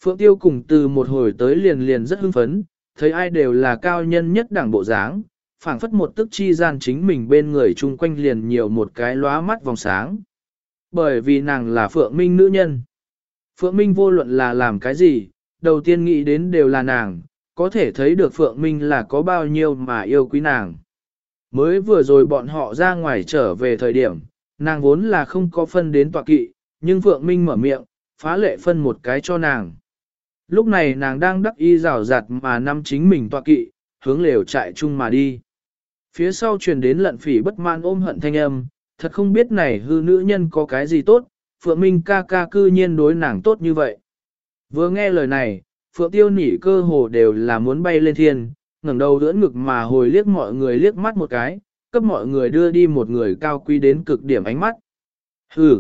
Phượng Tiêu cùng từ một hồi tới liền liền rất hưng phấn, thấy ai đều là cao nhân nhất đẳng bộ dáng, phảng phất một tức chi gian chính mình bên người chung quanh liền nhiều một cái lóa mắt vòng sáng. Bởi vì nàng là Phượng Minh nữ nhân. Phượng Minh vô luận là làm cái gì, đầu tiên nghĩ đến đều là nàng, có thể thấy được Phượng Minh là có bao nhiêu mà yêu quý nàng. Mới vừa rồi bọn họ ra ngoài trở về thời điểm, nàng vốn là không có phân đến tọa kỵ, nhưng Phượng Minh mở miệng, phá lệ phân một cái cho nàng. Lúc này nàng đang đắc y rào rạt mà nắm chính mình tọa kỵ, hướng lều trại chung mà đi. Phía sau truyền đến Lận Phỉ bất mãn ôm hận thanh âm, thật không biết này hư nữ nhân có cái gì tốt, Phượng Minh ca ca cư nhiên đối nàng tốt như vậy. Vừa nghe lời này, Phượng Tiêu nỉ cơ hồ đều là muốn bay lên thiên, ngẩng đầu đỡ ngực mà hồi liếc mọi người liếc mắt một cái, cấp mọi người đưa đi một người cao quý đến cực điểm ánh mắt. Hư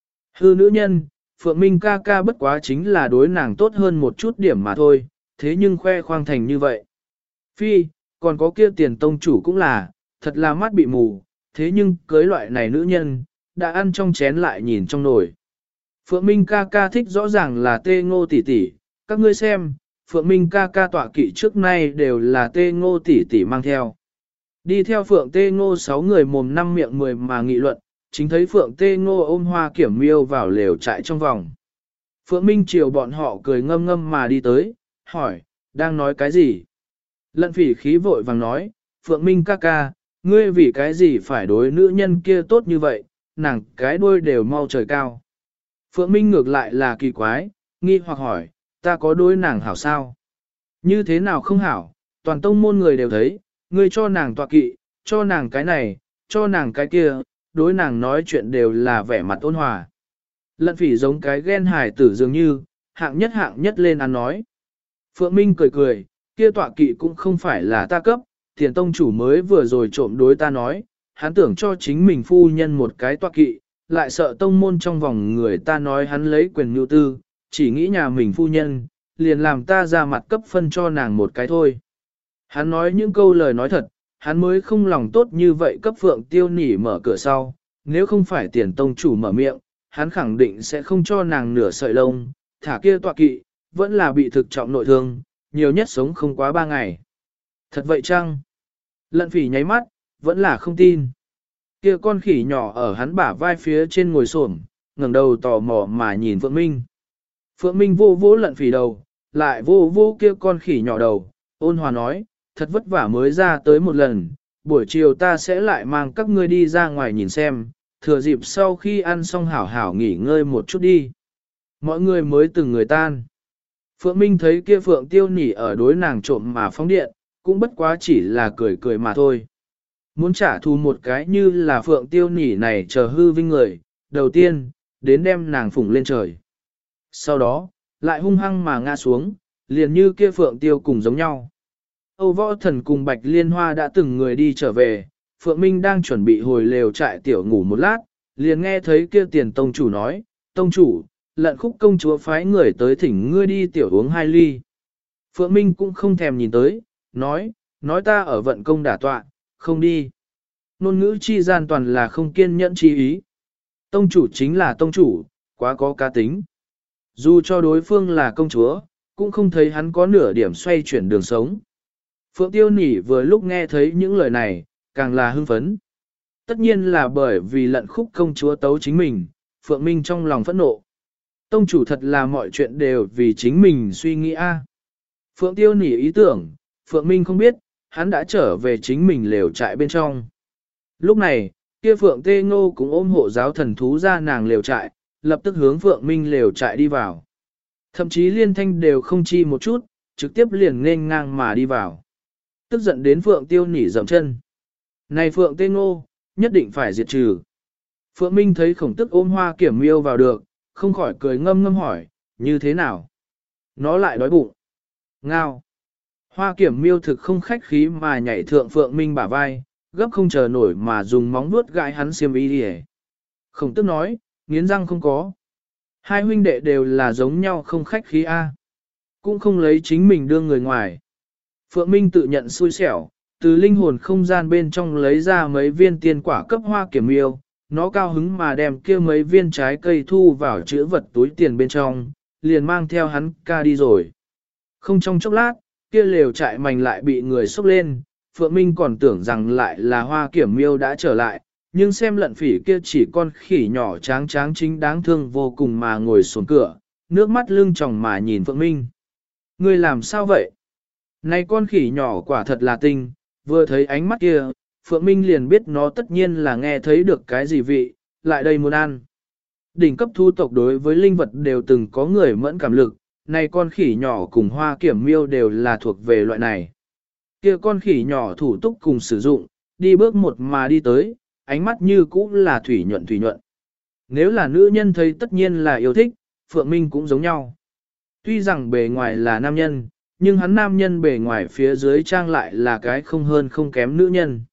nữ nhân, Phượng Minh ca ca bất quá chính là đối nàng tốt hơn một chút điểm mà thôi, thế nhưng khoe khoang thành như vậy. Phi, còn có kia Tiền tông chủ cũng là, thật là mắt bị mù, thế nhưng cưới loại này nữ nhân, đã ăn trong chén lại nhìn trong nồi. Phượng Minh ca ca thích rõ ràng là Tê Ngô tỷ tỷ, các ngươi xem, Phượng Minh ca ca tọa kỵ trước nay đều là Tê Ngô tỷ tỷ mang theo. Đi theo Phượng Tê Ngô 6 người mồm 5 miệng 10 mà nghị luận, chính thấy Phượng Tê Ngô ôm Hoa Kiểm Miêu vào lều trại trong vòng. Phượng Minh chiều bọn họ cười ngâm ngâm mà đi tới, hỏi, đang nói cái gì? Lận Phỉ khí vội vàng nói, Phượng Minh ca ca, ngươi vì cái gì phải đối nữ nhân kia tốt như vậy, nàng cái đuôi đều mau trời cao. Phượng Minh ngược lại là kỳ quái, nghi hoặc hỏi, ta có đối nàng hảo sao? Như thế nào không hảo, toàn tông môn người đều thấy, ngươi cho nàng tọa kỵ, cho nàng cái này, cho nàng cái kia, đối nàng nói chuyện đều là vẻ mặt ôn hòa. Lận Phỉ giống cái ghen hài tử dường như, hạng nhất lên ăn nói. Phượng Minh cười cười, kia tọa kỵ cũng không phải là ta cấp, Tiền tông chủ mới vừa rồi trộm đối ta nói, hắn tưởng cho chính mình phu nhân một cái tọa kỵ, lại sợ tông môn trong vòng người ta nói hắn lấy quyền nhu tư, chỉ nghĩ nhà mình phu nhân, liền làm ta ra mặt cấp phân cho nàng một cái thôi. Hắn nói những câu lời nói thật, hắn mới không lòng tốt như vậy cấp Phượng Tiêu nỉ mở cửa sau, nếu không phải Tiền tông chủ mở miệng, hắn khẳng định sẽ không cho nàng nửa sợi lông, thả kia tọa kỵ, vẫn là bị thực trọng nội thương, nhiều nhất sống không quá 3 ngày. Thật vậy chăng? Lận Phỉ nháy mắt, vẫn là không tin. Kia con khỉ nhỏ ở hắn bả vai phía trên ngồi xổm, ngẩng đầu tò mò mà nhìn Phượng Minh. Phượng Minh vô vô Lận Phỉ đầu, lại vô vô kia con khỉ nhỏ đầu, ôn hòa nói, thật vất vả mới ra tới một lần, buổi chiều ta sẽ lại mang các ngươi đi ra ngoài nhìn xem, thừa dịp sau khi ăn xong hảo hảo nghỉ ngơi một chút đi. Mọi người mới từng người tan. Phượng Minh thấy kia Phượng Tiêu nỉ ở đối nàng trộm mà phóng điện, cũng bất quá chỉ là cười cười mà thôi. Muốn trả thù một cái như là Phượng Tiêu nỉ này chờ hư vinh người, đầu tiên, đến đem nàng phủng lên trời. Sau đó, lại hung hăng mà ngã xuống, liền như kia Phượng Tiêu cùng giống nhau. Âu Võ Thần cùng Bạch Liên Hoa đã từng người đi trở về, Phượng Minh đang chuẩn bị hồi lều trại tiểu ngủ một lát, liền nghe thấy kia Tiền tông chủ nói, tông chủ, Lận Khúc công chúa phái người tới thỉnh ngươi đi tiểu uống 2 ly. Phượng Minh cũng không thèm nhìn tới, nói ta ở vận công đả tọa, không đi. Nôn ngữ chi gian toàn là không kiên nhẫn chi ý. Tông chủ chính là tông chủ, quá có cá tính. Dù cho đối phương là công chúa, cũng không thấy hắn có nửa điểm xoay chuyển đường sống. Phượng Tiêu nỉ vừa lúc nghe thấy những lời này, càng là hưng phấn. Tất nhiên là bởi vì Lận Khúc công chúa tấu chính mình, Phượng Minh trong lòng phẫn nộ. Tông chủ thật là mọi chuyện đều vì chính mình suy nghĩ a. Phượng Tiêu nỉ ý tưởng, Phượng Minh không biết, hắn đã trở về chính mình lều trại bên trong. Lúc này, kia Phượng Tê Ngô cũng ôm hộ giáo thần thú ra nàng lều trại, lập tức hướng Phượng Minh lều trại đi vào. Thậm chí liên thanh đều không chi một chút, trực tiếp liền nên ngang mà đi vào. Tức giận đến Phượng Tiêu nỉ dậm chân. Này Phượng Tê Ngô, nhất định phải diệt trừ. Phượng Minh thấy Khổng Tức ôm Hoa Kiểm Miêu vào được, không khỏi cười ngâm ngâm hỏi, như thế nào? Nó lại đói bụng. Ngao. Hoa Kiểm Miêu thực không khách khí mà nhảy thượng Phượng Minh bả vai, gấp không chờ nổi mà dùng móng vuốt gãi hắn xiêm y đi. Khổng Tức nói, nghiến răng không có. Hai huynh đệ đều là giống nhau không khách khí a, cũng không lấy chính mình đưa người ngoài. Phượng Minh tự nhận xui xẻo, từ linh hồn không gian bên trong lấy ra mấy viên tiên quả cấp Hoa Kiểm Miêu, nó cao hứng mà đem kia mấy viên trái cây thu vào chữ vật túi tiền bên trong, liền mang theo hắn ca đi rồi. Không trong chốc lát, kia lều trại mảnh lại bị người xốc lên, Phượng Minh còn tưởng rằng lại là Hoa Kiểm Miêu đã trở lại, nhưng xem lận phỉ kia chỉ con khỉ nhỏ tráng tráng chính đáng thương vô cùng mà ngồi xuống cửa, nước mắt lưng tròng mà nhìn Phượng Minh. Ngươi làm sao vậy? Này con khỉ nhỏ quả thật là tinh, vừa thấy ánh mắt kia, Phượng Minh liền biết nó tất nhiên là nghe thấy được cái gì vị, lại đây muốn ăn. Đỉnh cấp thu tộc đối với linh vật đều từng có người mẫn cảm lực, này con khỉ nhỏ cùng Hoa Kiểm Miêu đều là thuộc về loại này. Kia con khỉ nhỏ thủ túc cùng sử dụng, đi bước một mà đi tới, ánh mắt như cũ là thủy nhuận thủy nhuận. Nếu là nữ nhân thấy tất nhiên là yêu thích, Phượng Minh cũng giống nhau. Tuy rằng bề ngoài là nam nhân, nhưng hắn nam nhân bề ngoài phía dưới trang lại là cái không hơn không kém nữ nhân.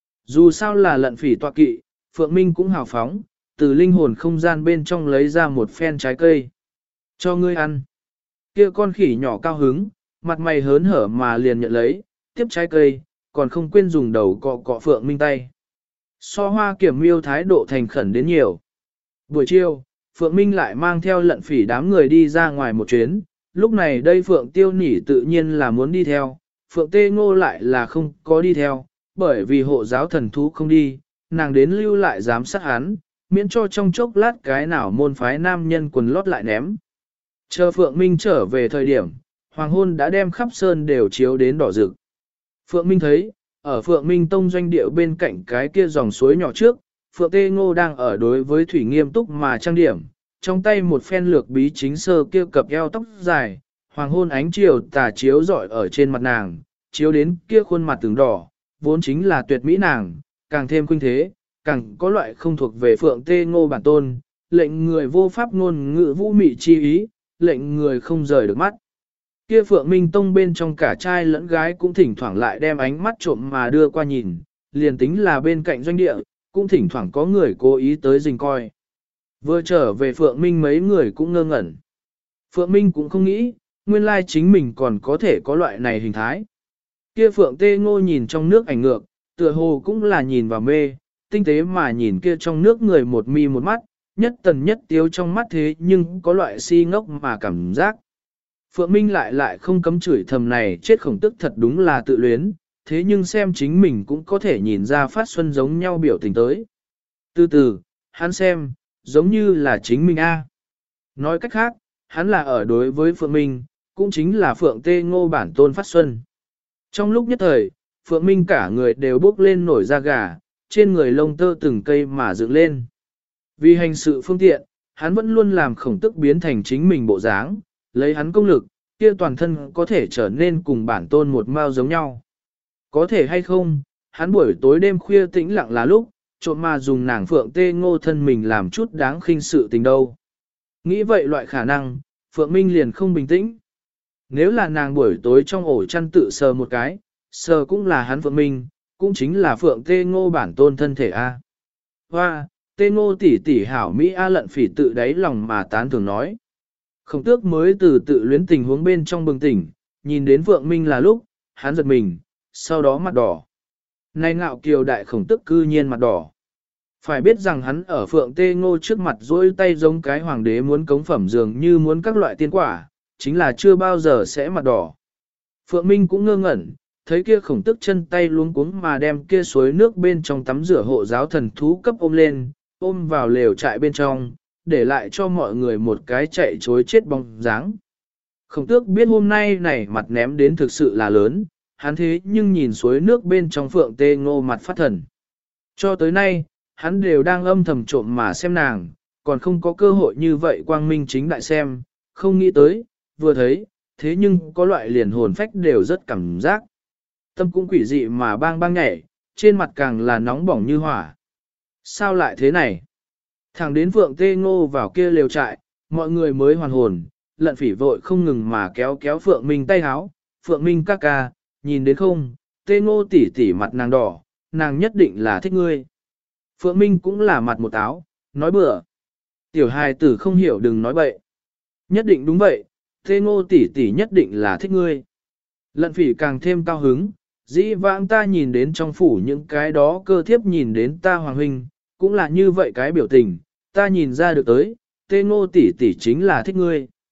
Dù sao là lận phỉ tọa kỵ, Phượng Minh cũng hào phóng, từ linh hồn không gian bên trong lấy ra một phen trái cây. Cho ngươi ăn. Kia con khỉ nhỏ cao hứng, mặt mày hớn hở mà liền nhận lấy, tiếp trái cây, còn không quên dùng đầu cọ cọ Phượng Minh tay. So Hoa Kiểm Miêu thái độ thành khẩn đến nhiều. Buổi chiều, Phượng Minh lại mang theo lận phỉ đám người đi ra ngoài một chuyến, lúc này đây Phượng Tiêu Nỉ tự nhiên là muốn đi theo, Phượng Tê Ngô lại là không có đi theo, bởi vì hộ giáo thần thú không đi, nàng đến lưu lại giám sát hắn, miễn cho trong chốc lát cái nào môn phái nam nhân quần lót lại ném. Chờ Phượng Minh trở về thời điểm, hoàng hôn đã đem khắp sơn đều chiếu đến đỏ rực. Phượng Minh thấy, ở Phượng Minh Tông doanh địa bên cạnh cái kia dòng suối nhỏ trước, Phượng Tê Ngô đang ở đối với thủy nghiêm túc mà trang điểm, trong tay một phen lược bí chính sơ kia cập eo tóc dài, hoàng hôn ánh chiều tà chiếu rọi ở trên mặt nàng, chiếu đến kia khuôn mặt từng đỏ, vốn chính là tuyệt mỹ nàng, càng thêm khuynh thế, càng có loại không thuộc về Phượng Tê Ngô bản tôn, lệnh người vô pháp ngôn ngữ vũ mị chi ý, lệnh người không rời được mắt. Kia Phượng Minh Tông bên trong cả trai lẫn gái cũng thỉnh thoảng lại đem ánh mắt trộm mà đưa qua nhìn, liền tính là bên cạnh doanh địa, cũng thỉnh thoảng có người cố ý tới rình coi. Vừa trở về Phượng Minh mấy người cũng ngơ ngẩn. Phượng Minh cũng không nghĩ, nguyên lai chính mình còn có thể có loại này hình thái. Kia Phượng Tê Ngô nhìn trong nước ảnh ngược, tựa hồ cũng là nhìn vào mê, tinh tế mà nhìn kia trong nước người một mi một mắt, nhất tần nhất tiếu trong mắt thế nhưng có loại si ngốc mà cảm giác. Phượng Minh lại không cấm chửi thầm này chết khổng tức thật đúng là tự luyến, thế nhưng xem chính mình cũng có thể nhìn ra phát xuân giống nhau biểu tình tới. Từ từ, hắn xem, giống như là chính mình a. Nói cách khác, hắn là ở đối với Phượng Minh, cũng chính là Phượng Tê Ngô bản tôn phát xuân. Trong lúc nhất thời, Phượng Minh cả người đều bốc lên nổi da gà, trên người lông tơ từng cây mà dựng lên. Vì hành sự phương tiện, hắn vẫn luôn làm khổng tức biến thành chính mình bộ dáng, lấy hắn công lực, kia toàn thân có thể trở nên cùng bản tôn một mao giống nhau. Có thể hay không, hắn buổi tối đêm khuya tĩnh lặng là lúc, trộm mà dùng nàng Phượng Tê Ngô thân mình làm chút đáng khinh sự tình đâu. Nghĩ vậy loại khả năng, Phượng Minh liền không bình tĩnh. Nếu là nàng buổi tối trong ổ chăn tự sờ một cái, sờ cũng là hắn Phượng Minh, cũng chính là Phượng Tê Ngô bản tôn thân thể A. Hoa, Tê Ngô tỷ tỷ hảo Mỹ A lận phỉ tự đáy lòng mà tán thường nói. Khổng tước mới từ tự luyến tình huống bên trong bừng tỉnh, nhìn đến Phượng Minh là lúc, hắn giật mình, sau đó mặt đỏ. Này ngạo kiều đại khổng tước cư nhiên mặt đỏ. Phải biết rằng hắn ở Phượng Tê Ngô trước mặt duỗi tay giống cái hoàng đế muốn cống phẩm dường như muốn các loại tiên quả, chính là chưa bao giờ sẽ mặt đỏ. Phượng Minh cũng ngơ ngẩn, thấy kia khổng tức chân tay luống cuống mà đem kia suối nước bên trong tắm rửa hộ giáo thần thú cấp ôm lên, ôm vào lều trại bên trong, để lại cho mọi người một cái chạy chối chết bóng dáng. Khổng tước biết hôm nay này mặt ném đến thực sự là lớn, hắn thế nhưng nhìn suối nước bên trong Phượng Tê Ngô mặt phát thần. Cho tới nay, hắn đều đang âm thầm trộm mà xem nàng, còn không có cơ hội như vậy quang minh chính đại xem, không nghĩ tới, vừa thấy, thế nhưng có loại liền hồn phách đều rất cảm giác. Tâm cũng quỷ dị mà bang bang nhảy, trên mặt càng là nóng bỏng như hỏa. Sao lại thế này? Thẳng đến Phượng Tê Ngô vào kia lều trại, mọi người mới hoàn hồn, lận phỉ vội không ngừng mà kéo kéo Phượng Minh tay háo. Phượng Minh ca ca, nhìn đến không, Tê Ngô tỉ tỉ mặt nàng đỏ, nàng nhất định là thích ngươi. Phượng Minh cũng là mặt một áo, nói bừa. Tiểu hài tử không hiểu đừng nói bậy. Nhất định đúng vậy, Tê Ngô tỷ tỷ nhất định là thích ngươi. Lận phỉ càng thêm cao hứng, dĩ vãng ta nhìn đến trong phủ những cái đó cơ thiếp nhìn đến ta hoàng huynh, cũng là như vậy cái biểu tình, ta nhìn ra được tới, Tê Ngô tỷ tỷ chính là thích ngươi.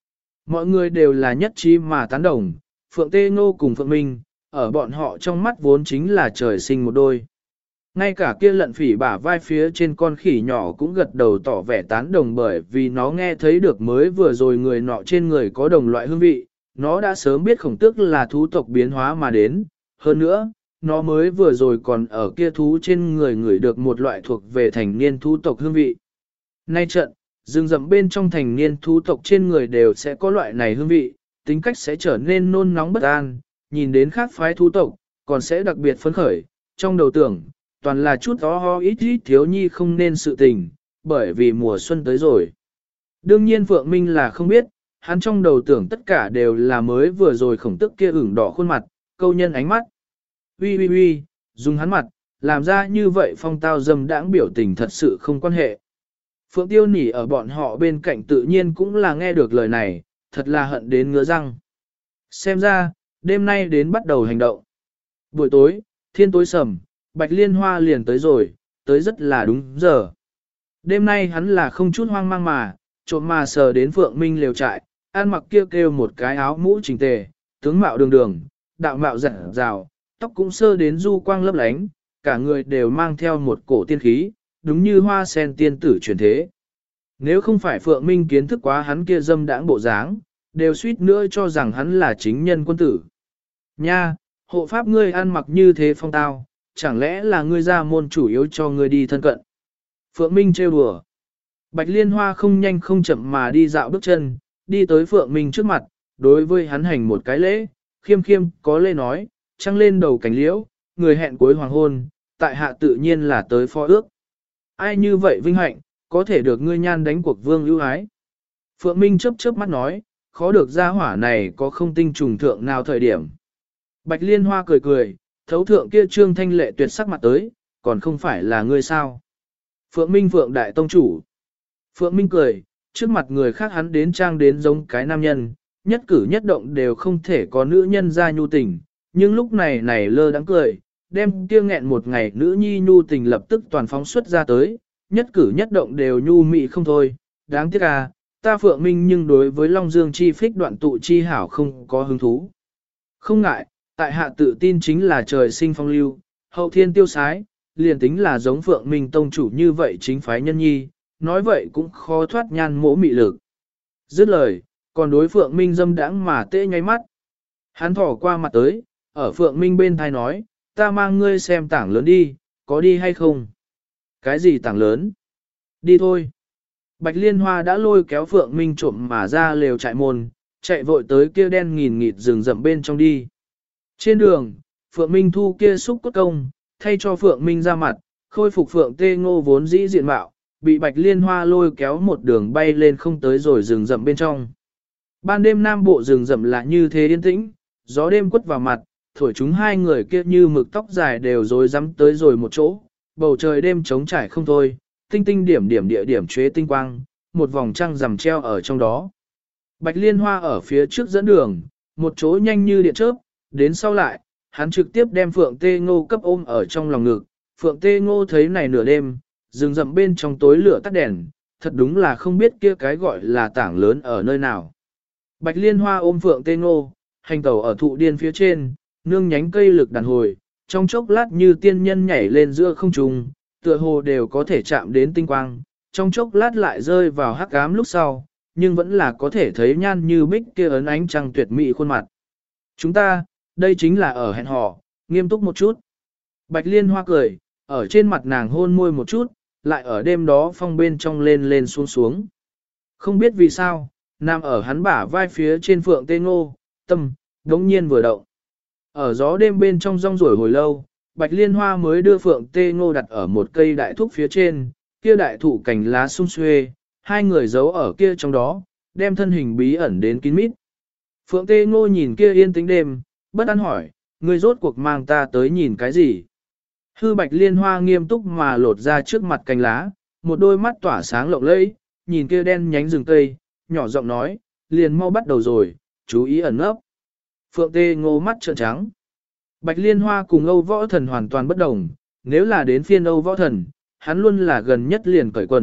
Mọi người đều là nhất trí mà tán đồng, Phượng Tê Ngô cùng Phượng Minh, ở bọn họ trong mắt vốn chính là trời sinh một đôi. Ngay cả kia lận phỉ bả vai phía trên con khỉ nhỏ cũng gật đầu tỏ vẻ tán đồng bởi vì nó nghe thấy được mới vừa rồi người nọ trên người có đồng loại hương vị, nó đã sớm biết khổng tức là thú tộc biến hóa mà đến. Hơn nữa, nó mới vừa rồi còn ở kia thú trên người ngửi được một loại thuộc về thành niên thú tộc hương vị. Nay trận, rừng rậm bên trong thành niên thú tộc trên người đều sẽ có loại này hương vị, tính cách sẽ trở nên nôn nóng bất an, nhìn đến khác phái thú tộc, còn sẽ đặc biệt phấn khởi, trong đầu tưởng, toàn là chút ho ít ít thiếu nhi không nên sự tình, bởi vì mùa xuân tới rồi. Đương nhiên Phượng Minh là không biết, hắn trong đầu tưởng tất cả đều là mới vừa rồi khổng tức kia ửng đỏ khuôn mặt, câu nhân ánh mắt. Uy, dùng hắn mặt, làm ra như vậy phong tao dâm đãng biểu tình thật sự không quan hệ. Phượng Tiêu Nỉ ở bọn họ bên cạnh tự nhiên cũng là nghe được lời này, thật là hận đến ngứa răng. Xem ra, đêm nay đến bắt đầu hành động. Buổi tối, thiên tối sầm, Bạch Liên Hoa liền tới rồi, tới rất là đúng giờ. Đêm nay hắn là không chút hoang mang mà, trộm mà sờ đến Phượng Minh liều trại, ăn mặc kêu một cái áo mũ chỉnh tề, tướng mạo đường đường, đạo mạo rạng rào, tóc cũng sơ đến du quang lấp lánh, cả người đều mang theo một cổ tiên khí, đúng như hoa sen tiên tử truyền thế. Nếu không phải Phượng Minh kiến thức quá hắn kia dâm đãng bộ dáng, đều suýt nữa cho rằng hắn là chính nhân quân tử. Nha, hộ pháp ngươi ăn mặc như thế phong tao, chẳng lẽ là ngươi ra môn chủ yếu cho ngươi đi thân cận. Phượng Minh trêu đùa. Bạch Liên Hoa không nhanh không chậm mà đi dạo bước chân, đi tới Phượng Minh trước mặt, đối với hắn hành một cái lễ, khiêm có lễ nói, trăng lên đầu cánh liễu, người hẹn cuối hoàng hôn, tại hạ tự nhiên là tới phó ước. Ai như vậy vinh hạnh, có thể được ngươi nhan đánh cuộc vương ưu ái. Phượng Minh chớp mắt nói, khó được gia hỏa này có không tinh trùng thượng nào thời điểm. Bạch Liên Hoa cười, thấu thượng kia trương thanh lệ tuyệt sắc mặt tới, còn không phải là ngươi sao. Phượng Minh Phượng Đại Tông Chủ. Phượng Minh cười, trước mặt người khác hắn đến trang đến giống cái nam nhân, nhất cử nhất động đều không thể có nữ nhân ra nhu tình, nhưng lúc này lơ đãng cười, đem kia nghẹn một ngày nữ nhi nhu tình lập tức toàn phóng xuất ra tới, nhất cử nhất động đều nhu mị không thôi, đáng tiếc à, ta Phượng Minh nhưng đối với Long Dương chi phích đoạn tụ chi hảo không có hứng thú. Không ngại, tại hạ tự tin chính là trời sinh phong lưu, hậu thiên tiêu sái, liền tính là giống Phượng Minh Tông Chủ như vậy chính phái nhân nhi, nói vậy cũng khó thoát nhan mỗ mị lực. Dứt lời, còn đối Phượng Minh dâm đãng mà tê nháy mắt. Hắn thỏ qua mặt tới, ở Phượng Minh bên thai nói, ta mang ngươi xem tảng lớn đi, có đi hay không? Cái gì tảng lớn? Đi thôi. Bạch Liên Hoa đã lôi kéo Phượng Minh trộm mà ra lều trại môn, chạy vội tới kia đen nghìn nghịt rừng rậm bên trong đi. Trên đường, Phượng Minh thu kia xúc cốt công, thay cho Phượng Minh ra mặt, khôi phục Phượng Tê Ngô vốn dĩ diện mạo, bị Bạch Liên Hoa lôi kéo một đường bay lên không tới rồi rừng rậm bên trong. Ban đêm nam bộ rừng rậm là như thế yên tĩnh, gió đêm quất vào mặt, thổi chúng hai người kia như mực tóc dài đều rối rắm tới rồi một chỗ, bầu trời đêm trống trải không thôi, tinh tinh điểm điểm địa điểm chế tinh quang, một vòng trăng rằm treo ở trong đó. Bạch Liên Hoa ở phía trước dẫn đường, một chỗ nhanh như điện chớp, đến sau lại, hắn trực tiếp đem Phượng Tê Ngô cấp ôm ở trong lòng ngực. Phượng Tê Ngô thấy này nửa đêm, rừng rậm bên trong tối lửa tắt đèn, thật đúng là không biết kia cái gọi là tảng lớn ở nơi nào. Bạch Liên Hoa ôm Phượng Tê Ngô, hành tẩu ở thụ điên phía trên, nương nhánh cây lực đàn hồi, trong chốc lát như tiên nhân nhảy lên giữa không trung, tựa hồ đều có thể chạm đến tinh quang, trong chốc lát lại rơi vào hắc ám lúc sau, nhưng vẫn là có thể thấy nhan như bích kia ấn ánh trăng tuyệt mỹ khuôn mặt. Chúng ta, đây chính là ở hẹn hò, nghiêm túc một chút. Bạch Liên Hoa cười, ở trên mặt nàng hôn môi một chút, lại ở đêm đó phong bên trong lên xuống. Không biết vì sao, nằm ở hắn bả vai phía trên Phượng Tê Ngô, tâm, đống nhiên vừa động. Ở gió đêm bên trong rong ruổi hồi lâu, Bạch Liên Hoa mới đưa Phượng Tê Ngô đặt ở một cây đại thúc phía trên, kia đại thụ cành lá sum xuê, hai người giấu ở kia trong đó, đem thân hình bí ẩn đến kín mít. Phượng Tê Ngô nhìn kia yên tĩnh đêm, bất an hỏi, ngươi rốt cuộc mang ta tới nhìn cái gì? Hư Bạch Liên Hoa nghiêm túc mà lột ra trước mặt cành lá, một đôi mắt tỏa sáng lộng lẫy, nhìn kia đen nhánh rừng cây, nhỏ giọng nói, liền mau bắt đầu rồi, chú ý ẩn nấp. Phượng Tê Ngô mắt trợn trắng. Bạch Liên Hoa cùng Âu Võ Thần hoàn toàn bất đồng, nếu là đến phiên Âu Võ Thần, hắn luôn là gần nhất liền cởi quần,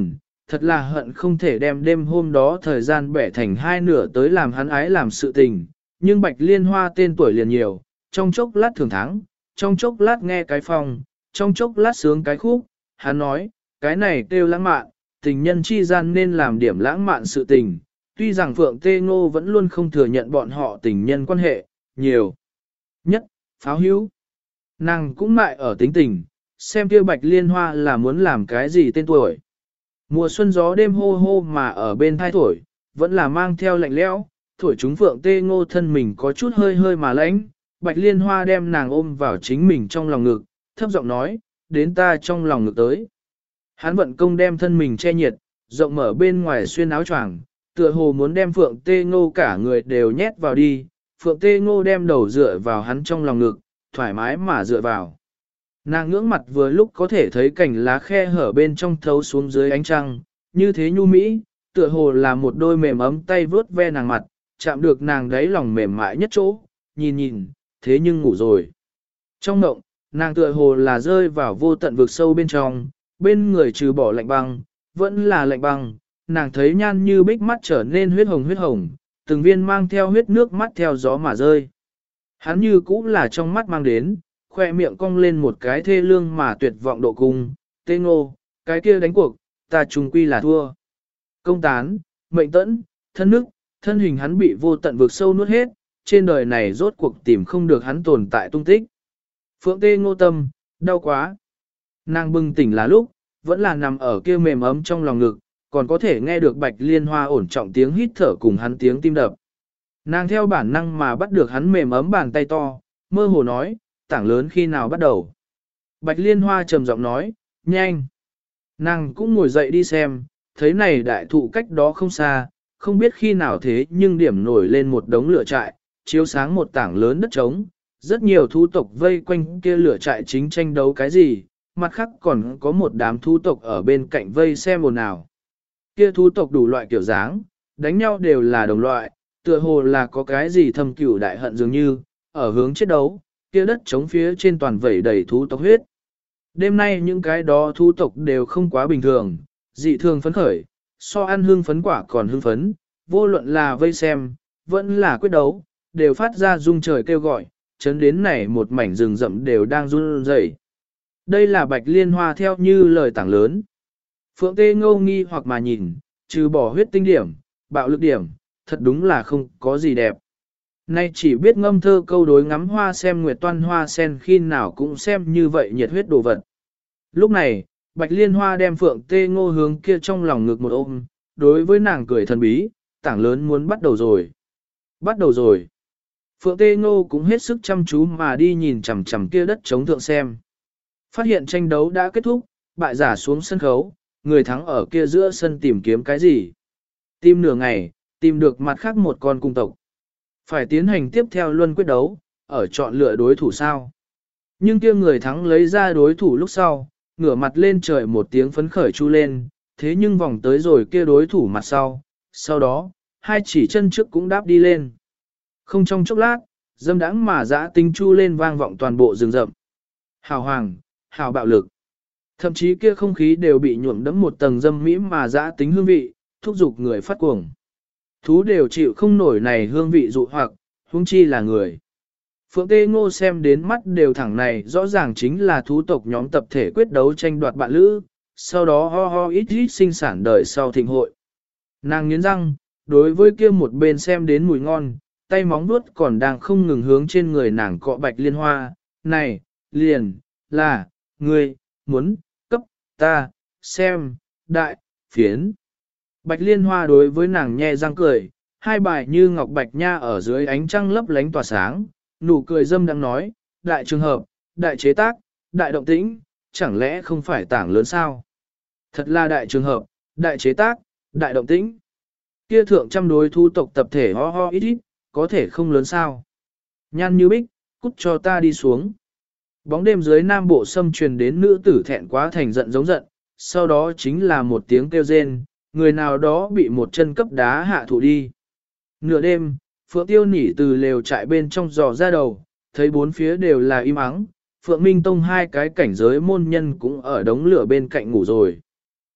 thật là hận không thể đem đêm hôm đó thời gian bẻ thành hai nửa tới làm hắn ái làm sự tình, nhưng Bạch Liên Hoa tên tuổi liền nhiều, trong chốc lát thường thắng, trong chốc lát nghe cái phong, trong chốc lát sướng cái khúc, hắn nói, cái này kêu lãng mạn, tình nhân chi gian nên làm điểm lãng mạn sự tình, tuy rằng Phượng Tê Ngô vẫn luôn không thừa nhận bọn họ tình nhân quan hệ, nhiều nhất, pháo hữu. Nàng cũng mại ở tính tình, xem kia Bạch Liên Hoa là muốn làm cái gì tên tuổi. Mùa xuân gió đêm hô hô mà ở bên thai thổi, vẫn là mang theo lạnh lẽo, thổi chúng Phượng Tê Ngô thân mình có chút hơi hơi mà lãnh. Bạch Liên Hoa đem nàng ôm vào chính mình trong lòng ngực, thấp giọng nói, đến ta trong lòng ngực tới. Hắn vận công đem thân mình che nhiệt, rộng mở bên ngoài xuyên áo choàng, tựa hồ muốn đem Phượng Tê Ngô cả người đều nhét vào đi. Phượng Tê Ngô đem đầu dựa vào hắn trong lòng ngực, thoải mái mà dựa vào. Nàng ngưỡng mặt vừa lúc có thể thấy cảnh lá khe hở bên trong thấu xuống dưới ánh trăng, như thế nhu mỹ, tựa hồ là một đôi mềm ấm tay vướt ve nàng mặt, chạm được nàng đáy lòng mềm mại nhất chỗ, nhìn nhìn, thế nhưng ngủ rồi. Trong ngộng, nàng tựa hồ là rơi vào vô tận vực sâu bên trong, bên người trừ bỏ lạnh băng, vẫn là lạnh băng, nàng thấy nhan như bích mắt trở nên huyết hồng, từng viên mang theo huyết nước mắt theo gió mà rơi. Hắn như cũ là trong mắt mang đến, khoe miệng cong lên một cái thê lương mà tuyệt vọng độ cung, Tê Ngô, cái kia đánh cuộc, ta trùng quy là thua. Công tán, mệnh tẫn, thân nức, thân hình hắn bị vô tận vực sâu nuốt hết, trên đời này rốt cuộc tìm không được hắn tồn tại tung tích. Phượng Tê Ngô tâm, đau quá. Nàng bừng tỉnh là lúc, vẫn là nằm ở kia mềm ấm trong lòng ngực, còn có thể nghe được Bạch Liên Hoa ổn trọng tiếng hít thở cùng hắn tiếng tim đập. Nàng theo bản năng mà bắt được hắn mềm ấm bàn tay to, mơ hồ nói, tảng lớn khi nào bắt đầu. Bạch Liên Hoa trầm giọng nói, nhanh. Nàng cũng ngồi dậy đi xem, thấy này đại thụ cách đó không xa, không biết khi nào thế nhưng điểm nổi lên một đống lửa trại, chiếu sáng một tảng lớn đất trống, rất nhiều thú tộc vây quanh kia lửa trại chính tranh đấu cái gì, mặt khác còn có một đám thú tộc ở bên cạnh vây xem ồn ào. Kia thú tộc đủ loại kiểu dáng, đánh nhau đều là đồng loại, tựa hồ là có cái gì thâm cửu đại hận dường như, ở hướng chiến đấu, kia đất trống phía trên toàn vẩy đầy thú tộc huyết. Đêm nay những cái đó thú tộc đều không quá bình thường, dị thường phấn khởi, so ăn hương phấn quả còn hương phấn, vô luận là vây xem, vẫn là quyết đấu, đều phát ra rung trời kêu gọi, chấn đến này một mảnh rừng rậm đều đang run rẩy. Đây là Bạch Liên Hoa theo như lời tảng lớn. Phượng Tê Ngô nghi hoặc mà nhìn, trừ bỏ huyết tinh điểm, bạo lực điểm, thật đúng là không có gì đẹp. Nay chỉ biết ngâm thơ câu đối ngắm hoa xem nguyệt toan hoa sen khi nào cũng xem như vậy nhiệt huyết đồ vật. Lúc này, Bạch Liên Hoa đem Phượng Tê Ngô hướng kia trong lòng ngực một ôm, đối với nàng cười thần bí, tảng lớn muốn bắt đầu rồi. Bắt đầu rồi. Phượng Tê Ngô cũng hết sức chăm chú mà đi nhìn chằm chằm kia đất chống thượng xem. Phát hiện tranh đấu đã kết thúc, bại giả xuống sân khấu, người thắng ở kia giữa sân tìm kiếm cái gì. Tìm nửa ngày, tìm được mặt khác một con cung tộc. Phải tiến hành tiếp theo luân quyết đấu, ở chọn lựa đối thủ sao. Nhưng kia người thắng lấy ra đối thủ lúc sau, ngửa mặt lên trời một tiếng phấn khởi chu lên, thế nhưng vòng tới rồi kia đối thủ mặt sau đó, hai chỉ chân trước cũng đáp đi lên. Không trong chốc lát, dâm đãng mà dã tinh chu lên vang vọng toàn bộ rừng rậm. Hào hoàng, hào bạo lực. Thậm chí kia không khí đều bị nhuộm đẫm một tầng dâm mỹ mà dã tính hương vị, thúc giục người phát cuồng. Thú đều chịu không nổi này hương vị dụ hoặc, huống chi là người. Phượng Tê Ngô xem đến mắt đều thẳng này rõ ràng chính là thú tộc nhóm tập thể quyết đấu tranh đoạt bạn lữ, sau đó ho ho ít ít sinh sản đời sau thịnh hội. Nàng nghiến răng, đối với kia một bên xem đến mùi ngon, tay móng vuốt còn đang không ngừng hướng trên người nàng cọ Bạch Liên Hoa, này, liền, là, người, muốn, cấp, ta, xem, đại, phiến. Bạch Liên Hoa đối với nàng nhe răng cười, hai bài như ngọc bạch nha ở dưới ánh trăng lấp lánh tỏa sáng, nụ cười dâm đang nói, đại trường hợp, đại chế tác, đại động tĩnh, chẳng lẽ không phải tảng lớn sao? Thật là đại trường hợp, đại chế tác, đại động tĩnh. Kia thượng trăm đối thu tộc tập thể ho ho ít ít, có thể không lớn sao? Nhan như bích, cút cho ta đi xuống. Bóng đêm dưới nam bộ xâm truyền đến nữ tử thẹn quá thành giận giống giận, sau đó chính là một tiếng kêu rên, người nào đó bị một chân cấp đá hạ thủ đi. Nửa đêm, Phượng Tiêu Nỉ từ lều trại bên trong dò ra đầu, thấy bốn phía đều là im ắng, Phượng Minh Tông hai cái cảnh giới môn nhân cũng ở đống lửa bên cạnh ngủ rồi.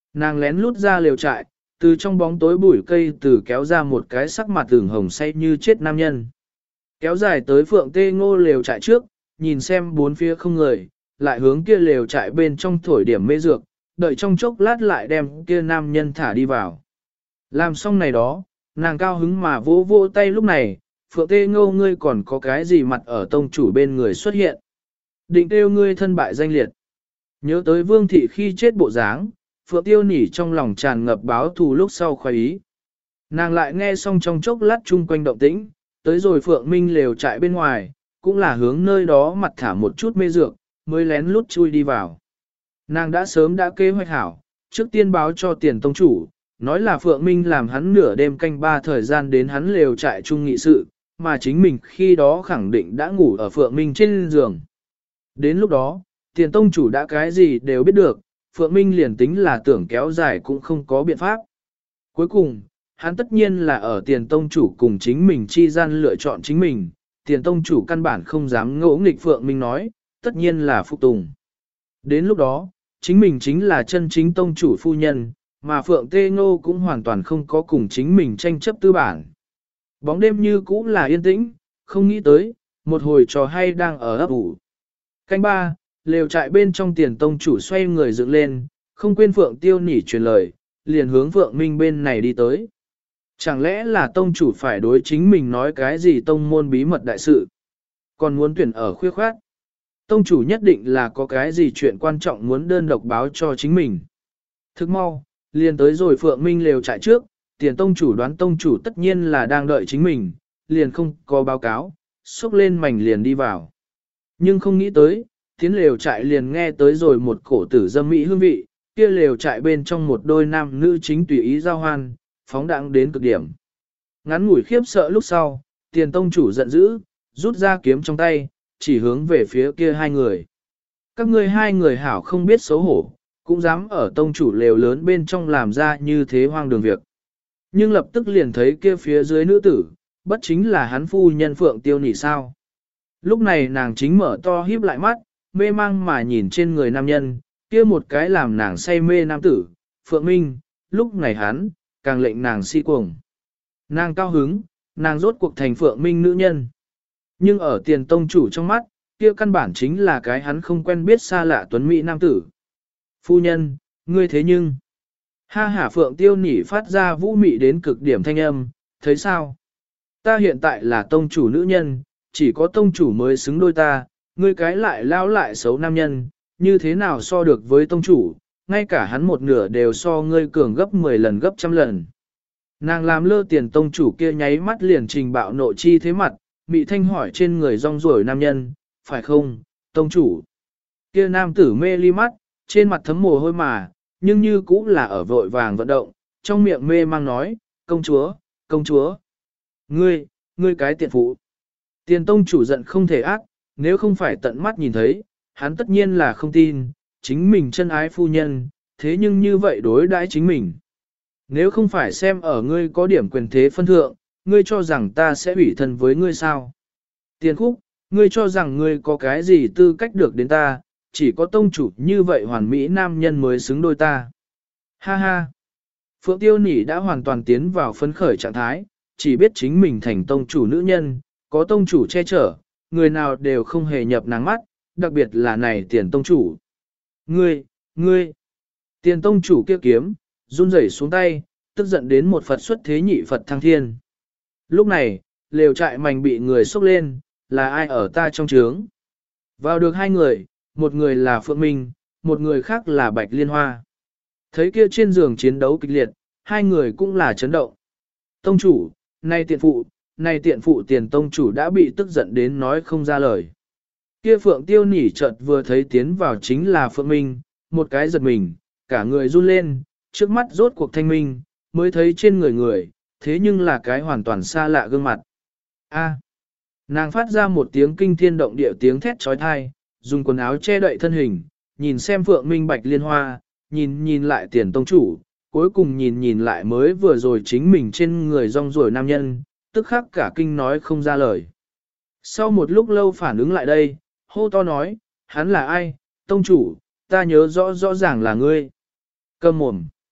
Nàng lén lút ra lều trại, từ trong bóng tối bụi cây từ kéo ra một cái sắc mặt tưởng hồng say như chết nam nhân. Kéo dài tới Phượng Tê Ngô lều trại trước, nhìn xem bốn phía không người, lại hướng kia lều trại bên trong thổi điểm mê dược, đợi trong chốc lát lại đem kia nam nhân thả đi vào. Làm xong này đó, nàng cao hứng mà vỗ vỗ tay lúc này, Phượng Tê Ngô ngươi còn có cái gì mặt ở tông chủ bên người xuất hiện. Định kêu ngươi thân bại danh liệt. Nhớ tới Vương Thị khi chết bộ dáng, Phượng Tiêu Nỉ trong lòng tràn ngập báo thù lúc sau khoái ý. Nàng lại nghe xong trong chốc lát chung quanh động tĩnh, tới rồi Phượng Minh lều trại bên ngoài, cũng là hướng nơi đó mặt thả một chút mê dược, mới lén lút chui đi vào. Nàng đã sớm đã kế hoạch hảo, trước tiên báo cho tiền tông chủ, nói là Phượng Minh làm hắn nửa đêm canh ba thời gian đến hắn lều trại chung nghị sự, mà chính mình khi đó khẳng định đã ngủ ở Phượng Minh trên giường. Đến lúc đó, tiền tông chủ đã cái gì đều biết được, Phượng Minh liền tính là tưởng kéo dài cũng không có biện pháp. Cuối cùng, hắn tất nhiên là ở tiền tông chủ cùng chính mình chi gian lựa chọn chính mình, tiền tông chủ căn bản không dám ngỗ nghịch Phượng Minh nói, tất nhiên là phục tùng. Đến lúc đó, chính mình chính là chân chính tông chủ phu nhân, mà Phượng Tê Ngô cũng hoàn toàn không có cùng chính mình tranh chấp tư bản. Bóng đêm như cũ là yên tĩnh, không nghĩ tới, một hồi trò hay đang ở ấp ủ. Canh ba, lều trại bên trong tiền tông chủ xoay người dựng lên, không quên Phượng Tiêu Nỉ truyền lời, liền hướng Phượng Minh bên này đi tới. Chẳng lẽ là tông chủ phải đối chính mình nói cái gì tông môn bí mật đại sự, còn muốn tuyển ở khuya khoát. Tông chủ nhất định là có cái gì chuyện quan trọng muốn đơn độc báo cho chính mình. Thức mau, liền tới rồi Phượng Minh lều trại trước, tiền tông chủ đoán tông chủ tất nhiên là đang đợi chính mình, liền không có báo cáo, xúc lên mảnh liền đi vào. Nhưng không nghĩ tới, tiến lều trại liền nghe tới rồi một cổ tử dâm mỹ hương vị, kia lều trại bên trong một đôi nam nữ chính tùy ý giao hoan, phóng đãng đến cực điểm. Ngắn ngủi khiếp sợ lúc sau, tiền tông chủ giận dữ, rút ra kiếm trong tay, chỉ hướng về phía kia hai người. Các ngươi hai người hảo không biết xấu hổ, cũng dám ở tông chủ lều lớn bên trong làm ra như thế hoang đường việc. Nhưng lập tức liền thấy kia phía dưới nữ tử, bất chính là hắn phu nhân Phượng Tiêu Nỉ sao. Lúc này nàng chính mở to híp lại mắt, mê mang mà nhìn trên người nam nhân, kia một cái làm nàng say mê nam tử, Phượng Minh, lúc này hắn, càng lệnh nàng si cuồng. Nàng cao hứng, nàng rốt cuộc thành Phượng Minh nữ nhân. Nhưng ở tiền tông chủ trong mắt, kia căn bản chính là cái hắn không quen biết xa lạ tuấn mỹ nam tử. Phu nhân, ngươi thế nhưng... Ha hả Phượng Tiêu Nỉ phát ra vũ mị đến cực điểm thanh âm, thấy sao? Ta hiện tại là tông chủ nữ nhân, chỉ có tông chủ mới xứng đôi ta, ngươi cái lại lao lại xấu nam nhân, như thế nào so được với tông chủ, ngay cả hắn một nửa đều so ngươi cường gấp 10 lần gấp trăm lần. Nàng làm lơ tiền tông chủ kia nháy mắt liền trình bạo nộ chi thế mặt, mị thanh hỏi trên người rong ruổi nam nhân, phải không, tông chủ? Kia nam tử mê ly mắt, trên mặt thấm mồ hôi mà, nhưng như cũng là ở vội vàng vận động, trong miệng mê mang nói, công chúa, công chúa. Ngươi cái tiện phụ. Tiền tông chủ giận không thể ác, nếu không phải tận mắt nhìn thấy, hắn tất nhiên là không tin, chính mình chân ái phu nhân, thế nhưng như vậy đối đãi chính mình. Nếu không phải xem ở ngươi có điểm quyền thế phân thượng, ngươi cho rằng ta sẽ ủy thân với ngươi sao? Tiền khúc, ngươi cho rằng ngươi có cái gì tư cách được đến ta, chỉ có tông chủ như vậy hoàn mỹ nam nhân mới xứng đôi ta. Ha ha! Phượng Tiêu Nỉ đã hoàn toàn tiến vào phấn khởi trạng thái, chỉ biết chính mình thành tông chủ nữ nhân, có tông chủ che chở, người nào đều không hề nhập nắng mắt, đặc biệt là này tiền tông chủ. Ngươi! Tiền tông chủ kia kiếm, run rẩy xuống tay, tức giận đến một Phật xuất thế nhị Phật thăng thiên. Lúc này, lều trại mảnh bị người xốc lên, là ai ở ta trong trướng? Vào được hai người, một người là Phượng Minh, một người khác là Bạch Liên Hoa. Thấy kia trên giường chiến đấu kịch liệt, hai người cũng là chấn động. Tông chủ, nay tiện phụ tiền tông chủ đã bị tức giận đến nói không ra lời. Kia Phượng Tiêu Nỉ chợt vừa thấy tiến vào chính là Phượng Minh, một cái giật mình, cả người run lên, trước mắt rốt cuộc thanh minh, mới thấy trên người, thế nhưng là cái hoàn toàn xa lạ gương mặt. A. Nàng phát ra một tiếng kinh thiên động địa tiếng thét trói thai, dùng quần áo che đậy thân hình, nhìn xem Phượng Minh Bạch Liên Hoa, nhìn lại tiền tông chủ, cuối cùng nhìn lại mới vừa rồi chính mình trên người rong ruổi nam nhân, tức khắc cả kinh nói không ra lời. Sau một lúc lâu phản ứng lại đây, hô to nói, hắn là ai, tông chủ, ta nhớ rõ ràng là ngươi. Câm mồm,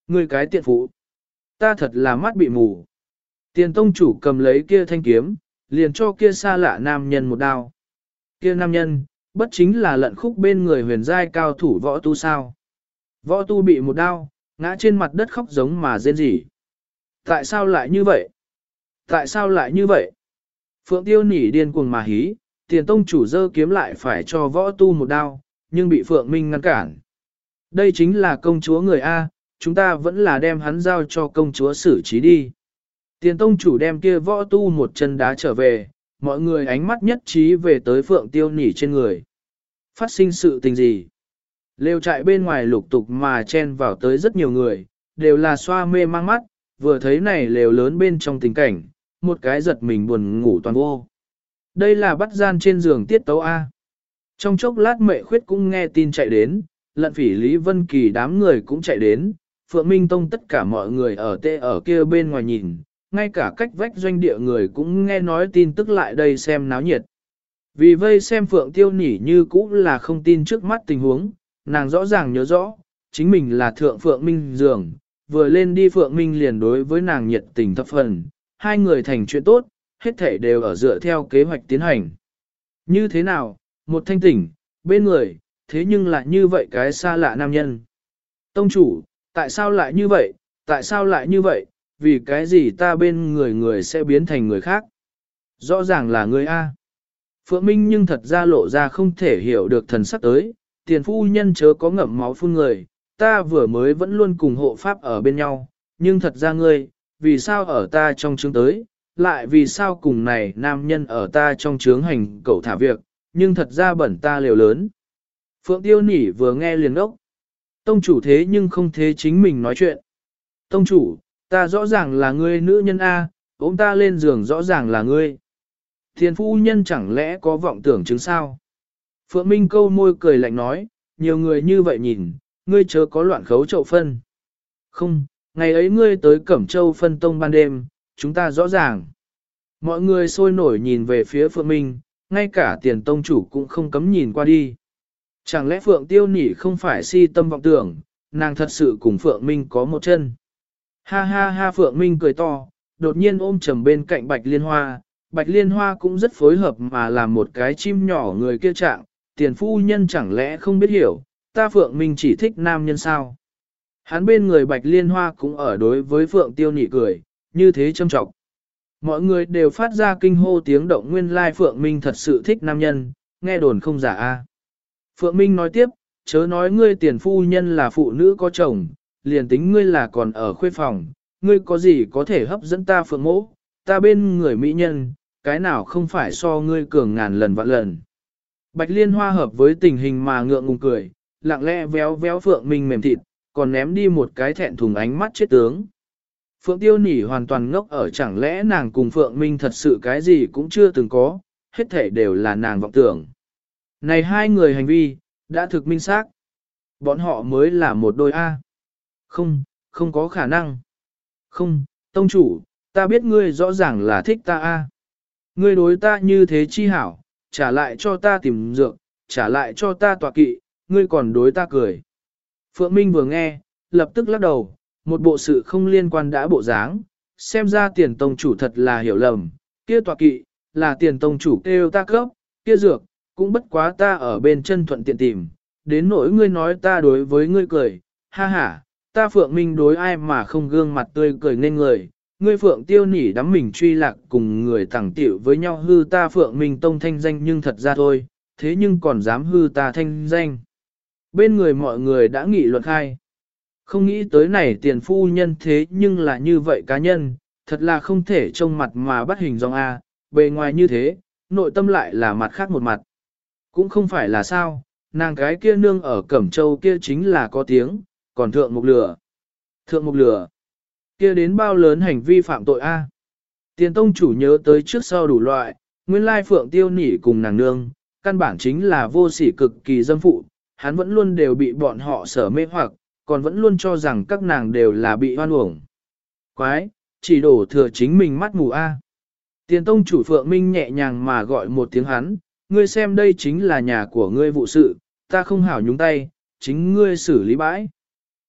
Ngươi cái tiện phụ. Ta thật là mắt bị mù. Tiền tông chủ cầm lấy kia thanh kiếm, liền cho kia xa lạ nam nhân một đao. Kia nam nhân, bất chính là lận khúc bên người huyền giai cao thủ võ tu sao. Võ tu bị một đao, ngã trên mặt đất khóc giống mà rên rỉ. Tại sao lại như vậy? Tại sao lại như vậy? Phượng Tiêu nỉ điên cuồng mà hí, tiền tông chủ dơ kiếm lại phải cho võ tu một đao, nhưng bị Phượng Minh ngăn cản. Đây chính là công chúa người A, chúng ta vẫn là đem hắn giao cho công chúa xử trí đi. Tiền tông chủ đem kia võ tu một chân đá trở về, mọi người ánh mắt nhất trí về tới Phượng Tiêu nỉ trên người. Phát sinh sự tình gì? Lều trại bên ngoài lục tục mà chen vào tới rất nhiều người, đều là xoa mê mang mắt, vừa thấy này lều lớn bên trong tình cảnh, một cái giật mình buồn ngủ toàn vô. Đây là bắt gian trên giường tiết tấu A. Trong chốc lát Mệ Khuyết cũng nghe tin chạy đến, Lận Phỉ Lý Vân Kỳ đám người cũng chạy đến, Phượng Minh Tông tất cả mọi người ở kia bên ngoài nhìn, ngay cả cách vách doanh địa người cũng nghe nói tin tức lại đây xem náo nhiệt. Vì vây xem Phượng Tiêu nỉ như cũ là không tin trước mắt tình huống, nàng rõ ràng nhớ rõ, chính mình là thượng Phượng Minh giường, vừa lên đi Phượng Minh liền đối với nàng nhiệt tình thập phần, hai người thành chuyện tốt, hết thể đều ở dựa theo kế hoạch tiến hành. Như thế nào, một thanh tỉnh, bên người, thế nhưng lại như vậy cái xa lạ nam nhân. Tông chủ, tại sao lại như vậy, tại sao lại như vậy, vì cái gì ta bên người người sẽ biến thành người khác? Rõ ràng là người A. Phượng Minh nhưng thật ra lộ ra không thể hiểu được thần sắc tới, tiền phu nhân chớ có ngậm máu phun người, ta vừa mới vẫn luôn cùng hộ pháp ở bên nhau, nhưng thật ra ngươi, vì sao ở ta trong trướng tới, lại vì sao cùng này nam nhân ở ta trong trướng hành cẩu thả việc, nhưng thật ra bẩn ta liều lớn. Phượng Tiêu nỉ vừa nghe liền ốc. Tông chủ thế nhưng không thế chính mình nói chuyện. Tông chủ, ta rõ ràng là ngươi nữ nhân A, ôm ta lên giường rõ ràng là ngươi. Thiền phu nhân chẳng lẽ có vọng tưởng chứng sao? Phượng Minh câu môi cười lạnh nói, nhiều người như vậy nhìn, ngươi chớ có loạn khấu chậu phân. Không, ngày ấy ngươi tới Cẩm Châu phân tông ban đêm, chúng ta rõ ràng. Mọi người sôi nổi nhìn về phía Phượng Minh, ngay cả tiền tông chủ cũng không cấm nhìn qua đi. Chẳng lẽ Phượng Tiêu nỉ không phải si tâm vọng tưởng, nàng thật sự cùng Phượng Minh có một chân. Ha ha ha Phượng Minh cười to, đột nhiên ôm chầm bên cạnh Bạch Liên Hoa. Bạch Liên Hoa cũng rất phối hợp mà làm một cái chim nhỏ người kia trạng, tiền phu nhân chẳng lẽ không biết hiểu, ta Phượng Minh chỉ thích nam nhân sao. Hắn bên người Bạch Liên Hoa cũng ở đối với Phượng Tiêu nỉ cười, như thế châm trọng. Mọi người đều phát ra kinh hô tiếng động nguyên lai Phượng Minh thật sự thích nam nhân, nghe đồn không giả a. Phượng Minh nói tiếp, chớ nói ngươi tiền phu nhân là phụ nữ có chồng, liền tính ngươi là còn ở khuê phòng, ngươi có gì có thể hấp dẫn ta Phượng mỗ, ta bên người mỹ nhân, cái nào không phải so ngươi cường ngàn lần vạn lần. Bạch Liên Hoa hợp với tình hình mà ngượng ngùng cười, lặng lẽ véo véo Phượng Minh mềm thịt, còn ném đi một cái thẹn thùng ánh mắt chết tướng. Phượng Tiêu nỉ hoàn toàn ngốc ở chẳng lẽ nàng cùng Phượng Minh thật sự cái gì cũng chưa từng có, hết thể đều là nàng vọng tưởng. Này hai người hành vi, đã thực minh xác. Bọn họ mới là một đôi A. Không, không có khả năng. Không, tông chủ, ta biết ngươi rõ ràng là thích ta A. Ngươi đối ta như thế chi hảo, trả lại cho ta tìm dược, trả lại cho ta tọa kỵ, ngươi còn đối ta cười. Phượng Minh vừa nghe, lập tức lắc đầu, một bộ sự không liên quan đã bộ dáng, xem ra tiền tông chủ thật là hiểu lầm, kia tọa kỵ, là tiền tông chủ kêu ta cấp, kia dược, cũng bất quá ta ở bên chân thuận tiện tìm, đến nỗi ngươi nói ta đối với ngươi cười, ha ha, ta Phượng Minh đối ai mà không gương mặt tươi cười nên người, ngươi Phượng Tiêu nỉ đắm mình truy lạc cùng người tẳng tiểu với nhau hư ta Phượng Minh tông thanh danh nhưng thật ra thôi, thế nhưng còn dám hư ta thanh danh. Bên người mọi người đã nghị luận khai. Không nghĩ tới này tiền phu nhân thế nhưng là như vậy cá nhân, thật là không thể trông mặt mà bắt hình dong A, bề ngoài như thế, nội tâm lại là mặt khác một mặt. Cũng không phải là sao, nàng cái kia nương ở Cẩm Châu kia chính là có tiếng, còn thượng mục lửa. Thượng mục lửa, kia đến bao lớn hành vi phạm tội A. Tiền tông chủ nhớ tới trước sau đủ loại, nguyên lai Phượng Tiêu nỉ cùng nàng nương, căn bản chính là vô sỉ cực kỳ dâm phụ, hắn vẫn luôn đều bị bọn họ sở mê hoặc, còn vẫn luôn cho rằng các nàng đều là bị hoan uổng. Quái, chỉ đổ thừa chính mình mắt mù A. Tiền tông chủ Phượng Minh nhẹ nhàng mà gọi một tiếng hắn, ngươi xem đây chính là nhà của ngươi vụ sự, ta không hảo nhúng tay, chính ngươi xử lý bãi.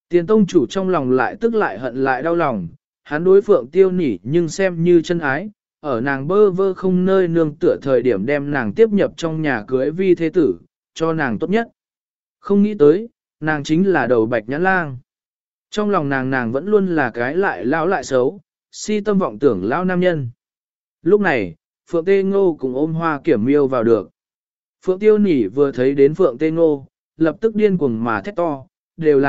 Tiền tông chủ trong lòng lại tức lại hận lại đau lòng, hắn đối Phượng Tiêu Nỉ nhưng xem như chân ái, ở nàng bơ vơ không nơi nương tựa thời điểm đem nàng tiếp nhập trong nhà cưới vi thế tử, cho nàng tốt nhất. Không nghĩ tới, nàng chính là đầu bạch nhãn lang. Trong lòng nàng vẫn luôn là cái lại lão lại xấu, si tâm vọng tưởng lão nam nhân. Lúc này, Phượng Tê Ngô cùng ôm Hoa Kiểm Miêu vào được. Phượng Tiêu Nỉ vừa thấy đến Phượng Tê Ngô, lập tức điên cuồng mà thét to, đều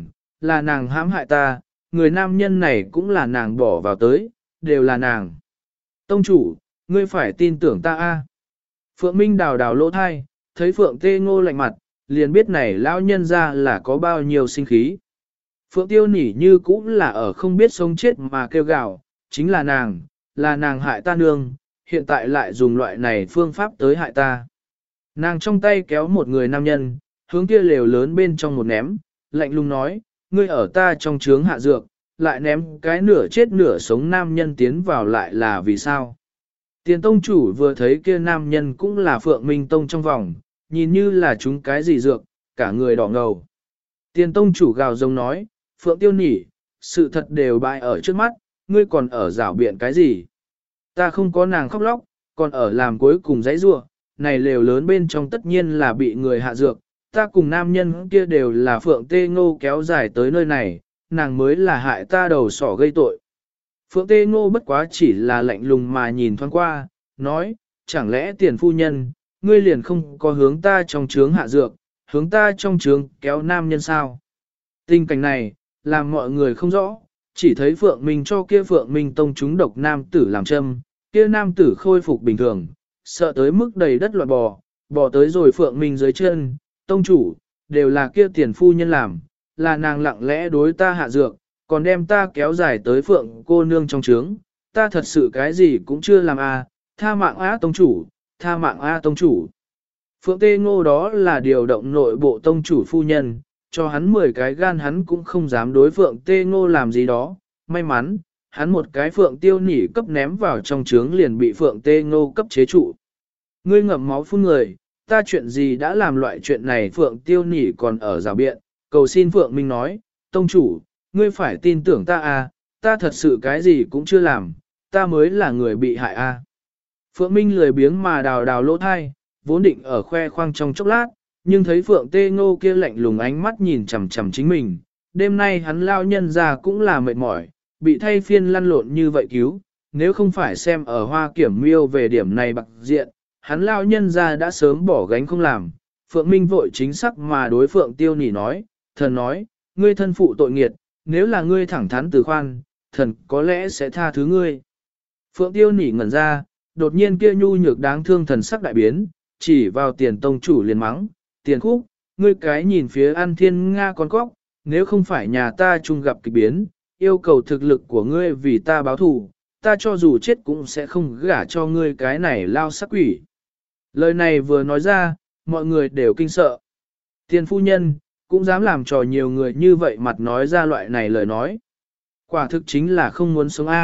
là nàng hãm hại ta, người nam nhân này cũng là nàng bỏ vào tới, đều là nàng. Tông chủ, ngươi phải tin tưởng ta a. Phượng Minh đào đào lỗ thai, thấy Phượng Tê Ngô lạnh mặt, liền biết này lão nhân ra là có bao nhiêu sinh khí. Phượng Tiêu Nỉ như cũng là ở không biết sống chết mà kêu gào, chính là nàng hại ta nương, hiện tại lại dùng loại này phương pháp tới hại ta. Nàng trong tay kéo một người nam nhân, hướng kia lều lớn bên trong một ném, lạnh lùng nói, ngươi ở ta trong trướng hạ dược, lại ném cái nửa chết nửa sống nam nhân tiến vào lại là vì sao? Tiền tông chủ vừa thấy kia nam nhân cũng là Phượng Minh Tông trong vòng, nhìn như là chúng cái gì dược, cả người đỏ ngầu. Tiền tông chủ gào giống nói, Phượng Tiêu Nỉ, sự thật đều bại ở trước mắt, ngươi còn ở rảo biện cái gì? Ta không có nàng khóc lóc, còn ở làm cuối cùng dãy rua, này lều lớn bên trong tất nhiên là bị người hạ dược, ta cùng nam nhân kia đều là Phượng Tê Ngô kéo dài tới nơi này, nàng mới là hại ta đầu sỏ gây tội. Phượng Tê Ngô bất quá chỉ là lạnh lùng mà nhìn thoáng qua, nói, chẳng lẽ tiền phu nhân, ngươi liền không có hướng ta trong trướng hạ dược, hướng ta trong trướng kéo nam nhân sao? Tình cảnh này, làm mọi người không rõ, chỉ thấy Phượng Minh cho kia Phượng Minh Tông chúng độc nam tử làm châm, kia nam tử khôi phục bình thường, sợ tới mức đầy đất loạn bò tới rồi Phượng Minh dưới chân, tông chủ, đều là kia tiền phu nhân làm, là nàng lặng lẽ đối ta hạ dược, còn đem ta kéo dài tới Phượng cô nương trong trướng, ta thật sự cái gì cũng chưa làm tha mạng tông chủ, tha mạng tông chủ. Phượng Tê Ngô đó là điều động nội bộ tông chủ phu nhân, cho hắn 10 cái gan hắn cũng không dám đối Phượng Tê Ngô làm gì đó, may mắn, hắn một cái Phượng Tiêu Nỉ cấp ném vào trong trướng liền bị Phượng Tê Ngô cấp chế trụ. Ngươi ngậm máu phun người, ta chuyện gì đã làm loại chuyện này Phượng Tiêu Nỉ còn ở rào biện, cầu xin Phượng Minh nói, tông chủ, ngươi phải tin tưởng ta ta thật sự cái gì cũng chưa làm, ta mới là người bị hại Phượng Minh lười biếng mà đào đào lỗ thai, vốn định ở khoe khoang trong chốc lát, nhưng thấy Phượng Tê Ngô kia lạnh lùng ánh mắt nhìn chằm chằm chính mình, đêm nay hắn lao nhân ra cũng là mệt mỏi, bị thay phiên lăn lộn như vậy cứu, nếu không phải xem ở Hoa Kiểm Miêu về điểm này bạc diện, hắn lao nhân ra đã sớm bỏ gánh không làm. Phượng Minh vội chính xác mà đối Phượng Tiêu Nỉ nói, thần nói, ngươi thân phụ tội nghiệt, nếu là ngươi thẳng thắn từ khoan, thần có lẽ sẽ tha thứ ngươi. Phượng Tiêu Nỉ ngẩn ra, đột nhiên kia nhu nhược đáng thương thần sắc đại biến, chỉ vào tiền tông chủ liền mắng, tiền khúc, ngươi cái nhìn phía An Thiên Nga con cóc, nếu không phải nhà ta chung gặp kịch biến, yêu cầu thực lực của ngươi vì ta báo thù, ta cho dù chết cũng sẽ không gả cho ngươi cái này lao sắc quỷ. Lời này vừa nói ra, mọi người đều kinh sợ. Tiền phu nhân, cũng dám làm trò nhiều người như vậy mặt nói ra loại này lời nói. Quả thực chính là không muốn sống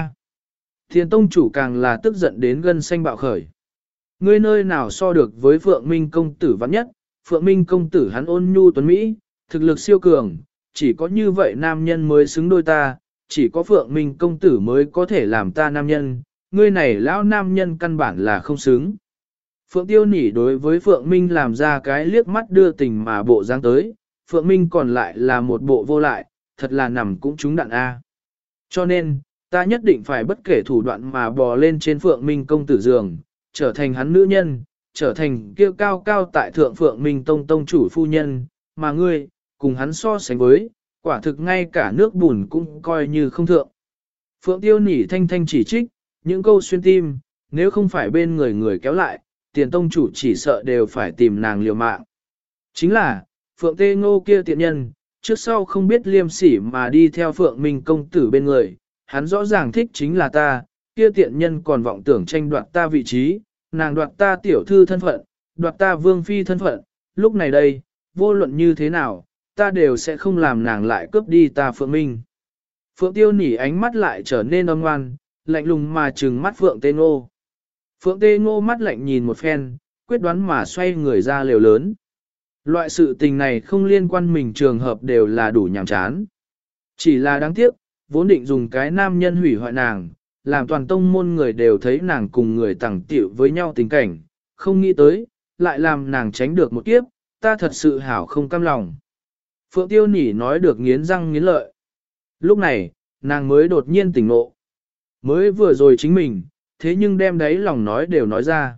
Tiền tông chủ càng là tức giận đến gân xanh bạo khởi. Ngươi nơi nào so được với Phượng Minh công tử vắn nhất, Phượng Minh công tử hắn ôn nhu tuấn Mỹ, thực lực siêu cường, chỉ có như vậy nam nhân mới xứng đôi ta, chỉ có Phượng Minh công tử mới có thể làm ta nam nhân, ngươi này lão nam nhân căn bản là không xứng. Phượng Tiêu Nỉ đối với Phượng Minh làm ra cái liếc mắt đưa tình mà bộ dáng tới, Phượng Minh còn lại là một bộ vô lại, thật là nằm cũng trúng đạn Cho nên, ta nhất định phải bất kể thủ đoạn mà bò lên trên Phượng Minh công tử giường, trở thành hắn nữ nhân, trở thành kiêu cao cao tại thượng Phượng Minh tông tông chủ phu nhân, mà ngươi, cùng hắn so sánh với, quả thực ngay cả nước bùn cũng coi như không thượng. Phượng Tiêu Nỉ thanh thanh chỉ trích, những câu xuyên tim, nếu không phải bên người người kéo lại, tiền tông chủ chỉ sợ đều phải tìm nàng liều mạng. Chính là, Phượng Tê Ngô kia tiện nhân, trước sau không biết liêm sỉ mà đi theo Phượng Minh công tử bên người, hắn rõ ràng thích chính là ta, kia tiện nhân còn vọng tưởng tranh đoạt ta vị trí, nàng đoạt ta tiểu thư thân phận, đoạt ta vương phi thân phận, lúc này đây, vô luận như thế nào, ta đều sẽ không làm nàng lại cướp đi ta Phượng Minh. Phượng Tiêu Nỉ ánh mắt lại trở nên âm ngoan, lạnh lùng mà trừng mắt Phượng Tê Ngô. Phượng Tê Ngô mắt lạnh nhìn một phen, quyết đoán mà xoay người ra lều lớn. Loại sự tình này không liên quan mình trường hợp đều là đủ nhàm chán. Chỉ là đáng tiếc, vốn định dùng cái nam nhân hủy hoại nàng, làm toàn tông môn người đều thấy nàng cùng người tẳng tiểu với nhau tình cảnh, không nghĩ tới, lại làm nàng tránh được một kiếp, ta thật sự hảo không cam lòng. Phượng Tiêu Nỉ nói được nghiến răng nghiến lợi. Lúc này, nàng mới đột nhiên tỉnh ngộ. Mới vừa rồi chính mình, thế nhưng đem đấy lòng nói đều nói ra.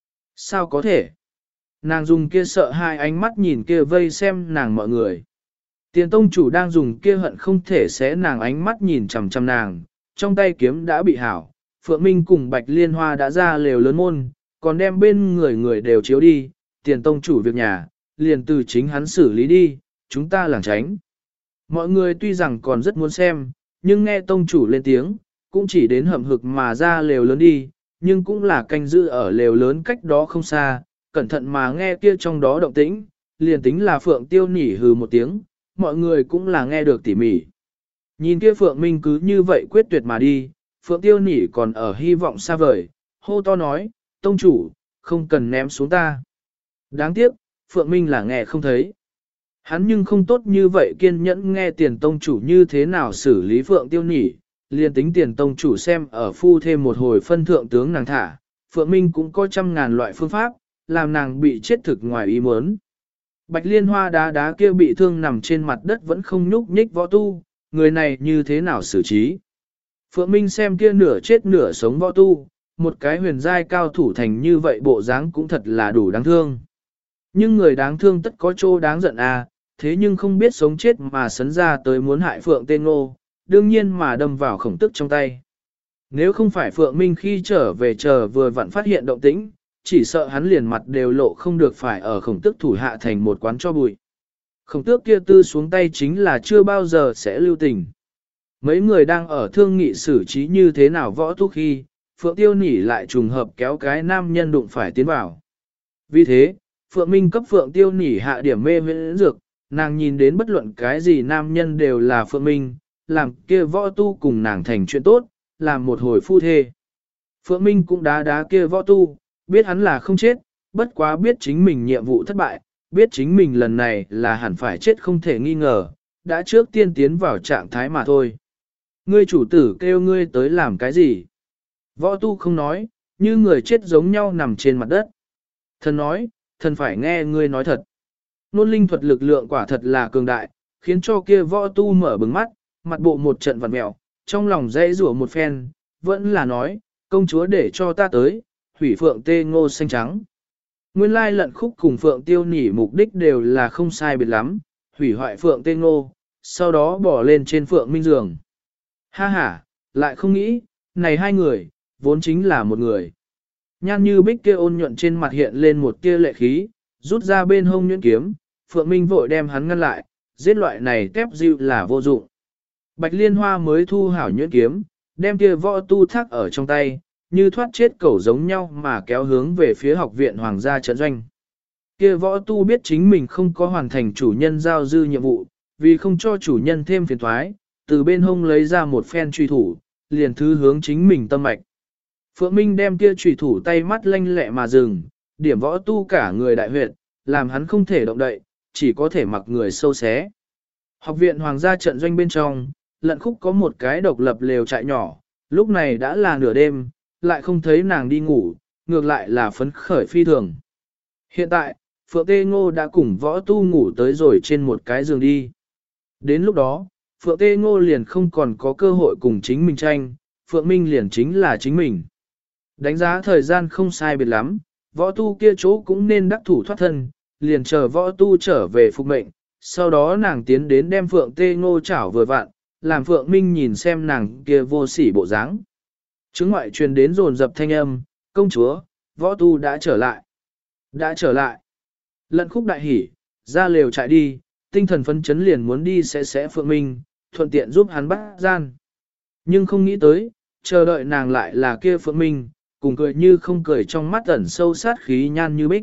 Sao có thể? Nàng dùng kia sợ hai ánh mắt nhìn kia vây xem nàng mọi người. Tiền tông chủ đang dùng kia hận không thể xé nàng ánh mắt nhìn chằm chằm nàng, trong tay kiếm đã bị hảo. Phượng Minh cùng Bạch Liên Hoa đã ra lều lớn môn, còn đem bên người người đều chiếu đi, tiền tông chủ việc nhà, liền từ chính hắn xử lý đi, chúng ta lảng tránh. Mọi người tuy rằng còn rất muốn xem, nhưng nghe tông chủ lên tiếng, cũng chỉ đến hậm hực mà ra lều lớn đi, nhưng cũng là canh giữ ở lều lớn cách đó không xa, cẩn thận mà nghe kia trong đó động tĩnh, liền tính là Phượng Tiêu Nỉ hừ một tiếng, mọi người cũng là nghe được tỉ mỉ. Nhìn kia Phượng Minh cứ như vậy quyết tuyệt mà đi, Phượng Tiêu Nỉ còn ở hy vọng xa vời, hô to nói, tông chủ, không cần ném xuống ta. Đáng tiếc, Phượng Minh là nghe không thấy. Hắn nhưng không tốt như vậy kiên nhẫn nghe tiền tông chủ như thế nào xử lý Phượng Tiêu Nỉ, liền tính tiền tông chủ xem ở phu thêm một hồi phân thượng tướng nàng thả, Phượng Minh cũng có trăm ngàn loại phương pháp, làm nàng bị chết thực ngoài ý muốn. Bạch Liên Hoa đá kia bị thương nằm trên mặt đất vẫn không nhúc nhích võ tu, người này như thế nào xử trí. Phượng Minh xem kia nửa chết nửa sống võ tu, một cái huyền giai cao thủ thành như vậy bộ dáng cũng thật là đủ đáng thương. Nhưng người đáng thương tất có chỗ đáng giận à, thế nhưng không biết sống chết mà sấn ra tới muốn hại Phượng Tê Ngô, đương nhiên mà đâm vào khổng tức trong tay. Nếu không phải Phượng Minh khi trở về chờ vừa vặn phát hiện động tĩnh, chỉ sợ hắn liền mặt đều lộ không được phải ở khổng tức thủ hạ thành một quán cho bụi. Khổng tước kia tư xuống tay chính là chưa bao giờ sẽ lưu tình. Mấy người đang ở thương nghị xử trí như thế nào võ thúc khi, Phượng Tiêu Nỉ lại trùng hợp kéo cái nam nhân đụng phải tiến vào. Vì thế, Phượng Minh cấp Phượng Tiêu Nỉ hạ điểm mê huyễn dược, nàng nhìn đến bất luận cái gì nam nhân đều là Phượng Minh, làm kia võ tu cùng nàng thành chuyện tốt, làm một hồi phu thê. Phượng Minh cũng đá kia võ tu, biết hắn là không chết, bất quá biết chính mình nhiệm vụ thất bại, biết chính mình lần này là hẳn phải chết không thể nghi ngờ, đã trước tiên tiến vào trạng thái mà thôi. Ngươi chủ tử kêu ngươi tới làm cái gì? Võ tu không nói, như người chết giống nhau nằm trên mặt đất. Thần nói, thần phải nghe ngươi nói thật. Nôn linh thuật lực lượng quả thật là cường đại, khiến cho kia võ tu mở bừng mắt, mặt bộ một trận vặn mẹo, trong lòng dãy rủa một phen, vẫn là nói, công chúa để cho ta tới, hủy Phượng Tê Ngô xanh trắng. Nguyên lai lận khúc cùng Phượng Tiêu Nỉ mục đích đều là không sai biệt lắm, hủy hoại Phượng Tê Ngô, sau đó bỏ lên trên Phượng Minh giường. Ha ha, lại không nghĩ, này hai người, vốn chính là một người. Nhan như bích kia ôn nhuận trên mặt hiện lên một tia lệ khí, rút ra bên hông nhuyễn kiếm, Phượng Minh vội đem hắn ngăn lại, giết loại này tép dịu là vô dụng. Bạch Liên Hoa mới thu hảo nhuyễn kiếm, đem kia võ tu thác ở trong tay, như thoát chết cẩu giống nhau mà kéo hướng về phía học viện hoàng gia trận doanh. Kia võ tu biết chính mình không có hoàn thành chủ nhân giao dư nhiệm vụ, vì không cho chủ nhân thêm phiền thoái, từ bên hông lấy ra một phen truy thủ, liền thứ hướng chính mình tâm mạch. Phượng Minh đem kia truy thủ tay mắt lanh lẹ mà dừng, điểm võ tu cả người đại huyệt, làm hắn không thể động đậy, chỉ có thể mặc người sâu xé. Học viện hoàng gia trận doanh bên trong, lận khúc có một cái độc lập lều trại nhỏ, lúc này đã là nửa đêm, lại không thấy nàng đi ngủ, ngược lại là phấn khởi phi thường. Hiện tại, Phượng Tê Ngô đã cùng võ tu ngủ tới rồi trên một cái giường đi. Đến lúc đó, Phượng Tê Ngô liền không còn có cơ hội cùng chính mình tranh, Phượng Minh liền chính là chính mình. Đánh giá thời gian không sai biệt lắm, võ tu kia chỗ cũng nên đắc thủ thoát thân, liền chờ võ tu trở về phục mệnh, sau đó nàng tiến đến đem Phượng Tê Ngô chảo vừa vặn, làm Phượng Minh nhìn xem nàng kia vô sỉ bộ dáng. Chứng ngoại truyền đến rồn dập thanh âm, công chúa, võ tu đã trở lại. Đã trở lại. Lận khúc đại hỉ, ra lều chạy đi, tinh thần phấn chấn liền muốn đi sẽ Phượng Minh, thuận tiện giúp hắn bắt gian. Nhưng không nghĩ tới, chờ đợi nàng lại là kia Phượng Minh, cùng cười như không cười trong mắt ẩn sâu sát khí nhan như bích.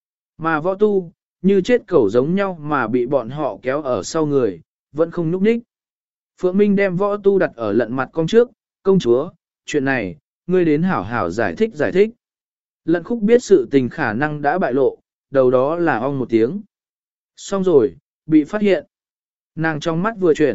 Mà võ tu, như chết cẩu giống nhau mà bị bọn họ kéo ở sau người, vẫn không nhúc nhích. Phượng Minh đem võ tu đặt ở lận mặt con trước, công chúa, chuyện này, ngươi đến hảo hảo giải thích. Lận khúc biết sự tình khả năng đã bại lộ, đầu đó là ong một tiếng. Xong rồi, bị phát hiện. Nàng trong mắt vừa chuyển,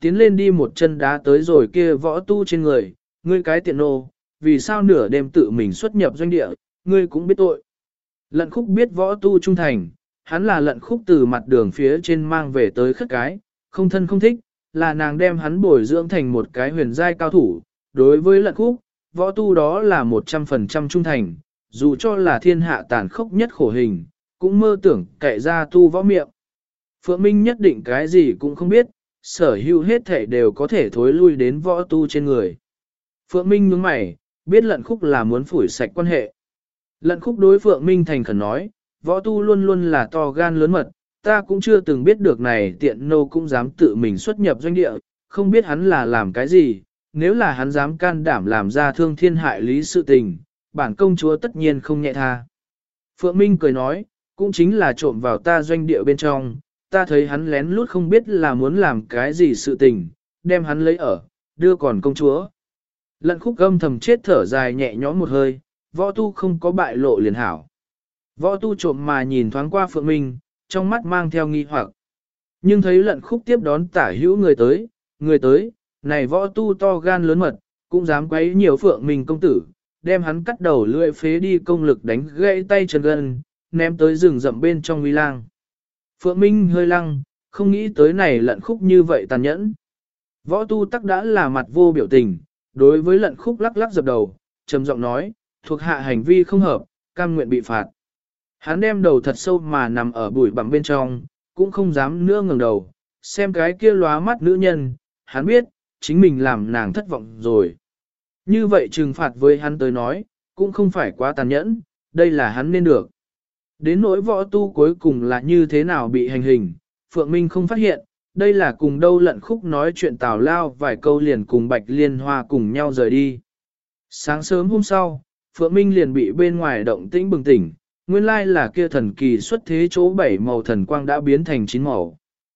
tiến lên đi một chân đá tới rồi kia võ tu trên người, ngươi cái tiện nô, vì sao nửa đêm tự mình xuất nhập doanh địa, ngươi cũng biết tội. Lận khúc biết võ tu trung thành, hắn là lận khúc từ mặt đường phía trên mang về tới khất cái, không thân không thích, là nàng đem hắn bồi dưỡng thành một cái huyền giai cao thủ. Đối với lận khúc, võ tu đó là 100% trung thành, dù cho là thiên hạ tàn khốc nhất khổ hình, cũng mơ tưởng cậy ra tu võ miệng. Phượng Minh nhất định cái gì cũng không biết, sở hữu hết thể đều có thể thối lui đến võ tu trên người. Phượng Minh nhướng mày, biết lận khúc là muốn phủi sạch quan hệ. Lận khúc đối Phượng Minh thành khẩn nói, võ tu luôn luôn là to gan lớn mật, ta cũng chưa từng biết được này tiện nô cũng dám tự mình xuất nhập doanh địa, không biết hắn là làm cái gì, nếu là hắn dám can đảm làm ra thương thiên hại lý sự tình, bản công chúa tất nhiên không nhẹ tha. Phượng Minh cười nói, cũng chính là trộm vào ta doanh địa bên trong, ta thấy hắn lén lút không biết là muốn làm cái gì sự tình, đem hắn lấy ở, đưa còn công chúa. Lận khúc âm thầm chết thở dài nhẹ nhõm một hơi, võ tu không có bại lộ liền hảo. Võ tu trộm mà nhìn thoáng qua Phượng Minh, trong mắt mang theo nghi hoặc. Nhưng thấy lận khúc tiếp đón tả hữu người tới, này võ tu to gan lớn mật, cũng dám quấy nhiều Phượng Minh công tử, đem hắn cắt đầu lưỡi phế đi công lực đánh gãy tay chân gân, ném tới rừng rậm bên trong uy lang. Phượng Minh hơi lăng, không nghĩ tới này lận khúc như vậy tàn nhẫn. Võ tu tắc đã là mặt vô biểu tình, đối với lận khúc lắc lắc dập đầu, trầm giọng nói, thuộc hạ hành vi không hợp, cam nguyện bị phạt. Hắn đem đầu thật sâu mà nằm ở bụi bặm bên trong, cũng không dám nữa ngẩng đầu, xem cái kia lóa mắt nữ nhân, hắn biết, chính mình làm nàng thất vọng rồi. Như vậy trừng phạt với hắn tới nói, cũng không phải quá tàn nhẫn, đây là hắn nên được. Đến nỗi võ tu cuối cùng là như thế nào bị hành hình, Phượng Minh không phát hiện, đây là cùng đâu lận khúc nói chuyện tào lao vài câu liền cùng Bạch Liên Hoa cùng nhau rời đi. Sáng sớm hôm sau, Phượng Minh liền bị bên ngoài động tĩnh bừng tỉnh, nguyên lai là kia thần kỳ xuất thế chỗ 7 màu thần quang đã biến thành 9 màu.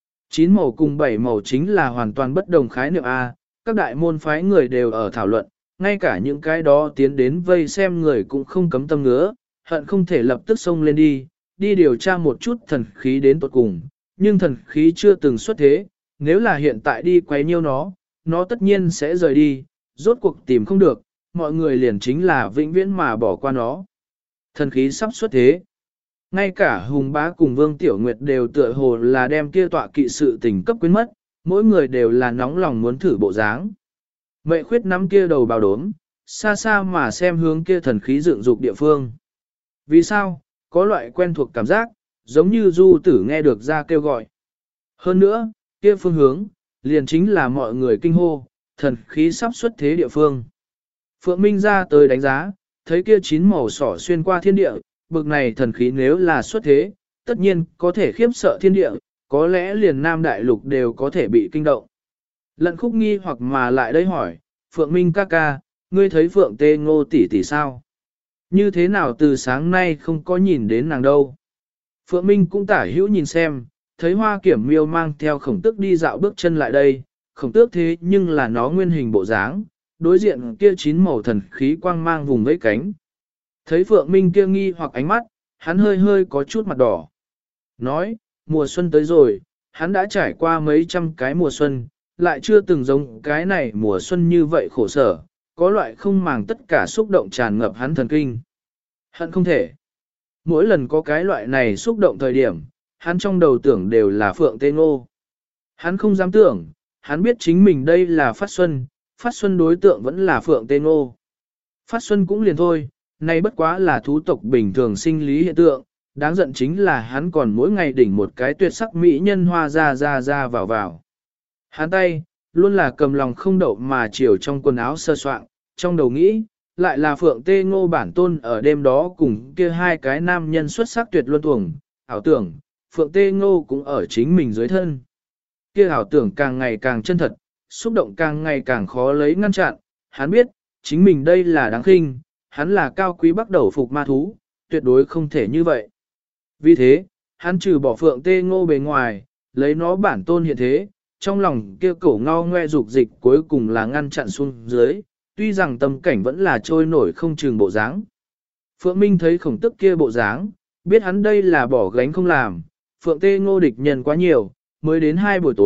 9 màu cùng 7 màu chính là hoàn toàn bất đồng khái niệm A, các đại môn phái người đều ở thảo luận, ngay cả những cái đó tiến đến vây xem người cũng không cấm tâm ngứa, hận không thể lập tức xông lên đi điều tra một chút thần khí đến tột cùng, nhưng thần khí chưa từng xuất thế, nếu là hiện tại đi quấy nhiêu nó tất nhiên sẽ rời đi, rốt cuộc tìm không được, mọi người liền chính là vĩnh viễn mà bỏ qua nó. Thần khí sắp xuất thế. Ngay cả Hùng Bá cùng Vương Tiểu Nguyệt đều tựa hồ là đem kia tọa kỵ sự tình cấp quyến mất, mỗi người đều là nóng lòng muốn thử bộ dáng. Mệ khuyết nắm kia đầu bào đốm, xa xa mà xem hướng kia thần khí dựng dục địa phương. Vì sao? Có loại quen thuộc cảm giác, giống như du tử nghe được ra kêu gọi. Hơn nữa, kia phương hướng, liền chính là mọi người kinh hô, thần khí sắp xuất thế địa phương. Phượng Minh ra tới đánh giá, thấy kia 9 màu sỏ xuyên qua thiên địa, bực này thần khí nếu là xuất thế, tất nhiên có thể khiếp sợ thiên địa, có lẽ liền Nam Đại Lục đều có thể bị kinh động. Lận khúc nghi hoặc mà lại đây hỏi, Phượng Minh ca ca, ngươi thấy Phượng Tê Ngô tỷ tỷ sao? Như thế nào từ sáng nay không có nhìn đến nàng đâu? Phượng Minh cũng tả hữu nhìn xem, thấy Hoa Kiểm Miêu mang theo Khổng Tước đi dạo bước chân lại đây, Khổng Tước thế nhưng là nó nguyên hình bộ dáng, đối diện kia 9 màu thần khí quang mang vùng vẫy cánh. Thấy Phượng Minh kia nghi hoặc ánh mắt, hắn hơi hơi có chút mặt đỏ. Nói, mùa xuân tới rồi, hắn đã trải qua mấy trăm cái mùa xuân, lại chưa từng giống cái này mùa xuân như vậy khổ sở, có loại không màng tất cả xúc động tràn ngập hắn thần kinh. Hận không thể. Mỗi lần có cái loại này xúc động thời điểm, hắn trong đầu tưởng đều là Phượng Tê Ngô. Hắn không dám tưởng, hắn biết chính mình đây là Phát Xuân đối tượng vẫn là Phượng Tê Ngô. Phát Xuân cũng liền thôi, nay bất quá là thú tộc bình thường sinh lý hiện tượng, đáng giận chính là hắn còn mỗi ngày đỉnh một cái tuyệt sắc mỹ nhân hoa ra vào. Hắn tay, luôn là cầm lòng không đậu mà chiều trong quần áo sơ soạn, trong đầu nghĩ, lại là Phượng Tê Ngô bản tôn ở đêm đó cùng kia hai cái nam nhân xuất sắc tuyệt luân tuồng, ảo tưởng, Phượng Tê Ngô cũng ở chính mình dưới thân. Kia ảo tưởng càng ngày càng chân thật, xúc động càng ngày càng khó lấy ngăn chặn, hắn biết, chính mình đây là đáng khinh, hắn là cao quý bắt đầu phục ma thú, tuyệt đối không thể như vậy. Vì thế, hắn trừ bỏ Phượng Tê Ngô bề ngoài, lấy nó bản tôn hiện thế, trong lòng kia cổ ngao ngoe dục dịch cuối cùng là ngăn chặn xuống dưới, tuy rằng tâm cảnh vẫn là trôi nổi không chừng bộ dáng. Phượng Minh thấy Khổng Tước kia bộ dáng, biết hắn đây là bỏ gánh không làm, Phượng Tê Ngô địch nhân quá nhiều, mới đến 2 buổi tối,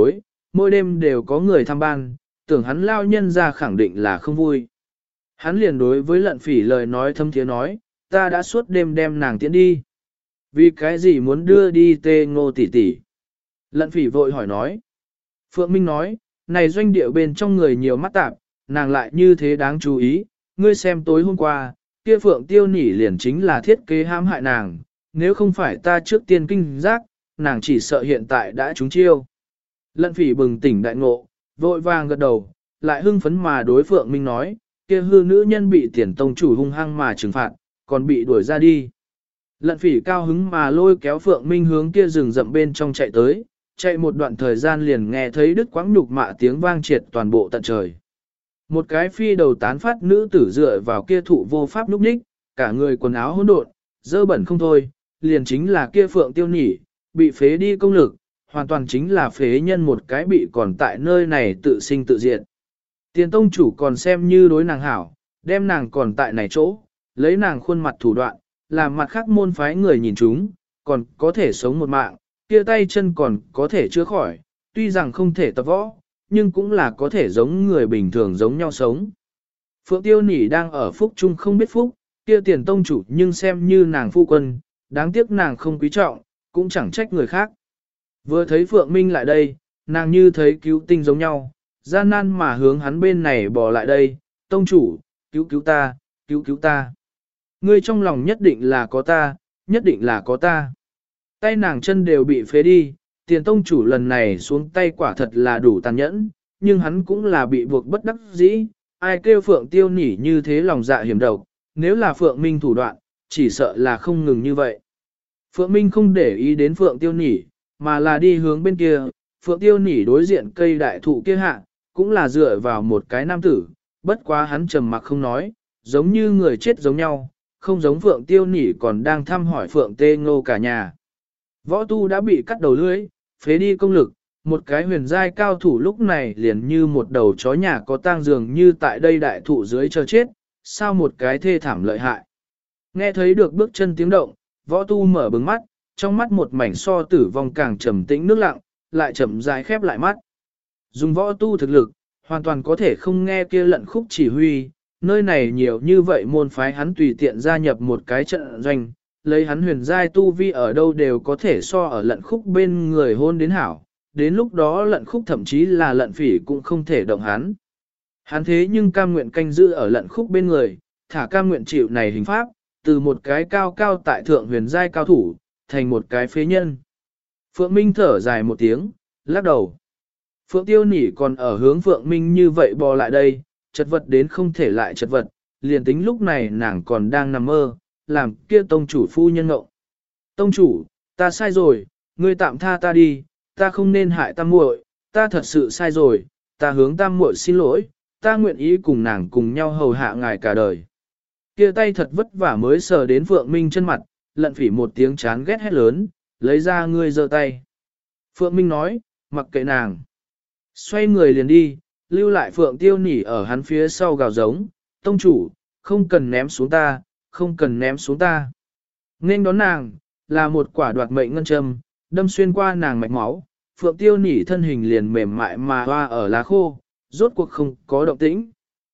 mỗi đêm đều có người thăm ban, tưởng hắn lao nhân ra khẳng định là không vui. Hắn liền đối với lận phỉ lời nói thâm thiế nói, ta đã suốt đêm đem nàng tiễn đi. Vì cái gì muốn đưa đi Tê Ngô tỷ tỷ? Lận phỉ vội hỏi nói. Phượng Minh nói, này doanh địa bên trong người nhiều mắt tạp, nàng lại như thế đáng chú ý, ngươi xem tối hôm qua, kia Phượng Tiêu Nỉ liền chính là thiết kế hãm hại nàng, nếu không phải ta trước tiên kinh giác, nàng chỉ sợ hiện tại đã trúng chiêu. Lận phỉ bừng tỉnh đại ngộ, vội vàng gật đầu, lại hưng phấn mà đối Phượng Minh nói, kia hư nữ nhân bị tiền tông chủ hung hăng mà trừng phạt, còn bị đuổi ra đi. Lận phỉ cao hứng mà lôi kéo Phượng Minh hướng kia rừng rậm bên trong chạy tới, chạy một đoạn thời gian liền nghe thấy đứt quãng nhục mạ tiếng vang triệt toàn bộ tận trời. Một cái phi đầu tán phát nữ tử dựa vào kia thụ vô pháp lúc ních, cả người quần áo hỗn độn, dơ bẩn không thôi, liền chính là kia Phượng Tiêu Nỉ, bị phế đi công lực, hoàn toàn chính là phế nhân một cái bị còn tại nơi này tự sinh tự diệt. Tiền tông chủ còn xem như đối nàng hảo, đem nàng còn tại này chỗ, lấy nàng khuôn mặt thủ đoạn, làm mặt khác môn phái người nhìn chúng, còn có thể sống một mạng, kia tay chân còn có thể chữa khỏi, tuy rằng không thể tập võ, nhưng cũng là có thể giống người bình thường giống nhau sống. Phượng Tiêu Nỉ đang ở phúc chung không biết phúc, kia tiền tông chủ nhưng xem như nàng phu quân, đáng tiếc nàng không quý trọng, cũng chẳng trách người khác. Vừa thấy Phượng Minh lại đây, nàng như thấy cứu tinh giống nhau, gian nan mà hướng hắn bên này bỏ lại đây, tông chủ, cứu cứu ta, cứu cứu ta. Ngươi trong lòng nhất định là có ta, nhất định là có ta. Tay nàng chân đều bị phế đi, tiền tông chủ lần này xuống tay quả thật là đủ tàn nhẫn, nhưng hắn cũng là bị buộc bất đắc dĩ, ai kêu Phượng Tiêu Nỉ như thế lòng dạ hiểm độc, nếu là Phượng Minh thủ đoạn, chỉ sợ là không ngừng như vậy. Phượng Minh không để ý đến Phượng Tiêu Nỉ, mà là đi hướng bên kia, Phượng Tiêu Nỉ đối diện cây đại thụ kia hạ, cũng là dựa vào một cái nam tử, bất quá hắn trầm mặc không nói, giống như người chết giống nhau, không giống Phượng Tiêu Nỉ còn đang thăm hỏi Phượng Tê Ngô cả nhà. Võ tu đã bị cắt đầu lưỡi, phế đi công lực, một cái huyền giai cao thủ lúc này liền như một đầu chó nhà có tang dường như tại đây đại thụ dưới chờ chết, sao một cái thê thảm lợi hại. Nghe thấy được bước chân tiếng động, võ tu mở bừng mắt, trong mắt một mảnh so tử vong càng trầm tĩnh nước lặng, lại chậm rãi khép lại mắt. Dùng võ tu thực lực, hoàn toàn có thể không nghe kia lận khúc chỉ huy, nơi này nhiều như vậy môn phái hắn tùy tiện gia nhập một cái trận doanh, lấy hắn huyền giai tu vi ở đâu đều có thể so ở lận khúc bên người hôn đến hảo, đến lúc đó lận khúc thậm chí là lận phỉ cũng không thể động hắn. Hắn thế nhưng cam nguyện canh giữ ở lận khúc bên người, thả cam nguyện chịu này hình pháp, từ một cái cao cao tại thượng huyền giai cao thủ, thành một cái phế nhân. Phượng Minh thở dài một tiếng, lắc đầu. Phượng Tiêu Nỉ còn ở hướng Phượng Minh như vậy bò lại đây, chật vật đến không thể lại chật vật, liền tính lúc này nàng còn đang nằm mơ, làm kia tông chủ phu nhân ngộng. Tông chủ, ta sai rồi, ngươi tạm tha ta đi, ta không nên hại tam muội, ta thật sự sai rồi, ta hướng tam muội xin lỗi, ta nguyện ý cùng nàng cùng nhau hầu hạ ngài cả đời. Kia tay thật vất vả mới sờ đến Phượng Minh chân mặt, lận phỉ một tiếng chán ghét hét lớn, lấy ra ngươi giơ tay. Phượng Minh nói, mặc kệ nàng. Xoay người liền đi, lưu lại Phượng Tiêu Nỉ ở hắn phía sau gào giống, tông chủ, không cần ném xuống ta, không cần ném xuống ta. Nên đón nàng, là một quả đoạt mệnh ngân châm, đâm xuyên qua nàng mạch máu, Phượng Tiêu Nỉ thân hình liền mềm mại mà hoa ở lá khô, rốt cuộc không có động tĩnh.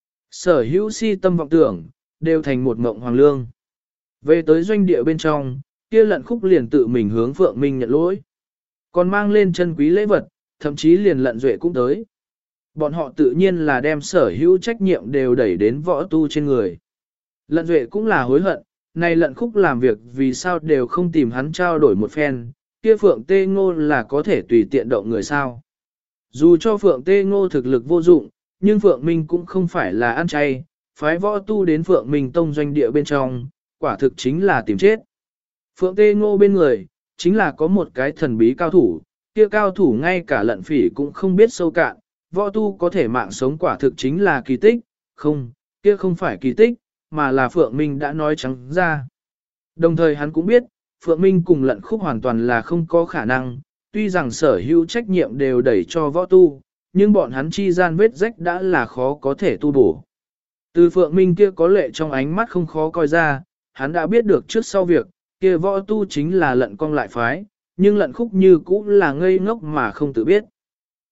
Sở hữu si tâm vọng tưởng, đều thành một mộng hoàng lương. Về tới doanh địa bên trong, kia lận khúc liền tự mình hướng Phượng Minh nhận lỗi. Còn mang lên chân quý lễ vật, thậm chí liền lận duệ cũng tới. Bọn họ tự nhiên là đem sở hữu trách nhiệm đều đẩy đến võ tu trên người. Lận duệ cũng là hối hận, này lận khúc làm việc vì sao đều không tìm hắn trao đổi một phen, kia Phượng Tê Ngô là có thể tùy tiện động người sao. Dù cho Phượng Tê Ngô thực lực vô dụng, nhưng Phượng Minh cũng không phải là ăn chay, phái võ tu đến Phượng Minh tông doanh địa bên trong, quả thực chính là tìm chết. Phượng Tê Ngô bên người, chính là có một cái thần bí cao thủ, kia cao thủ ngay cả lận phỉ cũng không biết sâu cạn, võ tu có thể mạng sống quả thực chính là kỳ tích, không, kia không phải kỳ tích, mà là Phượng Minh đã nói trắng ra. Đồng thời hắn cũng biết, Phượng Minh cùng lận khúc hoàn toàn là không có khả năng, tuy rằng sở hữu trách nhiệm đều đẩy cho võ tu, nhưng bọn hắn chi gian vết rách đã là khó có thể tu bổ. Từ Phượng Minh kia có lệ trong ánh mắt không khó coi ra, hắn đã biết được trước sau việc, kia võ tu chính là lận cong lại phái, nhưng lận khúc như cũ là ngây ngốc mà không tự biết.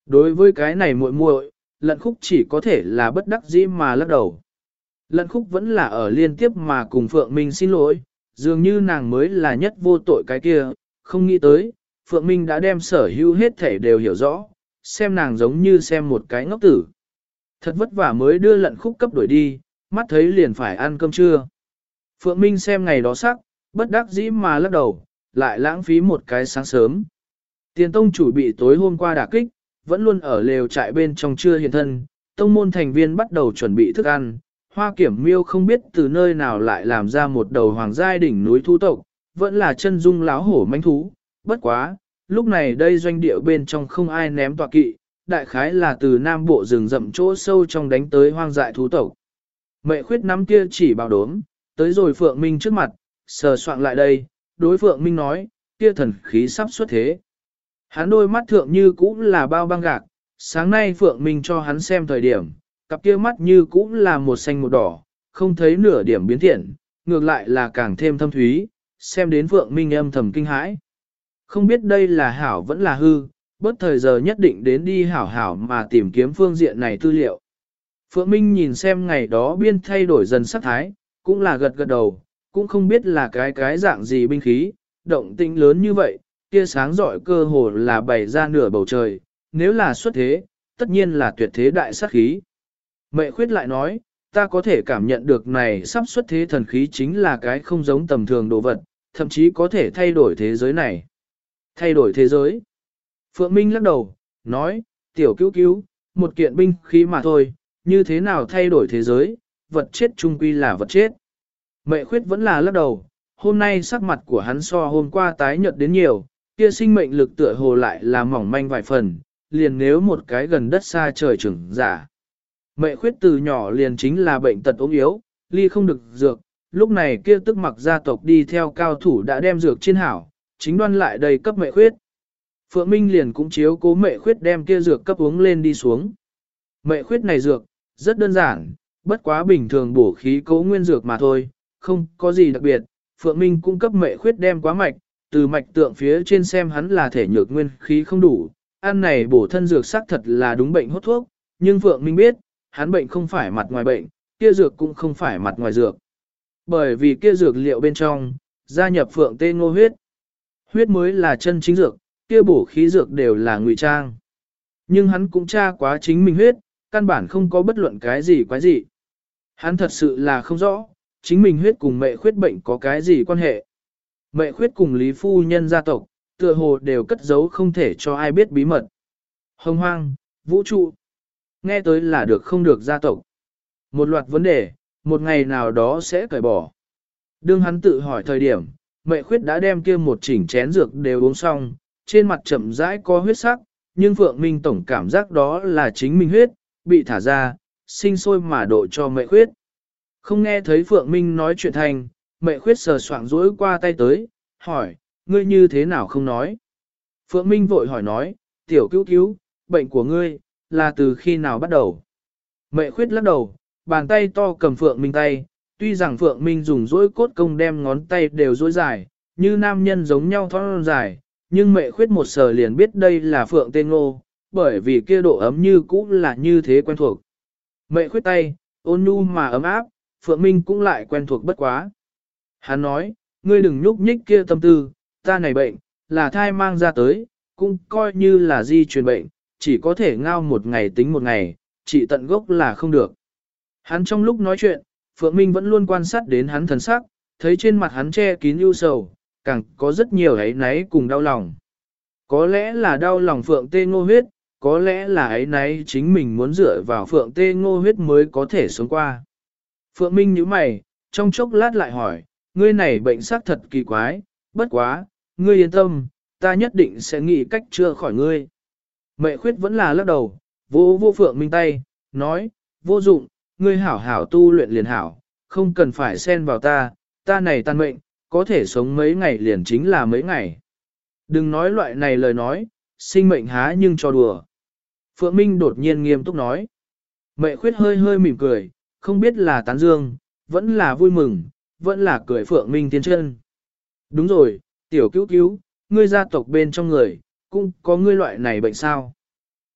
Đối với cái này muội muội, Lận Khúc chỉ có thể là bất đắc dĩ mà lắc đầu. Lận Khúc vẫn là ở liên tiếp mà cùng Phượng Minh xin lỗi, dường như nàng mới là nhất vô tội cái kia, không nghĩ tới, Phượng Minh đã đem sở hữu hết thể đều hiểu rõ, xem nàng giống như xem một cái ngốc tử. Thật vất vả mới đưa Lận Khúc cấp đuổi đi, mắt thấy liền phải ăn cơm trưa. Phượng Minh xem ngày đó sắc, bất đắc dĩ mà lắc đầu, lại lãng phí một cái sáng sớm. Tiền tông chủ bị tối hôm qua đả kích, vẫn luôn ở lều trại bên trong chưa hiện thân, tông môn thành viên bắt đầu chuẩn bị thức ăn. Hoa Kiểm Miêu không biết từ nơi nào lại làm ra một đầu hoàng giai đỉnh núi thú tộc, vẫn là chân dung láo hổ manh thú, bất quá, lúc này đây doanh địa bên trong không ai ném tọa kỵ, đại khái là từ nam bộ rừng rậm chỗ sâu trong đánh tới hoang dại thú tộc. Mệ khuyết nắm kia chỉ bảo đốm, tới rồi Phượng Minh trước mặt, sờ soạn lại đây, đối Phượng Minh nói, kia thần khí sắp xuất thế. Hắn đôi mắt thượng như cũ là bao băng gạc, sáng nay Phượng Minh cho hắn xem thời điểm, cặp kia mắt như cũ là một xanh một đỏ, không thấy nửa điểm biến thiện, ngược lại là càng thêm thâm thúy, xem đến Phượng Minh âm thầm kinh hãi. Không biết đây là hảo vẫn là hư, bất thời giờ nhất định đến đi hảo hảo mà tìm kiếm phương diện này tư liệu. Phượng Minh nhìn xem ngày đó biên thay đổi dần sắc thái, cũng là gật gật đầu, cũng không biết là cái dạng gì binh khí, động tĩnh lớn như vậy, kia sáng rọi cơ hồ là bày ra nửa bầu trời, nếu là xuất thế, tất nhiên là tuyệt thế đại sát khí. Mệ khuyết lại nói, ta có thể cảm nhận được này sắp xuất thế thần khí chính là cái không giống tầm thường đồ vật, thậm chí có thể thay đổi thế giới này. Thay đổi thế giới. Phượng Minh lắc đầu, nói, tiểu cứu cứu, một kiện binh khí mà thôi, như thế nào thay đổi thế giới, vật chết chung quy là vật chết. Mệ khuyết vẫn là lắc đầu, hôm nay sắc mặt của hắn so hôm qua tái nhợt đến nhiều, kia sinh mệnh lực tựa hồ lại là mỏng manh vài phần, liền nếu một cái gần đất xa trời trưởng giả. Mệ khuyết từ nhỏ liền chính là bệnh tật ốm yếu, ly không được dược, lúc này kia tức mặc gia tộc đi theo cao thủ đã đem dược chiên hảo, chính đoan lại đầy cấp mệ khuyết. Phượng Minh liền cũng chiếu cố mệ khuyết đem kia dược cấp uống lên đi xuống. Mệ khuyết này dược, rất đơn giản, bất quá bình thường bổ khí cấu nguyên dược mà thôi, không có gì đặc biệt. Phượng Minh cung cấp mệ khuyết đem quá mạch, từ mạch tượng phía trên xem hắn là thể nhược nguyên khí không đủ, ăn này bổ thân dược xác thật là đúng bệnh hốt thuốc, nhưng Phượng Minh biết, hắn bệnh không phải mặt ngoài bệnh, kia dược cũng không phải mặt ngoài dược. Bởi vì kia dược liệu bên trong, gia nhập Phượng Tê Ngô huyết. Huyết mới là chân chính dược, kia bổ khí dược đều là ngụy trang. Nhưng hắn cũng tra quá chính mình huyết, căn bản không có bất luận cái gì quái gì. Hắn thật sự là không rõ, chính mình huyết cùng mệ khuyết bệnh có cái gì quan hệ. Mệ khuyết cùng Lý Phu Nhân gia tộc, tựa hồ đều cất giấu không thể cho ai biết bí mật. Hồng hoang, vũ trụ, nghe tới là được không được gia tộc. Một loạt vấn đề, một ngày nào đó sẽ cởi bỏ. Đương hắn tự hỏi thời điểm, mệ khuyết đã đem kia một chỉnh chén dược đều uống xong, trên mặt chậm rãi có huyết sắc, nhưng Phượng Minh tổng cảm giác đó là chính mình huyết, bị thả ra, sinh sôi mà độ cho mệ khuyết. Không nghe thấy Phượng Minh nói chuyện thành, mệ khuyết sờ soạng rỗi qua tay tới, hỏi, ngươi như thế nào không nói? Phượng Minh vội hỏi nói, tiểu cứu cứu, bệnh của ngươi, là từ khi nào bắt đầu? Mệ khuyết lắc đầu, bàn tay to cầm Phượng Minh tay, tuy rằng Phượng Minh dùng rỗi cốt công đem ngón tay đều rỗi dài, như nam nhân giống nhau thon dài, nhưng mệ khuyết một sờ liền biết đây là Phượng Tê Ngô, bởi vì kia độ ấm như cũ là như thế quen thuộc. Mệ khuyết tay, ôn nhu mà ấm áp, Phượng Minh cũng lại quen thuộc bất quá. Hắn nói, ngươi đừng nhúc nhích kia tâm tư, ta này bệnh, là thai mang ra tới, cũng coi như là di truyền bệnh, chỉ có thể ngao một ngày tính một ngày, chỉ tận gốc là không được. Hắn trong lúc nói chuyện, Phượng Minh vẫn luôn quan sát đến hắn thần sắc, thấy trên mặt hắn che kín ưu sầu, càng có rất nhiều ấy náy cùng đau lòng. Có lẽ là đau lòng Phượng Tê Ngô huyết, có lẽ là ấy náy chính mình muốn dựa vào Phượng Tê Ngô huyết mới có thể sống qua. Phượng Minh nhíu mày, trong chốc lát lại hỏi, ngươi này bệnh sắc thật kỳ quái, bất quá, ngươi yên tâm, ta nhất định sẽ nghĩ cách chữa khỏi ngươi. Mệ khuyết vẫn là lắc đầu, vô Phượng Minh tay, nói, vô dụng, ngươi hảo hảo tu luyện liền hảo, không cần phải xen vào ta này tan mệnh, có thể sống mấy ngày liền chính là mấy ngày. Đừng nói loại này lời nói, sinh mệnh há nhưng cho đùa. Phượng Minh đột nhiên nghiêm túc nói. Mệ khuyết hơi hơi mỉm cười, không biết là tán dương, vẫn là vui mừng, vẫn là cười Phượng Minh tiến chân. Đúng rồi, tiểu cứu cứu, ngươi gia tộc bên trong người, cũng có ngươi loại này bệnh sao.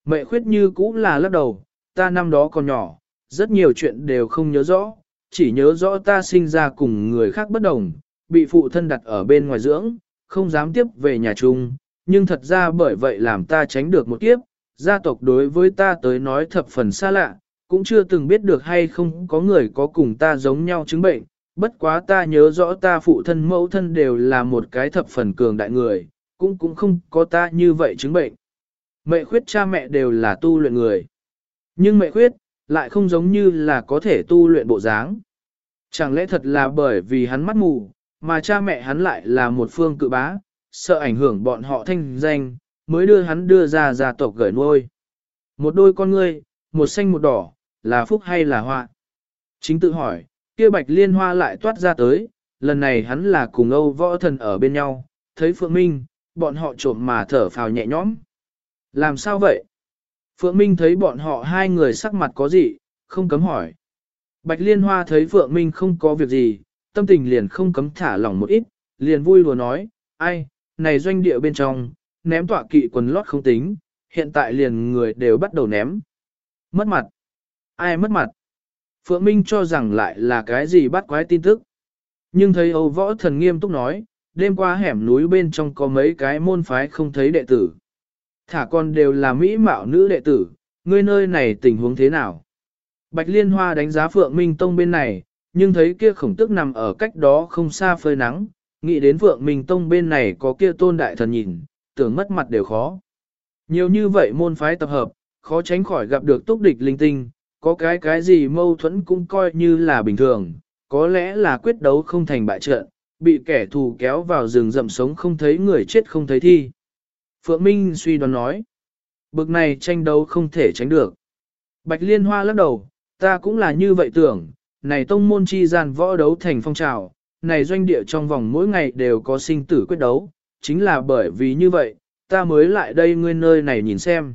Mẹ khuyết như cũ là lắc đầu, ta năm đó còn nhỏ, rất nhiều chuyện đều không nhớ rõ, chỉ nhớ rõ ta sinh ra cùng người khác bất đồng, bị phụ thân đặt ở bên ngoài dưỡng, không dám tiếp về nhà chung, nhưng thật ra bởi vậy làm ta tránh được một kiếp, gia tộc đối với ta tới nói thập phần xa lạ, cũng chưa từng biết được hay không có người có cùng ta giống nhau chứng bệnh, bất quá ta nhớ rõ ta phụ thân mẫu thân đều là một cái thập phần cường đại người, cũng không có ta như vậy chứng bệnh. Mẹ khuyết cha mẹ đều là tu luyện người, nhưng mẹ khuyết lại không giống như là có thể tu luyện bộ dáng. Chẳng lẽ thật là bởi vì hắn mắt mù, mà cha mẹ hắn lại là một phương cự bá, sợ ảnh hưởng bọn họ thanh danh, mới đưa hắn đưa ra gia tộc gửi nuôi. Một đôi con ngươi, một xanh một đỏ, là phúc hay là họa? Chính tự hỏi, kia bạch liên hoa lại toát ra tới, lần này hắn là cùng Âu Võ Thần ở bên nhau, thấy Phượng Minh, bọn họ trộm mà thở phào nhẹ nhõm. Làm sao vậy? Phượng Minh thấy bọn họ hai người sắc mặt có gì, không cấm hỏi. Bạch liên hoa thấy Phượng Minh không có việc gì, tâm tình liền không cấm thả lỏng một ít, liền vui lùa nói, ai, này doanh địa bên trong, ném tọa kỵ quần lót không tính, hiện tại liền người đều bắt đầu ném. Mất mặt. Ai mất mặt? Phượng Minh cho rằng lại là cái gì bắt quái tin tức. Nhưng thấy Âu Võ Thần nghiêm túc nói, đêm qua hẻm núi bên trong có mấy cái môn phái không thấy đệ tử. Thả con đều là mỹ mạo nữ đệ tử, ngươi nơi này tình huống thế nào? Bạch Liên Hoa đánh giá Phượng Minh Tông bên này, nhưng thấy kia khổng tức nằm ở cách đó không xa phơi nắng, nghĩ đến Phượng Minh Tông bên này có kia tôn đại thần nhìn, tưởng mất mặt đều khó. Nhiều như vậy môn phái tập hợp, khó tránh khỏi gặp được túc địch linh tinh, có cái gì mâu thuẫn cũng coi như là bình thường, có lẽ là quyết đấu không thành bại trận, bị kẻ thù kéo vào rừng rậm sống không thấy người chết không thấy thi. Phượng Minh suy đoán nói, bực này tranh đấu không thể tránh được. Bạch Liên Hoa lắc đầu, ta cũng là như vậy tưởng, này tông môn chi gian võ đấu thành phong trào, này doanh địa trong vòng mỗi ngày đều có sinh tử quyết đấu, chính là bởi vì như vậy, ta mới lại đây ngươi nơi này nhìn xem.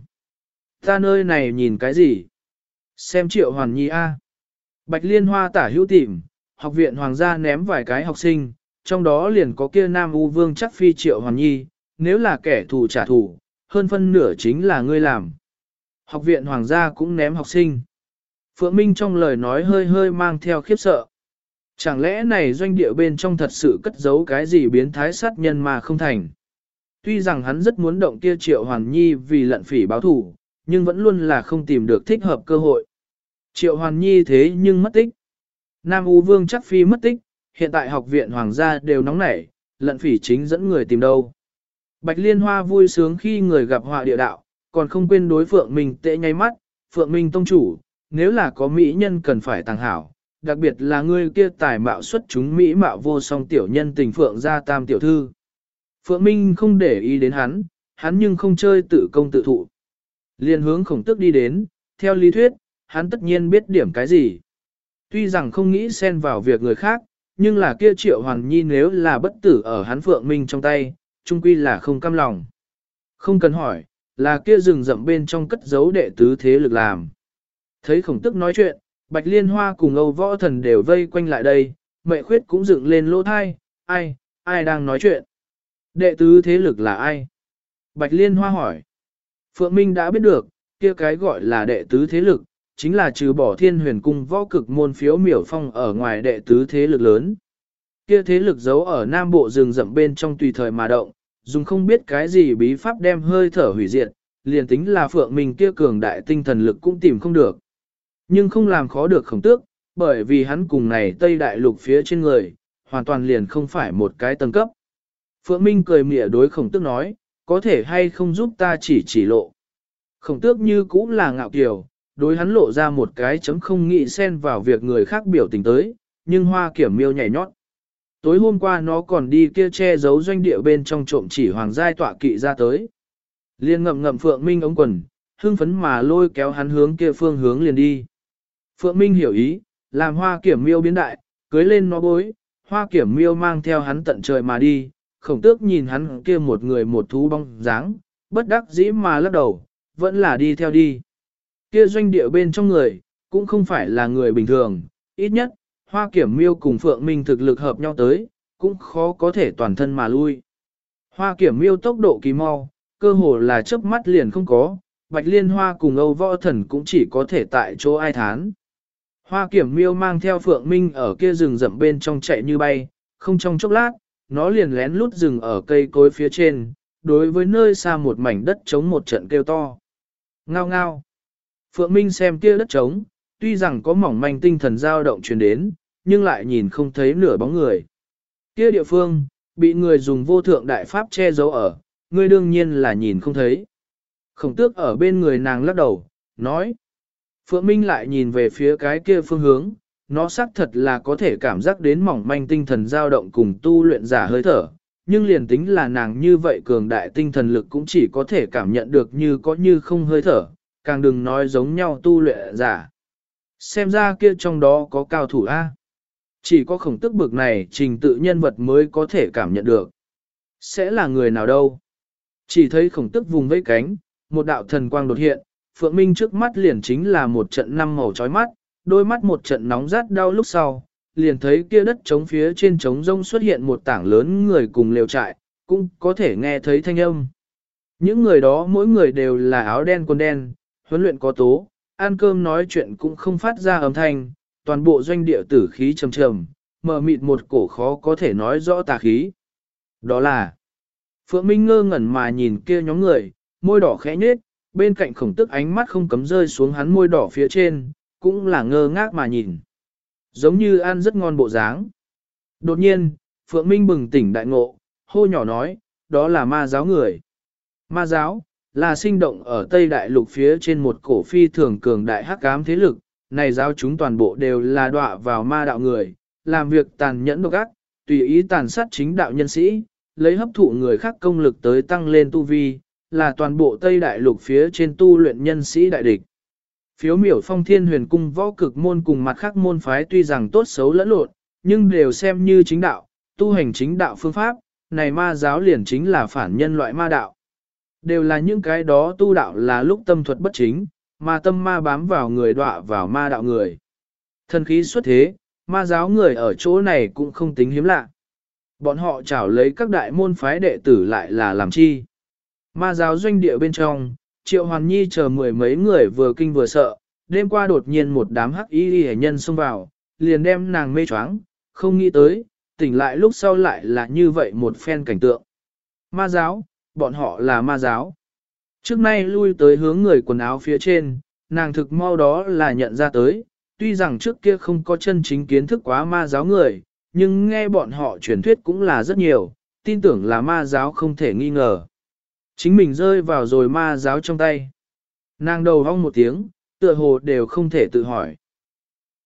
Ta nơi này nhìn cái gì? Xem Triệu Hoàn Nhi A. Bạch Liên Hoa tả hữu tìm, học viện hoàng gia ném vài cái học sinh, trong đó liền có kia Nam U Vương chắc phi Triệu Hoàn Nhi, nếu là kẻ thù trả thù, hơn phân nửa chính là ngươi làm. Học viện hoàng gia cũng ném học sinh. Phượng Minh trong lời nói hơi hơi mang theo khiếp sợ. Chẳng lẽ này doanh địa bên trong thật sự cất giấu cái gì biến thái sát nhân mà không thành? Tuy rằng hắn rất muốn động kia Triệu Hoàn Nhi vì lận phỉ báo thù, nhưng vẫn luôn là không tìm được thích hợp cơ hội. Triệu Hoàn Nhi thế nhưng mất tích. Nam U Vương chắc phi mất tích, hiện tại học viện hoàng gia đều nóng nảy, lận phỉ chính dẫn người tìm đâu. Bạch Liên Hoa vui sướng khi người gặp họa địa đạo, còn không quên đối Phượng Minh tệ nháy mắt, Phượng Minh tông chủ, nếu là có mỹ nhân cần phải tàng hảo, đặc biệt là người kia tài mạo xuất chúng mỹ mạo vô song tiểu nhân tình Phượng gia tam tiểu thư. Phượng Minh không để ý đến hắn nhưng không chơi tự công tự thụ. Liên hướng khổng tức đi đến, theo lý thuyết, hắn tất nhiên biết điểm cái gì. Tuy rằng không nghĩ xen vào việc người khác, nhưng là kia Triệu Hoàn Nhi nếu là bất tử ở hắn Phượng Minh trong tay, chung quy là không cam lòng. Không cần hỏi, là kia rừng rậm bên trong cất giấu đệ tứ thế lực làm. Thấy khổng tức nói chuyện, Bạch Liên Hoa cùng Âu Võ Thần đều vây quanh lại đây, Mẹ Khuyết cũng dựng lên lỗ thai, ai đang nói chuyện? Đệ tứ thế lực là ai? Bạch Liên Hoa hỏi. Phượng Minh đã biết được, kia cái gọi là đệ tứ thế lực, chính là trừ bỏ Thiên Huyền Cung võ cực môn phiếu miểu phong ở ngoài đệ tứ thế lực lớn. Kia thế lực giấu ở nam bộ rừng rậm bên trong tùy thời mà động, dùng không biết cái gì bí pháp đem hơi thở hủy diệt, liền tính là Phượng Minh kia cường đại tinh thần lực cũng tìm không được. Nhưng không làm khó được khổng tước, bởi vì hắn cùng này Tây Đại Lục phía trên người, hoàn toàn liền không phải một cái tầng cấp. Phượng Minh cười mỉa đối khổng tước nói, có thể hay không giúp ta chỉ lộ. Khổng tước như cũng là ngạo kiều, đối hắn lộ ra một cái chấm không nghĩ xen vào việc người khác biểu tình tới, nhưng Hoa Kiểm Miêu nhảy nhót. Tối hôm qua nó còn đi kia che giấu doanh địa bên trong trộm chỉ hoàng giai tọa kỵ ra tới. Liên ngậm Phượng Minh ống quần, hưng phấn mà lôi kéo hắn hướng kia phương hướng liền đi. Phượng Minh hiểu ý, làm Hoa Kiểm Miêu biến đại, cưới lên nó bối, Hoa Kiểm Miêu mang theo hắn tận trời mà đi, khổng tước nhìn hắn kia một người một thú bóng dáng, bất đắc dĩ mà lắc đầu, vẫn là đi theo đi. Kia doanh địa bên trong người, cũng không phải là người bình thường, ít nhất, Hoa Kiểm Miêu cùng Phượng Minh thực lực hợp nhau tới, cũng khó có thể toàn thân mà lui. Hoa Kiểm Miêu tốc độ kỳ mau, cơ hồ là chớp mắt liền không có, Bạch Liên Hoa cùng Âu Võ Thần cũng chỉ có thể tại chỗ ai thán. Hoa Kiểm Miêu mang theo Phượng Minh ở kia rừng rậm bên trong chạy như bay, không trong chốc lát, nó liền lén lút rừng ở cây cối phía trên, đối với nơi xa một mảnh đất trống một trận kêu to. Ngao ngao. Phượng Minh xem kia đất trống, tuy rằng có mỏng manh tinh thần dao động truyền đến, nhưng lại nhìn không thấy nửa bóng người. Kia địa phương, bị người dùng vô thượng đại pháp che giấu ở, ngươi đương nhiên là nhìn không thấy. Khổng tước ở bên người nàng lắc đầu, nói. Phượng Minh lại nhìn về phía cái kia phương hướng, nó xác thật là có thể cảm giác đến mỏng manh tinh thần dao động cùng tu luyện giả hơi thở, nhưng liền tính là nàng như vậy cường đại tinh thần lực cũng chỉ có thể cảm nhận được như có như không hơi thở, càng đừng nói giống nhau tu luyện giả. Xem ra kia trong đó có cao thủ A. Chỉ có khổng tức bực này trình tự nhân vật mới có thể cảm nhận được. Sẽ là người nào đâu? Chỉ thấy khổng tức vùng vẫy cánh, một đạo thần quang đột hiện, Phượng Minh trước mắt liền chính là một trận năm màu chói mắt, đôi mắt một trận nóng rát đau lúc sau, liền thấy kia đất trống phía trên trống rông xuất hiện một tảng lớn người cùng lều trại, cũng có thể nghe thấy thanh âm. Những người đó mỗi người đều là áo đen quần đen, huấn luyện có tố, ăn cơm nói chuyện cũng không phát ra âm thanh, toàn bộ doanh địa tử khí trầm trầm, mờ mịt một cổ khó có thể nói rõ tà khí. Đó là Phượng Minh ngơ ngẩn mà nhìn kia nhóm người, môi đỏ khẽ nhếch, bên cạnh khổng tức ánh mắt không cấm rơi xuống hắn môi đỏ phía trên, cũng là ngơ ngác mà nhìn. Giống như ăn rất ngon bộ dáng. Đột nhiên, Phượng Minh bừng tỉnh đại ngộ, hô nhỏ nói, đó là ma giáo người. Ma giáo, là sinh động ở Tây Đại Lục phía trên một cổ phi thường cường đại hắc ám thế lực, này giáo chúng toàn bộ đều là đọa vào ma đạo người, làm việc tàn nhẫn độc ác, tùy ý tàn sát chính đạo nhân sĩ, lấy hấp thụ người khác công lực tới tăng lên tu vi, là toàn bộ Tây Đại Lục phía trên tu luyện nhân sĩ đại địch. Phiếu miểu Phong Thiên Huyền Cung võ cực môn cùng mặt khác môn phái tuy rằng tốt xấu lẫn lộn, nhưng đều xem như chính đạo, tu hành chính đạo phương pháp, này ma giáo liền chính là phản nhân loại ma đạo. Đều là những cái đó tu đạo là lúc tâm thuật bất chính, mà tâm ma bám vào người đọa vào ma đạo người. Thần khí xuất thế, ma giáo người ở chỗ này cũng không tính hiếm lạ. Bọn họ chảo lấy các đại môn phái đệ tử lại là làm chi. Ma giáo doanh địa bên trong, Triệu Hoàn Nhi chờ mười mấy người vừa kinh vừa sợ, đêm qua đột nhiên một đám hắc y hệ nhân xông vào, liền đem nàng mê choáng, không nghĩ tới, tỉnh lại lúc sau lại là như vậy một phen cảnh tượng. Ma giáo, bọn họ là ma giáo. Trước nay lui tới hướng người quần áo phía trên, nàng thực mau đó là nhận ra tới, tuy rằng trước kia không có chân chính kiến thức quá ma giáo người, nhưng nghe bọn họ truyền thuyết cũng là rất nhiều, tin tưởng là ma giáo không thể nghi ngờ. Chính mình rơi vào rồi ma giáo trong tay. Nàng đầu hong một tiếng, tựa hồ đều không thể tự hỏi.